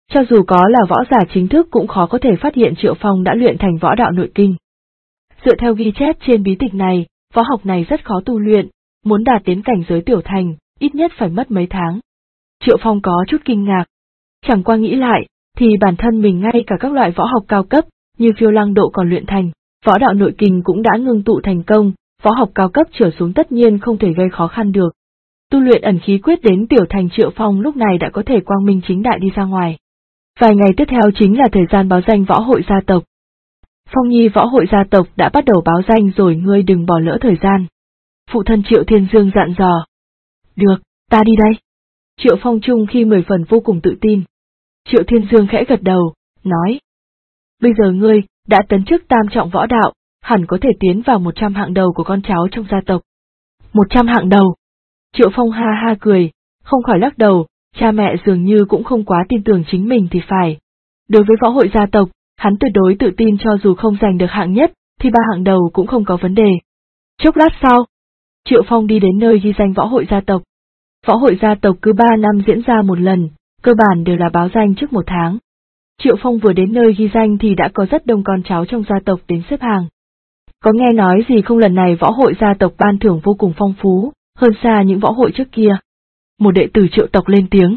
Cho dù có là võ giả chính thức cũng khó có thể phát hiện Triệu Phong đã luyện thành võ đạo nội kinh. Dựa theo ghi chép trên bí tịch này, võ học này rất khó tu luyện, muốn đạt đến cảnh giới tiểu thành, ít nhất phải mất mấy tháng. Triệu Phong có chút kinh ngạc. Chẳng qua nghĩ lại, thì bản thân mình ngay cả các loại võ học cao cấp, như phiêu lăng độ còn luyện thành, võ đạo nội kinh cũng đã ngưng tụ thành công, võ học cao cấp trở xuống tất nhiên không thể gây khó khăn được. Tu luyện ẩn khí quyết đến tiểu thành Triệu Phong lúc này đã có thể quang minh chính đại đi ra ngoài. Vài ngày tiếp theo chính là thời gian báo danh võ hội gia tộc. Phong Nhi võ hội gia tộc đã bắt đầu báo danh rồi, ngươi đừng bỏ lỡ thời gian. Phụ thân Triệu Thiên Dương dặn dò. Được, ta đi đây. Triệu Phong chung khi 10 phần vô cùng tự tin. Triệu Thiên Dương khẽ gật đầu, nói. Bây giờ ngươi, đã tấn chức tam trọng võ đạo, hẳn có thể tiến vào 100 hạng đầu của con cháu trong gia tộc. 100 hạng đầu. Triệu Phong ha ha cười, không khỏi lắc đầu, cha mẹ dường như cũng không quá tin tưởng chính mình thì phải. Đối với võ hội gia tộc, hắn tuyệt đối tự tin cho dù không giành được hạng nhất, thì 3 hạng đầu cũng không có vấn đề. Chốc lát sau, Triệu Phong đi đến nơi ghi danh võ hội gia tộc. Võ hội gia tộc cứ 3 năm diễn ra một lần, cơ bản đều là báo danh trước 1 tháng. Triệu Phong vừa đến nơi ghi danh thì đã có rất đông con cháu trong gia tộc đến xếp hàng. Có nghe nói gì không, lần này võ hội gia tộc ban thưởng vô cùng phong phú, hơn xa những võ hội trước kia. Một đệ tử Triệu tộc lên tiếng.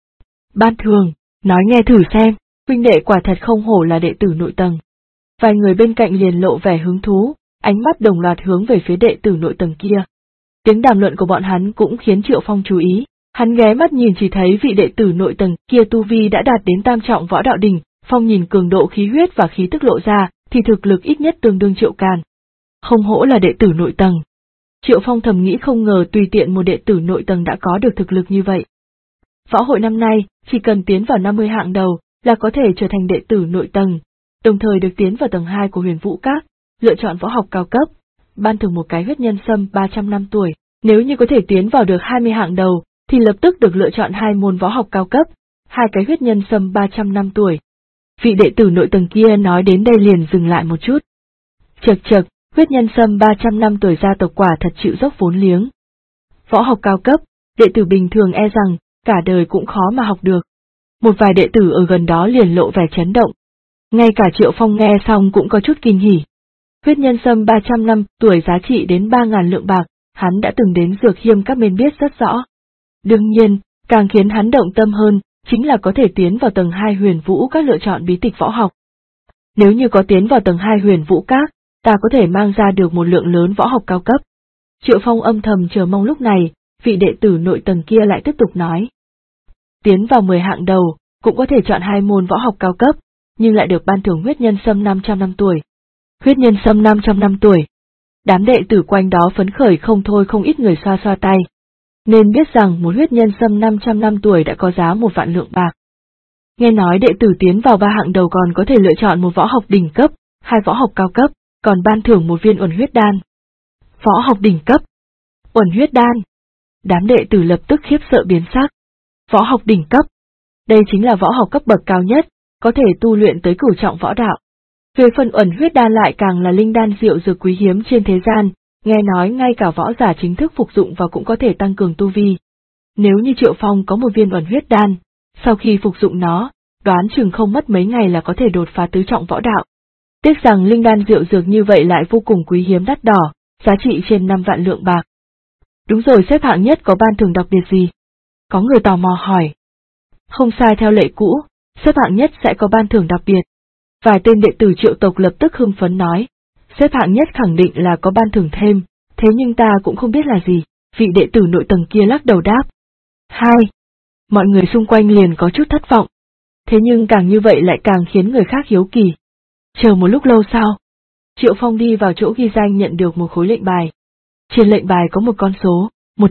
Ban thưởng, nói nghe thử xem, huynh đệ quả thật không hổ là đệ tử nội tầng. Vài người bên cạnh liền lộ vẻ hứng thú, ánh mắt đồng loạt hướng về phía đệ tử nội tầng kia. Tiếng đàm luận của bọn hắn cũng khiến Triệu Phong chú ý, hắn ghé mắt nhìn chỉ thấy vị đệ tử nội tầng kia tu vi đã đạt đến tam trọng võ đạo đỉnh, Phong nhìn cường độ khí huyết và khí tức lộ ra, thì thực lực ít nhất tương đương Triệu Càn. Không hổ là đệ tử nội tầng. Triệu Phong thầm nghĩ không ngờ tùy tiện một đệ tử nội tầng đã có được thực lực như vậy. Võ hội năm nay, chỉ cần tiến vào 50 hạng đầu, là có thể trở thành đệ tử nội tầng, đồng thời được tiến vào tầng 2 của Huyền Vũ Các, lựa chọn võ học cao cấp, ban thưởng một cái huyết nhân sâm 300 năm tuổi, nếu như có thể tiến vào được 20 hạng đầu, thì lập tức được lựa chọn 2 môn võ học cao cấp, 2 cái huyết nhân sâm 300 năm tuổi. Vị đệ tử nội tầng kia nói đến đây liền dừng lại một chút. Chậc, huyết nhân sâm 300 năm tuổi gia tộc quả thật chịu dốc vốn liếng. Võ học cao cấp, đệ tử bình thường e rằng, cả đời cũng khó mà học được. Một vài đệ tử ở gần đó liền lộ vẻ chấn động. Ngay cả Triệu Phong nghe xong cũng có chút kinh hỉ. Huyết nhân sâm 300 năm tuổi giá trị đến 3.000 lượng bạc, hắn đã từng đến Dược Hiêm các bên biết rất rõ. Đương nhiên, càng khiến hắn động tâm hơn, chính là có thể tiến vào tầng 2 Huyền Vũ Các lựa chọn bí tịch võ học. Nếu như có tiến vào tầng 2 Huyền Vũ Các, ta có thể mang ra được một lượng lớn võ học cao cấp. Triệu Phong âm thầm chờ mong lúc này, vị đệ tử nội tầng kia lại tiếp tục nói. Tiến vào 10 hạng đầu, cũng có thể chọn 2 môn võ học cao cấp, nhưng lại được ban thưởng huyết nhân sâm 500 năm tuổi. Huyết nhân sâm 500 năm tuổi. Đám đệ tử quanh đó phấn khởi không thôi, không ít người xoa xoa tay. Nên biết rằng một huyết nhân sâm 500 năm tuổi đã có giá 1 vạn lượng bạc. Nghe nói đệ tử tiến vào 3 hạng đầu còn có thể lựa chọn một võ học đỉnh cấp, 2 võ học cao cấp, còn ban thưởng một viên uẩn huyết đan. Võ học đỉnh cấp, uẩn huyết đan. Đám đệ tử lập tức khiếp sợ biến sắc. Võ học đỉnh cấp. Đây chính là võ học cấp bậc cao nhất, có thể tu luyện tới cửu trọng võ đạo. Về phần uẩn huyết đan lại càng là linh đan diệu dược quý hiếm trên thế gian, nghe nói ngay cả võ giả chính thức phục dụng vào cũng có thể tăng cường tu vi. Nếu như Triệu Phong có một viên uẩn huyết đan, sau khi phục dụng nó, đoán chừng không mất mấy ngày là có thể đột phá tứ trọng võ đạo. Tiếc rằng linh đan diệu dược như vậy lại vô cùng quý hiếm đắt đỏ, giá trị trên 5 vạn lượng bạc. Đúng rồi, xếp hạng nhất có ban thưởng đặc biệt gì? Có người tò mò hỏi. Không sai, theo lệ cũ, xếp hạng nhất sẽ có ban thưởng đặc biệt. Vài tên đệ tử Triệu tộc lập tức hưng phấn nói, xếp hạng nhất khẳng định là có ban thưởng thêm, thế nhưng ta cũng không biết là gì, vị đệ tử nội tầng kia lắc đầu đáp. 2. Mọi người xung quanh liền có chút thất vọng. Thế nhưng càng như vậy lại càng khiến người khác hiếu kỳ. Chờ một lúc lâu sau, Triệu Phong đi vào chỗ ghi danh nhận được một khối lệnh bài. Trên lệnh bài có một con số,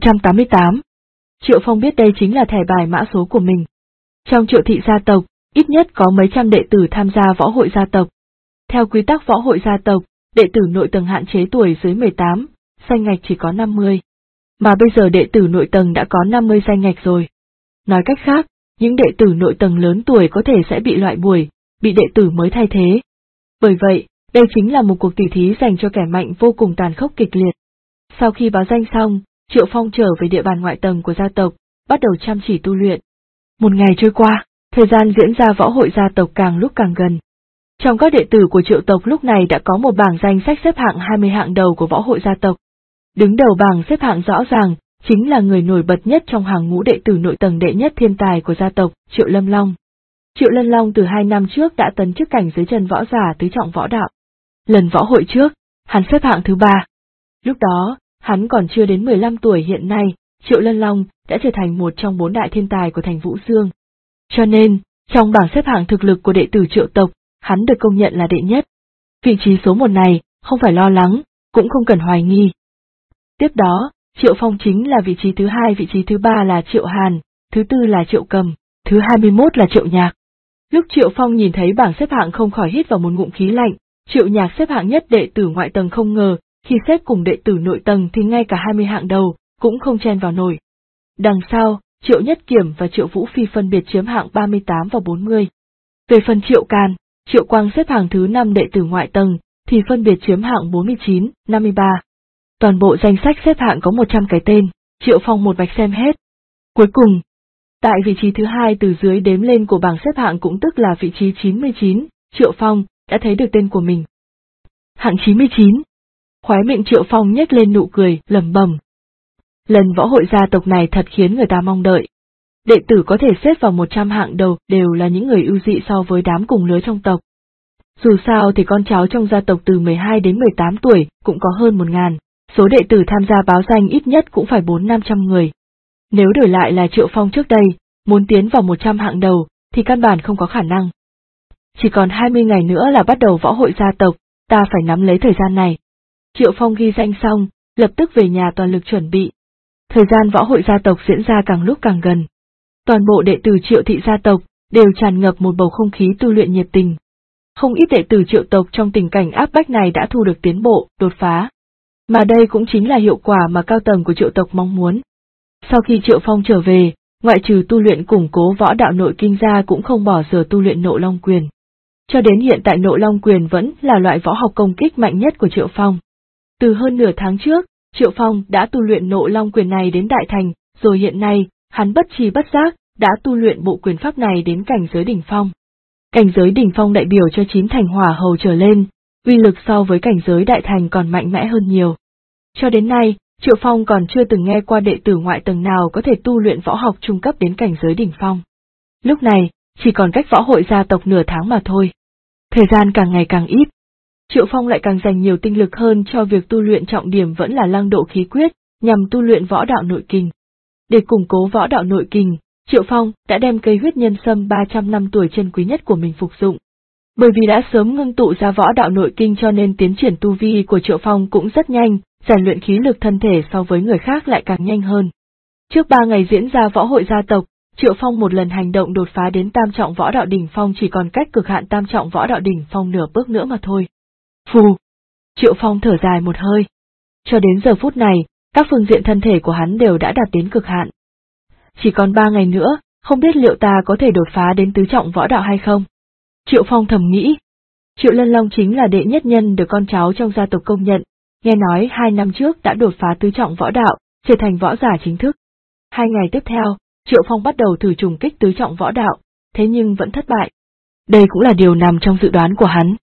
188. Triệu Phong biết đây chính là thẻ bài mã số của mình. Trong Triệu thị gia tộc, ít nhất có mấy trăm đệ tử tham gia võ hội gia tộc. Theo quy tắc võ hội gia tộc, đệ tử nội tầng hạn chế tuổi dưới 18, danh ngạch chỉ có 50. Mà bây giờ đệ tử nội tầng đã có 50 danh ngạch rồi. Nói cách khác, những đệ tử nội tầng lớn tuổi có thể sẽ bị loại buổi, bị đệ tử mới thay thế. Bởi vậy, đây chính là một cuộc tỉ thí dành cho kẻ mạnh vô cùng tàn khốc kịch liệt. Sau khi báo danh xong, Triệu Phong trở về địa bàn ngoại tầng của gia tộc, bắt đầu chăm chỉ tu luyện. Một ngày trôi qua, Thời gian diễn ra võ hội gia tộc càng lúc càng gần. Trong các đệ tử của Triệu tộc lúc này đã có một bảng danh sách xếp hạng 20 hạng đầu của võ hội gia tộc. Đứng đầu bảng xếp hạng rõ ràng, chính là người nổi bật nhất trong hàng ngũ đệ tử nội tầng đệ nhất thiên tài của gia tộc, Triệu Lâm Long. Triệu Lâm Long từ 2 năm trước đã tấn chức cảnh giới chân võ giả tứ trọng võ đạo. Lần võ hội trước, hắn xếp hạng thứ 3. Lúc đó, hắn còn chưa đến 15 tuổi, hiện nay, Triệu Lâm Long đã trở thành một trong 4 đại thiên tài của thành Vũ Dương. Cho nên, trong bảng xếp hạng thực lực của đệ tử Triệu tộc, hắn được công nhận là đệ nhất. Vị trí số 1 này, không phải lo lắng, cũng không cần hoài nghi. Tiếp đó, Triệu Phong chính là vị trí thứ 2, vị trí thứ 3 là Triệu Hàn, thứ 4 là Triệu Cầm, thứ 21 là Triệu Nhạc. Lúc Triệu Phong nhìn thấy bảng xếp hạng không khỏi hít vào một ngụm khí lạnh, Triệu Nhạc xếp hạng nhất đệ tử ngoại tầng, không ngờ, khi xếp cùng đệ tử nội tầng thì ngay cả 20 hạng đầu, cũng không chen vào nổi. Đằng sau, Triệu Nhất Kiểm và Triệu Vũ Phi phân biệt chiếm hạng 38 và 40. Về phần Triệu Càn, Triệu Quang xếp hạng thứ 5 đệ tử ngoại tầng, thì phân biệt chiếm hạng 49, 53. Toàn bộ danh sách xếp hạng có 100 cái tên, Triệu Phong một mạch xem hết. Cuối cùng, tại vị trí thứ 2 từ dưới đếm lên của bảng xếp hạng cũng tức là vị trí 99, Triệu Phong đã thấy được tên của mình. Hạng 99. Khóe miệng Triệu Phong nhếch lên nụ cười, lẩm bẩm. Lần võ hội gia tộc này thật khiến người ta mong đợi. Đệ tử có thể xếp vào 100 hạng đầu đều là những người ưu dị so với đám cùng lứa trong tộc. Dù sao thì con cháu trong gia tộc từ 12 đến 18 tuổi cũng có hơn 1.000, số đệ tử tham gia báo danh ít nhất cũng phải 400-500 người. Nếu đổi lại là Triệu Phong trước đây, muốn tiến vào 100 hạng đầu thì căn bản không có khả năng. Chỉ còn 20 ngày nữa là bắt đầu võ hội gia tộc, ta phải nắm lấy thời gian này. Triệu Phong ghi danh xong, lập tức về nhà toàn lực chuẩn bị. Thời gian võ hội gia tộc diễn ra càng lúc càng gần. Toàn bộ đệ tử Triệu thị gia tộc đều tràn ngập một bầu không khí tu luyện nhiệt tình. Không ít đệ tử Triệu tộc trong tình cảnh áp bách này đã thu được tiến bộ, đột phá. Mà đây cũng chính là hiệu quả mà cao tầng của Triệu tộc mong muốn. Sau khi Triệu Phong trở về, ngoại trừ tu luyện củng cố võ đạo nội kinh ra cũng không bỏ giờ tu luyện Nộ Long Quyền. Cho đến hiện tại Nộ Long Quyền vẫn là loại võ học công kích mạnh nhất của Triệu Phong. Từ hơn nửa tháng trước, Triệu Phong đã tu luyện Nộ Long Quyền này đến đại thành, rồi hiện nay, hắn bất tri bất giác, đã tu luyện bộ quyền pháp này đến cảnh giới đỉnh phong. Cảnh giới đỉnh phong đại biểu cho 9 thành hỏa hầu trở lên, uy lực so với cảnh giới đại thành còn mạnh mẽ hơn nhiều. Cho đến nay, Triệu Phong còn chưa từng nghe qua đệ tử ngoại tầng nào có thể tu luyện võ học trung cấp đến cảnh giới đỉnh phong. Lúc này, chỉ còn cách võ hội gia tộc nửa tháng mà thôi. Thời gian càng ngày càng ít. Triệu Phong lại càng dành nhiều tinh lực hơn cho việc tu luyện, trọng điểm vẫn là Lăng Độ Khí Quyết, nhằm tu luyện võ đạo nội kinh. Để củng cố võ đạo nội kinh, Triệu Phong đã đem cây huyết nhân sâm 300 năm tuổi chân quý nhất của mình phục dụng. Bởi vì đã sớm ngưng tụ ra võ đạo nội kinh cho nên tiến triển tu vi của Triệu Phong cũng rất nhanh, rèn luyện khí lực thân thể so với người khác lại càng nhanh hơn. Trước 3 ngày diễn ra võ hội gia tộc, Triệu Phong một lần hành động đột phá đến tam trọng võ đạo đỉnh phong, chỉ còn cách cực hạn tam trọng võ đạo đỉnh phong nửa bước nữa mà thôi. Phù! Triệu Phong thở dài một hơi. Cho đến giờ phút này, các phương diện thân thể của hắn đều đã đạt đến cực hạn. Chỉ còn 3 ngày nữa, không biết liệu ta có thể đột phá đến tứ trọng võ đạo hay không? Triệu Phong thầm nghĩ. Triệu Lân Long chính là đệ nhất nhân được con cháu trong gia tộc công nhận, nghe nói 2 năm trước đã đột phá tứ trọng võ đạo, trở thành võ giả chính thức. 2 ngày tiếp theo, Triệu Phong bắt đầu thử trùng kích tứ trọng võ đạo, thế nhưng vẫn thất bại. Đây cũng là điều nằm trong dự đoán của hắn.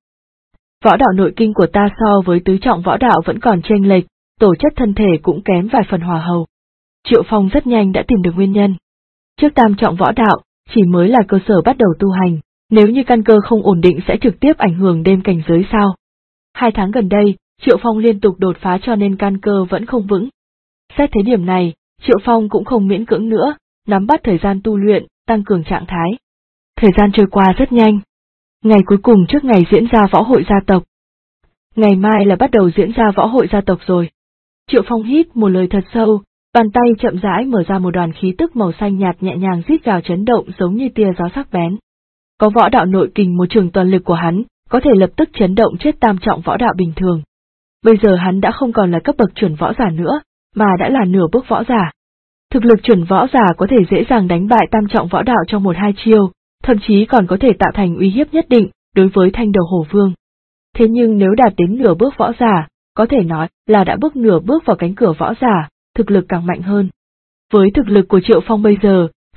Võ đạo nội kinh của ta so với tứ trọng võ đạo vẫn còn chênh lệch, tổ chất thân thể cũng kém vài phần hòa hầu. Triệu Phong rất nhanh đã tìm được nguyên nhân. Trước tam trọng võ đạo, chỉ mới là cơ sở bắt đầu tu hành, nếu như căn cơ không ổn định sẽ trực tiếp ảnh hưởng đến cảnh giới sao. 2 tháng gần đây, Triệu Phong liên tục đột phá cho nên căn cơ vẫn không vững. Xét thế điểm này, Triệu Phong cũng không miễn cưỡng nữa, nắm bắt thời gian tu luyện, tăng cường trạng thái. Thời gian trôi qua rất nhanh. Ngày cuối cùng trước ngày diễn ra võ hội gia tộc. Ngày mai là bắt đầu diễn ra võ hội gia tộc rồi. Triệu Phong hít một lời thật sâu, bàn tay chậm rãi mở ra một đoàn khí tức màu xanh nhạt nhẹ nhàng rít gào chấn động giống như tia gió sắc bén. Có võ đạo nội kình một trường toàn lực của hắn, có thể lập tức chấn động chết tam trọng võ đạo bình thường. Bây giờ hắn đã không còn là cấp bậc chuẩn võ giả nữa, mà đã là nửa bước võ giả. Thực lực chuẩn võ giả có thể dễ dàng đánh bại tam trọng võ đạo trong 1-2 chiêu, thậm chí còn có thể tạo thành uy hiếp nhất định đối với Thanh Đầu Hổ Vương. Thế nhưng nếu đạt đến nửa bước võ giả, có thể nói là đã bước nửa bước vào cánh cửa võ giả, thực lực càng mạnh hơn. Với thực lực của Triệu Phong bây giờ,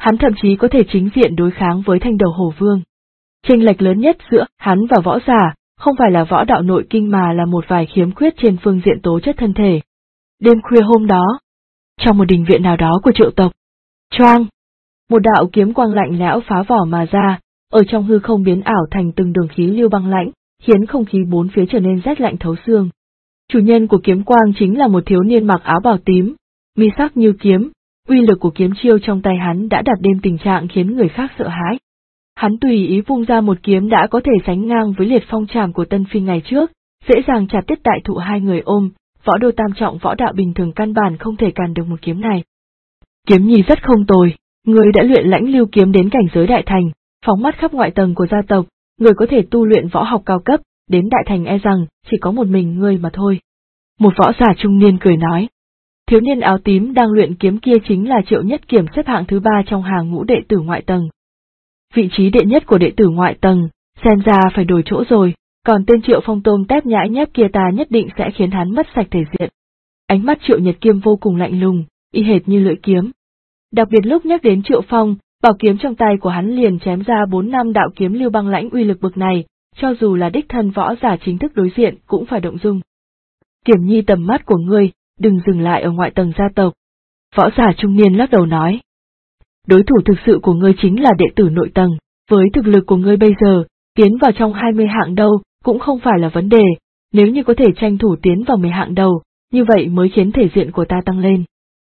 Hắn thậm chí có thể chính diện đối kháng với Thanh Đầu Hổ Vương. Chênh lệch lớn nhất giữa hắn và võ giả, không phải là võ đạo nội kinh mà là một vài khiếm khuyết trên phương diện tố chất thân thể. Đêm khuya hôm đó, trong một đình viện nào đó của Triệu tộc, choang, một đạo kiếm quang lạnh lẽo phá vỏ mà ra, ở trong hư không biến ảo thành từng đường khí lưu băng lãnh, khiến không khí bốn phía trở nên rét lạnh thấu xương. Chủ nhân của kiếm quang chính là một thiếu niên mặc áo bào tím, mi sắc như kiếm, uy lực của kiếm chiêu trong tay hắn đã đạt đến tình trạng khiến người khác sợ hãi. Hắn tùy ý vung ra một kiếm đã có thể sánh ngang với liệt phong trảm của Tân Phi ngày trước, dễ dàng chặt đứt đại thụ hai người ôm, võ đô tam trọng võ đạo bình thường căn bản không thể cản được một kiếm này. Kiếm nhi rất không tồi, người đã luyện lãnh lưu kiếm đến cảnh giới đại thành, phóng mắt khắp ngoại tầng của gia tộc, người có thể tu luyện võ học cao cấp, đến đại thành e rằng chỉ có một mình ngươi mà thôi. Một võ giả trung niên cười nói. Thiếu niên áo tím đang luyện kiếm kia chính là Triệu Nhất Kiểm xếp hạng thứ 3 trong hàng ngũ đệ tử ngoại tầng. Vị trí đệ nhất của đệ tử ngoại tầng, xem ra phải đổi chỗ rồi, còn tên Triệu Phong tôm tép nhãi nhép kia ta nhất định sẽ khiến hắn mất sạch thể diện. Ánh mắt Triệu Nhật Kiếm vô cùng lạnh lùng, y hệt như lưỡi kiếm. Đặc biệt lúc nhắc đến Triệu Phong, bảo kiếm trong tay của hắn liền chém ra 4-5 đạo kiếm lưu băng lãnh uy lực bực này, cho dù là đích thân võ giả chính thức đối diện cũng phải động dung. Kiểm nhi tầm mắt của ngươi, đừng dừng lại ở ngoại tầng gia tộc. Võ giả trung niên lắc đầu nói. Đối thủ thực sự của ngươi chính là đệ tử nội tầng, với thực lực của ngươi bây giờ, tiến vào trong 20 hạng đầu cũng không phải là vấn đề, nếu như có thể tranh thủ tiến vào 10 hạng đầu, như vậy mới khiến thể diện của ta tăng lên.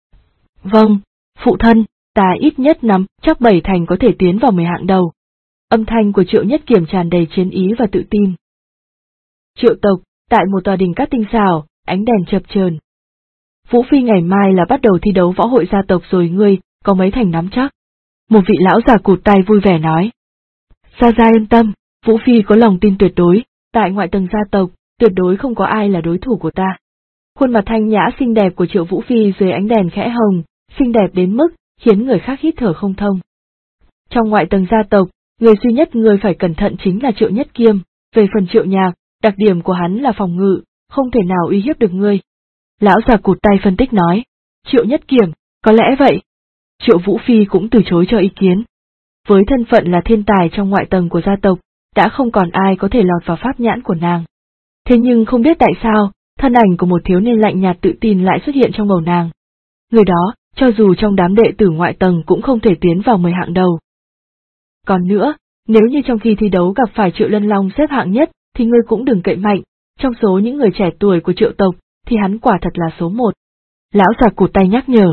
Vâng, phụ thân, ta ít nhất nắm chắc 7 thành có thể tiến vào 10 hạng đầu. Âm thanh của Triệu Nhất Kiểm tràn đầy chiến ý và tự tin. Triệu tộc, tại một tòa đình cát tinh xảo, ánh đèn chập chờn. Vũ Phi ngày mai là bắt đầu thi đấu võ hội gia tộc rồi ngươi, có mấy thành nắm chắc? Một vị lão già cụt tay vui vẻ nói. Gia Gia yên tâm, Vũ Phi có lòng tin tuyệt đối, tại ngoại tầng gia tộc, tuyệt đối không có ai là đối thủ của ta. Khuôn mặt thanh nhã xinh đẹp của Triệu Vũ Phi dưới ánh đèn khẽ hồng, xinh đẹp đến mức khiến người khác hít thở không thông. Trong ngoại tầng gia tộc, người duy nhất người phải cẩn thận chính là Triệu Nhất Kiếm, về phần Triệu Nhạc, đặc điểm của hắn là phòng ngự, không thể nào uy hiếp được ngươi. Lão già cụt tay phân tích nói, Triệu Nhất Kiếm, có lẽ vậy. Triệu Vũ Phi cũng từ chối cho ý kiến. Với thân phận là thiên tài trong ngoại tầng của gia tộc, đã không còn ai có thể lọt vào pháp nhãn của nàng. Thế nhưng không biết tại sao, thân ảnh của một thiếu niên lạnh nhạt tự tin lại xuất hiện trong bầu nàng. Người đó, cho dù trong đám đệ tử ngoại tầng cũng không thể tiến vào 10 hạng đầu. Còn nữa, nếu như trong khi thi đấu gặp phải Triệu Lân Long xếp hạng nhất, thì ngươi cũng đừng cậy mạnh, trong số những người trẻ tuổi của Triệu tộc, thì hắn quả thật là số 1. Lão già cụt tay nhắc nhở.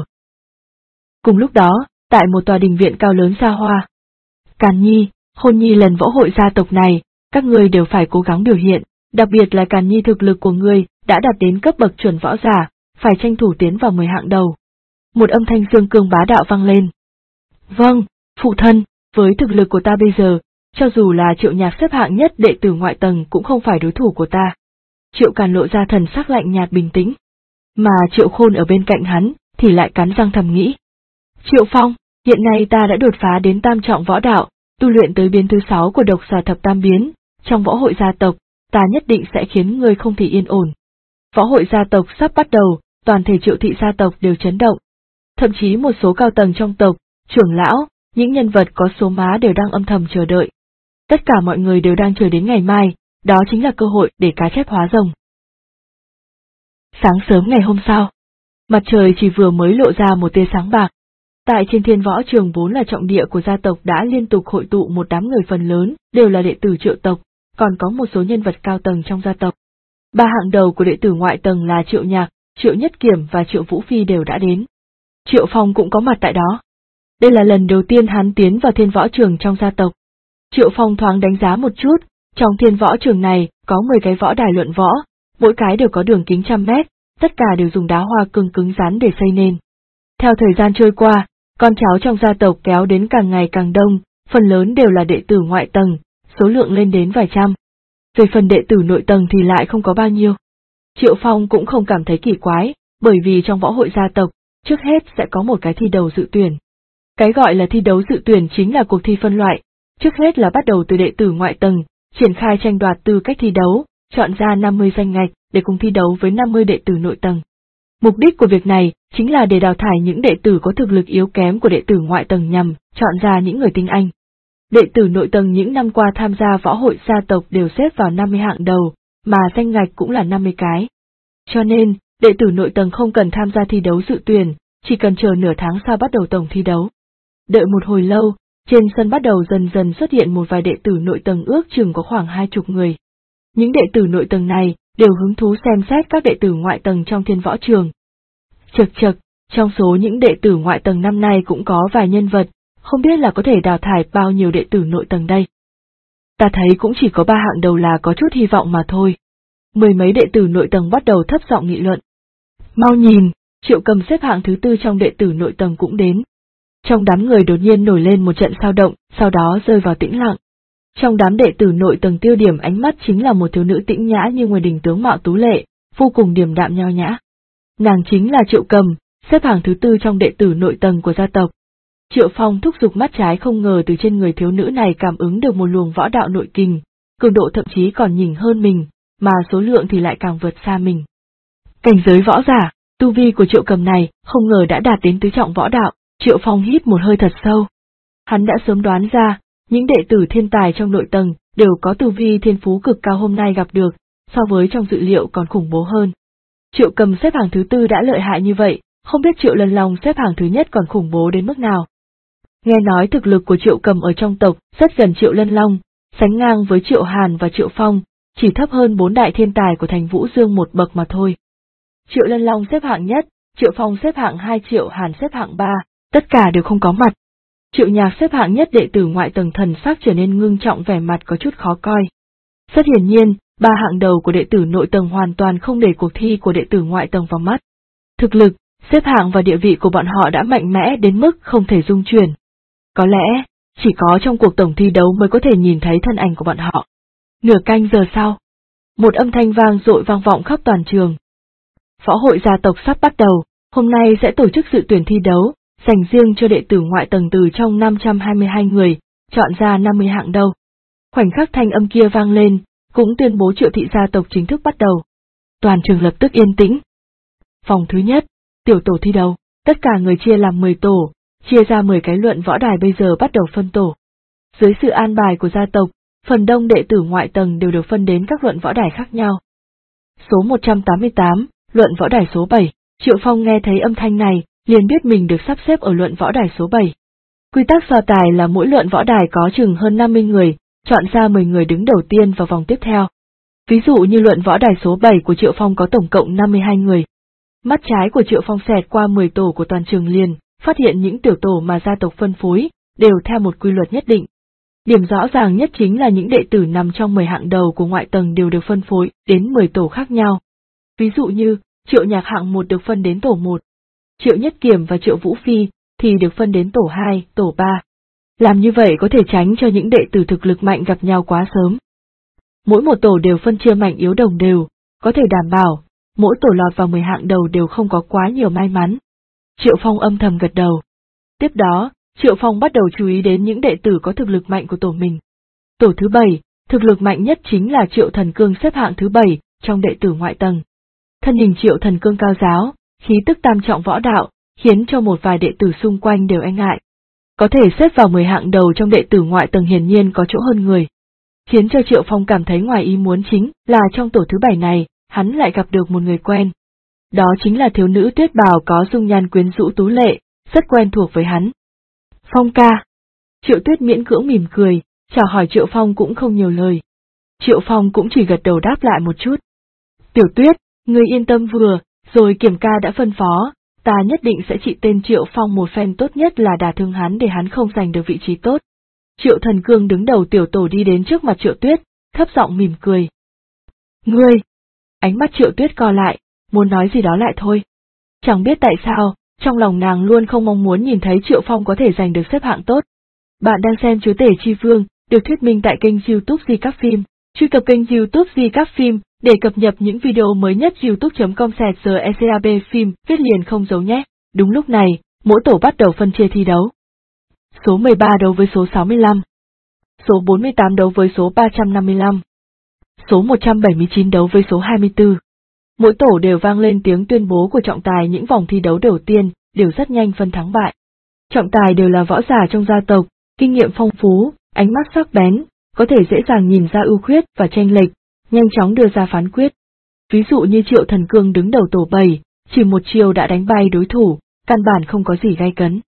Cùng lúc đó, tại một tòa đình viện cao lớn xa hoa. Càn Nhi, Hôn Nhi lần võ hội gia tộc này, các ngươi đều phải cố gắng biểu hiện, đặc biệt là Càn Nhi thực lực của ngươi đã đạt đến cấp bậc chuẩn võ giả, phải tranh thủ tiến vào 10 hạng đầu. Một âm thanh dương cương bá đạo vang lên. Vâng, phụ thân, với thực lực của ta bây giờ, cho dù là Triệu Nhạc xếp hạng nhất đệ tử ngoại tầng cũng không phải đối thủ của ta. Triệu Càn lộ ra thần sắc lạnh nhạt bình tĩnh. Mà Triệu Khôn ở bên cạnh hắn, thì lại cắn răng thầm nghĩ. Triệu Phong, hiện nay ta đã đột phá đến tam trọng võ đạo, tu luyện tới biến thứ 6 của độc xà thập tam biến, trong võ hội gia tộc, ta nhất định sẽ khiến ngươi không thể yên ổn. Võ hội gia tộc sắp bắt đầu, toàn thể Triệu thị gia tộc đều chấn động. Thậm chí một số cao tầng trong tộc, trưởng lão, những nhân vật có số má đều đang âm thầm chờ đợi. Tất cả mọi người đều đang chờ đến ngày mai, đó chính là cơ hội để cá chép hóa rồng. Sáng sớm ngày hôm sau, mặt trời chỉ vừa mới lộ ra một tia sáng bạc. Tại trên Thiên Võ Trường vốn là trọng địa của gia tộc đã liên tục hội tụ một đám người phần lớn, đều là đệ tử Triệu tộc, còn có một số nhân vật cao tầng trong gia tộc. 3 hạng đầu của đệ tử ngoại tầng là Triệu Nhạc, Triệu Nhất Kiểm và Triệu Vũ Phi đều đã đến. Triệu Phong cũng có mặt tại đó. Đây là lần đầu tiên hắn tiến vào Thiên Võ Trường trong gia tộc. Triệu Phong thoáng đánh giá một chút, trong Thiên Võ Trường này có 10 cái võ đài luận võ, mỗi cái đều có đường kính 100 mét, tất cả đều dùng đá hoa cương cứng rắn để xây nên. Theo thời gian trôi qua, con cháu trong gia tộc kéo đến càng ngày càng đông, phần lớn đều là đệ tử ngoại tầng, số lượng lên đến vài trăm. Về phần đệ tử nội tầng thì lại không có bao nhiêu. Triệu Phong cũng không cảm thấy kỳ quái, bởi vì trong võ hội gia tộc, trước hết sẽ có một cái thi đấu dự tuyển. Cái gọi là thi đấu dự tuyển chính là cuộc thi phân loại, trước hết là bắt đầu từ đệ tử ngoại tầng, triển khai tranh đoạt tư cách thi đấu, chọn ra 50 danh ngạch để cùng thi đấu với 50 đệ tử nội tầng. Mục đích của việc này chính là để đào thải những đệ tử có thực lực yếu kém của đệ tử ngoại tầng nhằm chọn ra những người tinh anh. Đệ tử nội tầng những năm qua tham gia võ hội gia tộc đều xếp vào 50 hạng đầu, mà danh ngạch cũng là 50 cái. Cho nên, đệ tử nội tầng không cần tham gia thi đấu dự tuyển, chỉ cần chờ nửa tháng sau bắt đầu tổng thi đấu. Đợi một hồi lâu, trên sân bắt đầu dần dần xuất hiện một vài đệ tử nội tầng ước chừng có khoảng 20 người. Những đệ tử nội tầng này đều hứng thú xem xét các đệ tử ngoại tầng trong thiên võ trường. Chật, trong số những đệ tử ngoại tầng năm nay cũng có vài nhân vật, không biết là có thể đào thải bao nhiêu đệ tử nội tầng đây. Ta thấy cũng chỉ có 3 hạng đầu là có chút hy vọng mà thôi. Mười mấy đệ tử nội tầng bắt đầu thấp giọng nghị luận. Mau nhìn, Triệu Cầm xếp hạng thứ 4 trong đệ tử nội tầng cũng đến. Trong đám người đột nhiên nổi lên một trận xao động, sau đó rơi vào tĩnh lặng. Trong đám đệ tử nội tầng tiêu điểm ánh mắt chính là một thiếu nữ tĩnh nhã như ngoài đình tướng mạo tú lệ, vô cùng điềm đạm nho nhã. Nàng chính là Triệu Cầm, xếp hạng thứ 4 trong đệ tử nội tầng của gia tộc. Triệu Phong thúc giục mắt trái không ngờ từ trên người thiếu nữ này cảm ứng được một luồng võ đạo nội kình, cường độ thậm chí còn nhỉnh hơn mình, mà số lượng thì lại càng vượt xa mình. Cảnh giới võ giả, tu vi của Triệu Cầm này không ngờ đã đạt đến tứ trọng võ đạo. Triệu Phong hít một hơi thật sâu. Hắn đã sớm đoán ra, những đệ tử thiên tài trong nội tầng đều có tu vi thiên phú cực cao hôm nay gặp được, so với trong dự liệu còn khủng bố hơn. Triệu Cầm xếp hạng thứ 4 đã lợi hại như vậy, không biết Triệu Lân Long xếp hạng thứ nhất còn khủng bố đến mức nào. Nghe nói thực lực của Triệu Cầm ở trong tộc rất gần Triệu Lân Long, sánh ngang với Triệu Hàn và Triệu Phong, chỉ thấp hơn 4 đại thiên tài của thành Vũ Dương một bậc mà thôi. Triệu Lân Long xếp hạng nhất, Triệu Phong xếp hạng 2, Triệu Hàn xếp hạng 3, tất cả đều không có mặt. Triệu Nhạc xếp hạng nhất đệ tử ngoại tầng thần sắc trở nên ngưng trọng, vẻ mặt có chút khó coi. Rất hiển nhiên, 3 hạng đầu của đệ tử nội tầng hoàn toàn không để cuộc thi của đệ tử ngoại tầng vào mắt. Thực lực, xếp hạng và địa vị của bọn họ đã mạnh mẽ đến mức không thể dung chuyển. Có lẽ, chỉ có trong cuộc tổng thi đấu mới có thể nhìn thấy thân ảnh của bọn họ. Nửa canh giờ sau, một âm thanh vang dội vang vọng khắp toàn trường. Võ hội gia tộc sắp bắt đầu, hôm nay sẽ tổ chức dự tuyển thi đấu, dành riêng cho đệ tử ngoại tầng từ trong 522 người, chọn ra 50 hạng đầu. Khoảnh khắc thanh âm kia vang lên, cũng tuyên bố Triệu thị gia tộc chính thức bắt đầu. Toàn trường lập tức yên tĩnh. Vòng thứ nhất, tiểu tổ thi đấu, tất cả người chia làm 10 tổ, chia ra 10 cái luận võ đài bây giờ bắt đầu phân tổ. Dưới sự an bài của gia tộc, phần đông đệ tử ngoại tầng đều được phân đến các luận võ đài khác nhau. Số 188, luận võ đài số 7, Triệu Phong nghe thấy âm thanh này, liền biết mình được sắp xếp ở luận võ đài số 7. Quy tắc so tài là mỗi luận võ đài có chừng hơn 50 người, chọn ra 10 người đứng đầu tiên vào vòng tiếp theo. Ví dụ như luận võ đài số 7 của Triệu Phong có tổng cộng 52 người. Mắt trái của Triệu Phong xẹt qua 10 tổ của toàn trường liền, phát hiện những tiểu tổ mà gia tộc phân phối, đều theo một quy luật nhất định. Điểm rõ ràng nhất chính là những đệ tử nằm trong 10 hạng đầu của ngoại tầng đều được phân phối đến 10 tổ khác nhau. Ví dụ như, Triệu Nhạc hạng 1 được phân đến tổ 1, Triệu Nhất Kiểm và Triệu Vũ Phi thì được phân đến tổ 2, tổ 3. Làm như vậy có thể tránh cho những đệ tử thực lực mạnh gặp nhau quá sớm. Mỗi một tổ đều phân chia mạnh yếu đồng đều, có thể đảm bảo, mỗi tổ lọt vào 10 hạng đầu đều không có quá nhiều may mắn. Triệu Phong âm thầm gật đầu. Tiếp đó, Triệu Phong bắt đầu chú ý đến những đệ tử có thực lực mạnh của tổ mình. Tổ thứ 7, thực lực mạnh nhất chính là Triệu Thần Cương xếp hạng thứ 7 trong đệ tử ngoại tầng. Thân hình Triệu Thần Cương cao ráo, khí tức tam trọng võ đạo, khiến cho một vài đệ tử xung quanh đều e ngại. Có thể xếp vào 10 hạng đầu trong đệ tử ngoại tầng hiển nhiên có chỗ hơn người. Khiến cho Triệu Phong cảm thấy ngoài ý muốn chính là trong tổ thứ 7 này, hắn lại gặp được một người quen. Đó chính là thiếu nữ Tuyết Bào có dung nhan quyến rũ tú lệ, rất quen thuộc với hắn. Phong ca. Triệu Tuyết miễn cưỡng mỉm cười, chào hỏi Triệu Phong cũng không nhiều lời. Triệu Phong cũng chỉ gật đầu đáp lại một chút. Tiểu Tuyết, ngươi yên tâm vừa, rồi Kiểm ca đã phân phó, ta nhất định sẽ trị tên Triệu Phong một phen, tốt nhất là đả thương hắn để hắn không giành được vị trí tốt. Triệu Thần Cương đứng đầu tiểu tổ đi đến trước mặt Triệu Tuyết, thấp giọng mỉm cười. Ngươi! Ánh mắt Triệu Tuyết co lại, muốn nói gì đó lại thôi. Chẳng biết tại sao, trong lòng nàng luôn không mong muốn nhìn thấy Triệu Phong có thể giành được xếp hạng tốt. Bạn đang xem Chúa Tể Chi Vương, được thuyết minh tại kênh YouTube Di Các Phim. Truy cập kênh YouTube Di Các Phim để cập nhật những video mới nhất. youtube.com/secab phim, viết liền không giấu nhé. Đúng lúc này, mỗi tổ bắt đầu phân chia thi đấu. Số 13 đấu với số 65. Số 48 đấu với số 355. Số 179 đấu với số 24. Mỗi tổ đều vang lên tiếng tuyên bố của trọng tài những vòng thi đấu đầu tiên, đều rất nhanh phân thắng bại. Trọng tài đều là võ giả trong gia tộc, kinh nghiệm phong phú, ánh mắt sắc bén, có thể dễ dàng nhìn ra ưu khuyết và chênh lệch, nhanh chóng đưa ra phán quyết. Ví dụ như Triệu Thần Cương đứng đầu tổ 7, chỉ một chiều đã đánh bay đối thủ, căn bản không có gì gay cấn.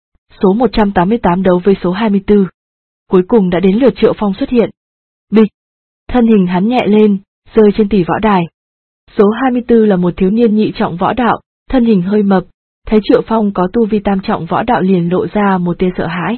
Số 188 đấu với số 24. Cuối cùng đã đến lượt Triệu Phong xuất hiện. Bịch! Thân hình hắn nhẹ lên, rơi trên tỷ võ đài. Số 24 là một thiếu niên nhị trọng võ đạo, thân hình hơi mập, thấy Triệu Phong có tu vi tam trọng võ đạo liền lộ ra một tia sợ hãi.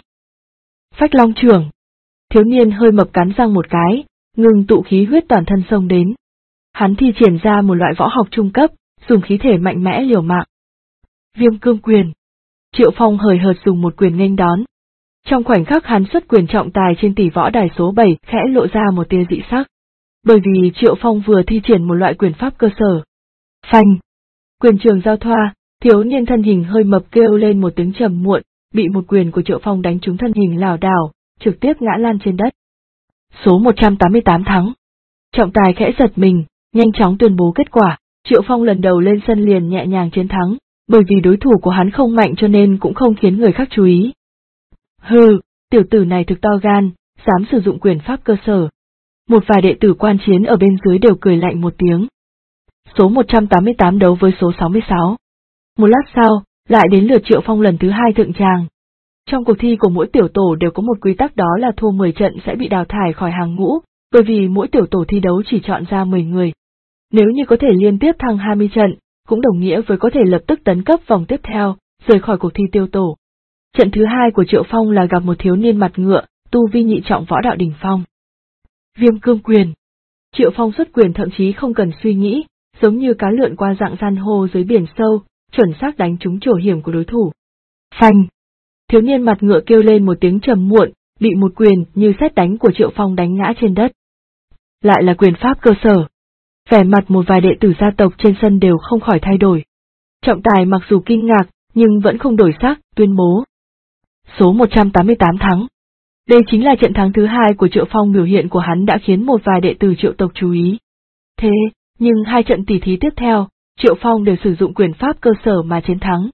Phách Long Chưởng! Thiếu niên hơi mập cắn răng một cái, ngừng tụ khí huyết toàn thân xông đến. Hắn thi triển ra một loại võ học trung cấp, dùng khí thể mạnh mẽ liều mạng. Viêm Cương Quyền! Triệu Phong hời hợt dùng một quyền nghênh đón. Trong khoảnh khắc hắn xuất quyền trọng tài trên tỷ võ đài số 7 khẽ lộ ra một tia dị sắc. Bởi vì Triệu Phong vừa thi triển một loại quyền pháp cơ sở. Phanh! Quyền trường giao thoa, thiếu niên thân hình hơi mập kêu lên một tiếng trầm muộn, bị một quyền của Triệu Phong đánh trúng thân hình lảo đảo, trực tiếp ngã lăn trên đất. Số 188 thắng. Trọng tài khẽ giật mình, nhanh chóng tuyên bố kết quả. Triệu Phong lần đầu lên sân liền nhẹ nhàng chiến thắng, bởi vì đối thủ của hắn không mạnh cho nên cũng không khiến người khác chú ý. Hừ, tiểu tử này thực to gan, dám sử dụng quyền pháp cơ sở. Một vài đệ tử quan chiến ở bên dưới đều cười lạnh một tiếng. Số 188 đấu với số 66. Một lát sau, lại đến lượt Triệu Phong lần thứ 2 thượng tràng. Trong cuộc thi của mỗi tiểu tổ đều có một quy tắc, đó là thua 10 trận sẽ bị đào thải khỏi hàng ngũ, bởi vì mỗi tiểu tổ thi đấu chỉ chọn ra 10 người. Nếu như có thể liên tiếp thắng 20 trận, cũng đồng nghĩa với có thể lập tức tấn cấp vòng tiếp theo, rời khỏi cuộc thi tiêu tổ. Trận thứ 2 của Triệu Phong là gặp một thiếu niên mặt ngựa, tu vi nhị trọng võ đạo đỉnh phong. Viêm Cương Quyền! Triệu Phong xuất quyền thậm chí không cần suy nghĩ, giống như cá lượn qua dạng san hô dưới biển sâu, chuẩn xác đánh trúng chỗ hiểm của đối thủ. Phanh! Thiếu niên mặt ngựa kêu lên một tiếng trầm muộn, bị một quyền như sét đánh của Triệu Phong đánh ngã trên đất. Lại là quyền pháp cơ sở. Vẻ mặt một vài đệ tử gia tộc trên sân đều không khỏi thay đổi. Trọng tài mặc dù kinh ngạc, nhưng vẫn không đổi sắc, tuyên bố. Số 188 thắng. Đây chính là trận thắng thứ 2 của Triệu Phong, biểu hiện của hắn đã khiến một vài đệ tử Triệu tộc chú ý. Thế, nhưng 2 trận tỷ thí tiếp theo, Triệu Phong đều sử dụng quyền pháp cơ sở mà chiến thắng.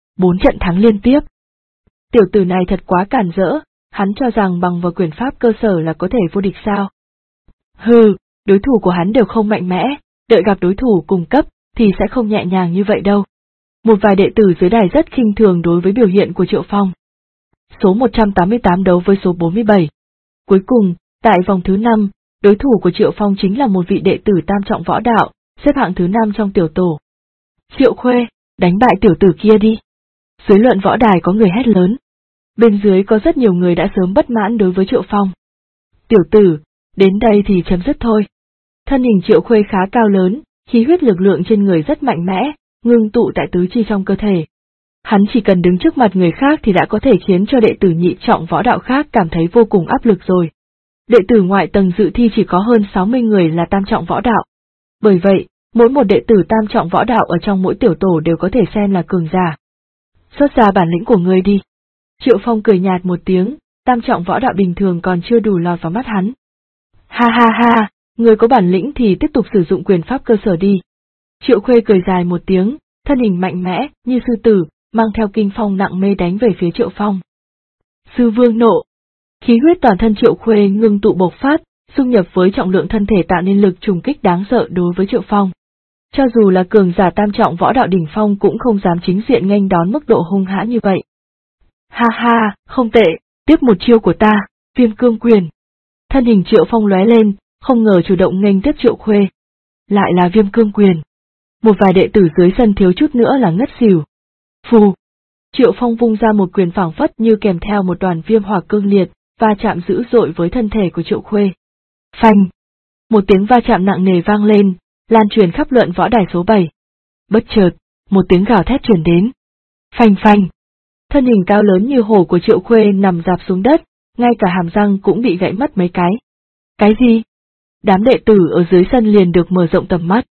4 trận thắng liên tiếp. Tiểu tử này thật quá cản rỡ, hắn cho rằng bằng vào quyền pháp cơ sở là có thể vô địch sao. Hừ, đối thủ của hắn đều không mạnh mẽ, đợi gặp đối thủ cùng cấp thì sẽ không nhẹ nhàng như vậy đâu. Một vài đệ tử dưới đài rất khinh thường đối với biểu hiện của Triệu Phong. Số 188 đấu với số 47. Cuối cùng, tại vòng thứ 5, đối thủ của Triệu Phong chính là một vị đệ tử tam trọng võ đạo, xếp hạng thứ 5 trong tiểu tổ. Triệu Khuê, đánh bại tiểu tử kia đi. Dưới luận võ đài có người hét lớn. Bên dưới có rất nhiều người đã sớm bất mãn đối với Triệu Phong. Tiểu tử, đến đây thì chấm dứt thôi. Thân hình Triệu Khuê khá cao lớn, khí huyết lực lượng trên người rất mạnh mẽ, ngưng tụ tại tứ chi trong cơ thể. Hắn chỉ cần đứng trước mặt người khác thì đã có thể khiến cho đệ tử nhị trọng võ đạo khác cảm thấy vô cùng áp lực rồi. Đệ tử ngoại tầng dự thi chỉ có hơn 60 người là tam trọng võ đạo. Bởi vậy, mỗi một đệ tử tam trọng võ đạo ở trong mỗi tiểu tổ đều có thể xem là cường giả. Xuất ra bản lĩnh của ngươi đi. Triệu Phong cười nhạt một tiếng, tam trọng võ đạo bình thường còn chưa đủ lọt vào mắt hắn. Ha ha ha, ngươi có bản lĩnh thì tiếp tục sử dụng quyền pháp cơ sở đi. Triệu Khuê cười dài một tiếng, thân hình mạnh mẽ, như sư tử, mang theo kinh phong nặng mê đánh về phía Triệu Phong. Sư Vương nộ! Khí huyết toàn thân Triệu Khuê ngưng tụ bộc phát, xung nhập với trọng lượng thân thể tạo nên lực trùng kích đáng sợ đối với Triệu Phong. Cho dù là cường giả tam trọng võ đạo đỉnh phong cũng không dám chính diện nghênh đón mức độ hung hãn như vậy. Ha ha, không tệ, tiếp một chiêu của ta, Viêm Cương Quyền. Thân hình Triệu Phong lóe lên, không ngờ chủ động nghênh tiếp Triệu Khuê. Lại là Viêm Cương Quyền. Một vài đệ tử dưới sân thiếu chút nữa là ngất xỉu. Phù! Triệu Phong vung ra một quyền phảng phất như kèm theo một đoàn viêm hỏa cương liệt, va chạm dữ dội với thân thể của Triệu Khuê. Phanh! Một tiếng va chạm nặng nề vang lên, lan truyền khắp luận võ đài số 7. Bất chợt, một tiếng gào thét truyền đến. Phanh phanh! Thân hình cao lớn như hổ của Triệu Khuê nằm rạp xuống đất, ngay cả hàm răng cũng bị gãy mất mấy cái. Cái gì? Đám đệ tử ở dưới sân liền được mở rộng tầm mắt.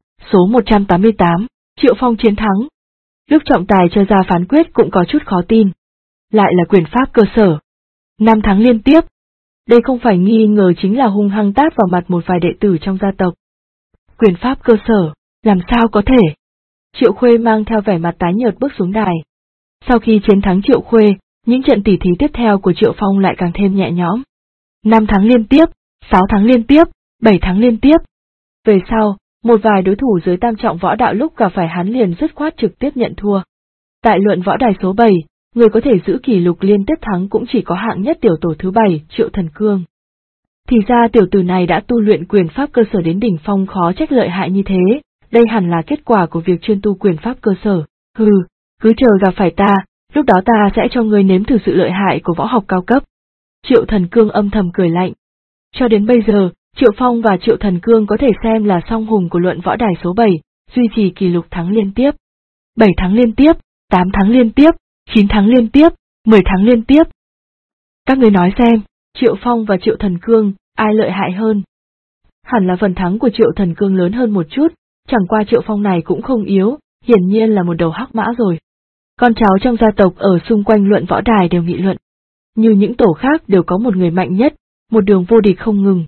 Số 188, Triệu Phong chiến thắng. Lúc trọng tài cho ra phán quyết cũng có chút khó tin. Lại là quyền pháp cơ sở. 5 thắng liên tiếp. Đây không phải nghi ngờ chính là hung hăng tát vào mặt một vài đệ tử trong gia tộc. Quyền pháp cơ sở, Làm sao có thể? Triệu Khuê mang theo vẻ mặt tái nhợt bước xuống đài. Sau khi chiến thắng Triệu Khuê, những trận tỉ thí tiếp theo của Triệu Phong lại càng thêm nhẹ nhõm. 5 thắng liên tiếp, 6 thắng liên tiếp, 7 thắng liên tiếp. Về sau, một vài đối thủ dưới tam trọng võ đạo lúc gặp phải hắn liền dứt khoát trực tiếp nhận thua. Tại luận võ đài số 7, người có thể giữ kỷ lục liên tiếp thắng cũng chỉ có hạng nhất tiểu tổ thứ 7, Triệu Thần Cương. Thì ra tiểu tử này đã tu luyện quyền pháp cơ sở đến đỉnh phong, khó trách lợi hại như thế, đây hẳn là kết quả của việc chuyên tu quyền pháp cơ sở. Hừ, cứ chờ gặp phải ta, lúc đó ta sẽ cho ngươi nếm thử sự lợi hại của võ học cao cấp. Triệu Thần Cương âm thầm cười lạnh. Cho đến bây giờ, Triệu Phong và Triệu Thần Cương có thể xem là song hùng của luận võ đài số 7, duy trì kỷ lục thắng liên tiếp. 7 thắng liên tiếp, 8 thắng liên tiếp, 9 thắng liên tiếp, 10 thắng liên tiếp. Các người nói xem, Triệu Phong và Triệu Thần Cương, ai lợi hại hơn? Hẳn là phần thắng của Triệu Thần Cương lớn hơn một chút, chẳng qua Triệu Phong này cũng không yếu, hiển nhiên là một đầu hắc mã rồi. Con cháu trong gia tộc ở xung quanh luận võ đài đều nghị luận. Như những tổ khác đều có một người mạnh nhất, một đường vô địch không ngừng.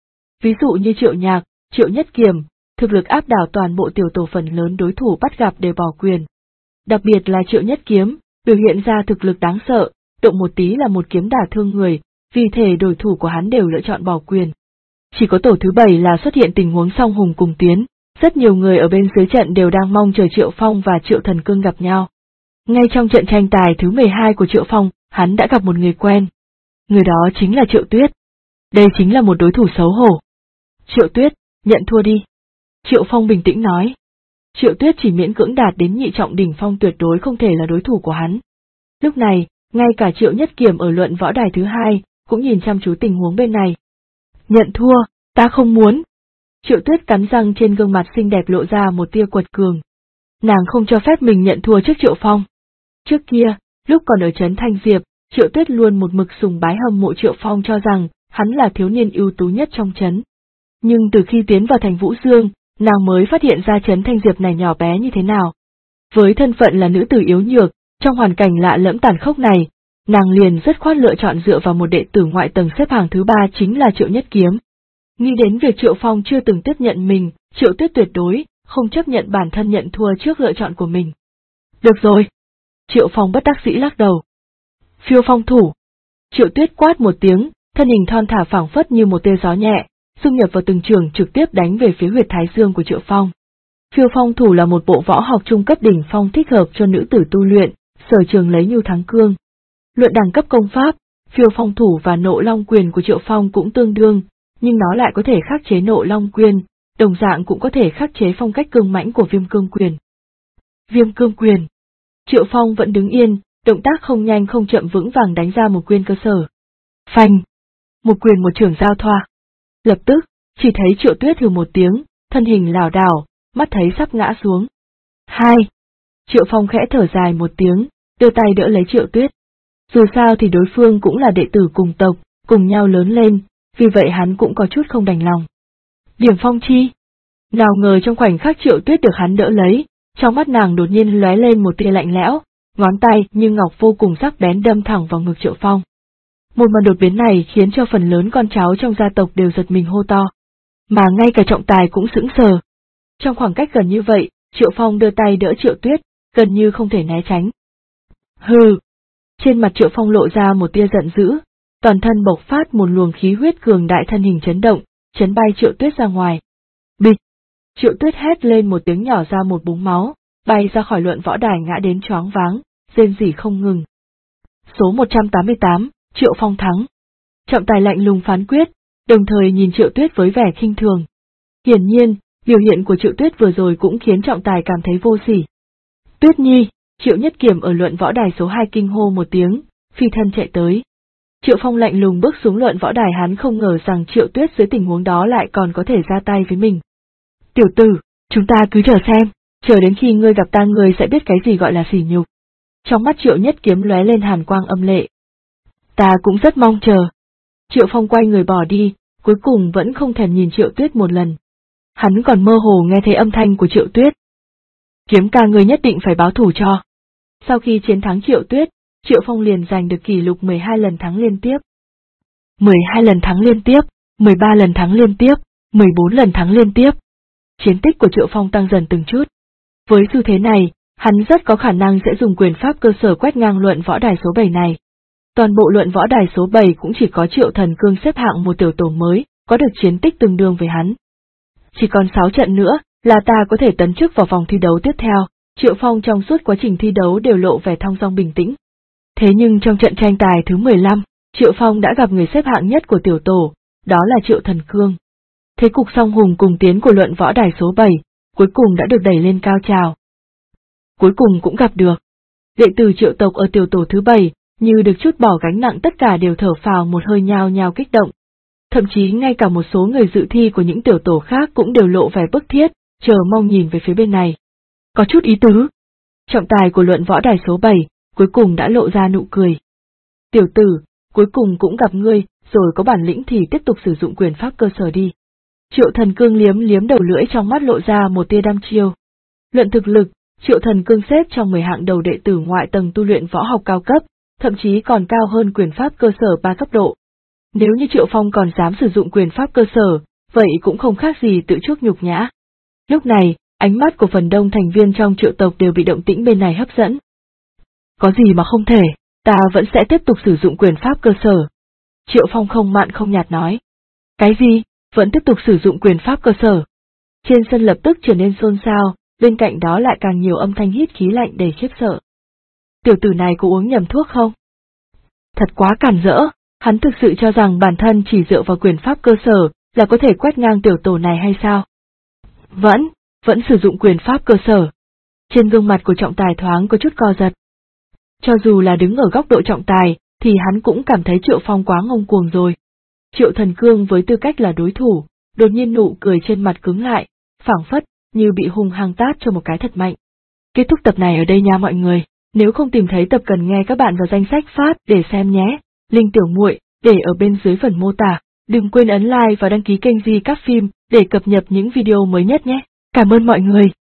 Ví dụ như Triệu Nhạc, Triệu Nhất Kiềm, thực lực áp đảo toàn bộ tiểu tổ, phần lớn đối thủ bắt gặp đều bỏ quyền. Đặc biệt là Triệu Nhất Kiếm, biểu hiện ra thực lực đáng sợ, động một tí là một kiếm đả thương người, vì thể đối thủ của hắn đều lựa chọn bỏ quyền. Chỉ có tổ thứ 7 là xuất hiện tình huống song hùng cùng tiến, rất nhiều người ở bên dưới trận đều đang mong chờ Triệu Phong và Triệu Thần Cương gặp nhau. Ngay trong trận tranh tài thứ 12 của Triệu Phong, hắn đã gặp một người quen. Người đó chính là Triệu Tuyết. Đây chính là một đối thủ xấu hổ. Triệu Tuyết, nhận thua đi. Triệu Phong bình tĩnh nói. Triệu Tuyết chỉ miễn cưỡng đạt đến nhị trọng đỉnh phong, tuyệt đối không thể là đối thủ của hắn. Lúc này, ngay cả Triệu Nhất Kiềm ở luận võ đài thứ 2, cũng nhìn chăm chú tình huống bên này. Nhận thua, ta không muốn. Triệu Tuyết cắn răng, trên gương mặt xinh đẹp lộ ra một tia quật cường. Nàng không cho phép mình nhận thua trước Triệu Phong. Trước kia, lúc còn ở trấn Thanh Diệp, Triệu Tuyết luôn một mực sùng bái hâm mộ Triệu Phong, cho rằng hắn là thiếu niên ưu tú nhất trong trấn. Nhưng từ khi tiến vào thành Vũ Dương, nàng mới phát hiện ra trấn Thanh Diệp này nhỏ bé như thế nào. Với thân phận là nữ tử yếu nhược, trong hoàn cảnh lạ lẫm tàn khốc này, nàng liền rất khoát lựa chọn dựa vào một đệ tử ngoại tầng xếp hàng thứ 3 chính là Triệu Nhất Kiếm. Nghĩ đến việc Triệu Phong chưa từng tiếp nhận mình, Triệu Tuyết tuyệt đối không chấp nhận bản thân nhận thua trước lựa chọn của mình. Được rồi. Triệu Phong bất đắc dĩ lắc đầu. Phiêu phong thủ. Triệu Tuyết quát một tiếng, thân hình thon thả phảng phất như một tia gió nhẹ, xung nhập vào từng trường, trực tiếp đánh về phía huyệt thái dương của Triệu Phong. Phiêu phong thủ là một bộ võ học trung cấp đỉnh phong thích hợp cho nữ tử tu luyện, sở trường lấy nhu thắng cương. Luận đẳng cấp công pháp, phiêu phong thủ và nộ long quyền của Triệu Phong cũng tương đương, nhưng nó lại có thể khắc chế nộ long quyền, đồng dạng cũng có thể khắc chế phong cách cương mãnh của viêm cương quyền. Viêm cương quyền. Triệu Phong vẫn đứng yên, động tác không nhanh không chậm, vững vàng đánh ra một quyền cơ sở. Phanh! Một quyền một chưởng giao thoa. Lập tức, chỉ thấy Triệu Tuyết hừ một tiếng, thân hình lảo đảo, mắt thấy sắp ngã xuống. 2. Triệu Phong khẽ thở dài một tiếng, đưa tay đỡ lấy Triệu Tuyết. Dù sao thì đối phương cũng là đệ tử cùng tộc, cùng nhau lớn lên, vì vậy hắn cũng có chút không đành lòng. Điểm phong chi? Nào ngờ trong khoảnh khắc Triệu Tuyết được hắn đỡ lấy, trong mắt nàng đột nhiên lóe lên một tia lạnh lẽo, ngón tay như ngọc vô cùng sắc bén đâm thẳng vào ngực Triệu Phong. Một màn đột biến này khiến cho phần lớn con cháu trong gia tộc đều giật mình hô to, mà ngay cả trọng tài cũng sững sờ. Trong khoảng cách gần như vậy, Triệu Phong đưa tay đỡ Triệu Tuyết, gần như không thể né tránh. Hừ! Trên mặt Triệu Phong lộ ra một tia giận dữ, toàn thân bộc phát một luồng khí huyết cường đại, thân hình chấn động, chấn bay Triệu Tuyết ra ngoài. Bịch! Triệu Tuyết hét lên một tiếng nhỏ, ra một búng máu, bay ra khỏi luận võ đài, ngã đến choáng váng, rên rỉ không ngừng. Số 188, Triệu Phong thắng. Trọng tài lạnh lùng phán quyết, đồng thời nhìn Triệu Tuyết với vẻ khinh thường. Hiển nhiên, biểu hiện của Triệu Tuyết vừa rồi cũng khiến trọng tài cảm thấy vô sỉ. Tuyết Nhi! Triệu Nhất Kiềm ở luận võ đài số 2 kinh hô một tiếng, phi thân chạy tới. Triệu Phong lạnh lùng bước xuống luận võ đài, hắn không ngờ rằng Triệu Tuyết dưới tình huống đó lại còn có thể ra tay với mình. Tiểu tử, chúng ta cứ chờ xem, chờ đến khi ngươi gặp ta ngươi sẽ biết cái gì gọi là sỉ nhục. Trong mắt Triệu Nhất Kiếm lóe lên hàn quang âm lệ. Ta cũng rất mong chờ. Triệu Phong quay người bỏ đi, cuối cùng vẫn không thèm nhìn Triệu Tuyết một lần. Hắn còn mơ hồ nghe thấy âm thanh của Triệu Tuyết. Kiếm ca ngươi nhất định phải báo thù cho. Sau khi chiến thắng Triệu Tuyết, Triệu Phong liền giành được kỷ lục 12 lần thắng liên tiếp. 12 lần thắng liên tiếp, 13 lần thắng liên tiếp, 14 lần thắng liên tiếp. chiến tích của Triệu Phong tăng dần từng chút. Với xu thế này, hắn rất có khả năng sẽ dùng quyền pháp cơ sở quét ngang luận võ đài số 7 này. Toàn bộ luận võ đài số 7 cũng chỉ có Triệu Thần Cương xếp hạng một tiểu tổ mới, có được chiến tích tương đương với hắn. Chỉ còn 6 trận nữa, là ta có thể tấn chức vào vòng thi đấu tiếp theo. Triệu Phong trong suốt quá trình thi đấu đều lộ vẻ thong dong bình tĩnh. Thế nhưng trong trận tranh tài thứ 15, Triệu Phong đã gặp người xếp hạng nhất của tiểu tổ, đó là Triệu Thần Cương. Thế cục song hùng cùng tiến của luận võ đài số 7, cuối cùng đã được đẩy lên cao trào. Cuối cùng cũng gặp được. Đệ tử Triệu tộc ở tiểu tổ thứ 7, như được trút bỏ gánh nặng, tất cả đều thở phào một hơi nhao nhao kích động. Thậm chí ngay cả một số người dự thi của những tiểu tổ khác cũng đều lộ vẻ bức thiết, chờ mong nhìn về phía bên này. Có chút ý tứ. Trọng tài của luận võ đài số 7, cuối cùng đã lộ ra nụ cười. Tiểu tử, cuối cùng cũng gặp ngươi, rồi có bản lĩnh thì tiếp tục sử dụng quyền pháp cơ sở đi. Triệu Thần Cương liếm liếm đầu lưỡi, trong mắt lộ ra một tia đăm chiêu. Luận thực lực, Triệu Thần Cương xếp trong 10 hạng đầu đệ tử ngoại tầng tu luyện võ học cao cấp, thậm chí còn cao hơn quyền pháp cơ sở 3 cấp độ. Nếu như Triệu Phong còn dám sử dụng quyền pháp cơ sở, vậy cũng không khác gì tự chuốc nhục nhã. Lúc này, ánh mắt của phần đông thành viên trong Triệu tộc đều bị động tĩnh bên này hấp dẫn. Có gì mà không thể, ta vẫn sẽ tiếp tục sử dụng quyền pháp cơ sở. Triệu Phong không mặn không nhạt nói. Cái gì, vẫn tiếp tục sử dụng quyền pháp cơ sở? Trên sân lập tức trở nên xôn xao, bên cạnh đó lại càng nhiều âm thanh hít khí lạnh đầy khiếp sợ. Tiểu tử này có uống nhầm thuốc không? Thật quá cản rỡ, hắn thực sự cho rằng bản thân chỉ dựa vào quyền pháp cơ sở là có thể quét ngang tiểu tổ này hay sao? Vẫn sử dụng quyền pháp cơ sở. Trên gương mặt của trọng tài thoáng có chút co giật. Cho dù là đứng ở góc độ trọng tài, thì hắn cũng cảm thấy Triệu Phong quá ngông cuồng rồi. Triệu Thần Cương với tư cách là đối thủ, đột nhiên nụ cười trên mặt cứng lại, phảng phất như bị hung hăng tát cho một cái thật mạnh. Kết thúc tập này ở đây nha mọi người, nếu không tìm thấy tập cần nghe các bạn vào danh sách phát để xem nhé, link Tiểu Muội để ở bên dưới phần mô tả, đừng quên ấn like và đăng ký kênh Di Các Phim để cập nhật những video mới nhất nhé. Cảm ơn mọi người.